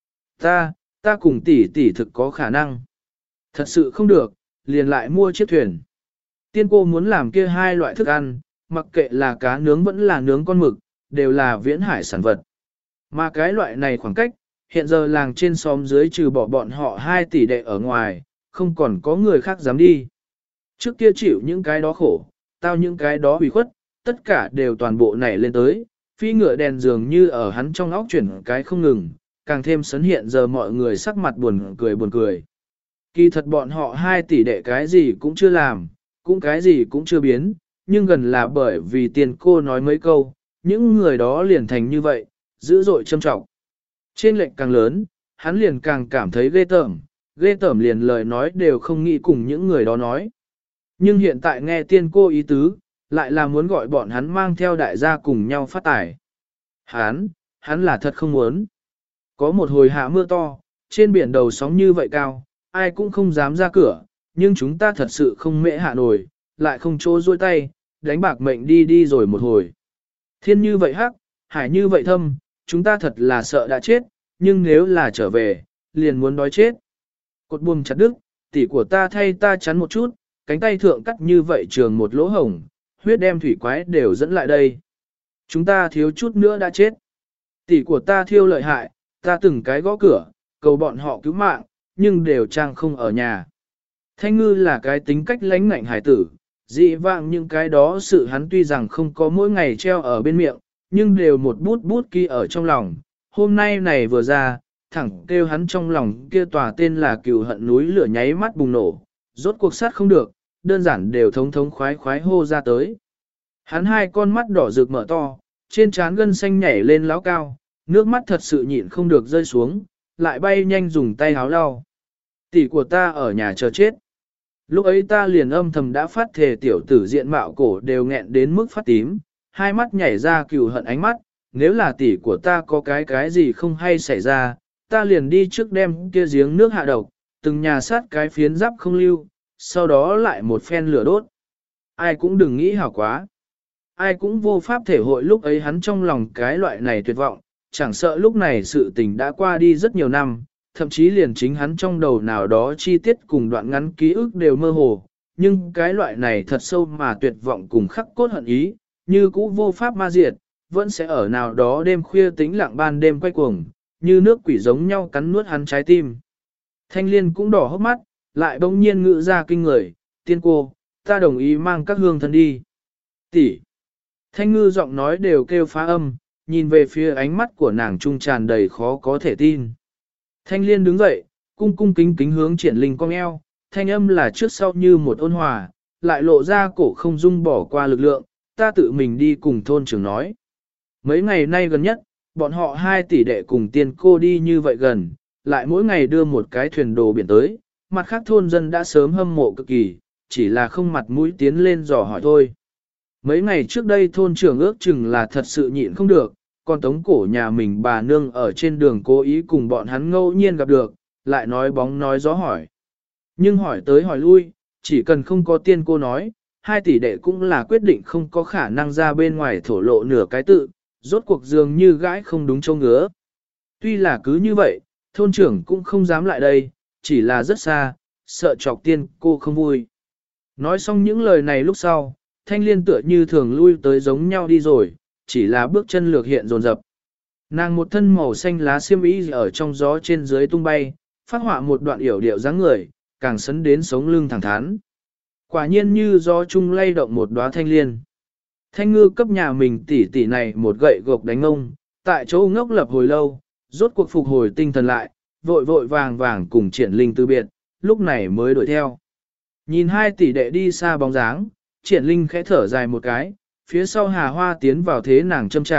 Ta, ta cùng tỷ tỷ thực có khả năng. Thật sự không được, liền lại mua chiếc thuyền. Tiên cô muốn làm kia hai loại thức ăn, mặc kệ là cá nướng vẫn là nướng con mực, đều là viễn hải sản vật. Mà cái loại này khoảng cách, hiện giờ làng trên xóm dưới trừ bỏ bọn họ hai tỷ đệ ở ngoài, không còn có người khác dám đi. Trước kia chịu những cái đó khổ, tao những cái đó hủy khuất, tất cả đều toàn bộ nảy lên tới, phi ngựa đèn dường như ở hắn trong óc chuyển cái không ngừng, càng thêm sấn hiện giờ mọi người sắc mặt buồn cười buồn cười. Kỳ thật bọn họ hai tỷ đệ cái gì cũng chưa làm, cũng cái gì cũng chưa biến, nhưng gần là bởi vì tiền cô nói mấy câu, những người đó liền thành như vậy, dữ dội châm trọng. Trên lệnh càng lớn, hắn liền càng cảm thấy ghê tởm, ghê tởm liền lời nói đều không nghĩ cùng những người đó nói. Nhưng hiện tại nghe tiên cô ý tứ, lại là muốn gọi bọn hắn mang theo đại gia cùng nhau phát tài. Hắn, hắn là thật không muốn. Có một hồi hạ mưa to, trên biển đầu sóng như vậy cao, ai cũng không dám ra cửa, nhưng chúng ta thật sự không mễ hạ nổi, lại không chỗ duỗi tay, đánh bạc mệnh đi đi rồi một hồi. Thiên như vậy hắc, hải như vậy thâm, chúng ta thật là sợ đã chết, nhưng nếu là trở về, liền muốn đói chết. Cột buồm chặt đứt, tỷ của ta thay ta chắn một chút, cánh tay thượng cắt như vậy trường một lỗ hổng, huyết đem thủy quái đều dẫn lại đây. Chúng ta thiếu chút nữa đã chết. Tỷ của ta thiêu lợi hại, ta từng cái gõ cửa, cầu bọn họ cứu mạng, nhưng đều trang không ở nhà. Thanh Ngư là cái tính cách lãnh ngạnh hải tử, dị vạng những cái đó sự hắn tuy rằng không có mỗi ngày treo ở bên miệng, nhưng đều một bút bút ghi ở trong lòng. Hôm nay này vừa ra, thẳng kêu hắn trong lòng kia tòa tên là cừu hận núi lửa nháy mắt bùng nổ, rốt cuộc sát không được, đơn giản đều thống thống khoái khoái hô ra tới. Hắn hai con mắt đỏ rực mở to, trên trán gân xanh nhảy lên láo cao, nước mắt thật sự nhịn không được rơi xuống, lại bay nhanh dùng tay háo lau. Tỷ của ta ở nhà chờ chết. Lúc ấy ta liền âm thầm đã phát thề tiểu tử diện mạo cổ đều nghẹn đến mức phát tím, hai mắt nhảy ra cừu hận ánh mắt, nếu là tỷ của ta có cái cái gì không hay xảy ra, ta liền đi trước đem kia giếng nước hạ độc, từng nhà sát cái phiến giáp không lưu, sau đó lại một phen lửa đốt. Ai cũng đừng nghĩ hảo quá. Ai cũng vô pháp thể hội lúc ấy hắn trong lòng cái loại này tuyệt vọng, chẳng sợ lúc này sự tình đã qua đi rất nhiều năm, thậm chí liền chính hắn trong đầu nào đó chi tiết cùng đoạn ngắn ký ức đều mơ hồ, nhưng cái loại này thật sâu mà tuyệt vọng cùng khắc cốt hận ý, như cũ vô pháp ma diệt, vẫn sẽ ở nào đó đêm khuya tĩnh lặng ban đêm quay cuồng, như nước quỷ giống nhau cắn nuốt hắn trái tim. Thanh Liên cũng đỏ hốc mắt, lại bỗng nhiên ngự ra kinh người, tiên cô, ta đồng ý mang các hương thân đi. Tỷ. Thanh Ngư giọng nói đều kêu phá âm, nhìn về phía ánh mắt của nàng trung tràn đầy khó có thể tin. Thanh Liên đứng dậy, cung cung kính kính hướng Triển Linh cong eo, thanh âm là trước sau như một ôn hòa, lại lộ ra cổ không dung bỏ qua lực lượng, ta tự mình đi cùng thôn trưởng nói. Mấy ngày nay gần nhất, bọn họ hai tỷ đệ cùng tiên cô đi như vậy gần, lại mỗi ngày đưa một cái thuyền đồ biển tới, mặt khác thôn dân đã sớm hâm mộ cực kỳ, chỉ là không mặt mũi tiến lên dò hỏi thôi. Mấy ngày trước đây thôn trưởng ước chừng là thật sự nhịn không được, còn tống cổ nhà mình bà nương ở trên đường cố ý cùng bọn hắn ngẫu nhiên gặp được, lại nói bóng nói gió hỏi. Nhưng hỏi tới hỏi lui, chỉ cần không có tiên cô nói, hai tỷ đệ cũng là quyết định không có khả năng ra bên ngoài thổ lộ nửa cái tự, rốt cuộc dường như gãi không đúng châu ngứa. Tuy là cứ như vậy, thôn trưởng cũng không dám lại đây, chỉ là rất xa, sợ chọc tiên cô không vui. Nói xong những lời này lúc sau, Thanh Liên tựa như thường lui tới giống nhau đi rồi, chỉ là bước chân lược hiện dồn dập. Nàng một thân màu xanh lá xiêm y ở trong gió trên dưới tung bay, phát họa một đoạn yểu điệu dáng người, càng sấn đến sống lưng thẳng thắn. Quả nhiên như gió chung lay động một đóa thanh liên. Thanh Ngư cấp nhà mình tỉ tỉ này một gậy gộc đánh ông, tại chỗ ngốc lập hồi lâu, rốt cuộc phục hồi tinh thần lại, vội vội vàng vàng cùng Triển Linh từ biệt, lúc này mới đuổi theo. Nhìn hai tỷ đệ đi xa bóng dáng, Triển Linh khẽ thở dài một cái, phía sau Hà Hoa tiến vào thế nàng châm trà,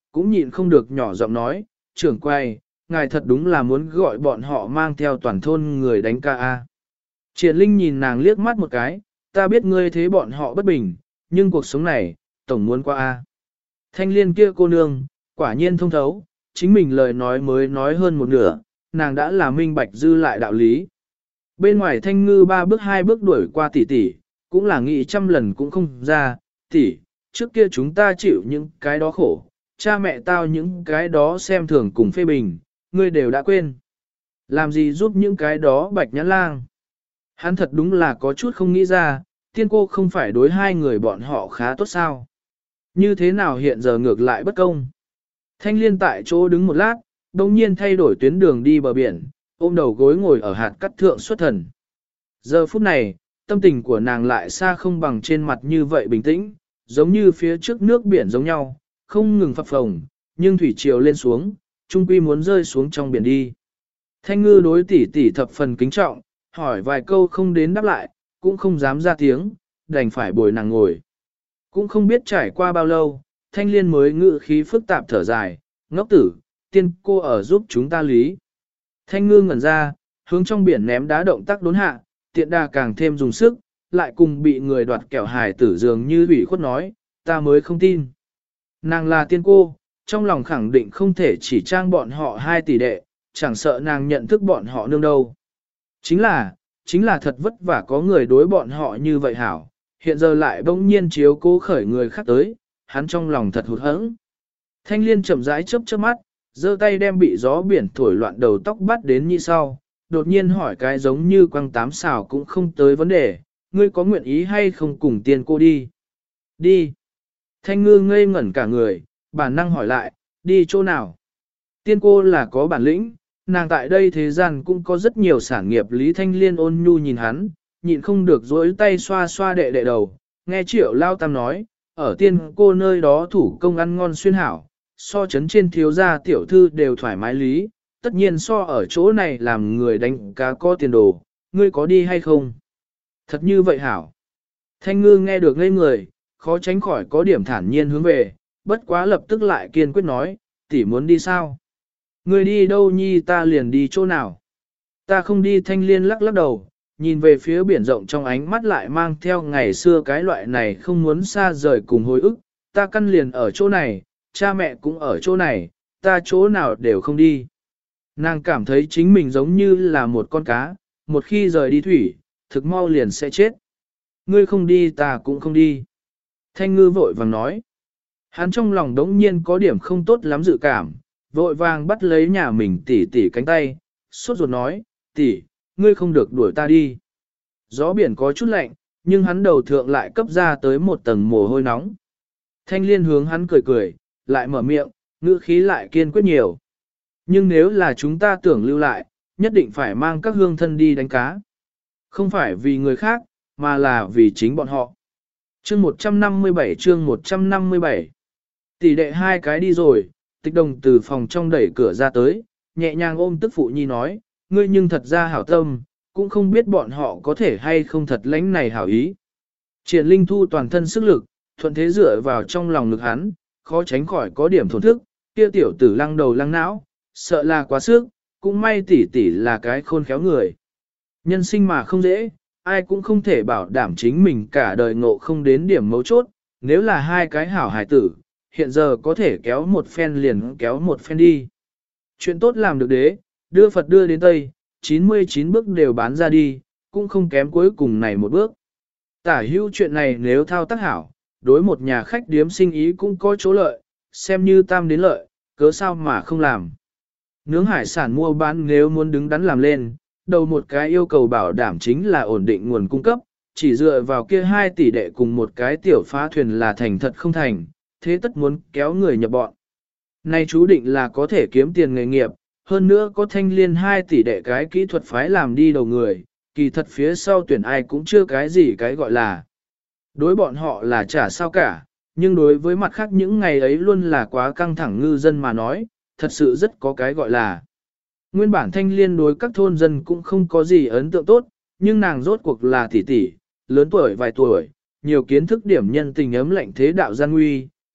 cũng nhịn không được nhỏ giọng nói, trưởng quay, ngài thật đúng là muốn gọi bọn họ mang theo toàn thôn người đánh ca a. Triển Linh nhìn nàng liếc mắt một cái, ta biết ngươi thế bọn họ bất bình, nhưng cuộc sống này, tổng muốn qua a. Thanh Liên kia cô nương, quả nhiên thông thấu, chính mình lời nói mới nói hơn một nửa, nàng đã là minh bạch dư lại đạo lý. Bên ngoài Thanh Ngư ba bước hai bước đuổi qua tỷ tỷ, cũng là nghĩ trăm lần cũng không ra, tỷ, trước kia chúng ta chịu những cái đó khổ, cha mẹ tao những cái đó xem thường cùng phê bình, ngươi đều đã quên. Làm gì giúp những cái đó bạch nhãn lang? Hắn thật đúng là có chút không nghĩ ra, tiên cô không phải đối hai người bọn họ khá tốt sao? Như thế nào hiện giờ ngược lại bất công? Thanh Liên tại chỗ đứng một lát, đồng nhiên thay đổi tuyến đường đi bờ biển, ôm đầu gối ngồi ở hạt cắt thượng xuất thần. Giờ phút này, tâm tình của nàng lại xa không bằng trên mặt như vậy bình tĩnh, giống như phía trước nước biển giống nhau, không ngừng phập phồng, nhưng thủy triều lên xuống, trung quy muốn rơi xuống trong biển đi. Thanh Ngư đối tỷ tỷ thập phần kính trọng, hỏi vài câu không đến đáp lại, cũng không dám ra tiếng, đành phải bồi nàng ngồi. Cũng không biết trải qua bao lâu, Thanh Liên mới ngự khí phức tạp thở dài, ngốc tử, tiên cô ở giúp chúng ta lý. Thanh Ngư ngẩn ra, hướng trong biển ném đá động tác đốn hạ, tiện đà càng thêm dùng sức, lại cùng bị người đoạt kẹo hài tử dường như ủy khuất nói, ta mới không tin. Nàng là tiên cô, trong lòng khẳng định không thể chỉ trang bọn họ hai tỷ đệ, chẳng sợ nàng nhận thức bọn họ nương đâu. Chính là, chính là thật vất vả có người đối bọn họ như vậy hảo, hiện giờ lại bỗng nhiên chiếu cố khởi người khác tới, hắn trong lòng thật hụt hẫng. Thanh Liên chậm rãi chớp chớp mắt, giơ tay đem bị gió biển thổi loạn đầu tóc bắt đến như sau, đột nhiên hỏi cái giống như quăng tám xào cũng không tới vấn đề, ngươi có nguyện ý hay không cùng tiên cô đi? Đi. Thanh Ngư ngây ngẩn cả người, bản năng hỏi lại, đi chỗ nào? Tiên cô là có bản lĩnh, nàng tại đây thế gian cũng có rất nhiều sản nghiệp. Lý Thanh Liên ôn nhu nhìn hắn, nhịn không được dối tay xoa xoa đệ đệ đầu, nghe Triệu Lao Tam nói, ở tiên cô nơi đó thủ công ăn ngon xuyên hảo, so chấn trên thiếu gia tiểu thư đều thoải mái lý, tất nhiên so ở chỗ này làm người đánh cá có tiền đồ, ngươi có đi hay không? Thật như vậy hảo. Thanh Ngư nghe được ngây người, khó tránh khỏi có điểm thản nhiên hướng về, bất quá lập tức lại kiên quyết nói, tỷ muốn đi sao? Ngươi đi đâu nhi ta liền đi chỗ nào? Ta không đi. Thanh Liên lắc lắc đầu, nhìn về phía biển rộng trong ánh mắt lại mang theo ngày xưa cái loại này không muốn xa rời cùng hồi ức, ta căn liền ở chỗ này, cha mẹ cũng ở chỗ này, ta chỗ nào đều không đi. Nàng cảm thấy chính mình giống như là một con cá, một khi rời đi thủy, thực mau liền sẽ chết. Ngươi không đi ta cũng không đi. Thanh Ngư vội vàng nói. Hắn trong lòng đống nhiên có điểm không tốt lắm dự cảm, vội vàng bắt lấy nhà mình tỉ tỉ cánh tay, sốt ruột nói, tỉ, ngươi không được đuổi ta đi. Gió biển có chút lạnh, nhưng hắn đầu thượng lại cấp ra tới một tầng mồ hôi nóng. Thanh Liên hướng hắn cười cười, lại mở miệng, ngữ khí lại kiên quyết nhiều. Nhưng nếu là chúng ta tưởng lưu lại, nhất định phải mang các hương thân đi đánh cá. Không phải vì người khác, mà là vì chính bọn họ. Chương một trăm năm mươi bảy chương một trăm năm mươi bảy Tỷ đệ hai cái đi rồi, Tịch Đồng từ phòng trong đẩy cửa ra tới, nhẹ nhàng ôm tức phụ nhi nói, ngươi nhưng thật ra hảo tâm, cũng không biết bọn họ có thể hay không thật lãnh này hảo ý. Triển Linh thu toàn thân sức lực, thuận thế dựa vào trong lòng ngực hắn, khó tránh khỏi có điểm thổn thức, kia tiểu tử lăng đầu lăng não, sợ là quá sức, cũng may tỷ tỷ là cái khôn khéo người. Nhân sinh mà không dễ, ai cũng không thể bảo đảm chính mình cả đời ngộ không đến điểm mấu chốt, nếu là hai cái hảo hài tử, hiện giờ có thể kéo một phen liền kéo một phen đi. Chuyện tốt làm được đế, đưa Phật đưa đến Tây, chín mươi chín bước đều bán ra đi, cũng không kém cuối cùng này một bước. Tả hữu chuyện này nếu thao tác hảo, đối một nhà khách điếm sinh ý cũng có chỗ lợi, xem như tam đến lợi, cớ sao mà không làm. Nướng hải sản mua bán nếu muốn đứng đắn làm lên, đầu một cái yêu cầu bảo đảm chính là ổn định nguồn cung cấp, chỉ dựa vào kia hai tỷ đệ cùng một cái tiểu phá thuyền là thành thật không thành, thế tất muốn kéo người nhập bọn. Nay chú định là có thể kiếm tiền nghề nghiệp, hơn nữa có Thanh Liên hai tỷ đệ cái kỹ thuật phái làm đi đầu người, kỳ thật phía sau tuyển ai cũng chưa cái gì cái gọi là. Đối bọn họ là chả sao cả, nhưng đối với mặt khác những ngày ấy luôn là quá căng thẳng ngư dân mà nói, thật sự rất có cái gọi là. Nguyên bản Thanh Liên đối các thôn dân cũng không có gì ấn tượng tốt, nhưng nàng rốt cuộc là tỷ tỷ, lớn tuổi vài tuổi, nhiều kiến thức điểm nhân tình ấm lạnh thế đạo gian nguy,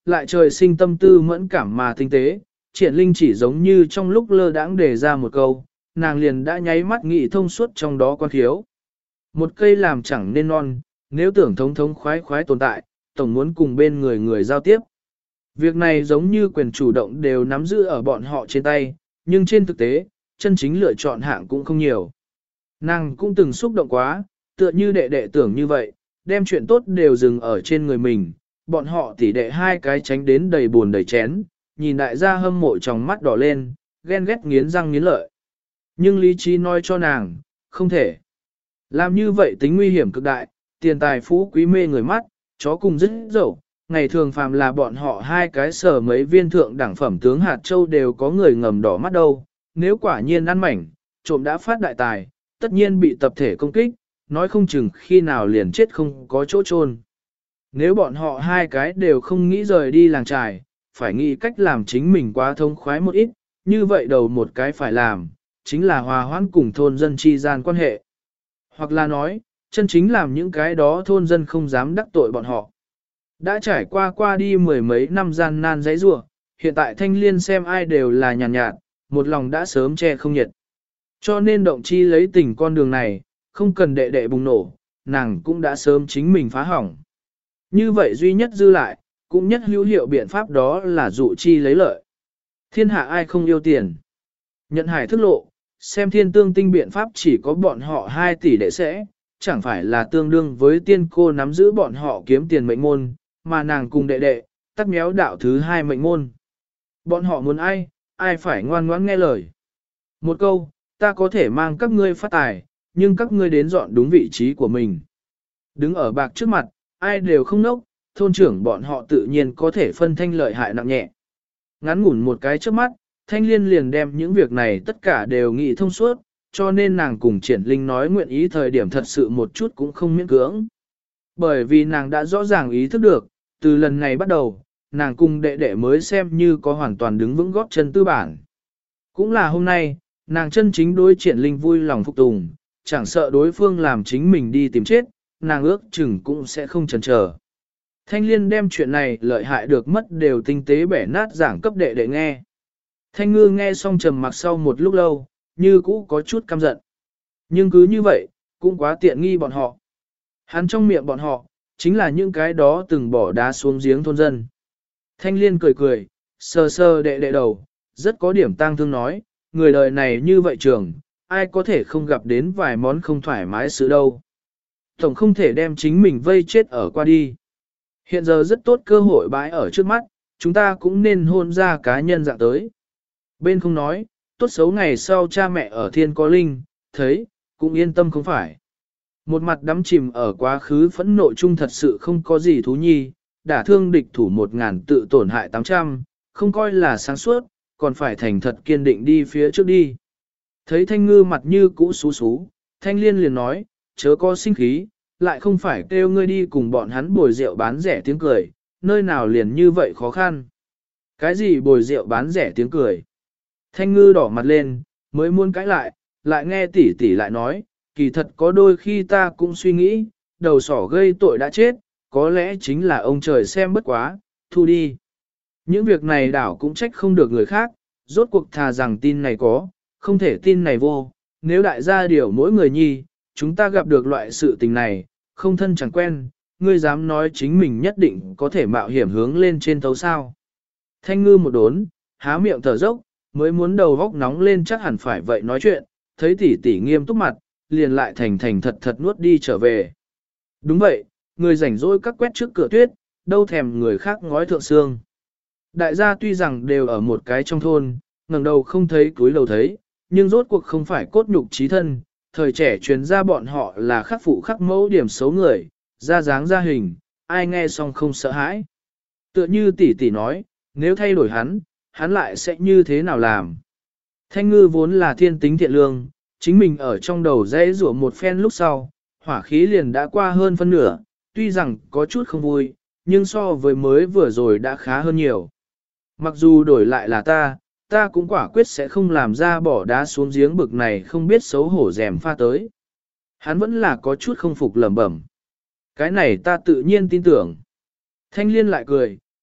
lại trời sinh tâm tư mẫn cảm mà tinh tế, triển linh chỉ giống như trong lúc lơ đãng đề ra một câu, nàng liền đã nháy mắt nghĩ thông suốt trong đó quan khiếu. Một cây làm chẳng nên non, nếu tưởng thống thống khoái khoái tồn tại, tổng muốn cùng bên người người giao tiếp. Việc này giống như quyền chủ động đều nắm giữ ở bọn họ trên tay, nhưng trên thực tế, chân chính lựa chọn hạng cũng không nhiều. Nàng cũng từng xúc động quá, tựa như đệ đệ tưởng như vậy, đem chuyện tốt đều dừng ở trên người mình, bọn họ tỉ đệ hai cái tránh đến đầy buồn đầy chén, nhìn đại gia hâm mộ trong mắt đỏ lên, ghen ghét nghiến răng nghiến lợi. Nhưng lý trí nói cho nàng, không thể. Làm như vậy tính nguy hiểm cực đại, tiền tài phú quý mê người mắt, chó cùng rất dẫu, ngày thường phàm là bọn họ hai cái sở mấy viên thượng đẳng phẩm tướng hạt châu đều có người ngầm đỏ mắt đâu, nếu quả nhiên ăn mảnh, trộm đã phát đại tài, tất nhiên bị tập thể công kích, nói không chừng khi nào liền chết không có chỗ chôn. Nếu bọn họ hai cái đều không nghĩ rời đi làng trài, phải nghĩ cách làm chính mình quá thông khoái một ít, như vậy đầu một cái phải làm, chính là hòa hoãn cùng thôn dân chi gian quan hệ. Hoặc là nói, chân chính làm những cái đó thôn dân không dám đắc tội bọn họ. Đã trải qua qua đi mười mấy năm gian nan dãy rủa, hiện tại Thanh Liên xem ai đều là nhàn nhạt, nhạt, một lòng đã sớm che không nhiệt. Cho nên động chi lấy tình con đường này, không cần đệ đệ bùng nổ, nàng cũng đã sớm chính mình phá hỏng. Như vậy duy nhất dư lại, cũng nhất hữu hiệu biện pháp đó là dụ chi lấy lợi. Thiên hạ ai không yêu tiền. Nhận hải thức lộ, xem thiên tương tinh biện pháp chỉ có bọn họ hai tỷ đệ sẽ, chẳng phải là tương đương với tiên cô nắm giữ bọn họ kiếm tiền mệnh môn, mà nàng cùng đệ đệ, tắc méo đạo thứ hai mệnh môn. Bọn họ muốn ai, ai phải ngoan ngoãn nghe lời. Một câu, ta có thể mang các ngươi phát tài, nhưng các ngươi đến dọn đúng vị trí của mình. Đứng ở bạc trước mặt, ai đều không nốc, thôn trưởng bọn họ tự nhiên có thể phân thanh lợi hại nặng nhẹ. Ngắn ngủn một cái trước mắt, Thanh Liên liền đem những việc này tất cả đều nghĩ thông suốt, cho nên nàng cùng Triển Linh nói nguyện ý thời điểm thật sự một chút cũng không miễn cưỡng. Bởi vì nàng đã rõ ràng ý thức được, từ lần này bắt đầu, nàng cùng đệ đệ mới xem như có hoàn toàn đứng vững góp chân tư bản. Cũng là hôm nay, nàng chân chính đối Triển Linh vui lòng phục tùng, chẳng sợ đối phương làm chính mình đi tìm chết, nàng ước chừng cũng sẽ không chần chờ. Thanh Liên đem chuyện này lợi hại được mất đều tinh tế bẻ nát giảng cấp đệ đệ nghe. Thanh Ngư nghe xong trầm mặc sau một lúc lâu, như cũ có chút căm giận. Nhưng cứ như vậy, cũng quá tiện nghi bọn họ. Hắn trong miệng bọn họ, chính là những cái đó từng bỏ đá xuống giếng thôn dân. Thanh Liên cười cười, sờ sờ đệ đệ đầu, rất có điểm tang thương nói, người đời này như vậy trường, ai có thể không gặp đến vài món không thoải mái sự đâu. Tổng không thể đem chính mình vây chết ở qua đi. Hiện giờ rất tốt cơ hội bãi ở trước mắt, chúng ta cũng nên hôn ra cá nhân dạng tới. Bên không nói, tốt xấu ngày sau cha mẹ ở thiên có linh, thấy, cũng yên tâm không phải. Một mặt đắm chìm ở quá khứ phẫn nộ chung thật sự không có gì thú nhi, đả thương địch thủ một ngàn tự tổn hại tám trăm, không coi là sáng suốt, còn phải thành thật kiên định đi phía trước đi. Thấy Thanh Ngư mặt như cũ xú xú, Thanh Liên liền nói, chớ có sinh khí, lại không phải kêu ngươi đi cùng bọn hắn bồi rượu bán rẻ tiếng cười, nơi nào liền như vậy khó khăn. Cái gì bồi rượu bán rẻ tiếng cười? Thanh Ngư đỏ mặt lên, mới muốn cãi lại, lại nghe tỷ tỷ lại nói, kỳ thật có đôi khi ta cũng suy nghĩ, đầu sỏ gây tội đã chết, có lẽ chính là ông trời xem bất quá, thu đi. Những việc này đảo cũng trách không được người khác, rốt cuộc thà rằng tin này có, không thể tin này vô, nếu đại gia điều mỗi người nhi, chúng ta gặp được loại sự tình này, không thân chẳng quen, ngươi dám nói chính mình nhất định có thể mạo hiểm hướng lên trên thấu sao. Thanh Ngư một đốn, há miệng thở dốc, mới muốn đầu góc nóng lên chắc hẳn phải vậy nói chuyện, thấy tỷ tỷ nghiêm túc mặt, liền lại thành thành thật thật nuốt đi trở về. Đúng vậy, người rảnh rỗi các quét trước cửa tuyết, đâu thèm người khác ngói thượng xương. Đại gia tuy rằng đều ở một cái trong thôn, ngẩng đầu không thấy túi đầu thấy, nhưng rốt cuộc không phải cốt nhục trí thân, thời trẻ truyền ra bọn họ là khắc phụ khắc mẫu điểm xấu người, ra dáng ra hình, ai nghe xong không sợ hãi. Tựa như tỷ tỷ nói, nếu thay đổi hắn, hắn lại sẽ như thế nào làm. Thanh Ngư vốn là thiên tính thiện lương, chính mình ở trong đầu dễ rủa một phen lúc sau, hỏa khí liền đã qua hơn phân nửa, tuy rằng có chút không vui, nhưng so với mới vừa rồi đã khá hơn nhiều. Mặc dù đổi lại là ta, ta cũng quả quyết sẽ không làm ra bỏ đá xuống giếng bực này không biết xấu hổ rèm pha tới. Hắn vẫn là có chút không phục lẩm bẩm. Cái này ta tự nhiên tin tưởng. Thanh Liên lại cười,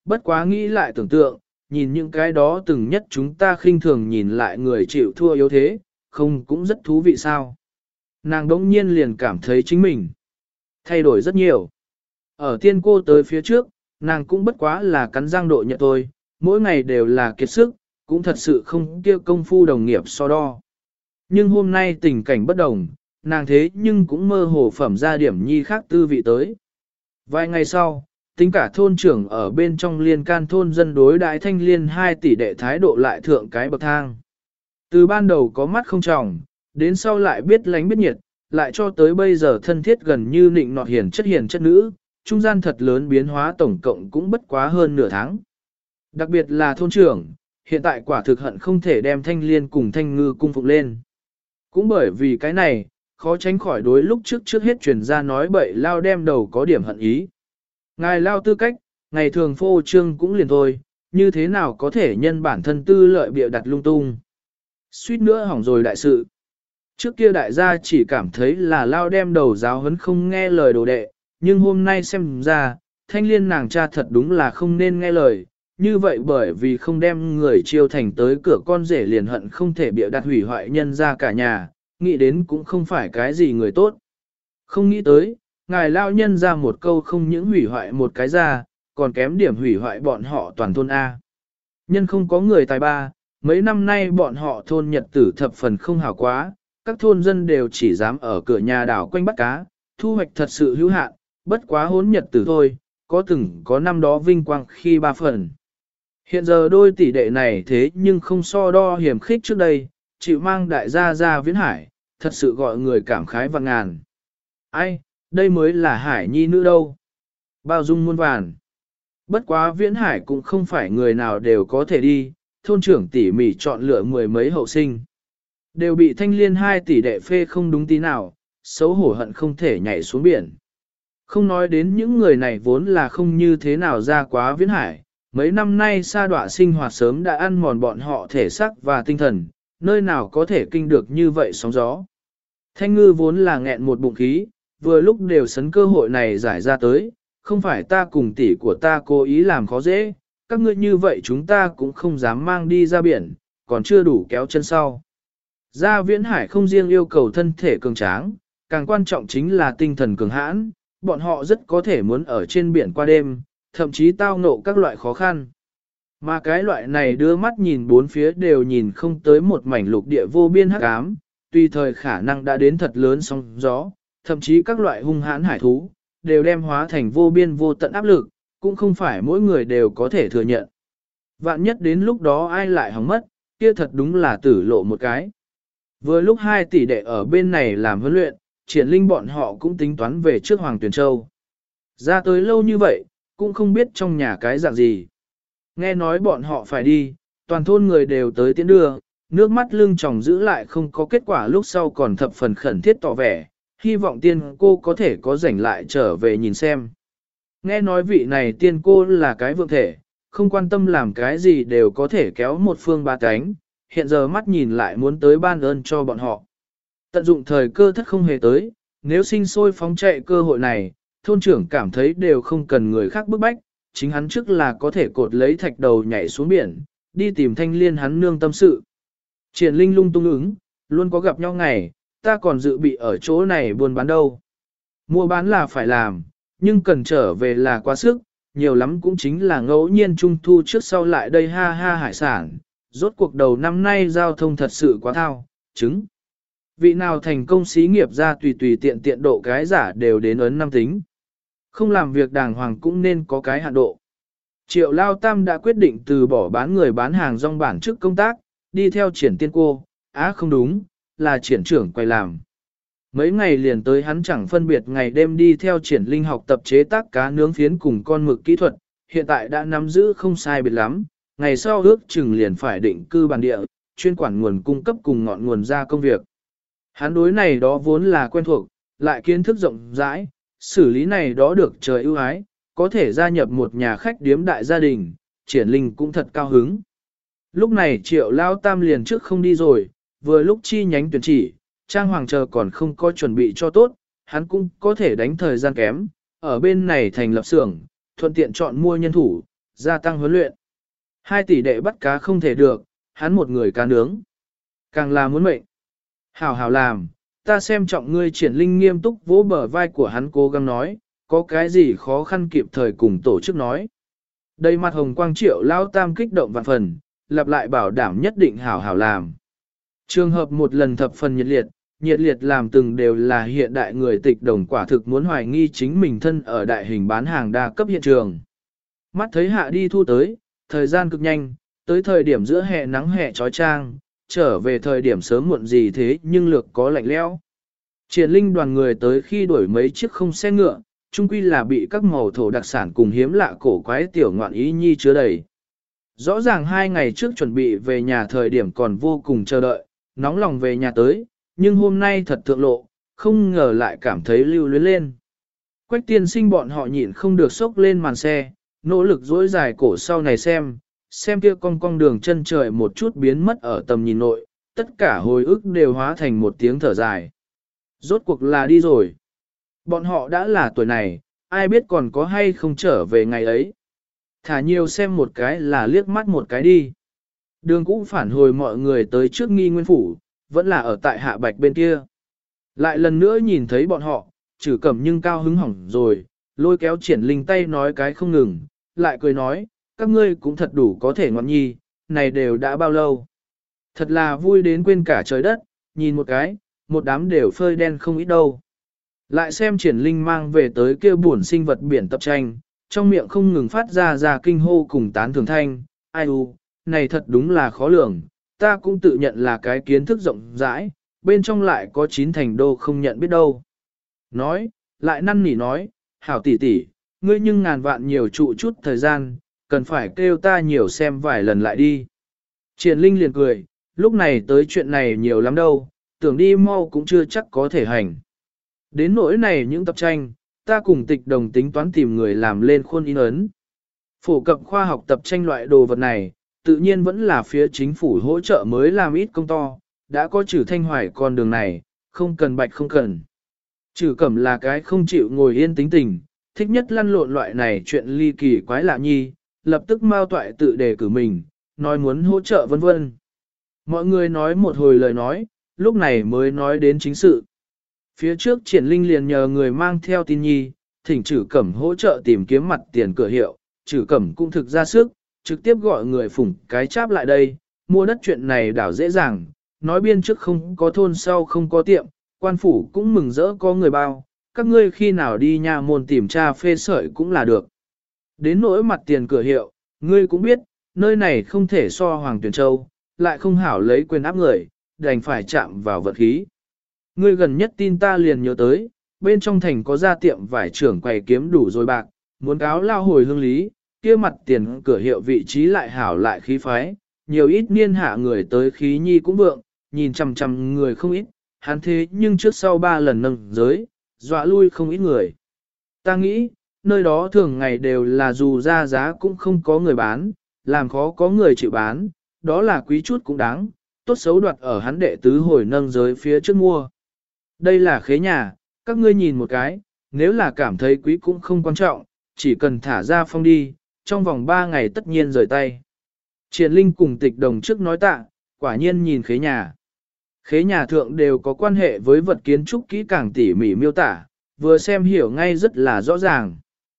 bất quá nghĩ lại tưởng tượng, nhìn những cái đó từng nhất chúng ta khinh thường nhìn lại người chịu thua yếu thế, không cũng rất thú vị sao. Nàng đỗng nhiên liền cảm thấy chính mình thay đổi rất nhiều. Ở tiên cô tới phía trước, nàng cũng bất quá là cắn răng độ nhận tôi, mỗi ngày đều là kiệt sức, cũng thật sự không kia công phu đồng nghiệp so đo. Nhưng hôm nay tình cảnh bất đồng, nàng thế nhưng cũng mơ hồ phẩm ra điểm nhi khác tư vị tới. Vài ngày sau, tính cả thôn trưởng ở bên trong liên can thôn dân đối đại thanh liên hai tỷ đệ thái độ lại thượng cái bậc thang. Từ ban đầu có mắt không tròng, đến sau lại biết lánh biết nhiệt, lại cho tới bây giờ thân thiết gần như nịnh nọt hiền chất hiền chất nữ, trung gian thật lớn biến hóa tổng cộng cũng bất quá hơn nửa tháng. Đặc biệt là thôn trưởng, hiện tại quả thực hận không thể đem thanh liên cùng thanh ngư cung phục lên. Cũng bởi vì cái này, khó tránh khỏi đối lúc trước trước hết truyền ra nói bậy lao đem đầu có điểm hận ý. Ngài lao tư cách, ngày thường phô trương cũng liền thôi, như thế nào có thể nhân bản thân tư lợi bịa đặt lung tung. Suýt nữa hỏng rồi đại sự. Trước kia đại gia chỉ cảm thấy là lao đem đầu giáo huấn không nghe lời đồ đệ, nhưng hôm nay xem ra, thanh liên nàng cha thật đúng là không nên nghe lời, như vậy bởi vì không đem người chiêu thành tới cửa con rể liền hận không thể bịa đặt hủy hoại nhân ra cả nhà, nghĩ đến cũng không phải cái gì người tốt. Không nghĩ tới, ngài lao nhân ra một câu không những hủy hoại một cái ra, còn kém điểm hủy hoại bọn họ toàn thôn A. Nhân không có người tài ba, mấy năm nay bọn họ thôn nhật tử thập phần không hảo quá, các thôn dân đều chỉ dám ở cửa nhà đảo quanh bắt cá, thu hoạch thật sự hữu hạn, bất quá hốn nhật tử thôi, có từng có năm đó vinh quang khi ba phần. Hiện giờ đôi tỷ đệ này thế nhưng không so đo hiểm khích trước đây, chịu mang đại gia ra viễn hải, thật sự gọi người cảm khái và ngàn. Ai, đây mới là hải nhi nữ đâu. Bao dung muôn vàn. Bất quá viễn hải cũng không phải người nào đều có thể đi, thôn trưởng tỉ mỉ chọn lựa mười mấy hậu sinh. Đều bị thanh liên hai tỷ đệ phê không đúng tí nào, xấu hổ hận không thể nhảy xuống biển. Không nói đến những người này vốn là không như thế nào ra quá viễn hải, mấy năm nay sa đọa sinh hoạt sớm đã ăn mòn bọn họ thể xác và tinh thần, nơi nào có thể kinh được như vậy sóng gió. Thanh ngư vốn là nghẹn một bụng khí, vừa lúc đều sấn cơ hội này giải ra tới, không phải ta cùng tỷ của ta cố ý làm khó dễ, các ngươi như vậy chúng ta cũng không dám mang đi ra biển, còn chưa đủ kéo chân sau. Ra viễn hải không riêng yêu cầu thân thể cường tráng, càng quan trọng chính là tinh thần cường hãn, bọn họ rất có thể muốn ở trên biển qua đêm, thậm chí tao ngộ các loại khó khăn. Mà cái loại này đưa mắt nhìn bốn phía đều nhìn không tới một mảnh lục địa vô biên hắc ám, tùy thời khả năng đã đến thật lớn sóng gió, thậm chí các loại hung hãn hải thú, đều đem hóa thành vô biên vô tận áp lực, cũng không phải mỗi người đều có thể thừa nhận. Vạn nhất đến lúc đó ai lại hỏng mất, kia thật đúng là tử lộ một cái. Vừa lúc hai tỷ đệ ở bên này làm huấn luyện, triển linh bọn họ cũng tính toán về trước Hoàng Tuyền Châu. Ra tới lâu như vậy, cũng không biết trong nhà cái dạng gì. Nghe nói bọn họ phải đi, toàn thôn người đều tới tiến đưa, nước mắt lưng tròng giữ lại không có kết quả lúc sau còn thập phần khẩn thiết tỏ vẻ, hy vọng tiên cô có thể có rảnh lại trở về nhìn xem. Nghe nói vị này tiên cô là cái vượng thể, không quan tâm làm cái gì đều có thể kéo một phương ba cánh, hiện giờ mắt nhìn lại muốn tới ban ơn cho bọn họ. Tận dụng thời cơ thất không hề tới, nếu sinh sôi phóng chạy cơ hội này, thôn trưởng cảm thấy đều không cần người khác bức bách, chính hắn trước là có thể cột lấy thạch đầu nhảy xuống biển, đi tìm thanh liên hắn nương tâm sự. Triển linh lung tung ứng, luôn có gặp nhau ngày, ta còn dự bị ở chỗ này buôn bán đâu. Mua bán là phải làm, nhưng cần trở về là quá sức, nhiều lắm cũng chính là ngẫu nhiên trung thu trước sau lại đây ha ha hải sản, rốt cuộc đầu năm nay giao thông thật sự quá thao, chứng. Vị nào thành công xí nghiệp ra tùy tùy tiện tiện độ cái giả đều đến ấn năm tính. Không làm việc đàng hoàng cũng nên có cái hạn độ. Triệu Lao Tam đã quyết định từ bỏ bán người bán hàng rong bản trước công tác, đi theo triển tiên cô, á không đúng, là triển trưởng quay làm. Mấy ngày liền tới hắn chẳng phân biệt ngày đêm đi theo triển linh học tập chế tác cá nướng phiến cùng con mực kỹ thuật, hiện tại đã nắm giữ không sai biệt lắm, ngày sau ước chừng liền phải định cư bản địa, chuyên quản nguồn cung cấp cùng ngọn nguồn ra công việc. Hắn đối này đó vốn là quen thuộc, lại kiến thức rộng rãi, xử lý này đó được trời ưu ái, có thể gia nhập một nhà khách điếm đại gia đình, triển linh cũng thật cao hứng. Lúc này triệu lao tam liền trước không đi rồi, vừa lúc chi nhánh tuyển chỉ, trang hoàng chờ còn không có chuẩn bị cho tốt, hắn cũng có thể đánh thời gian kém, ở bên này thành lập xưởng, thuận tiện chọn mua nhân thủ, gia tăng huấn luyện. Hai tỷ đệ bắt cá không thể được, hắn một người cá nướng. Càng là muốn mệnh. Hảo hảo làm, ta xem trọng ngươi. Triển Linh nghiêm túc vỗ bờ vai của hắn cố gắng nói, có cái gì khó khăn kịp thời cùng tổ chức nói. Đầy mặt hồng quang Triệu Lao Tam kích động vạn phần, lặp lại bảo đảm nhất định hảo hảo làm. Trường hợp một lần thập phần nhiệt liệt, nhiệt liệt làm từng đều là hiện đại người tịch đồng quả thực muốn hoài nghi chính mình thân ở đại hình bán hàng đa cấp hiện trường. Mắt thấy hạ đi thu tới, thời gian cực nhanh, tới thời điểm giữa hè nắng hè trói trang, trở về thời điểm sớm muộn gì thế nhưng lược có lạnh lẽo. Triển Linh đoàn người tới khi đuổi mấy chiếc không xe ngựa, chung quy là bị các màu thổ đặc sản cùng hiếm lạ cổ quái tiểu ngoạn ý nhi chứa đầy. Rõ ràng hai ngày trước chuẩn bị về nhà thời điểm còn vô cùng chờ đợi, nóng lòng về nhà tới, nhưng hôm nay thật thượng lộ, không ngờ lại cảm thấy lưu luyến lên. Quách tiên sinh bọn họ nhịn không được sốc lên màn xe, nỗ lực dỗi dài cổ sau này xem, xem kia cong cong đường chân trời một chút biến mất ở tầm nhìn nội, tất cả hồi ức đều hóa thành một tiếng thở dài. Rốt cuộc là đi rồi. Bọn họ đã là tuổi này, ai biết còn có hay không trở về ngày ấy. Thả nhiều xem một cái là liếc mắt một cái đi. Đường cũ phản hồi mọi người tới trước Nghi Nguyên Phủ, vẫn là ở tại Hạ Bạch bên kia. Lại lần nữa nhìn thấy bọn họ, Trử Cẩm nhưng cao hứng hỏng rồi, lôi kéo Triển Linh tay nói cái không ngừng, lại cười nói, các ngươi cũng thật đủ có thể ngọn nhi, này đều đã bao lâu. Thật là vui đến quên cả trời đất, nhìn một cái, một đám đều phơi đen không ít đâu. Lại xem Triển Linh mang về tới kia buồn sinh vật biển tập tranh, trong miệng không ngừng phát ra ra kinh hô cùng tán thường thanh, ai u, này thật đúng là khó lường, ta cũng tự nhận là cái kiến thức rộng rãi, bên trong lại có chín thành đô không nhận biết đâu. Nói, lại năn nỉ nói, hảo tỷ tỷ, ngươi nhưng ngàn vạn nhiều trụ chút thời gian, cần phải kêu ta nhiều xem vài lần lại đi. Triển Linh liền cười, lúc này tới chuyện này nhiều lắm đâu, tưởng đi mau cũng chưa chắc có thể hành. Đến nỗi này những tập tranh, ta cùng Tịch Đồng tính toán tìm người làm lên khuôn in ấn. Phổ cập khoa học tập tranh loại đồ vật này, tự nhiên vẫn là phía chính phủ hỗ trợ mới làm ít công to, đã có Trử Thanh Hoài con đường này, không cần bạch không cần. Trử Cẩm là cái không chịu ngồi yên tính tình, thích nhất lăn lộn loại này chuyện ly kỳ quái lạ nhi, lập tức mao toại tự đề cử mình, nói muốn hỗ trợ vân vân. Mọi người nói một hồi lời nói, lúc này mới nói đến chính sự. Phía trước Triển Linh liền nhờ người mang theo tin nhi, thỉnh Trử Cẩm hỗ trợ tìm kiếm mặt tiền cửa hiệu, Trử Cẩm cũng thực ra sức, trực tiếp gọi người phủng cái cháp lại đây, mua đất chuyện này đảo dễ dàng, nói biên trước không có thôn sau không có tiệm, quan phủ cũng mừng rỡ có người bao, các ngươi khi nào đi nhà môn tìm tra phê sợi cũng là được. Đến nỗi mặt tiền cửa hiệu, ngươi cũng biết, nơi này không thể so Hoàng Tuyền Châu, lại không hảo lấy quyền áp người, đành phải chạm vào vật khí. Ngươi gần nhất tin ta liền nhớ tới, bên trong thành có ra tiệm vải trưởng quầy kiếm đủ rồi bạc, muốn cáo lao hồi hương lý, kia mặt tiền cửa hiệu vị trí lại hảo lại khí phái, nhiều ít niên hạ người tới khí nhi cũng vượng, nhìn chằm chằm người không ít, hắn thế nhưng trước sau ba lần nâng giới, dọa lui không ít người. Ta nghĩ, nơi đó thường ngày đều là dù ra giá cũng không có người bán, làm khó có người chịu bán, đó là quý chút cũng đáng, tốt xấu đoạt ở hắn đệ tứ hồi nâng giới phía trước mua. Đây là khế nhà, các ngươi nhìn một cái, nếu là cảm thấy quý cũng không quan trọng, chỉ cần thả ra phong đi, trong vòng ba ngày tất nhiên rời tay. Triển Linh cùng Tịch Đồng trước nói tạ, quả nhiên nhìn khế nhà. Khế nhà thượng đều có quan hệ với vật kiến trúc kỹ càng tỉ mỉ miêu tả, vừa xem hiểu ngay rất là rõ ràng.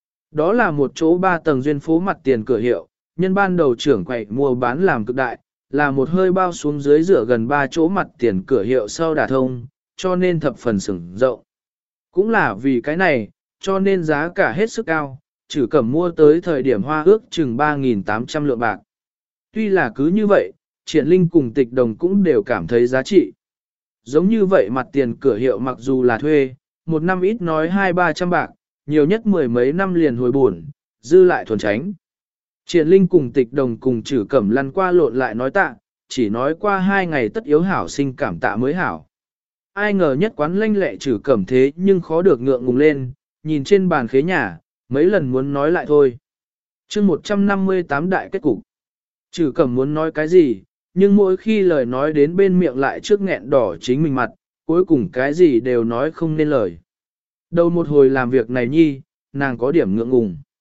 Đó là một chỗ ba tầng duyên phố mặt tiền cửa hiệu, nhân ban đầu trưởng quầy mua bán làm cực đại, là một hơi bao xuống dưới rửa gần ba chỗ mặt tiền cửa hiệu sau đả thông, cho nên thập phần sừng rộng. Cũng là vì cái này, cho nên giá cả hết sức cao, Trử Cẩm mua tới thời điểm hoa ước chừng ba nghìn tám trăm lượng bạc. Tuy là cứ như vậy, Triển Linh cùng Tịch Đồng cũng đều cảm thấy giá trị. Giống như vậy mặt tiền cửa hiệu mặc dù là thuê, một năm ít nói hai ba trăm bạc, nhiều nhất mười mấy năm liền hồi buồn, dư lại thuần tránh. Triển Linh cùng Tịch Đồng cùng Trử Cẩm lăn qua lộn lại nói tạ, chỉ nói qua hai ngày tất yếu hảo sinh cảm tạ mới hảo. Ai ngờ nhất quán lanh lẹ Trử Cẩm thế nhưng khó được ngượng ngùng lên, nhìn trên bàn khế nhà, mấy lần muốn nói lại thôi. chương một trăm năm mươi tám đại kết cục. Trử Cẩm muốn nói cái gì, nhưng mỗi khi lời nói đến bên miệng lại trước nghẹn đỏ chính mình mặt, cuối cùng cái gì đều nói không nên lời. Đầu một hồi làm việc này nhi, nàng có điểm ngượng ngùng.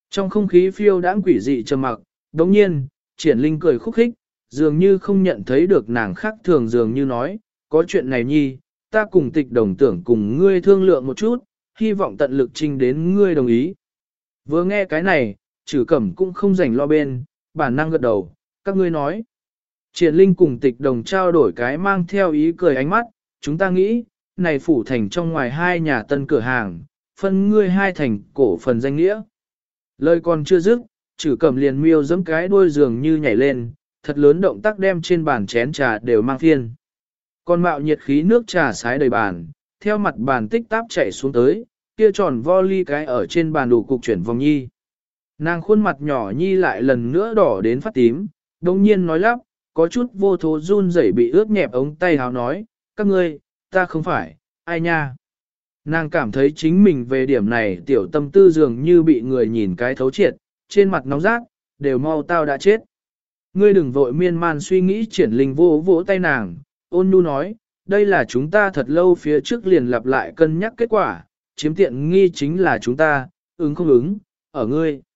Trong không khí phiêu đãng quỷ dị trầm mặc, đồng nhiên, triển linh cười khúc khích, dường như không nhận thấy được nàng khác thường dường như nói, có chuyện này nhi, ta cùng tịch đồng tưởng cùng ngươi thương lượng một chút, hy vọng tận lực trình đến ngươi đồng ý. Vừa nghe cái này, Trử Cẩm cũng không rảnh lo bên, bản năng gật đầu, các ngươi nói. Triển linh cùng tịch đồng trao đổi cái mang theo ý cười ánh mắt, chúng ta nghĩ, này phủ thành trong ngoài hai nhà tân cửa hàng, phân ngươi hai thành cổ phần danh nghĩa. Lời còn chưa dứt, Trử Cẩm liền miêu giẫm cái đuôi giường như nhảy lên, thật lớn động tác đem trên bàn chén trà đều mang phiên. Còn mạo nhiệt khí nước trà sái đầy bàn, theo mặt bàn tích táp chạy xuống tới, kia tròn vo ly cái ở trên bàn đủ cục chuyển vòng nhi. Nàng khuôn mặt nhỏ nhi lại lần nữa đỏ đến phát tím, đồng nhiên nói lắp, có chút vô thố run rẩy bị ướt nhẹp ống tay háo nói, các ngươi, ta không phải, ai nha. Nàng cảm thấy chính mình về điểm này tiểu tâm tư dường như bị người nhìn cái thấu triệt, trên mặt nóng rát, đều mau tao đã chết. Ngươi đừng vội miên man suy nghĩ triển linh vô vỗ tay nàng, ôn nhu nói, đây là chúng ta thật lâu phía trước liền lặp lại cân nhắc kết quả, chiếm tiện nghi chính là chúng ta, ứng không ứng, ở ngươi.